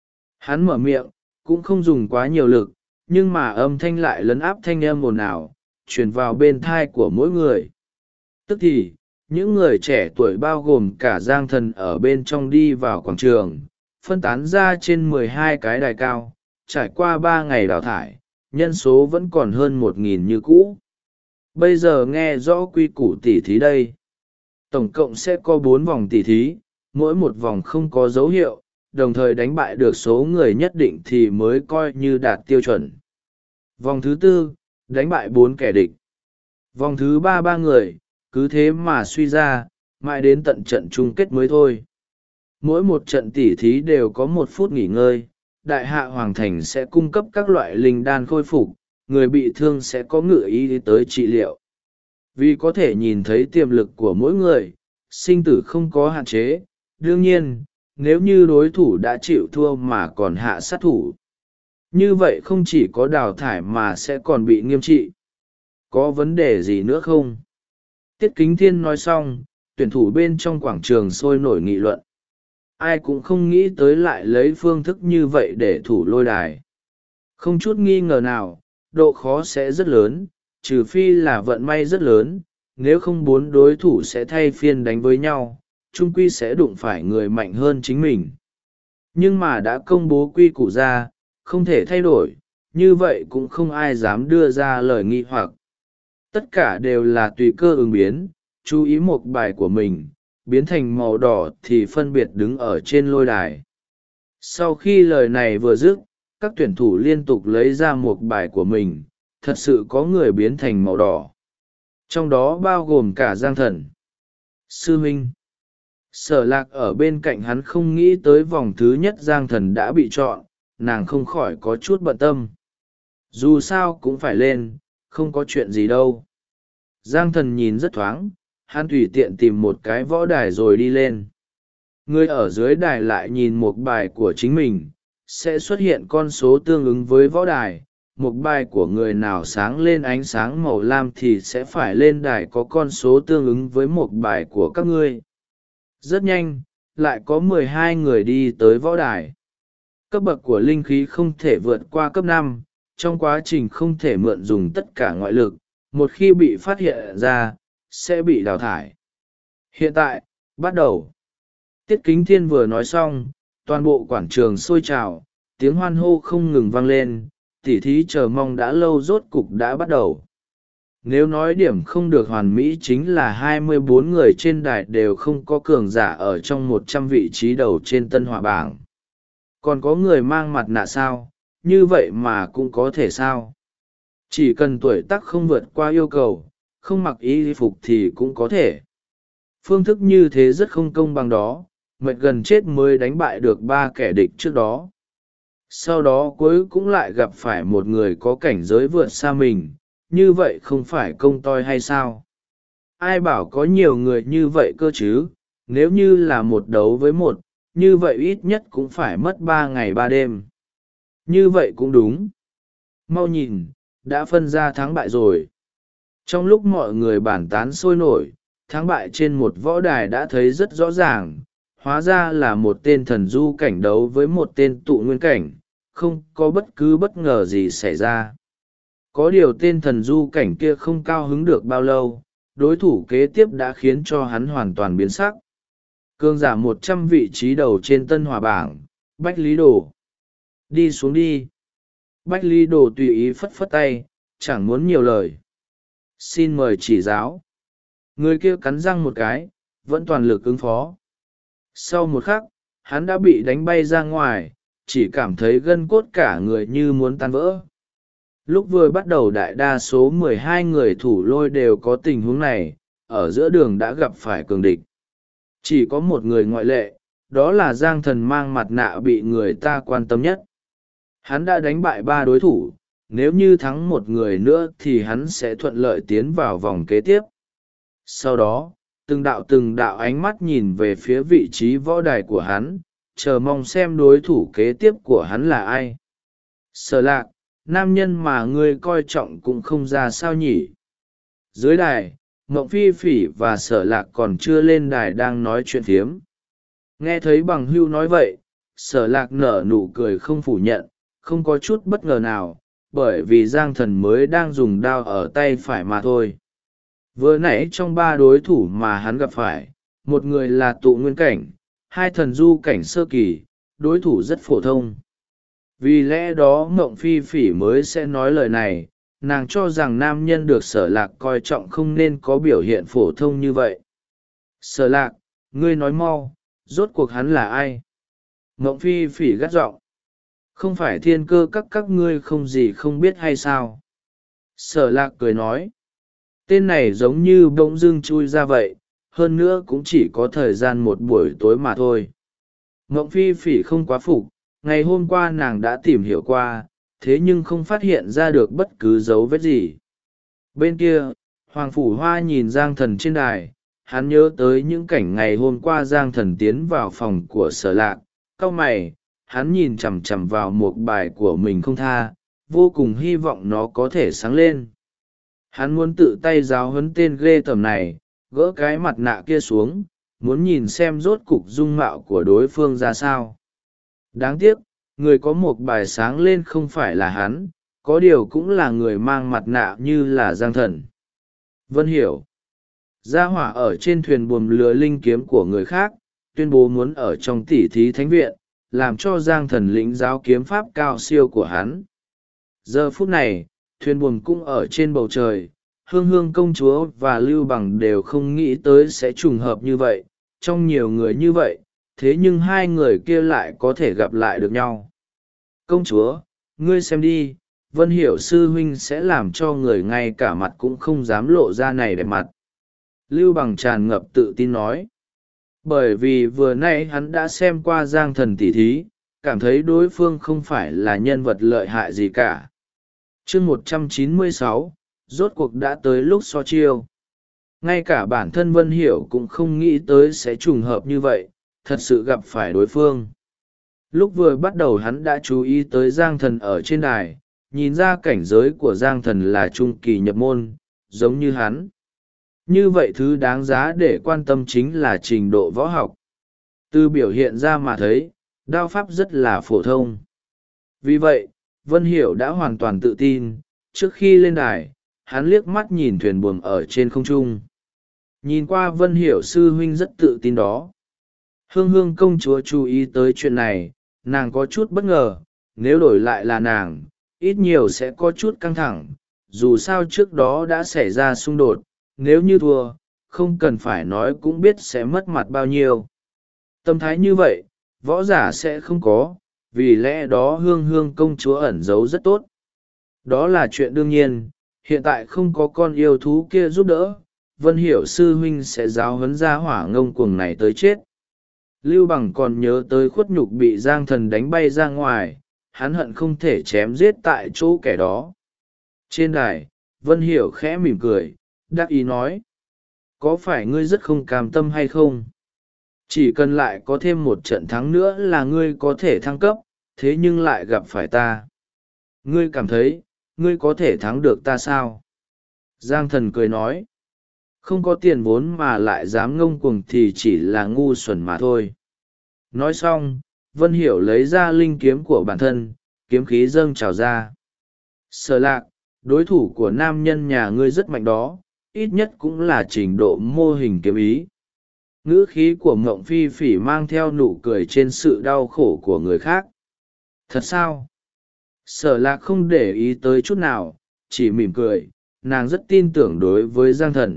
Hắn mở miệng, cũng không dùng quá nhiều lực, nhưng mà âm thanh lại lấn áp thanh âm ồn ào, truyền vào bên thai của mỗi người. Tức thì, những người trẻ tuổi bao gồm cả Giang Thần ở bên trong đi vào quảng trường, phân tán ra trên 12 cái đài cao, trải qua 3 ngày đào thải, nhân số vẫn còn hơn 1.000 như cũ. Bây giờ nghe rõ quy củ tỉ thí đây. Tổng cộng sẽ có 4 vòng tỉ thí, mỗi một vòng không có dấu hiệu, đồng thời đánh bại được số người nhất định thì mới coi như đạt tiêu chuẩn. Vòng thứ 4, đánh bại 4 kẻ địch. Vòng thứ 3 người, cứ thế mà suy ra, mãi đến tận trận chung kết mới thôi. Mỗi một trận tỉ thí đều có 1 phút nghỉ ngơi, đại hạ hoàng thành sẽ cung cấp các loại linh đan khôi phục, người bị thương sẽ có ngự y tới trị liệu. Vì có thể nhìn thấy tiềm lực của mỗi người, sinh tử không có hạn chế. Đương nhiên, nếu như đối thủ đã chịu thua mà còn hạ sát thủ, như vậy không chỉ có đào thải mà sẽ còn bị nghiêm trị. Có vấn đề gì nữa không? Tiết Kính Thiên nói xong, tuyển thủ bên trong quảng trường sôi nổi nghị luận. Ai cũng không nghĩ tới lại lấy phương thức như vậy để thủ lôi đài. Không chút nghi ngờ nào, độ khó sẽ rất lớn, trừ phi là vận may rất lớn, nếu không 4 đối thủ sẽ thay phiên đánh với nhau, chung quy sẽ đụng phải người mạnh hơn chính mình. Nhưng mà đã công bố quy củ ra, không thể thay đổi, như vậy cũng không ai dám đưa ra lời nghi hoặc. Tất cả đều là tùy cơ ứng biến, chú ý một bài của mình, biến thành màu đỏ thì phân biệt đứng ở trên lôi đài. Sau khi lời này vừa dứt, các tuyển thủ liên tục lấy ra một bài của mình, thật sự có người biến thành màu đỏ. Trong đó bao gồm cả Giang Thần. Sư huynh. Sở Lạc ở bên cạnh hắn không nghĩ tới vòng thứ nhất Giang Thần đã bị chọn, nàng không khỏi có chút bận tâm. Dù sao cũng phải lên, không có chuyện gì đâu. Giang Thần nhìn rất thoáng, hắn tùy tiện tìm một cái võ đài rồi đi lên. Người ở dưới đài lại nhìn một bài của chính mình, sẽ xuất hiện con số tương ứng với võ đài. Một bài của người nào sáng lên ánh sáng màu lam thì sẽ phải lên đài có con số tương ứng với một bài của các ngươi. Rất nhanh, lại có 12 người đi tới võ đài. Cấp bậc của linh khí không thể vượt qua cấp 5, trong quá trình không thể mượn dùng tất cả ngoại lực, một khi bị phát hiện ra, sẽ bị đào thải. Hiện tại, bắt đầu. Tiết Kính Thiên vừa nói xong, toàn bộ quảng trường sôi trào, tiếng hoan hô không ngừng vang lên, tỉ thí chờ mong đã lâu rốt cục đã bắt đầu. Nếu nói điểm không được hoàn mỹ chính là 24 người trên đài đều không có cường giả ở trong 100 vị trí đầu trên tân họa bảng. Còn có người mang mặt nạ sao, như vậy mà cũng có thể sao? Chỉ cần tuổi tác không vượt qua yêu cầu, không mặc y phục thì cũng có thể. Phương thức như thế rất không công bằng đó, mệt gần chết mới đánh bại được 3 kẻ địch trước đó. Sau đó cuối cũng lại gặp phải một người có cảnh giới vượt xa mình, như vậy không phải công toi hay sao? Ai bảo có nhiều người như vậy cơ chứ? Nếu như là một đấu với một, như vậy ít nhất cũng phải mất 3 ngày 3 đêm. Như vậy cũng đúng. Mau nhìn, đã phân ra thắng bại rồi. Trong lúc mọi người bàn tán sôi nổi, thắng bại trên một võ đài đã thấy rất rõ ràng, hóa ra là một tên thần du cảnh đấu với một tên tụ nguyên cảnh, không có bất cứ bất ngờ gì xảy ra. Có điều tên thần du cảnh kia không cao hứng được bao lâu, đối thủ kế tiếp đã khiến cho hắn hoàn toàn biến sắc. Cường giả 100 vị trí đầu trên tân hỏa bảng, Bách Lý Đồ. Đi xuống đi. Bách Lý Đồ tùy ý phất phất tay, chẳng muốn nhiều lời. Xin mời chỉ giáo. Người kia cắn răng một cái, vẫn toàn lực ứng phó. Sau một khắc, hắn đã bị đánh bay ra ngoài, chỉ cảm thấy gân cốt cả người như muốn tan vỡ. Lúc vừa bắt đầu đại đa số 12 người thủ lôi đều có tình huống này, ở giữa đường đã gặp phải cường địch. Chỉ có một người ngoại lệ, đó là Giang Thần mang mặt nạ bị người ta quan tâm nhất. Hắn đã đánh bại 3 đối thủ, nếu như thắng một người nữa thì hắn sẽ thuận lợi tiến vào vòng kế tiếp. Sau đó, từng đạo ánh mắt nhìn về phía vị trí võ đài của hắn, chờ mong xem đối thủ kế tiếp của hắn là ai. Sở Lạc, nam nhân mà ngươi coi trọng cũng không ra sao nhỉ. Dưới đài, Mộng Phi Phỉ và Sở Lạc còn chưa lên đài đang nói chuyện phiếm. Nghe thấy bằng hưu nói vậy, Sở Lạc nở nụ cười không phủ nhận, không có chút bất ngờ nào, bởi vì Giang Thần mới đang dùng đao ở tay phải mà thôi. Vừa nãy trong 3 đối thủ mà hắn gặp phải, một người là tụ nguyên cảnh, 2 thần du cảnh sơ kỳ, đối thủ rất phổ thông. Vì lẽ đó Mộng Phi Phỉ mới sẽ nói lời này, nàng cho rằng nam nhân được Sở Lạc coi trọng không nên có biểu hiện phổ thông như vậy. Sở Lạc, ngươi nói mau, rốt cuộc hắn là ai? Mộng Phi Phỉ gắt giọng. Không phải Thiên Cơ các ngươi không gì không biết hay sao? Sở Lạc cười nói. Tên này giống như bỗng dưng chui ra vậy, hơn nữa cũng chỉ có thời gian một buổi tối mà thôi. Mộng Phi Phỉ không quá phục, ngày hôm qua nàng đã tìm hiểu qua, thế nhưng không phát hiện ra được bất cứ dấu vết gì. Bên kia, Hoàng Phủ Hoa nhìn Giang Thần trên đài, hắn nhớ tới những cảnh ngày hôm qua Giang Thần tiến vào phòng của Sở Lạc, cau mày, hắn nhìn chằm chằm vào một bài của mình không tha, vô cùng hy vọng nó có thể sáng lên. Hắn muốn tự tay giáo huấn tên ghê tởm này, gỡ cái mặt nạ kia xuống, muốn nhìn xem rốt cục dung mạo của đối phương ra sao. Đáng tiếc, người có một bài sáng lên không phải là hắn, có điều cũng là người mang mặt nạ như là Giang Thần. Vân Hiểu. Gia hỏa ở trên thuyền buồm lừa linh kiếm của người khác, tuyên bố muốn ở trong tỉ thí thánh viện, làm cho Giang Thần lĩnh giáo kiếm pháp cao siêu của hắn. Giờ phút này, thuyền buồm cũng ở trên bầu trời, Hương Hương công chúa và Lưu Bằng đều không nghĩ tới sẽ trùng hợp như vậy, trong nhiều người như vậy, thế nhưng 2 người kia lại có thể gặp lại được nhau. Công chúa, ngươi xem đi, Vân Hiểu sư huynh sẽ làm cho người ngay cả mặt cũng không dám lộ ra này đẹp mặt. Lưu Bằng tràn ngập tự tin nói. Bởi vì vừa nãy hắn đã xem qua Giang Thần tỉ thí, cảm thấy đối phương không phải là nhân vật lợi hại gì cả. Chương 196, rốt cuộc đã tới lúc so chiêu. Ngay cả bản thân Vân Hiểu cũng không nghĩ tới sẽ trùng hợp như vậy, thật sự gặp phải đối phương. Lúc vừa bắt đầu hắn đã chú ý tới Giang Thần ở trên đài, nhìn ra cảnh giới của Giang Thần là trung kỳ nhập môn, giống như hắn. Như vậy thứ đáng giá để quan tâm chính là trình độ võ học. Từ biểu hiện ra mà thấy, đao pháp rất là phổ thông. Vì vậy, Vân Hiểu đã hoàn toàn tự tin, trước khi lên đài, hắn liếc mắt nhìn thuyền buồm ở trên không trung. Nhìn qua Vân Hiểu sư huynh rất tự tin đó. Hương Hương công chúa chú ý tới chuyện này, nàng có chút bất ngờ, nếu đổi lại là nàng, ít nhiều sẽ có chút căng thẳng, dù sao trước đó đã xảy ra xung đột, nếu như thua, không cần phải nói cũng biết sẽ mất mặt bao nhiêu. Tâm thái như vậy, võ giả sẽ không có, vì lẽ đó Hương Hương công chúa ẩn giấu rất tốt. Đó là chuyện đương nhiên, hiện tại không có con yêu thú kia giúp đỡ, Vân Hiểu sư huynh sẽ giáo huấn ra hỏa ngông cuồng này tới chết. Lưu Bằng còn nhớ tới khuất nhục bị Giang Thần đánh bay ra ngoài, hắn hận không thể chém giết tại chỗ kẻ đó. Trên đài, Vân Hiểu khẽ mỉm cười, đắc ý nói. Có phải ngươi rất không cam tâm hay không? Chỉ cần lại có thêm một trận thắng nữa là ngươi có thể thăng cấp, thế nhưng lại gặp phải ta. Ngươi cảm thấy, ngươi có thể thắng được ta sao? Giang Thần cười nói. Không có tiền vốn mà lại dám ngông cuồng thì chỉ là ngu xuẩn mà thôi. Nói xong, Vân Hiểu lấy ra linh kiếm của bản thân, kiếm khí dâng trào ra. Sở Lạc, đối thủ của nam nhân nhà ngươi rất mạnh đó, ít nhất cũng là trình độ mô hình kiếm ý. Ngữ khí của Mộng Phi Phỉ mang theo nụ cười trên sự đau khổ của người khác. Thật sao? Sở Lạc không để ý tới chút nào, chỉ mỉm cười, nàng rất tin tưởng đối với Giang Thần.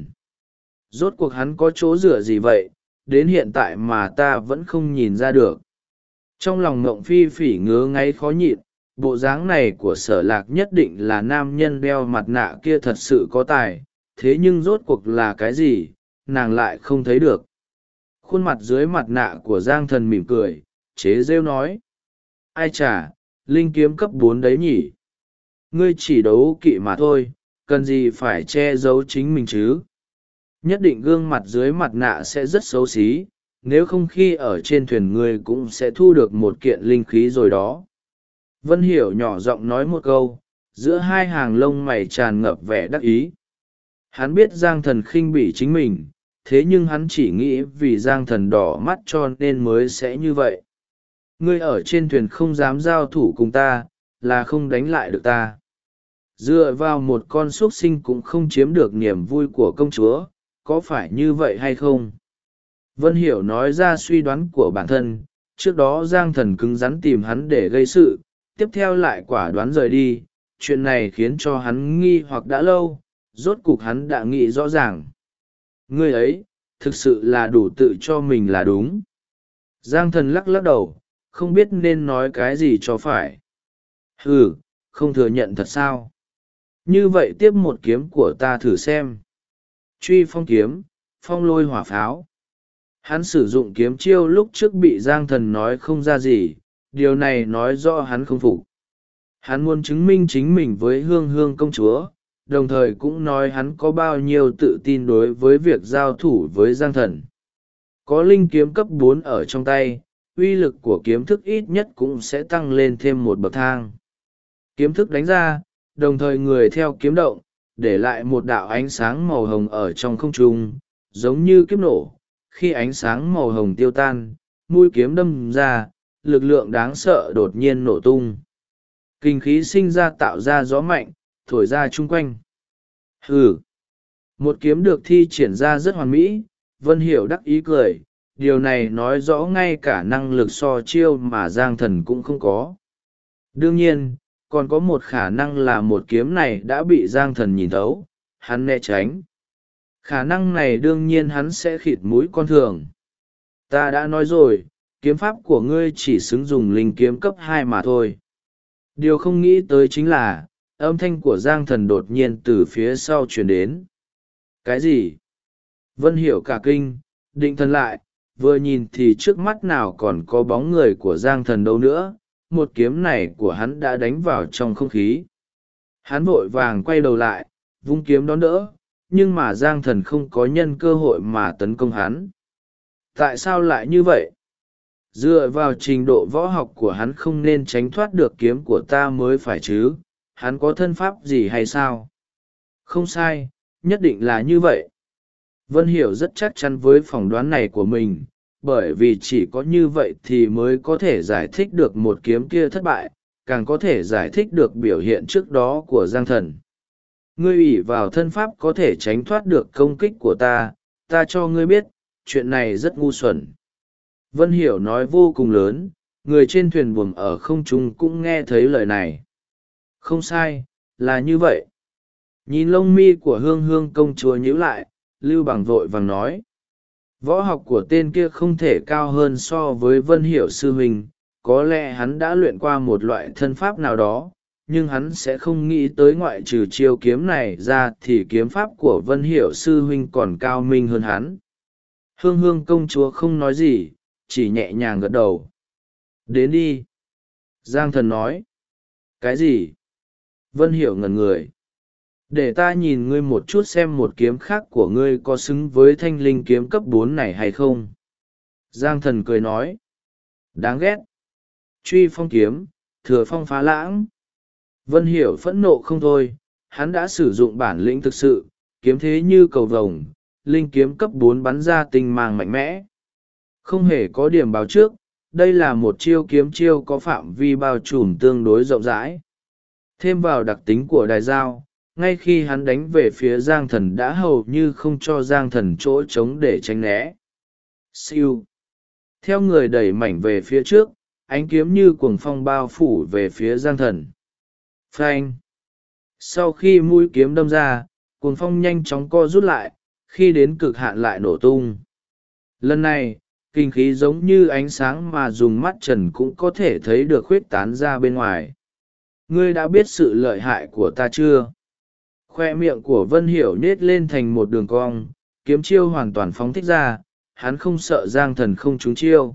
Rốt cuộc hắn có chỗ dựa gì vậy, đến hiện tại mà ta vẫn không nhìn ra được. Trong lòng Mộng Phi Phỉ ngứa ngáy khó nhịn, bộ dáng này của Sở Lạc nhất định là nam nhân đeo mặt nạ kia thật sự có tài, thế nhưng rốt cuộc là cái gì, nàng lại không thấy được. Khuôn mặt dưới mặt nạ của Giang Thần mỉm cười, chế rêu nói. Ai chả, linh kiếm cấp 4 đấy nhỉ? Ngươi chỉ đấu kỵ mà thôi, cần gì phải che giấu chính mình chứ? Nhất định gương mặt dưới mặt nạ sẽ rất xấu xí, nếu không khi ở trên thuyền ngươi cũng sẽ thu được một kiện linh khí rồi đó. Vân Hiểu nhỏ giọng nói một câu, giữa hai hàng lông mày tràn ngập vẻ đắc ý. Hắn biết Giang Thần khinh bỉ chính mình, thế nhưng hắn chỉ nghĩ vì Giang Thần đỏ mắt cho nên mới sẽ như vậy. Ngươi ở trên thuyền không dám giao thủ cùng ta, là không đánh lại được ta. Dựa vào một con súc sinh cũng không chiếm được niềm vui của công chúa, có phải như vậy hay không? Vân Hiểu nói ra suy đoán của bản thân, trước đó Giang Thần cứng rắn tìm hắn để gây sự, tiếp theo lại quả đoán rời đi, chuyện này khiến cho hắn nghi hoặc đã lâu, rốt cục hắn đã nghĩ rõ ràng. Ngươi ấy, thực sự là đủ tự cho mình là đúng. Giang Thần lắc lắc đầu, không biết nên nói cái gì cho phải. Ừ, không thừa nhận thật sao? Như vậy tiếp một kiếm của ta thử xem. Truy phong kiếm, phong lôi hỏa pháo. Hắn sử dụng kiếm chiêu lúc trước bị Giang Thần nói không ra gì, điều này nói rõ hắn không phục. Hắn muốn chứng minh chính mình với Hương Hương công chúa, đồng thời cũng nói hắn có bao nhiêu tự tin đối với việc giao thủ với Giang Thần. Có linh kiếm cấp 4 ở trong tay, uy lực của kiếm thức ít nhất cũng sẽ tăng lên thêm một bậc thang. Kiếm thức đánh ra, đồng thời người theo kiếm động, để lại một đạo ánh sáng màu hồng ở trong không trung, giống như kiếp nổ. Khi ánh sáng màu hồng tiêu tan, mũi kiếm đâm ra, lực lượng đáng sợ đột nhiên nổ tung. Kinh khí sinh ra tạo ra gió mạnh, thổi ra chung quanh. Hừ! Một kiếm được thi triển ra rất hoàn mỹ, Vân Hiểu đắc ý cười, điều này nói rõ ngay cả năng lực so chiêu mà Giang Thần cũng không có. Đương nhiên, còn có một khả năng là một kiếm này đã bị Giang Thần nhìn thấu, hắn né tránh. Khả năng này đương nhiên hắn sẽ khịt mũi con thường. Ta đã nói rồi, kiếm pháp của ngươi chỉ xứng dùng linh kiếm cấp 2 mà thôi. Điều không nghĩ tới chính là, âm thanh của Giang Thần đột nhiên từ phía sau truyền đến. Cái gì? Vân Hiểu cả kinh, định thần lại, vừa nhìn thì trước mắt nào còn có bóng người của Giang Thần đâu nữa, một kiếm này của hắn đã đánh vào trong không khí. Hắn vội vàng quay đầu lại, vung kiếm đón đỡ, nhưng mà Giang Thần không có nhân cơ hội mà tấn công hắn. Tại sao lại như vậy? Dựa vào trình độ võ học của hắn không nên tránh thoát được kiếm của ta mới phải chứ, hắn có thân pháp gì hay sao? Không sai, nhất định là như vậy. Vân Hiểu rất chắc chắn với phỏng đoán này của mình, bởi vì chỉ có như vậy thì mới có thể giải thích được một kiếm kia thất bại, càng có thể giải thích được biểu hiện trước đó của Giang Thần. Ngươi ủy vào thân pháp có thể tránh thoát được công kích của ta, ta cho ngươi biết, chuyện này rất ngu xuẩn. Vân Hiểu nói vô cùng lớn, người trên thuyền buồm ở không trung cũng nghe thấy lời này. Không sai, là như vậy. Nhìn lông mi của Hương Hương công chúa nhíu lại, Lưu Bằng vội vàng nói. Võ học của tên kia không thể cao hơn so với Vân Hiểu sư huynh, có lẽ hắn đã luyện qua một loại thân pháp nào đó, nhưng hắn sẽ không nghĩ tới ngoại trừ chiêu kiếm này ra thì kiếm pháp của Vân Hiểu sư huynh còn cao minh hơn hắn. Hương Hương công chúa không nói gì, chỉ nhẹ nhàng gật đầu. Đến đi. Giang Thần nói. Cái gì? Vân Hiểu ngẩn người. Để ta nhìn ngươi một chút xem một kiếm khác của ngươi có xứng với thanh linh kiếm cấp 4 này hay không. Giang Thần cười nói. Đáng ghét. Truy phong kiếm, thừa phong phá lãng. Vân Hiểu phẫn nộ không thôi, hắn đã sử dụng bản lĩnh thực sự, kiếm thế như cầu vồng, linh kiếm cấp 4 bắn ra tinh mang mạnh mẽ. Không hề có điểm báo trước, đây là một chiêu kiếm chiêu có phạm vi bao trùm tương đối rộng rãi. Thêm vào đặc tính của đài dao, ngay khi hắn đánh về phía Giang Thần đã hầu như không cho Giang Thần chỗ trống để tránh né. Siêu. Theo người đẩy mảnh về phía trước, ánh kiếm như cuồng phong bao phủ về phía Giang Thần. Phanh. Sau khi mũi kiếm đâm ra, cuồng phong nhanh chóng co rút lại, khi đến cực hạn lại nổ tung. Lần này, kinh khí giống như ánh sáng mà dùng mắt trần cũng có thể thấy được khuếch tán ra bên ngoài. Ngươi đã biết sự lợi hại của ta chưa? Khoe miệng của Vân Hiểu nết lên thành một đường cong, kiếm chiêu hoàn toàn phóng thích ra, hắn không sợ Giang Thần không trúng chiêu.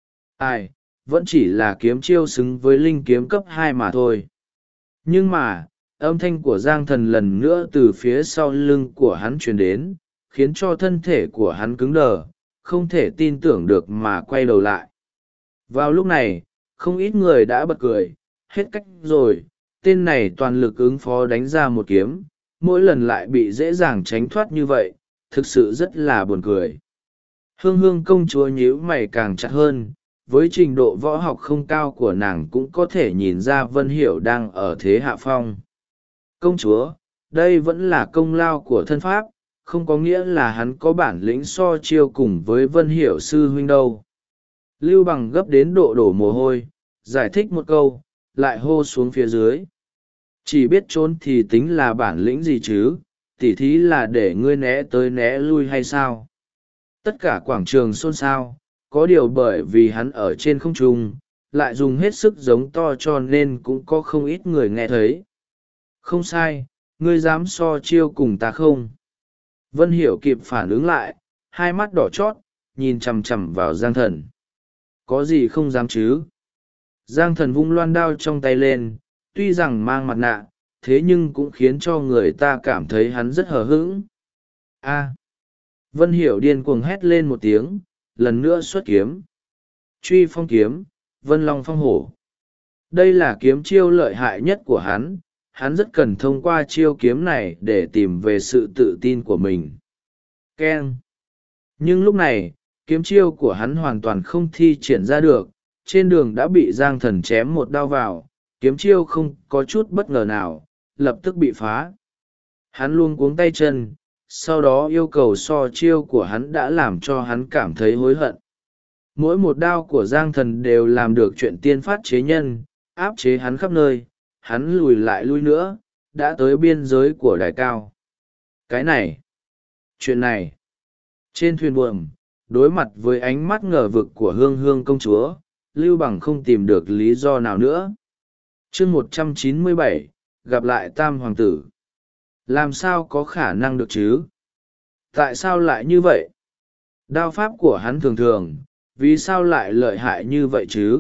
Ai, vẫn chỉ là kiếm chiêu xứng với linh kiếm cấp 2 mà thôi. Nhưng mà, âm thanh của Giang Thần lần nữa từ phía sau lưng của hắn truyền đến, khiến cho thân thể của hắn cứng đờ, không thể tin tưởng được mà quay đầu lại. Vào lúc này, không ít người đã bật cười, hết cách rồi, tên này toàn lực ứng phó đánh ra một kiếm, mỗi lần lại bị dễ dàng tránh thoát như vậy, thực sự rất là buồn cười. Hương Hương công chúa nhíu mày càng chặt hơn, với trình độ võ học không cao của nàng cũng có thể nhìn ra Vân Hiểu đang ở thế hạ phong. Công chúa, đây vẫn là công lao của thân pháp, không có nghĩa là hắn có bản lĩnh so chiêu cùng với Vân Hiểu sư huynh đâu. Lưu Bằng gấp đến độ đổ mồ hôi, giải thích một câu, lại hô xuống phía dưới. Chỉ biết trốn thì tính là bản lĩnh gì chứ, tỉ thí là để ngươi né tới né lui hay sao? Tất cả quảng trường xôn xao, có điều bởi vì hắn ở trên không trung, lại dùng hết sức giống to cho nên cũng có không ít người nghe thấy. Không sai, ngươi dám so chiêu cùng ta không? Vân Hiểu kịp phản ứng lại, hai mắt đỏ chót, nhìn chằm chằm vào Giang Thần. Có gì không dám chứ? Giang Thần vung loan đao trong tay lên, tuy rằng mang mặt nạ, thế nhưng cũng khiến cho người ta cảm thấy hắn rất hờ hững. A. Vân Hiểu điên cuồng hét lên một tiếng, lần nữa xuất kiếm. Truy phong kiếm, Vân Long phong hổ. Đây là kiếm chiêu lợi hại nhất của hắn rất cần thông qua chiêu kiếm này để tìm về sự tự tin của mình. Keng. Nhưng lúc này, kiếm chiêu của hắn hoàn toàn không thi triển ra được, trên đường đã bị Giang Thần chém một đao vào, kiếm chiêu không có chút bất ngờ nào, lập tức bị phá. Hắn luôn cuống tay chân, sau đó yêu cầu so chiêu của hắn đã làm cho hắn cảm thấy hối hận. Mỗi một đao của Giang Thần đều làm được chuyện tiên phát chế nhân, áp chế hắn khắp nơi, hắn lùi lại lui nữa, đã tới biên giới của đài cao. Cái này, chuyện này, trên thuyền buồm, đối mặt với ánh mắt ngờ vực của Hương Hương công chúa, Lưu Bằng không tìm được lý do nào nữa. Chương 197, gặp lại Tam Hoàng tử. Làm sao có khả năng được chứ? Tại sao lại như vậy? Đao pháp của hắn thường thường, vì sao lại lợi hại như vậy chứ?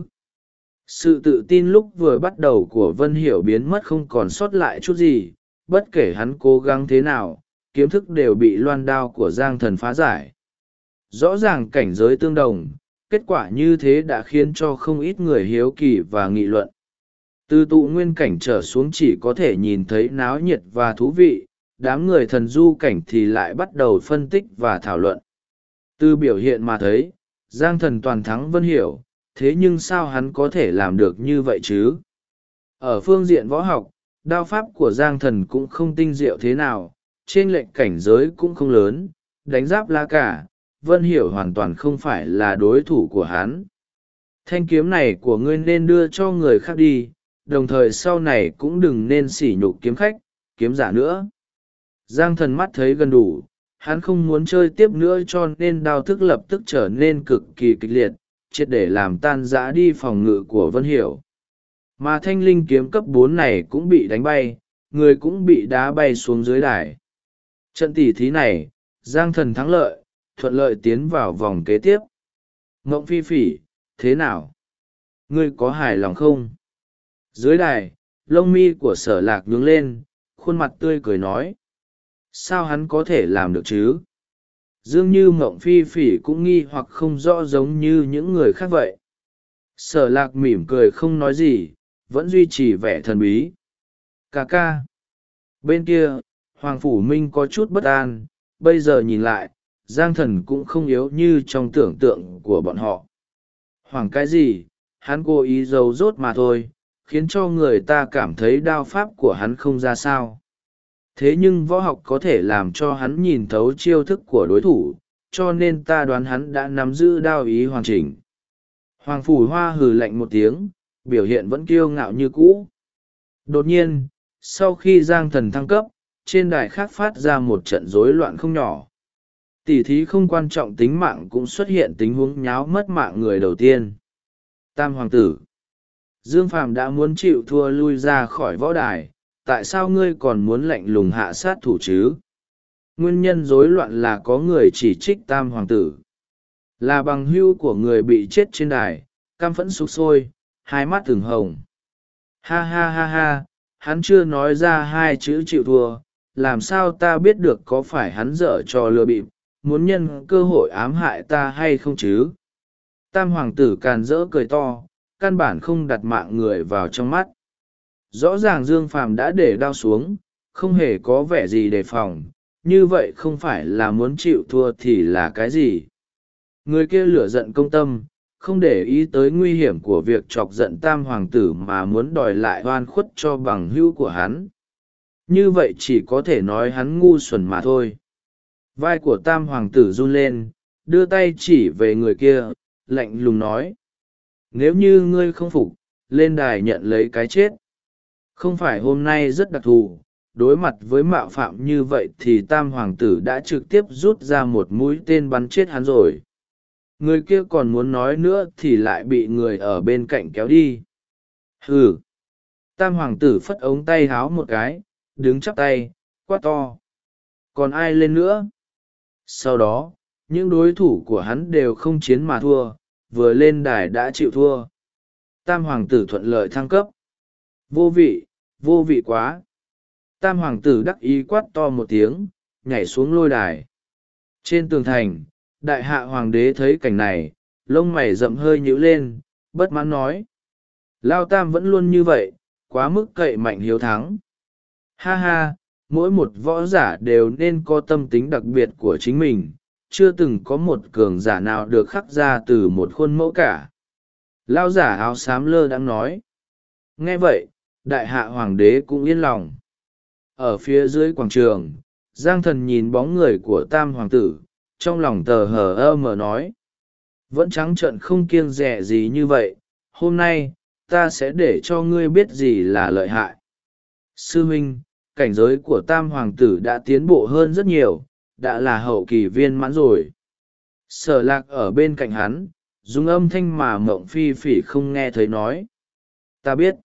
Sự tự tin lúc vừa bắt đầu của Vân Hiểu biến mất không còn sót lại chút gì, bất kể hắn cố gắng thế nào, kiếm thức đều bị loan đao của Giang Thần phá giải. Rõ ràng cảnh giới tương đồng, kết quả như thế đã khiến cho không ít người hiếu kỳ và nghị luận. Từ tụ nguyên cảnh trở xuống chỉ có thể nhìn thấy náo nhiệt và thú vị, đám người thần du cảnh thì lại bắt đầu phân tích và thảo luận. Từ biểu hiện mà thấy, Giang Thần toàn thắng Vân Hiểu, thế nhưng sao hắn có thể làm được như vậy chứ? Ở phương diện võ học, đao pháp của Giang Thần cũng không tinh diệu thế nào, trên lệnh cảnh giới cũng không lớn, đánh giáp la cả, Vân Hiểu hoàn toàn không phải là đối thủ của hắn. Thanh kiếm này của ngươi nên đưa cho người khác đi, đồng thời sau này cũng đừng nên sỉ nhục kiếm khách, kiếm giả nữa. Giang Thần mắt thấy gần đủ, hắn không muốn chơi tiếp nữa cho nên đao thức lập tức trở nên cực kỳ kịch liệt, triệt để làm tan rã đi phòng ngự của Vân Hiểu. Mà thanh linh kiếm cấp 4 này cũng bị đánh bay, người cũng bị đá bay xuống dưới đài. Trận tỉ thí này, Giang Thần thắng lợi, thuận lợi tiến vào vòng kế tiếp. Ngộng Phi Phỉ, thế nào? Ngươi có hài lòng không? Dưới đài, lông mi của Sở Lạc nhướng lên, khuôn mặt tươi cười nói. Sao hắn có thể làm được chứ? Dường như Mộng Phi Phỉ cũng nghi hoặc không rõ giống như những người khác vậy. Sở Lạc mỉm cười không nói gì, vẫn duy trì vẻ thần bí. Ca ca. Bên kia, Hoàng Phủ Minh có chút bất an, bây giờ nhìn lại, Giang Thần cũng không yếu như trong tưởng tượng của bọn họ. Hoảng cái gì, hắn cố ý giấu dốt mà thôi, khiến cho người ta cảm thấy đao pháp của hắn không ra sao. Thế nhưng võ học có thể làm cho hắn nhìn thấu chiêu thức của đối thủ, cho nên ta đoán hắn đã nắm giữ đao ý hoàn chỉnh. Hoàng Phủ Hoa hừ lạnh một tiếng, biểu hiện vẫn kiêu ngạo như cũ. Đột nhiên, sau khi Giang Thần thăng cấp, trên đài khác phát ra một trận rối loạn không nhỏ. Tỉ thí không quan trọng tính mạng cũng xuất hiện tình huống nháo mất mạng người đầu tiên. Tam Hoàng tử Dương Phàm đã muốn chịu thua lui ra khỏi võ đài, tại sao ngươi còn muốn lạnh lùng hạ sát thủ chứ? Nguyên nhân rối loạn là có người chỉ trích Tam Hoàng tử. Là bằng hữu của người bị chết trên đài, căm phẫn sục sôi, hai mắt ửng hồng. Ha ha ha ha, hắn chưa nói ra hai chữ chịu thua, làm sao ta biết được có phải hắn dở trò lừa bịp, muốn nhân cơ hội ám hại ta hay không chứ? Tam Hoàng tử càn rỡ cười to, căn bản không đặt mạng người vào trong mắt. Rõ ràng Dương Phàm đã để đao xuống, không hề có vẻ gì đề phòng, như vậy không phải là muốn chịu thua thì là cái gì? Người kia lửa giận công tâm, không để ý tới nguy hiểm của việc chọc giận Tam Hoàng tử mà muốn đòi lại oan khuất cho bằng hữu của hắn. Như vậy chỉ có thể nói hắn ngu xuẩn mà thôi. Vai của Tam Hoàng tử run lên, đưa tay chỉ về người kia, lạnh lùng nói. Nếu như ngươi không phục, lên đài nhận lấy cái chết. Không phải hôm nay rất đặc thù, đối mặt với mạo phạm như vậy thì Tam Hoàng tử đã trực tiếp rút ra một mũi tên bắn chết hắn rồi. Người kia còn muốn nói nữa thì lại bị người ở bên cạnh kéo đi. Hừ! Tam Hoàng tử phất ống tay háo một cái, đứng chắp tay, quát to. Còn ai lên nữa? Sau đó, những đối thủ của hắn đều không chiến mà thua, vừa lên đài đã chịu thua. Tam Hoàng tử thuận lợi thăng cấp. Vô vị quá. Tam Hoàng tử đắc ý quát to một tiếng, nhảy xuống lôi đài. Trên tường thành, Đại hạ Hoàng đế thấy cảnh này, lông mày rậm hơi nhíu lên, bất mãn nói. Lao Tam vẫn luôn như vậy, quá mức cậy mạnh hiếu thắng. Ha ha, mỗi một võ giả đều nên có tâm tính đặc biệt của chính mình, chưa từng có một cường giả nào được khắc ra từ một khuôn mẫu cả. Lao giả áo xám lơ đãng nói. Nghe vậy, Đại hạ Hoàng đế cũng yên lòng. Ở phía dưới quảng trường, Giang Thần nhìn bóng người của Tam Hoàng tử, trong lòng tờ hờ ơ mờ nói. Vẫn trắng trợn không kiêng dè gì như vậy, hôm nay, ta sẽ để cho ngươi biết gì là lợi hại. Sư huynh, cảnh giới của Tam Hoàng tử đã tiến bộ hơn rất nhiều, đã là hậu kỳ viên mãn rồi. Sở Lạc ở bên cạnh hắn, dùng âm thanh mà Mộng Phi Phỉ không nghe thấy nói. Ta biết,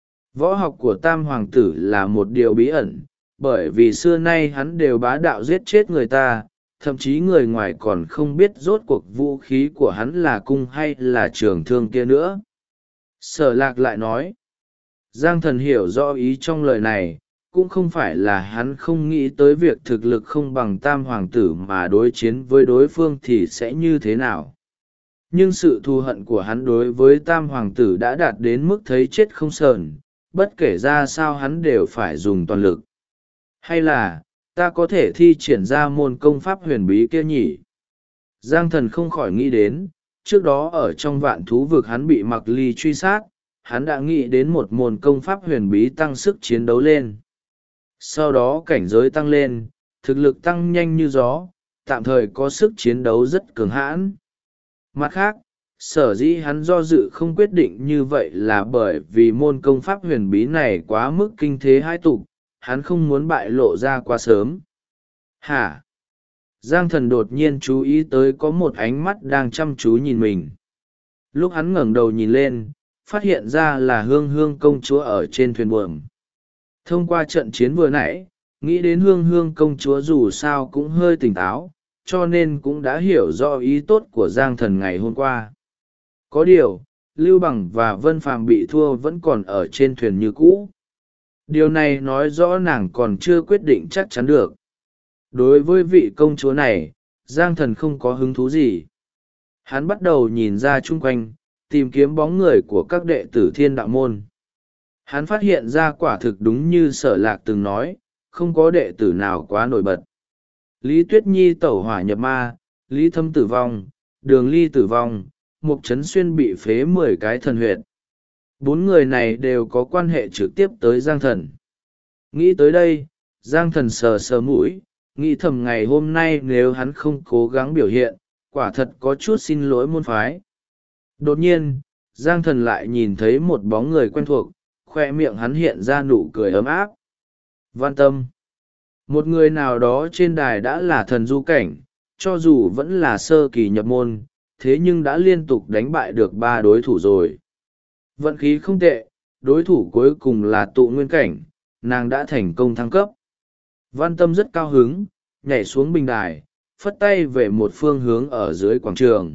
võ học của Tam Hoàng tử là một điều bí ẩn, bởi vì xưa nay hắn đều bá đạo giết chết người ta, thậm chí người ngoài còn không biết rốt cuộc vũ khí của hắn là cung hay là trường thương kia nữa. Sở Lạc lại nói. Giang Thần hiểu rõ ý trong lời này, cũng không phải là hắn không nghĩ tới việc thực lực không bằng Tam Hoàng tử mà đối chiến với đối phương thì sẽ như thế nào. Nhưng sự thù hận của hắn đối với Tam Hoàng tử đã đạt đến mức thấy chết không sờn, bất kể ra sao hắn đều phải dùng toàn lực. Hay là, ta có thể thi triển ra môn công pháp huyền bí kia nhỉ? Giang Thần không khỏi nghĩ đến, trước đó ở trong Vạn Thú Vực hắn bị Mặc Ly truy sát, hắn đã nghĩ đến một môn công pháp huyền bí tăng sức chiến đấu lên. Sau đó cảnh giới tăng lên, thực lực tăng nhanh như gió, tạm thời có sức chiến đấu rất cường hãn. Mặt khác, sở dĩ hắn do dự không quyết định như vậy là bởi vì môn công pháp huyền bí này quá mức kinh thế hai tục, hắn không muốn bại lộ ra quá sớm. Hả? Giang Thần đột nhiên chú ý tới có một ánh mắt đang chăm chú nhìn mình. Lúc hắn ngẩng đầu nhìn lên, phát hiện ra là Hương Hương công chúa ở trên thuyền buồm. Thông qua trận chiến vừa nãy, nghĩ đến Hương Hương công chúa dù sao cũng hơi tỉnh táo, cho nên cũng đã hiểu rõ ý tốt của Giang Thần ngày hôm qua. Có điều, Lưu Bằng và Vân Phàm bị thua vẫn còn ở trên thuyền như cũ. Điều này nói rõ nàng còn chưa quyết định chắc chắn được. Đối với vị công chúa này, Giang Thần không có hứng thú gì. Hắn bắt đầu nhìn ra chung quanh, tìm kiếm bóng người của các đệ tử Thiên Đạo Môn. Hắn phát hiện ra quả thực đúng như Sở Lạc từng nói, không có đệ tử nào quá nổi bật. Lý Tuyết Nhi tẩu hỏa nhập ma, Lý Thâm tử vong, Đường Ly tử vong, Mục Trấn Xuyên bị phế 10 cái thần huyệt. 4 người này đều có quan hệ trực tiếp tới Giang Thần. Nghĩ tới đây, Giang Thần sờ sờ mũi, nghĩ thầm ngày hôm nay nếu hắn không cố gắng biểu hiện, quả thật có chút xin lỗi môn phái. Đột nhiên, Giang Thần lại nhìn thấy một bóng người quen thuộc, khoe miệng hắn hiện ra nụ cười ấm áp. Văn Tâm. Một người nào đó trên đài đã là thần du cảnh, cho dù vẫn là sơ kỳ nhập môn, thế nhưng đã liên tục đánh bại được 3 đối thủ rồi. Vận khí không tệ, đối thủ cuối cùng là tụ nguyên cảnh, nàng đã thành công thăng cấp. Văn Tâm rất cao hứng, nhảy xuống bình đài, phất tay về một phương hướng ở dưới quảng trường.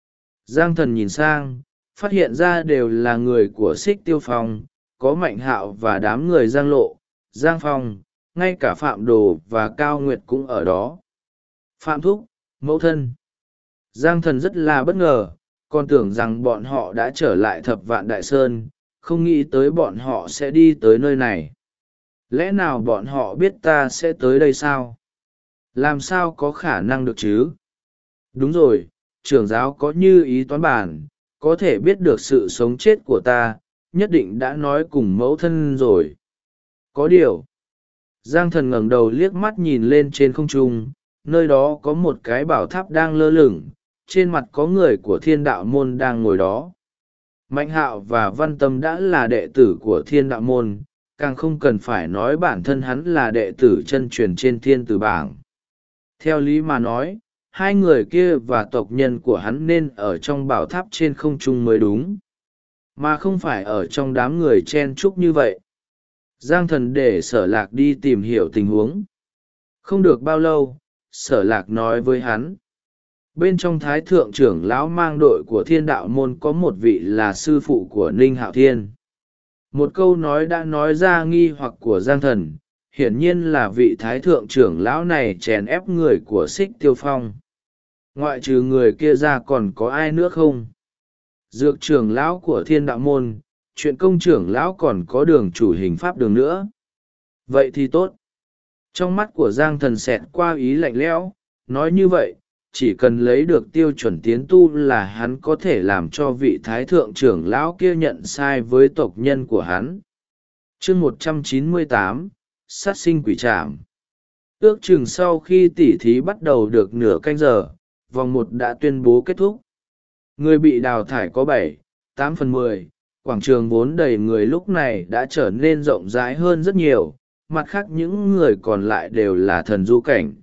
Giang Thần nhìn sang, phát hiện ra đều là người của Xích Tiêu Phong, có Mạnh Hạo và đám người Giang Lộ, Giang Phong, ngay cả Phạm Đồ và Cao Nguyệt cũng ở đó. Phạm Thúc, mẫu thân. Giang Thần rất là bất ngờ, còn tưởng rằng bọn họ đã trở lại Thập Vạn Đại Sơn, không nghĩ tới bọn họ sẽ đi tới nơi này. Lẽ nào bọn họ biết ta sẽ tới đây sao? Làm sao có khả năng được chứ? Đúng rồi, trưởng giáo có như ý toán bản, có thể biết được sự sống chết của ta, nhất định đã nói cùng mẫu thân rồi. Có điều. Giang Thần ngẩng đầu liếc mắt nhìn lên trên không trung, nơi đó có một cái bảo tháp đang lơ lửng, trên mặt có người của Thiên Đạo Môn đang ngồi đó. Mạnh Hạo và Văn Tâm đã là đệ tử của Thiên Đạo Môn, càng không cần phải nói bản thân hắn là đệ tử chân truyền trên Thiên Tử Bảng. Theo lý mà nói, hai người kia và tộc nhân của hắn nên ở trong bảo tháp trên không trung mới đúng, mà không phải ở trong đám người chen chúc như vậy. Giang Thần để Sở Lạc đi tìm hiểu tình huống. Không được bao lâu, Sở Lạc nói với hắn. Bên trong Thái Thượng trưởng lão mang đội của Thiên Đạo Môn có một vị là sư phụ của Ninh Hạo Thiên. Một câu nói đã nói ra nghi hoặc của Giang Thần, hiển nhiên là vị Thái Thượng trưởng lão này chèn ép người của Xích Tiêu Phong. Ngoại trừ người kia ra còn có ai nữa không? Dược trưởng lão của Thiên Đạo Môn, chuyện công trưởng lão còn có đường chủ hình pháp đường nữa. Vậy thì tốt. Trong mắt của Giang Thần xẹt qua ý lạnh lẽo, nói như vậy, chỉ cần lấy được tiêu chuẩn tiến tu là hắn có thể làm cho vị thái thượng trưởng lão kia nhận sai với tộc nhân của hắn. Chương 198, sát sinh quỷ trảm. Ước chừng sau khi tỉ thí bắt đầu được nửa canh giờ, vòng 1 đã tuyên bố kết thúc. Người bị đào thải có 7-8/10, quảng trường vốn đầy người lúc này đã trở nên rộng rãi hơn rất nhiều, mặt khác những người còn lại đều là thần du cảnh.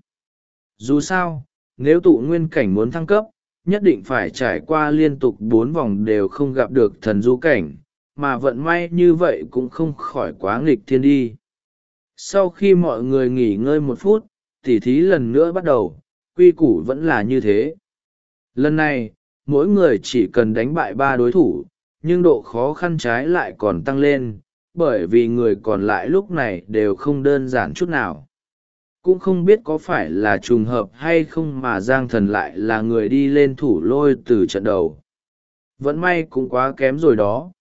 Dù sao, nếu tụ nguyên cảnh muốn thăng cấp, nhất định phải trải qua liên tục 4 vòng đều không gặp được thần du cảnh, mà vận may như vậy cũng không khỏi quá nghịch thiên đi. Sau khi mọi người nghỉ ngơi 1 phút, tỉ thí lần nữa bắt đầu, quy củ vẫn là như thế. Lần này, mỗi người chỉ cần đánh bại 3 đối thủ, nhưng độ khó khăn trái lại còn tăng lên, bởi vì người còn lại lúc này đều không đơn giản chút nào. Cũng không biết có phải là trùng hợp hay không mà Giang Thần lại là người đi lên thủ lôi từ trận đầu. Vẫn may cũng quá kém rồi đó.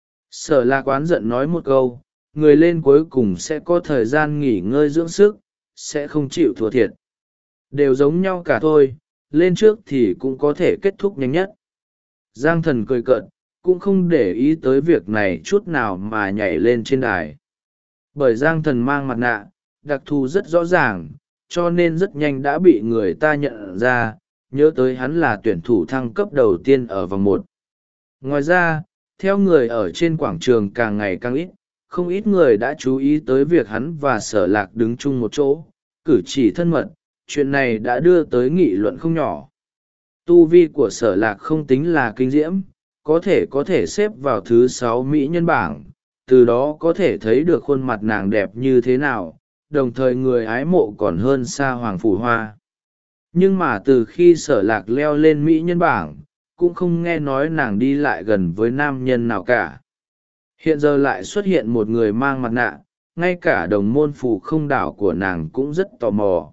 Sở Lạc oán giận nói một câu, người lên cuối cùng sẽ có thời gian nghỉ ngơi dưỡng sức, sẽ không chịu thua thiệt. Đều giống nhau cả thôi, lên trước thì cũng có thể kết thúc nhanh nhất. Giang Thần cười cợt, cũng không để ý tới việc này chút nào mà nhảy lên trên đài. Bởi Giang Thần mang mặt nạ, đặc thù rất rõ ràng, cho nên rất nhanh đã bị người ta nhận ra, nhớ tới hắn là tuyển thủ thăng cấp đầu tiên ở vòng 1. Ngoài ra, theo người ở trên quảng trường càng ngày càng ít, không ít người đã chú ý tới việc hắn và Sở Lạc đứng chung một chỗ, cử chỉ thân mật, chuyện này đã đưa tới nghị luận không nhỏ. Tu vi của Sở Lạc không tính là kinh diễm, có thể xếp vào thứ 6 mỹ nhân bảng, từ đó có thể thấy được khuôn mặt nàng đẹp như thế nào, đồng thời người ái mộ còn hơn xa Hoàng Phủ Hoa. Nhưng mà từ khi Sở Lạc leo lên mỹ nhân bảng, cũng không nghe nói nàng đi lại gần với nam nhân nào cả. Hiện giờ lại xuất hiện một người mang mặt nạ, ngay cả đồng môn phù không đảo của nàng cũng rất tò mò.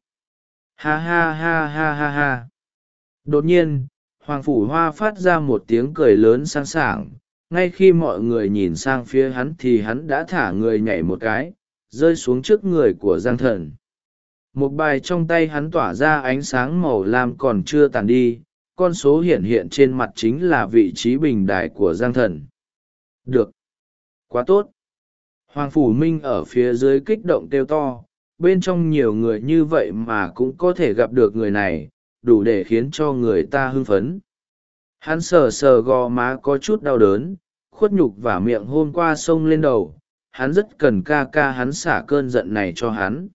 Ha ha ha ha ha ha. Đột nhiên, Hoàng Phủ Hoa phát ra một tiếng cười lớn sang sảng, ngay khi mọi người nhìn sang phía hắn thì hắn đã thả người nhảy một cái, rơi xuống trước người của Giang Thần. Một bài trong tay hắn tỏa ra ánh sáng màu lam còn chưa tàn đi, con số hiển hiện trên mặt chính là vị trí bình đài của Giang Thần. Được! Quá tốt! Hoàng Phủ Minh ở phía dưới kích động kêu to, bên trong nhiều người như vậy mà cũng có thể gặp được người này, đủ để khiến cho người ta hưng phấn. Hắn sờ sờ gò má có chút đau đớn, khuất nhục và miệng hôm qua xông lên đầu, hắn rất cần ca ca hắn xả cơn giận này cho hắn.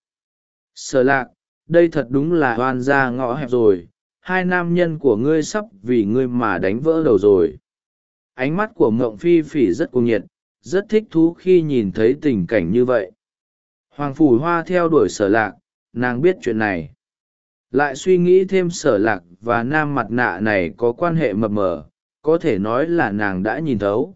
Sở Lạc, đây thật đúng là oan gia ngõ hẹp rồi, hai nam nhân của ngươi sắp vì ngươi mà đánh vỡ đầu rồi. Ánh mắt của Mộng Phi Phỉ rất cuồng nhiệt, rất thích thú khi nhìn thấy tình cảnh như vậy. Hoàng Phủ Hoa theo đuổi Sở Lạc, nàng biết chuyện này. Lại suy nghĩ thêm Sở Lạc và nam mặt nạ này có quan hệ mập mờ, có thể nói là nàng đã nhìn thấu.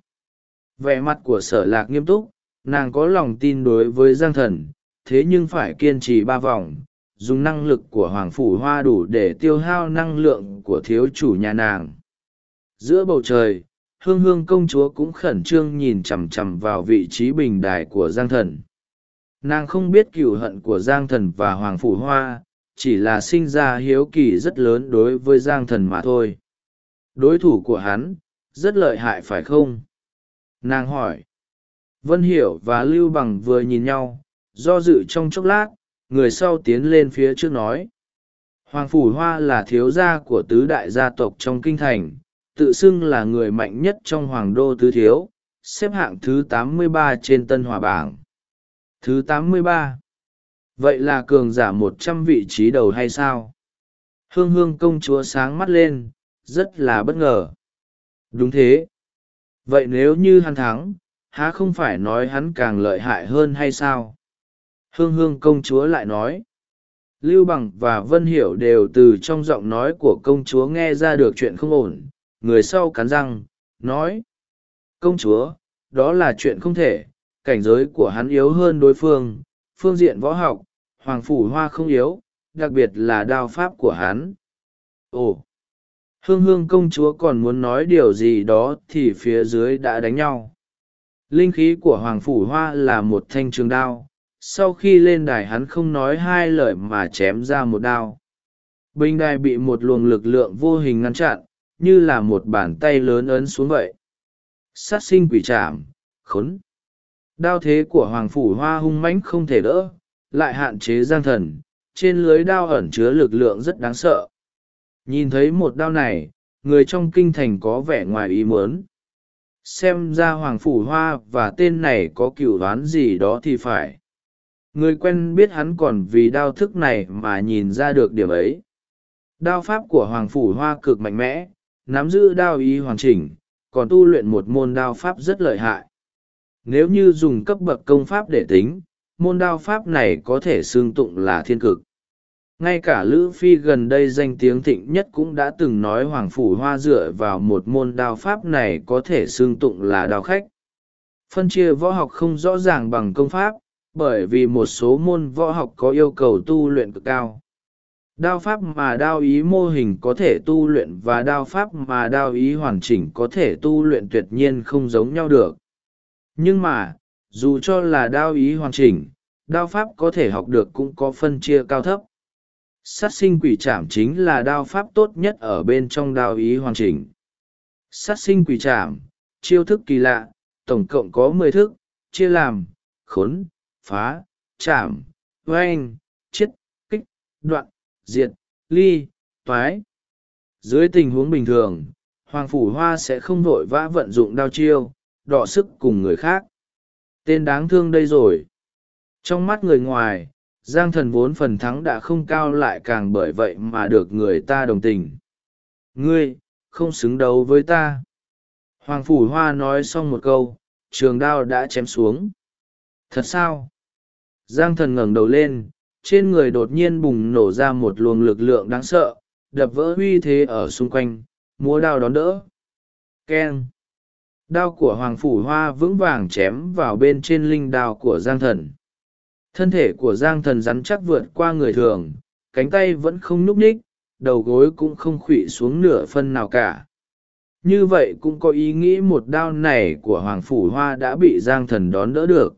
Vẻ mặt của Sở Lạc nghiêm túc, nàng có lòng tin đối với Giang Thần, thế nhưng phải kiên trì 3 vòng, dùng năng lực của Hoàng Phủ Hoa đủ để tiêu hao năng lượng của thiếu chủ nhà nàng. Giữa bầu trời, Hương Hương công chúa cũng khẩn trương nhìn chằm chằm vào vị trí bình đài của Giang Thần. Nàng không biết cừu hận của Giang Thần và Hoàng Phủ Hoa, chỉ là sinh ra hiếu kỳ rất lớn đối với Giang Thần mà thôi. Đối thủ của hắn, rất lợi hại phải không? Nàng hỏi. Vân Hiểu và Lưu Bằng vừa nhìn nhau, do dự trong chốc lát, người sau tiến lên phía trước nói. Hoàng Phủ Hoa là thiếu gia của tứ đại gia tộc trong kinh thành, tự xưng là người mạnh nhất trong Hoàng đô tứ thiếu, xếp hạng thứ 83 trên Tân Hòa bảng. Thứ 83. Vậy là cường giả 100 vị trí đầu hay sao? Hương Hương công chúa sáng mắt lên, rất là bất ngờ. Đúng thế. Vậy nếu như hắn thắng, há không phải nói hắn càng lợi hại hơn hay sao? Hương Hương công chúa lại nói. Lưu Bằng và Vân Hiểu đều từ trong giọng nói của công chúa nghe ra được chuyện không ổn. Người sau cắn răng, nói. Công chúa, đó là chuyện không thể, cảnh giới của hắn yếu hơn đối phương, phương diện võ học, Hoàng Phủ Hoa không yếu, đặc biệt là đao pháp của hắn. Ồ! Hương Hương công chúa còn muốn nói điều gì đó thì phía dưới đã đánh nhau. Linh khí của Hoàng Phủ Hoa là một thanh trường đao, sau khi lên đài hắn không nói hai lời mà chém ra một đao. Bình đài bị một luồng lực lượng vô hình ngăn chặn, như là một bàn tay lớn ấn xuống vậy. Sát sinh quỷ trảm, khốn! Đao thế của Hoàng Phủ Hoa hung mãnh không thể đỡ, lại hạn chế Giang Thần, trên lưới đao ẩn chứa lực lượng rất đáng sợ. Nhìn thấy một đao này, người trong kinh thành có vẻ ngoài ý muốn. Xem ra Hoàng Phủ Hoa và tên này có cửu oán gì đó thì phải. Người quen biết hắn còn vì đao thức này mà nhìn ra được điểm ấy. Đao pháp của Hoàng Phủ Hoa cực mạnh mẽ, nắm giữ đao ý hoàn chỉnh, còn tu luyện một môn đao pháp rất lợi hại. Nếu như dùng cấp bậc công pháp để tính, môn đao pháp này có thể xương tụng là thiên cực. Ngay cả Lữ Phi gần đây danh tiếng thịnh nhất cũng đã từng nói Hoàng Phủ Hoa dựa vào một môn đao pháp này có thể xương tụng là đao khách. Phân chia võ học không rõ ràng bằng công pháp, bởi vì một số môn võ học có yêu cầu tu luyện cực cao. Đao pháp mà đao ý mô hình có thể tu luyện và đao pháp mà đao ý hoàn chỉnh có thể tu luyện tuyệt nhiên không giống nhau được. Nhưng mà, dù cho là đao ý hoàn chỉnh, đao pháp có thể học được cũng có phân chia cao thấp. Sát sinh quỷ trảm chính là đao pháp tốt nhất ở bên trong đao ý hoàn chỉnh. Sát sinh quỷ trảm, chiêu thức kỳ lạ, tổng cộng có 10 thức, chia làm khốn, phá, trảm, oanh, chiết, kích, đoạn, diệt, ly, toái. Dưới tình huống bình thường, Hoàng Phủ Hoa sẽ không vội vã vận dụng đao chiêu, đọ sức cùng người khác. Tên đáng thương đây rồi. Trong mắt người ngoài, Giang Thần vốn phần thắng đã không cao lại càng bởi vậy mà được người ta đồng tình. Ngươi, không xứng đấu với ta. Hoàng Phủ Hoa nói xong một câu, trường đao đã chém xuống. Thật sao? Giang Thần ngẩng đầu lên, trên người đột nhiên bùng nổ ra một luồng lực lượng đáng sợ, đập vỡ uy thế ở xung quanh, múa đao đón đỡ. Keng! Đao của Hoàng Phủ Hoa vững vàng chém vào bên trên linh đao của Giang Thần. Thân thể của Giang Thần rắn chắc vượt qua người thường, cánh tay vẫn không nhúc nhích, đầu gối cũng không khuỵu xuống nửa phân nào cả. Như vậy cũng có ý nghĩ một đao này của Hoàng Phủ Hoa đã bị Giang Thần đón đỡ được.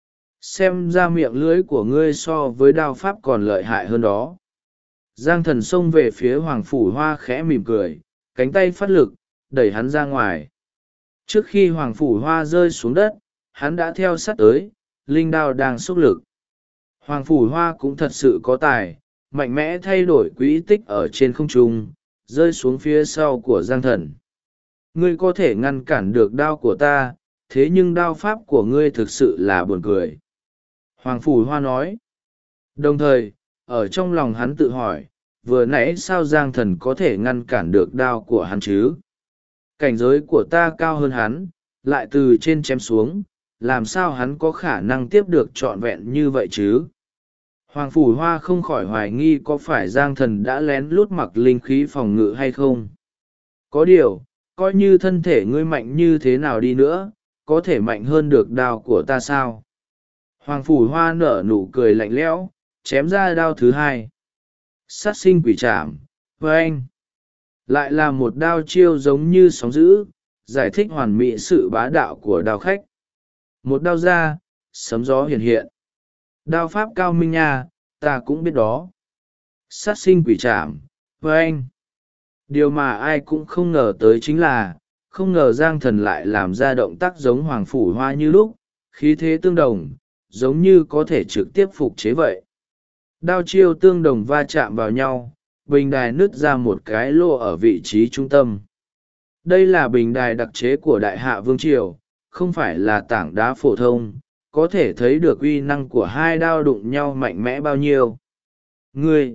Xem ra miệng lưỡi của ngươi so với đao pháp còn lợi hại hơn đó. Giang Thần xông về phía Hoàng Phủ Hoa khẽ mỉm cười, cánh tay phát lực đẩy hắn ra ngoài. Trước khi Hoàng Phủ Hoa rơi xuống đất, hắn đã theo sát tới, linh đao đang xúc lực. Hoàng Phủ Hoa cũng thật sự có tài, mạnh mẽ thay đổi quỹ tích ở trên không trung, rơi xuống phía sau của Giang Thần. Ngươi có thể ngăn cản được đao của ta, thế nhưng đao pháp của ngươi thực sự là buồn cười. Hoàng Phủ Hoa nói. Đồng thời, ở trong lòng hắn tự hỏi, vừa nãy sao Giang Thần có thể ngăn cản được đao của hắn chứ? Cảnh giới của ta cao hơn hắn, lại từ trên chém xuống, làm sao hắn có khả năng tiếp được trọn vẹn như vậy chứ? Hoàng Phủ Hoa không khỏi hoài nghi có phải Giang Thần đã lén lút mặc linh khí phòng ngự hay không. Có điều, coi như thân thể ngươi mạnh như thế nào đi nữa, có thể mạnh hơn được đao của ta sao? Hoàng Phủ Hoa nở nụ cười lạnh lẽo, chém ra đao thứ hai. Sát sinh quỷ trảm, với anh. Lại là một đao chiêu giống như sóng dữ, giải thích hoàn mỹ sự bá đạo của đao khách. Một đao ra, sấm gió hiện hiện. Đao pháp cao minh nha, ta cũng biết đó. Sát sinh quỷ trảm, với anh. Điều mà ai cũng không ngờ tới chính là, không ngờ Giang Thần lại làm ra động tác giống Hoàng Phủ Hoa như lúc, khí thế tương đồng, giống như có thể trực tiếp phục chế vậy. Đao chiêu tương đồng va chạm vào nhau, bình đài nứt ra một cái lỗ ở vị trí trung tâm. Đây là bình đài đặc chế của Đại Hạ Vương Triều, không phải là tảng đá phổ thông, có thể thấy được uy năng của hai đao đụng nhau mạnh mẽ bao nhiêu. Ngươi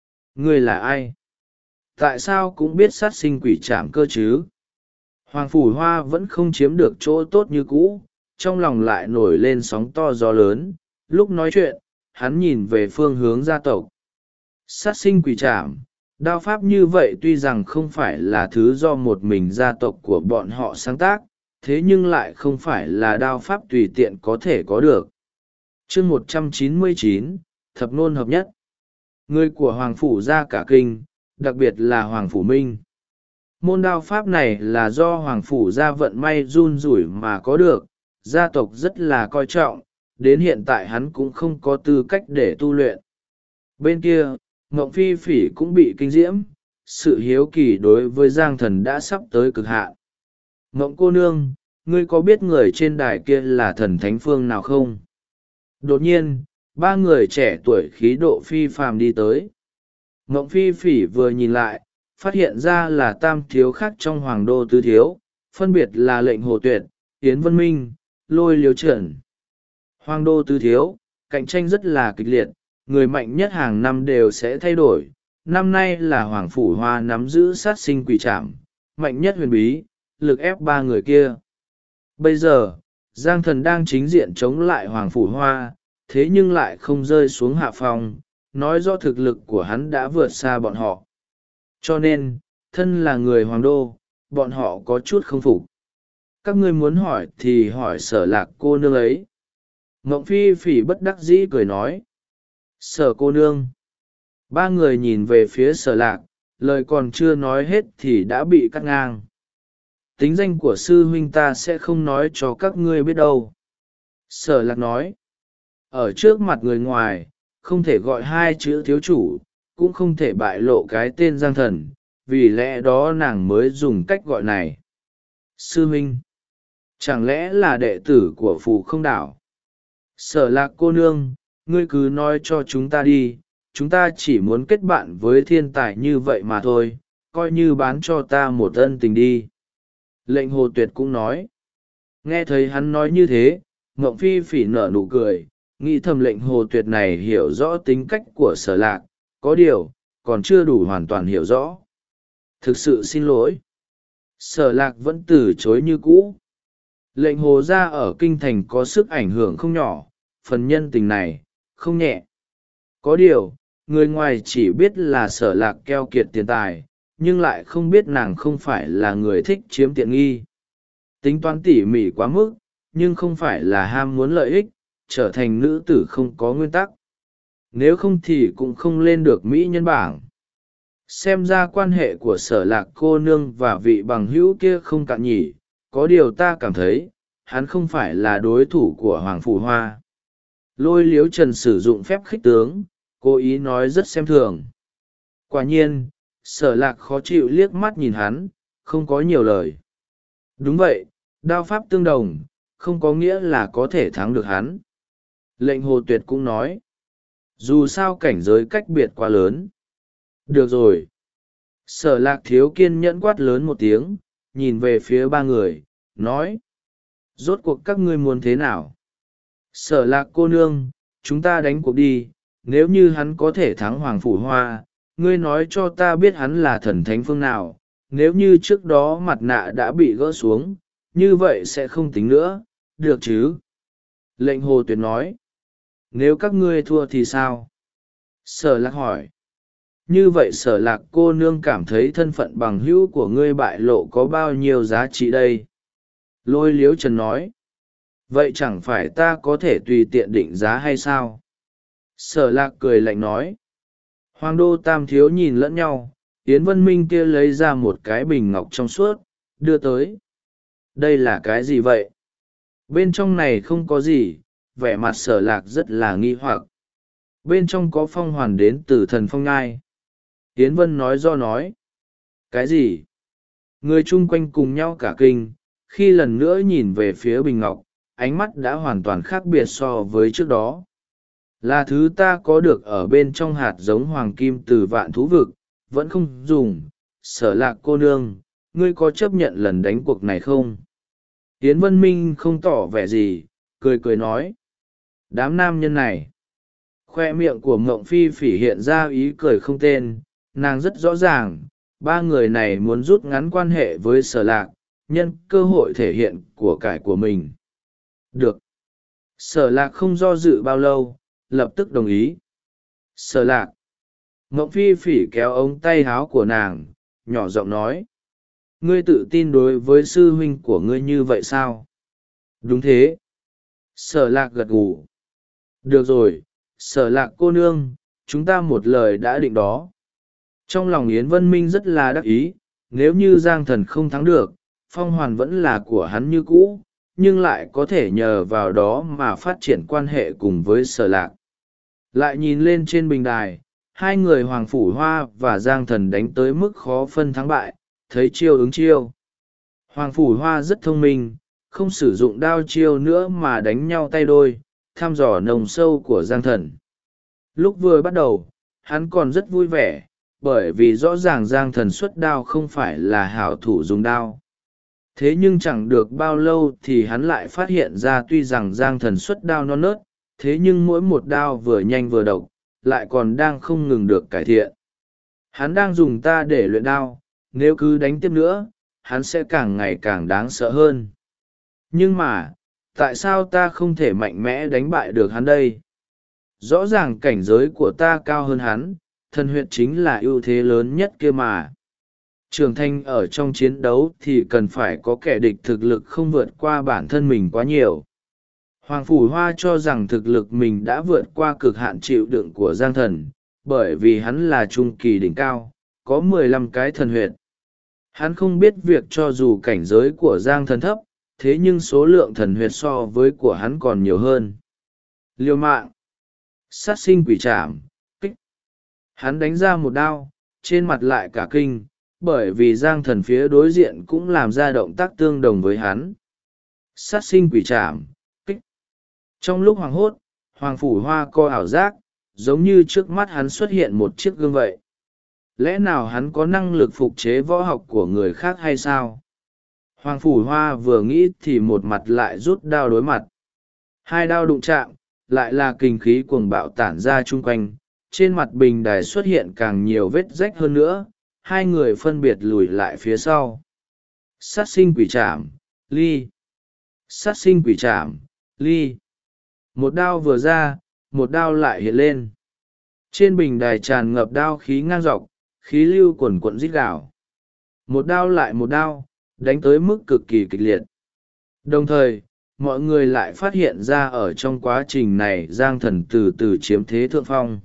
là ai? Tại sao cũng biết sát sinh quỷ trảm cơ chứ? Hoàng Phủ Hoa vẫn không chiếm được chỗ tốt như cũ, trong lòng lại nổi lên sóng to gió lớn. Lúc nói chuyện, hắn nhìn về phương hướng gia tộc. Sát sinh quỷ trảm, đao pháp như vậy tuy rằng không phải là thứ do một mình gia tộc của bọn họ sáng tác, thế nhưng lại không phải là đao pháp tùy tiện có thể có được. Chương 199, thập ngôn hợp nhất. Người của Hoàng Phủ gia cả kinh, đặc biệt là Hoàng Phủ Minh. Môn đao pháp này là do Hoàng Phủ gia vận may run rủi mà có được, gia tộc rất là coi trọng, đến hiện tại hắn cũng không có tư cách để tu luyện. Bên kia, Ngộng Phi Phỉ cũng bị kinh diễm, sự hiếu kỳ đối với Giang Thần đã sắp tới cực hạn. Ngộng cô nương, ngươi có biết người trên đài kia là thần thánh phương nào không? Đột nhiên, ba người trẻ tuổi khí độ phi phàm đi tới. Ngộng Phi Phỉ vừa nhìn lại, phát hiện ra là tam thiếu khác trong Hoàng đô tứ thiếu, phân biệt là Lệnh Hồ Tuyệt, Yến Vân Minh, Lôi Liếu Trần. Hoàng đô tứ thiếu, cạnh tranh rất là kịch liệt, người mạnh nhất hàng năm đều sẽ thay đổi. Năm nay là Hoàng Phủ Hoa nắm giữ sát sinh quỷ trảm, mạnh nhất huyền bí, lực ép ba người kia. Bây giờ, Giang Thần đang chính diện chống lại Hoàng Phủ Hoa, thế nhưng lại không rơi xuống hạ phòng, nói rõ thực lực của hắn đã vượt xa bọn họ. Cho nên, thân là người Hoàng đô, bọn họ có chút không phục. Các ngươi muốn hỏi thì hỏi Sở Lạc cô nương ấy. Ngộng Phi Phỉ bất đắc dĩ cười nói. Sở cô nương. Ba người nhìn về phía Sở Lạc, lời còn chưa nói hết thì đã bị cắt ngang. Tính danh của sư huynh ta sẽ không nói cho các ngươi biết đâu. Sở Lạc nói. Ở trước mặt người ngoài, không thể gọi hai chữ thiếu chủ, cũng không thể bại lộ cái tên Giang Thần, vì lẽ đó nàng mới dùng cách gọi này. Sư huynh. Chẳng lẽ là đệ tử của Phù Không Đảo? Sở Lạc cô nương, ngươi cứ nói cho chúng ta đi, chúng ta chỉ muốn kết bạn với thiên tài như vậy mà thôi, coi như bán cho ta một ân tình đi. Lệnh Hồ Tuyệt cũng nói. Nghe thấy hắn nói như thế, Ngộng Phi Phỉ nở nụ cười, nghĩ thầm Lệnh Hồ Tuyệt này hiểu rõ tính cách của Sở Lạc, có điều, còn chưa đủ hoàn toàn hiểu rõ. Thực sự xin lỗi. Sở Lạc vẫn từ chối như cũ. Lệnh Hồ gia ở kinh thành có sức ảnh hưởng không nhỏ, phần nhân tình này, không nhẹ. Có điều, người ngoài chỉ biết là Sở Lạc keo kiệt tiền tài, nhưng lại không biết nàng không phải là người thích chiếm tiện nghi. Tính toán tỉ mỉ quá mức, nhưng không phải là ham muốn lợi ích, trở thành nữ tử không có nguyên tắc. Nếu không thì cũng không lên được mỹ nhân bảng. Xem ra quan hệ của Sở Lạc cô nương và vị bằng hữu kia không cạn nhỉ, có điều ta cảm thấy, hắn không phải là đối thủ của Hoàng Phủ Hoa. Lôi Liếu Trần sử dụng phép khích tướng, cố ý nói rất xem thường. Quả nhiên, Sở lạc khó chịu liếc mắt nhìn hắn, không có nhiều lời. Đúng vậy, đao pháp tương đồng, không có nghĩa là có thể thắng được hắn. Lệnh Hồ Tuyệt cũng nói. Dù sao cảnh giới cách biệt quá lớn. Được rồi. Sở lạc thiếu kiên nhẫn quát lớn một tiếng, nhìn về phía ba người, nói. Rốt cuộc các ngươi muốn thế nào? Sở lạc cô nương, chúng ta đánh cuộc đi, nếu như hắn có thể thắng Hoàng Phủ Hoa, ngươi nói cho ta biết hắn là thần thánh phương nào, nếu như trước đó mặt nạ đã bị gỡ xuống, như vậy sẽ không tính nữa, được chứ? Lệnh Hồ Tuyệt nói. Nếu các ngươi thua thì sao? Sở lạc hỏi. Như vậy sở lạc cô nương cảm thấy thân phận bằng hữu của ngươi bại lộ có bao nhiêu giá trị đây? Lôi Liếu Trần nói. Vậy chẳng phải ta có thể tùy tiện định giá hay sao? Sở lạc cười lạnh nói. Hoàng đô tam thiếu nhìn lẫn nhau, Yến Vân Minh kia lấy ra một cái bình ngọc trong suốt, đưa tới. Đây là cái gì vậy? Bên trong này không có gì, vẻ mặt sở lạc rất là nghi hoặc. Bên trong có phong hoàn đến từ thần phong ngai. Yến Vân nói do nói. Cái gì? Người chung quanh cùng nhau cả kinh, khi lần nữa nhìn về phía bình ngọc, ánh mắt đã hoàn toàn khác biệt so với trước đó. Là thứ ta có được ở bên trong hạt giống hoàng kim từ vạn thú vực, vẫn không dùng. Sở lạc cô nương, ngươi có chấp nhận lần đánh cuộc này không? Yến Vân Minh không tỏ vẻ gì, cười cười nói. Đám nam nhân này. Khoe miệng của Mộng Phi Phỉ hiện ra ý cười không tên, nàng rất rõ ràng, ba người này muốn rút ngắn quan hệ với sở lạc, nhân cơ hội thể hiện của cải của mình. Được. Sở lạc không do dự bao lâu, lập tức đồng ý. Sở lạc. Mộng Phi Phỉ kéo ống tay háo của nàng, nhỏ giọng nói. Ngươi tự tin đối với sư huynh của ngươi như vậy sao? Đúng thế. Sở lạc gật gù. Được rồi, sở lạc cô nương, chúng ta một lời đã định đó. Trong lòng Yến Vân Minh rất là đắc ý, nếu như Giang Thần không thắng được, phong hoàn vẫn là của hắn như cũ, nhưng lại có thể nhờ vào đó mà phát triển quan hệ cùng với sở lạc. Lại nhìn lên trên bình đài, hai người Hoàng Phủ Hoa và Giang Thần đánh tới mức khó phân thắng bại, thấy chiêu ứng chiêu. Hoàng Phủ Hoa rất thông minh, không sử dụng đao chiêu nữa mà đánh nhau tay đôi, thăm dò nồng sâu của Giang Thần. Lúc vừa bắt đầu, hắn còn rất vui vẻ, bởi vì rõ ràng Giang Thần xuất đao không phải là hảo thủ dùng đao. Thế nhưng chẳng được bao lâu thì hắn lại phát hiện ra tuy rằng Giang Thần xuất đao non nớt, thế nhưng mỗi một đao vừa nhanh vừa độc, lại còn đang không ngừng được cải thiện. Hắn đang dùng ta để luyện đao, nếu cứ đánh tiếp nữa, hắn sẽ càng ngày càng đáng sợ hơn. Nhưng mà, tại sao ta không thể mạnh mẽ đánh bại được hắn đây? Rõ ràng cảnh giới của ta cao hơn hắn, thần huyệt chính là ưu thế lớn nhất kia mà. Trưởng thành ở trong chiến đấu thì cần phải có kẻ địch thực lực không vượt qua bản thân mình quá nhiều. Hoàng Phủ Hoa cho rằng thực lực mình đã vượt qua cực hạn chịu đựng của Giang Thần, bởi vì hắn là trung kỳ đỉnh cao, có 15 cái thần huyệt. Hắn không biết việc cho dù cảnh giới của Giang Thần thấp, thế nhưng số lượng thần huyệt so với của hắn còn nhiều hơn. Liều mạng, sát sinh quỷ trảm, kích. Hắn đánh ra một đao, trên mặt lại cả kinh, bởi vì Giang Thần phía đối diện cũng làm ra động tác tương đồng với hắn. Sát sinh quỷ trảm, kích. Trong lúc hoảng hốt, Hoàng Phủ Hoa co ảo giác, giống như trước mắt hắn xuất hiện một chiếc gương vậy. Lẽ nào hắn có năng lực phục chế võ học của người khác hay sao? Hoàng Phủ Hoa vừa nghĩ thì một mặt lại rút đao đối mặt. Hai đao đụng chạm, lại là kinh khí cuồng bạo tản ra chung quanh, trên mặt bình đài xuất hiện càng nhiều vết rách hơn nữa, hai người phân biệt lùi lại phía sau. Sát sinh quỷ trảm, ly. Sát sinh quỷ trảm, ly. Một đao vừa ra, một đao lại hiện lên. Trên bình đài tràn ngập đao khí ngang dọc, khí lưu quần quận rít gào. Một đao lại một đao, đánh tới mức cực kỳ kịch liệt. Đồng thời, mọi người lại phát hiện ra ở trong quá trình này Giang Thần từ từ chiếm thế thượng phong.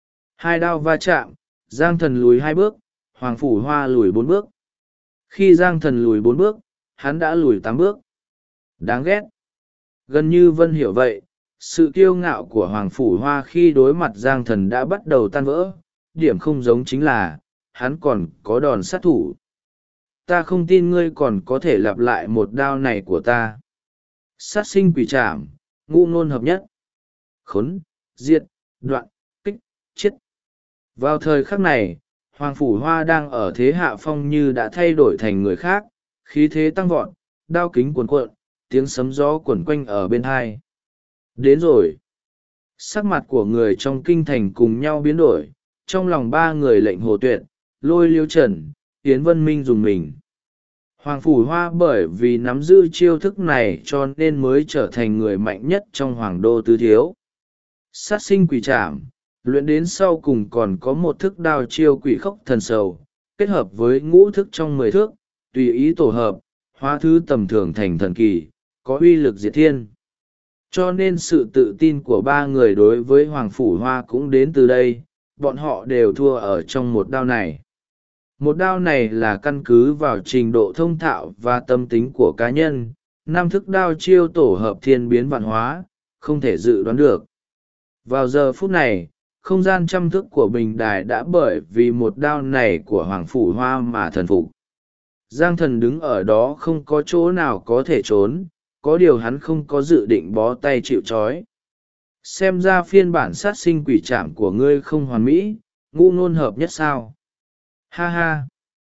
Hai đao va chạm, Giang Thần lùi 2 bước, Hoàng Phủ Hoa lùi 4 bước. Khi Giang Thần lùi 4 bước, hắn đã lùi 8 bước. Đáng ghét. Gần như Vân hiểu vậy, sự kiêu ngạo của Hoàng Phủ Hoa khi đối mặt Giang Thần đã bắt đầu tan vỡ. Điểm không giống chính là, hắn còn có đòn sát thủ. Ta không tin ngươi còn có thể lặp lại một đao này của ta. Sát sinh quỷ trảm, ngũ ngôn hợp nhất. Khốn, diệt, đoạn, kích, chết. Vào thời khắc này, Hoàng Phủ Hoa đang ở thế hạ phong như đã thay đổi thành người khác, khí thế tăng vọt, đao kính cuồn cuộn, tiếng sấm gió quẩn quanh ở bên hai. Đến rồi. Sắc mặt của người trong kinh thành cùng nhau biến đổi, trong lòng ba người lệnh hồ tuyệt, Lôi Liêu Trần, Yến Vân Minh dùng mình. Hoàng Phủ Hoa bởi vì nắm giữ chiêu thức này cho nên mới trở thành người mạnh nhất trong hoàng đô tứ thiếu. Sát sinh quỷ trảm, luyện đến sau cùng còn có một thức đao chiêu quỷ khốc thần sầu, kết hợp với ngũ thức trong 10 thước, tùy ý tổ hợp, hóa thứ tầm thường thành thần kỳ, có uy lực diệt thiên. Cho nên sự tự tin của ba người đối với Hoàng Phủ Hoa cũng đến từ đây, bọn họ đều thua ở trong một đao này. Một đao này là căn cứ vào trình độ thông thạo và tâm tính của cá nhân, năm thức đao chiêu tổ hợp thiên biến vạn hóa, không thể dự đoán được. Vào giờ phút này, không gian trăm thức của bình đài đã bởi vì một đao này của Hoàng Phủ Hoa mà thần phục. Giang Thần đứng ở đó không có chỗ nào có thể trốn, có điều hắn không có dự định bó tay chịu trói. Xem ra phiên bản sát sinh quỷ trảm của ngươi không hoàn mỹ, ngũ ngôn hợp nhất sao? Ha ha!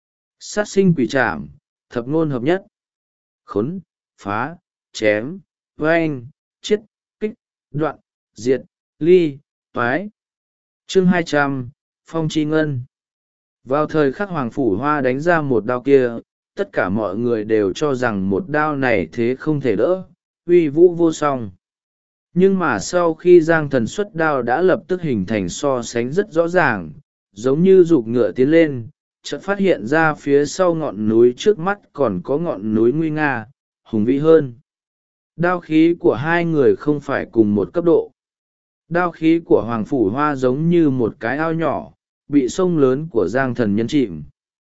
Sát sinh quỷ trảm, thập ngôn hợp nhất. Khốn, phá, chém, oanh, chiết, kích, đoạn, diệt, ly, toái. Chương 200, Phong Chi Ngân. Vào thời khắc Hoàng Phủ Hoa đánh ra một đao kia, tất cả mọi người đều cho rằng một đao này thế không thể đỡ, uy vũ vô song. Nhưng mà sau khi Giang Thần xuất đao đã lập tức hình thành so sánh rất rõ ràng, giống như giục ngựa tiến lên, chợt phát hiện ra phía sau ngọn núi trước mắt còn có ngọn núi nguy nga, hùng vĩ hơn. Đao khí của hai người không phải cùng một cấp độ. Đao khí của Hoàng Phủ Hoa giống như một cái ao nhỏ, bị sông lớn của Giang Thần nhấn chìm.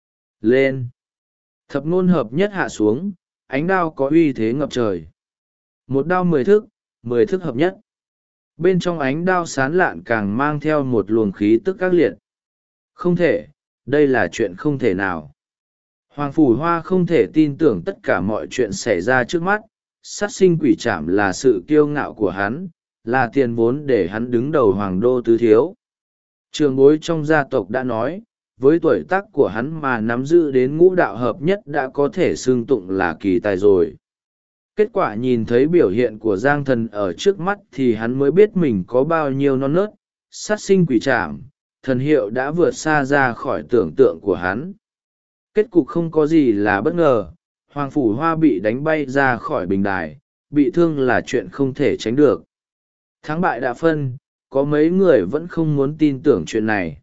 Lên! Thập ngôn hợp nhất hạ xuống, ánh đao có uy thế ngập trời. Một đao 10 thức, 10 thức hợp nhất. Bên trong ánh đao sán lạn càng mang theo một luồng khí tức ác liệt. Không thể, đây là chuyện không thể nào. Hoàng Phủ Hoa không thể tin tưởng tất cả mọi chuyện xảy ra trước mắt. Sát sinh quỷ trảm là sự kiêu ngạo của hắn, là tiền vốn để hắn đứng đầu hoàng đô tứ thiếu. Trường bối trong gia tộc đã nói, với tuổi tác của hắn mà nắm giữ đến ngũ đạo hợp nhất đã có thể xưng tụng là kỳ tài rồi. Kết quả nhìn thấy biểu hiện của Giang Thần ở trước mắt thì hắn mới biết mình có bao nhiêu non nớt. Sát sinh quỷ trảm, thần hiệu đã vượt xa ra khỏi tưởng tượng của hắn. Kết cục không có gì là bất ngờ, Hoàng Phủ Hoa bị đánh bay ra khỏi bình đài, bị thương là chuyện không thể tránh được. Thắng bại đã phân, có mấy người vẫn không muốn tin tưởng chuyện này.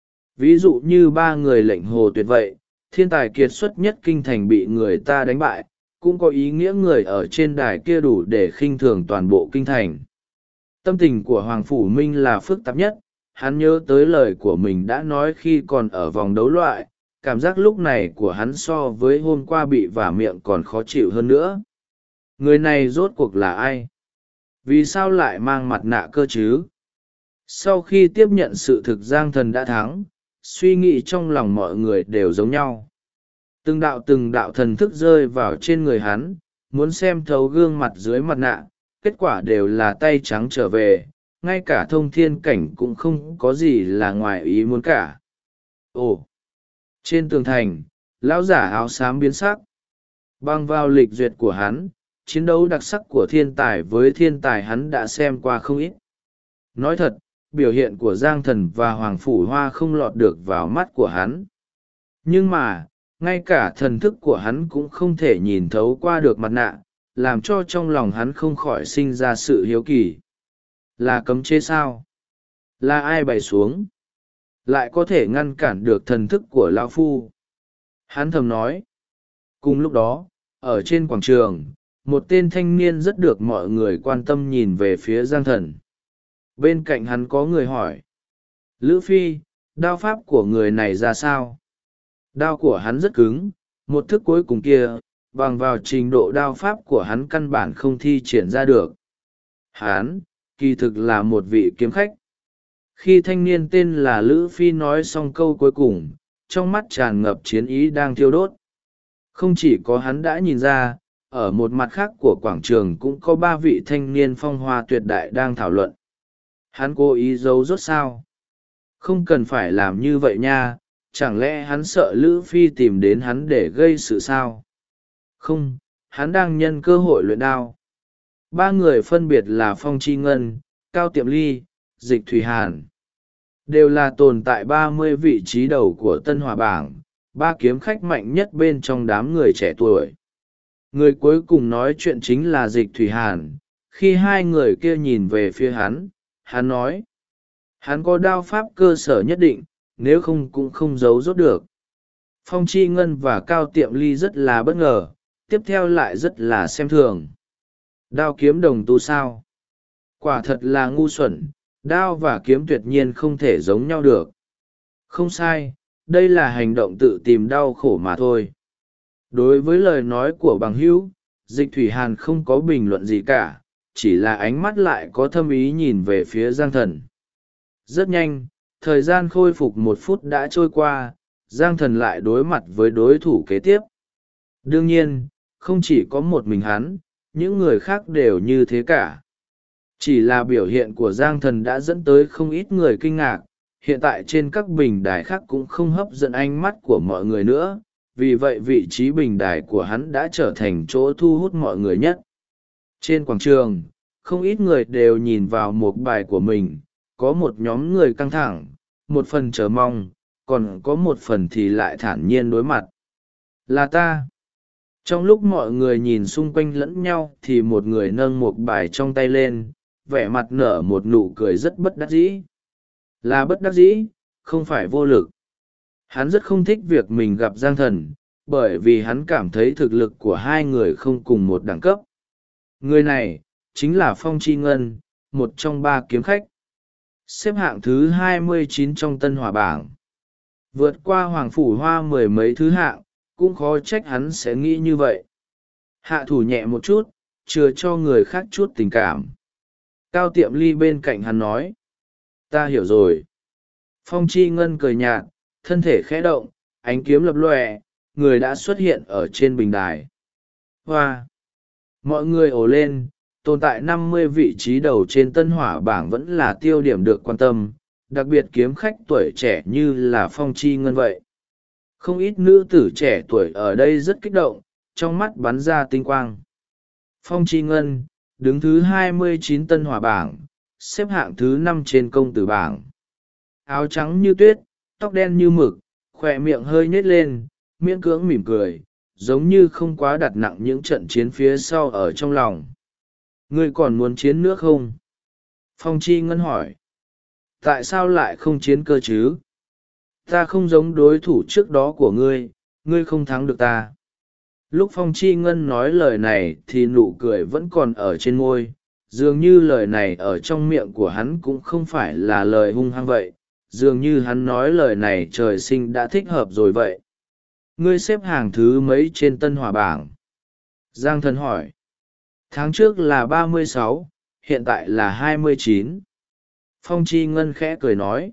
Ví dụ như ba người lệnh hồ tuyệt vậy, thiên tài kiệt xuất nhất kinh thành bị người ta đánh bại, cũng có ý nghĩa người ở trên đài kia đủ để khinh thường toàn bộ kinh thành. Tâm tình của Hoàng Phủ Minh là phức tạp nhất, hắn nhớ tới lời của mình đã nói khi còn ở vòng đấu loại, cảm giác lúc này của hắn so với hôm qua bị vả miệng còn khó chịu hơn nữa. Người này rốt cuộc là ai? Vì sao lại mang mặt nạ cơ chứ? Sau khi tiếp nhận sự thực Giang Thần đã thắng, suy nghĩ trong lòng mọi người đều giống nhau. Từng đạo thần thức rơi vào trên người hắn, muốn xem thấu gương mặt dưới mặt nạ, kết quả đều là tay trắng trở về, ngay cả thông thiên cảnh cũng không có gì là ngoài ý muốn cả. Ồ! Trên tường thành, lão giả áo xám biến sắc. Bằng vào lịch duyệt của hắn, chiến đấu đặc sắc của thiên tài với thiên tài hắn đã xem qua không ít. Nói thật, biểu hiện của Giang Thần và Hoàng Phủ Hoa không lọt được vào mắt của hắn. Nhưng mà, ngay cả thần thức của hắn cũng không thể nhìn thấu qua được mặt nạ, làm cho trong lòng hắn không khỏi sinh ra sự hiếu kỳ. Là cấm chế sao? Là ai bày xuống? Lại có thể ngăn cản được thần thức của lão phu? Hắn thầm nói. Cùng lúc đó, ở trên quảng trường, một tên thanh niên rất được mọi người quan tâm nhìn về phía Giang Thần. Bên cạnh hắn có người hỏi. Lữ Phi, đao pháp của người này ra sao? Đao của hắn rất cứng, một thức cuối cùng kia, bằng vào trình độ đao pháp của hắn căn bản không thi triển ra được. Hắn, kỳ thực là một vị kiếm khách. Khi thanh niên tên là Lữ Phi nói xong câu cuối cùng, trong mắt tràn ngập chiến ý đang thiêu đốt. Không chỉ có hắn đã nhìn ra, ở một mặt khác của quảng trường cũng có ba vị thanh niên phong hoa tuyệt đại đang thảo luận. Hắn cố ý giấu rốt sao? Không cần phải làm như vậy nha, chẳng lẽ hắn sợ Lữ Phi tìm đến hắn để gây sự sao? Không, hắn đang nhân cơ hội luyện đao. Ba người phân biệt là Phong Chi Ngân, Cao Tiệm Ly, Dịch Thủy Hàn. Đều là tồn tại 30 vị trí đầu của Tân Hỏa bảng, ba kiếm khách mạnh nhất bên trong đám người trẻ tuổi. Người cuối cùng nói chuyện chính là Dịch Thủy Hàn. Khi hai người kia nhìn về phía hắn nói, hắn có đao pháp cơ sở nhất định, nếu không cũng không giấu rốt được. Phong Chi Ngân và Cao Tiệm Ly rất là bất ngờ, tiếp theo lại rất là xem thường. Đao kiếm đồng tu sao? Quả thật là ngu xuẩn, đao và kiếm tuyệt nhiên không thể giống nhau được. Không sai, đây là hành động tự tìm đau khổ mà thôi. Đối với lời nói của bằng hữu, Dịch Thủy Hàn không có bình luận gì cả, chỉ là ánh mắt lại có thâm ý nhìn về phía Giang Thần. Rất nhanh, thời gian khôi phục 1 phút đã trôi qua, Giang Thần lại đối mặt với đối thủ kế tiếp. Đương nhiên, không chỉ có một mình hắn, những người khác đều như thế cả. Chỉ là biểu hiện của Giang Thần đã dẫn tới không ít người kinh ngạc, hiện tại trên các bình đài khác cũng không hấp dẫn ánh mắt của mọi người nữa, vì vậy vị trí bình đài của hắn đã trở thành chỗ thu hút mọi người nhất. Trên quảng trường, không ít người đều nhìn vào một bài của mình, có một nhóm người căng thẳng, một phần chờ mong, còn có một phần thì lại thản nhiên đối mặt. Là ta. Trong lúc mọi người nhìn xung quanh lẫn nhau thì một người nâng một bài trong tay lên, vẻ mặt nở một nụ cười rất bất đắc dĩ. Là bất đắc dĩ, không phải vô lực. Hắn rất không thích việc mình gặp Giang Thần, bởi vì hắn cảm thấy thực lực của hai người không cùng một đẳng cấp. Người này, chính là Phong Chi Ngân, một trong ba kiếm khách. Xếp hạng thứ 29 trong Tân Hỏa bảng. Vượt qua Hoàng Phủ Hoa mười mấy thứ hạng, cũng khó trách hắn sẽ nghĩ như vậy. Hạ thủ nhẹ một chút, chừa cho người khác chút tình cảm. Cao Tiệm Ly bên cạnh hắn nói. Ta hiểu rồi. Phong Chi Ngân cười nhạt, thân thể khẽ động, ánh kiếm lập lòe, người đã xuất hiện ở trên bình đài. Hoa! Mọi người ồ lên, tồn tại 50 vị trí đầu trên Tân Hỏa bảng vẫn là tiêu điểm được quan tâm, đặc biệt kiếm khách tuổi trẻ như là Phong Chi Ngân vậy. Không ít nữ tử trẻ tuổi ở đây rất kích động, trong mắt bắn ra tinh quang. Phong Chi Ngân, đứng thứ 29 Tân Hỏa bảng, xếp hạng thứ 5 trên công tử bảng. Áo trắng như tuyết, tóc đen như mực, khỏe miệng hơi nhếch lên, miễn cưỡng mỉm cười, giống như không quá đặt nặng những trận chiến phía sau ở trong lòng. Ngươi còn muốn chiến nữa không? Phong Chi Ngân hỏi. Tại sao lại không chiến cơ chứ? Ta không giống đối thủ trước đó của ngươi, ngươi không thắng được ta. Lúc Phong Chi Ngân nói lời này thì nụ cười vẫn còn ở trên môi, dường như lời này ở trong miệng của hắn cũng không phải là lời hung hăng vậy, dường như hắn nói lời này trời sinh đã thích hợp rồi vậy. Ngươi xếp hàng thứ mấy trên Tân Hỏa bảng? Giang Thần hỏi. Tháng trước là 36, hiện tại là 29. Phong Chi Ngân khẽ cười nói.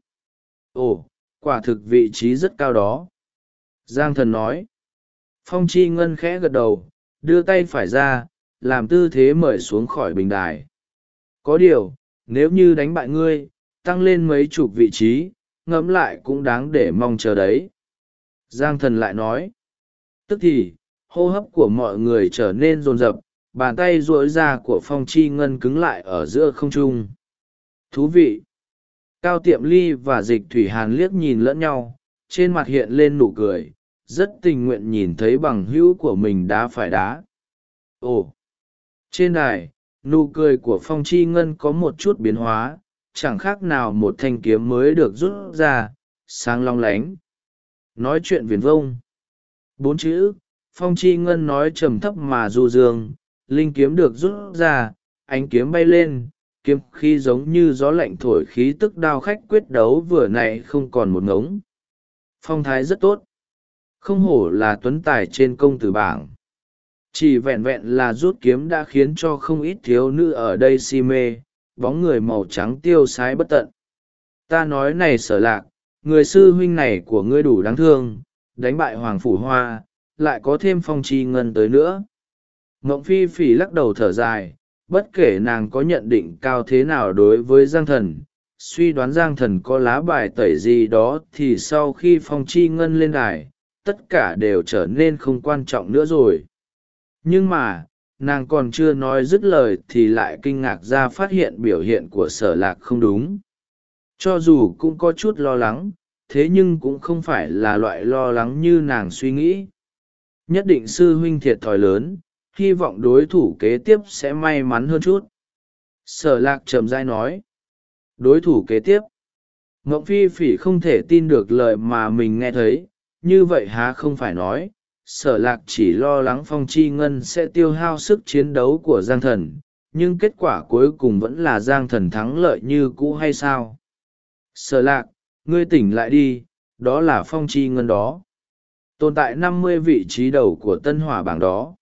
Ồ, quả thực vị trí rất cao đó. Giang Thần nói. Phong Chi Ngân khẽ gật đầu, đưa tay phải ra, làm tư thế mời xuống khỏi bình đài. Có điều, nếu như đánh bại ngươi, tăng lên mấy chục vị trí, ngẫm lại cũng đáng để mong chờ đấy. Giang Thần lại nói. Tức thì, hô hấp của mọi người trở nên dồn dập, bàn tay duỗi ra của Phong Chi Ngân cứng lại ở giữa không trung. Thú vị! Cao Tiệm Ly và Dịch Thủy Hàn liếc nhìn lẫn nhau, trên mặt hiện lên nụ cười, rất tình nguyện nhìn thấy bằng hữu của mình đá phải đá. Ồ! Trên đài, nụ cười của Phong Chi Ngân có một chút biến hóa, chẳng khác nào một thanh kiếm mới được rút ra, sáng long lánh. Nói chuyện viển vông. 4 chữ, Phong Chi Ngân nói trầm thấp mà du dương, linh kiếm được rút ra, ánh kiếm bay lên, kiếm khí giống như gió lạnh thổi khí tức đao khách quyết đấu vừa nãy không còn một ngống. Phong thái rất tốt. Không hổ là tuấn tài trên công tử bảng. Chỉ vẹn vẹn là rút kiếm đã khiến cho không ít thiếu nữ ở đây si mê, bóng người màu trắng tiêu sái bất tận. Ta nói này Sở Lạc, người sư huynh này của ngươi đủ đáng thương, đánh bại Hoàng Phủ Hoa, lại có thêm Phong Chi Ngân tới nữa. Mộng Phi Phỉ lắc đầu thở dài, bất kể nàng có nhận định cao thế nào đối với Giang Thần, suy đoán Giang Thần có lá bài tẩy gì đó thì sau khi Phong Chi Ngân lên đài, tất cả đều trở nên không quan trọng nữa rồi. Nhưng mà, nàng còn chưa nói dứt lời thì lại kinh ngạc ra phát hiện biểu hiện của Sở Lạc không đúng. Cho dù cũng có chút lo lắng, thế nhưng cũng không phải là loại lo lắng như nàng suy nghĩ. Nhất định sư huynh thiệt thòi lớn, hy vọng đối thủ kế tiếp sẽ may mắn hơn chút. Sở Lạc trầm dai nói. Đối thủ kế tiếp. Ngộng Phi Phỉ không thể tin được lời mà mình nghe thấy, như vậy há không phải nói, Sở Lạc chỉ lo lắng Phong Chi Ngân sẽ tiêu hao sức chiến đấu của Giang Thần, nhưng kết quả cuối cùng vẫn là Giang Thần thắng lợi như cũ hay sao? Sở Lạc, ngươi tỉnh lại đi, đó là Phong Chi Ngân đó. Tồn tại 50 vị trí đầu của Tân Hỏa bảng đó.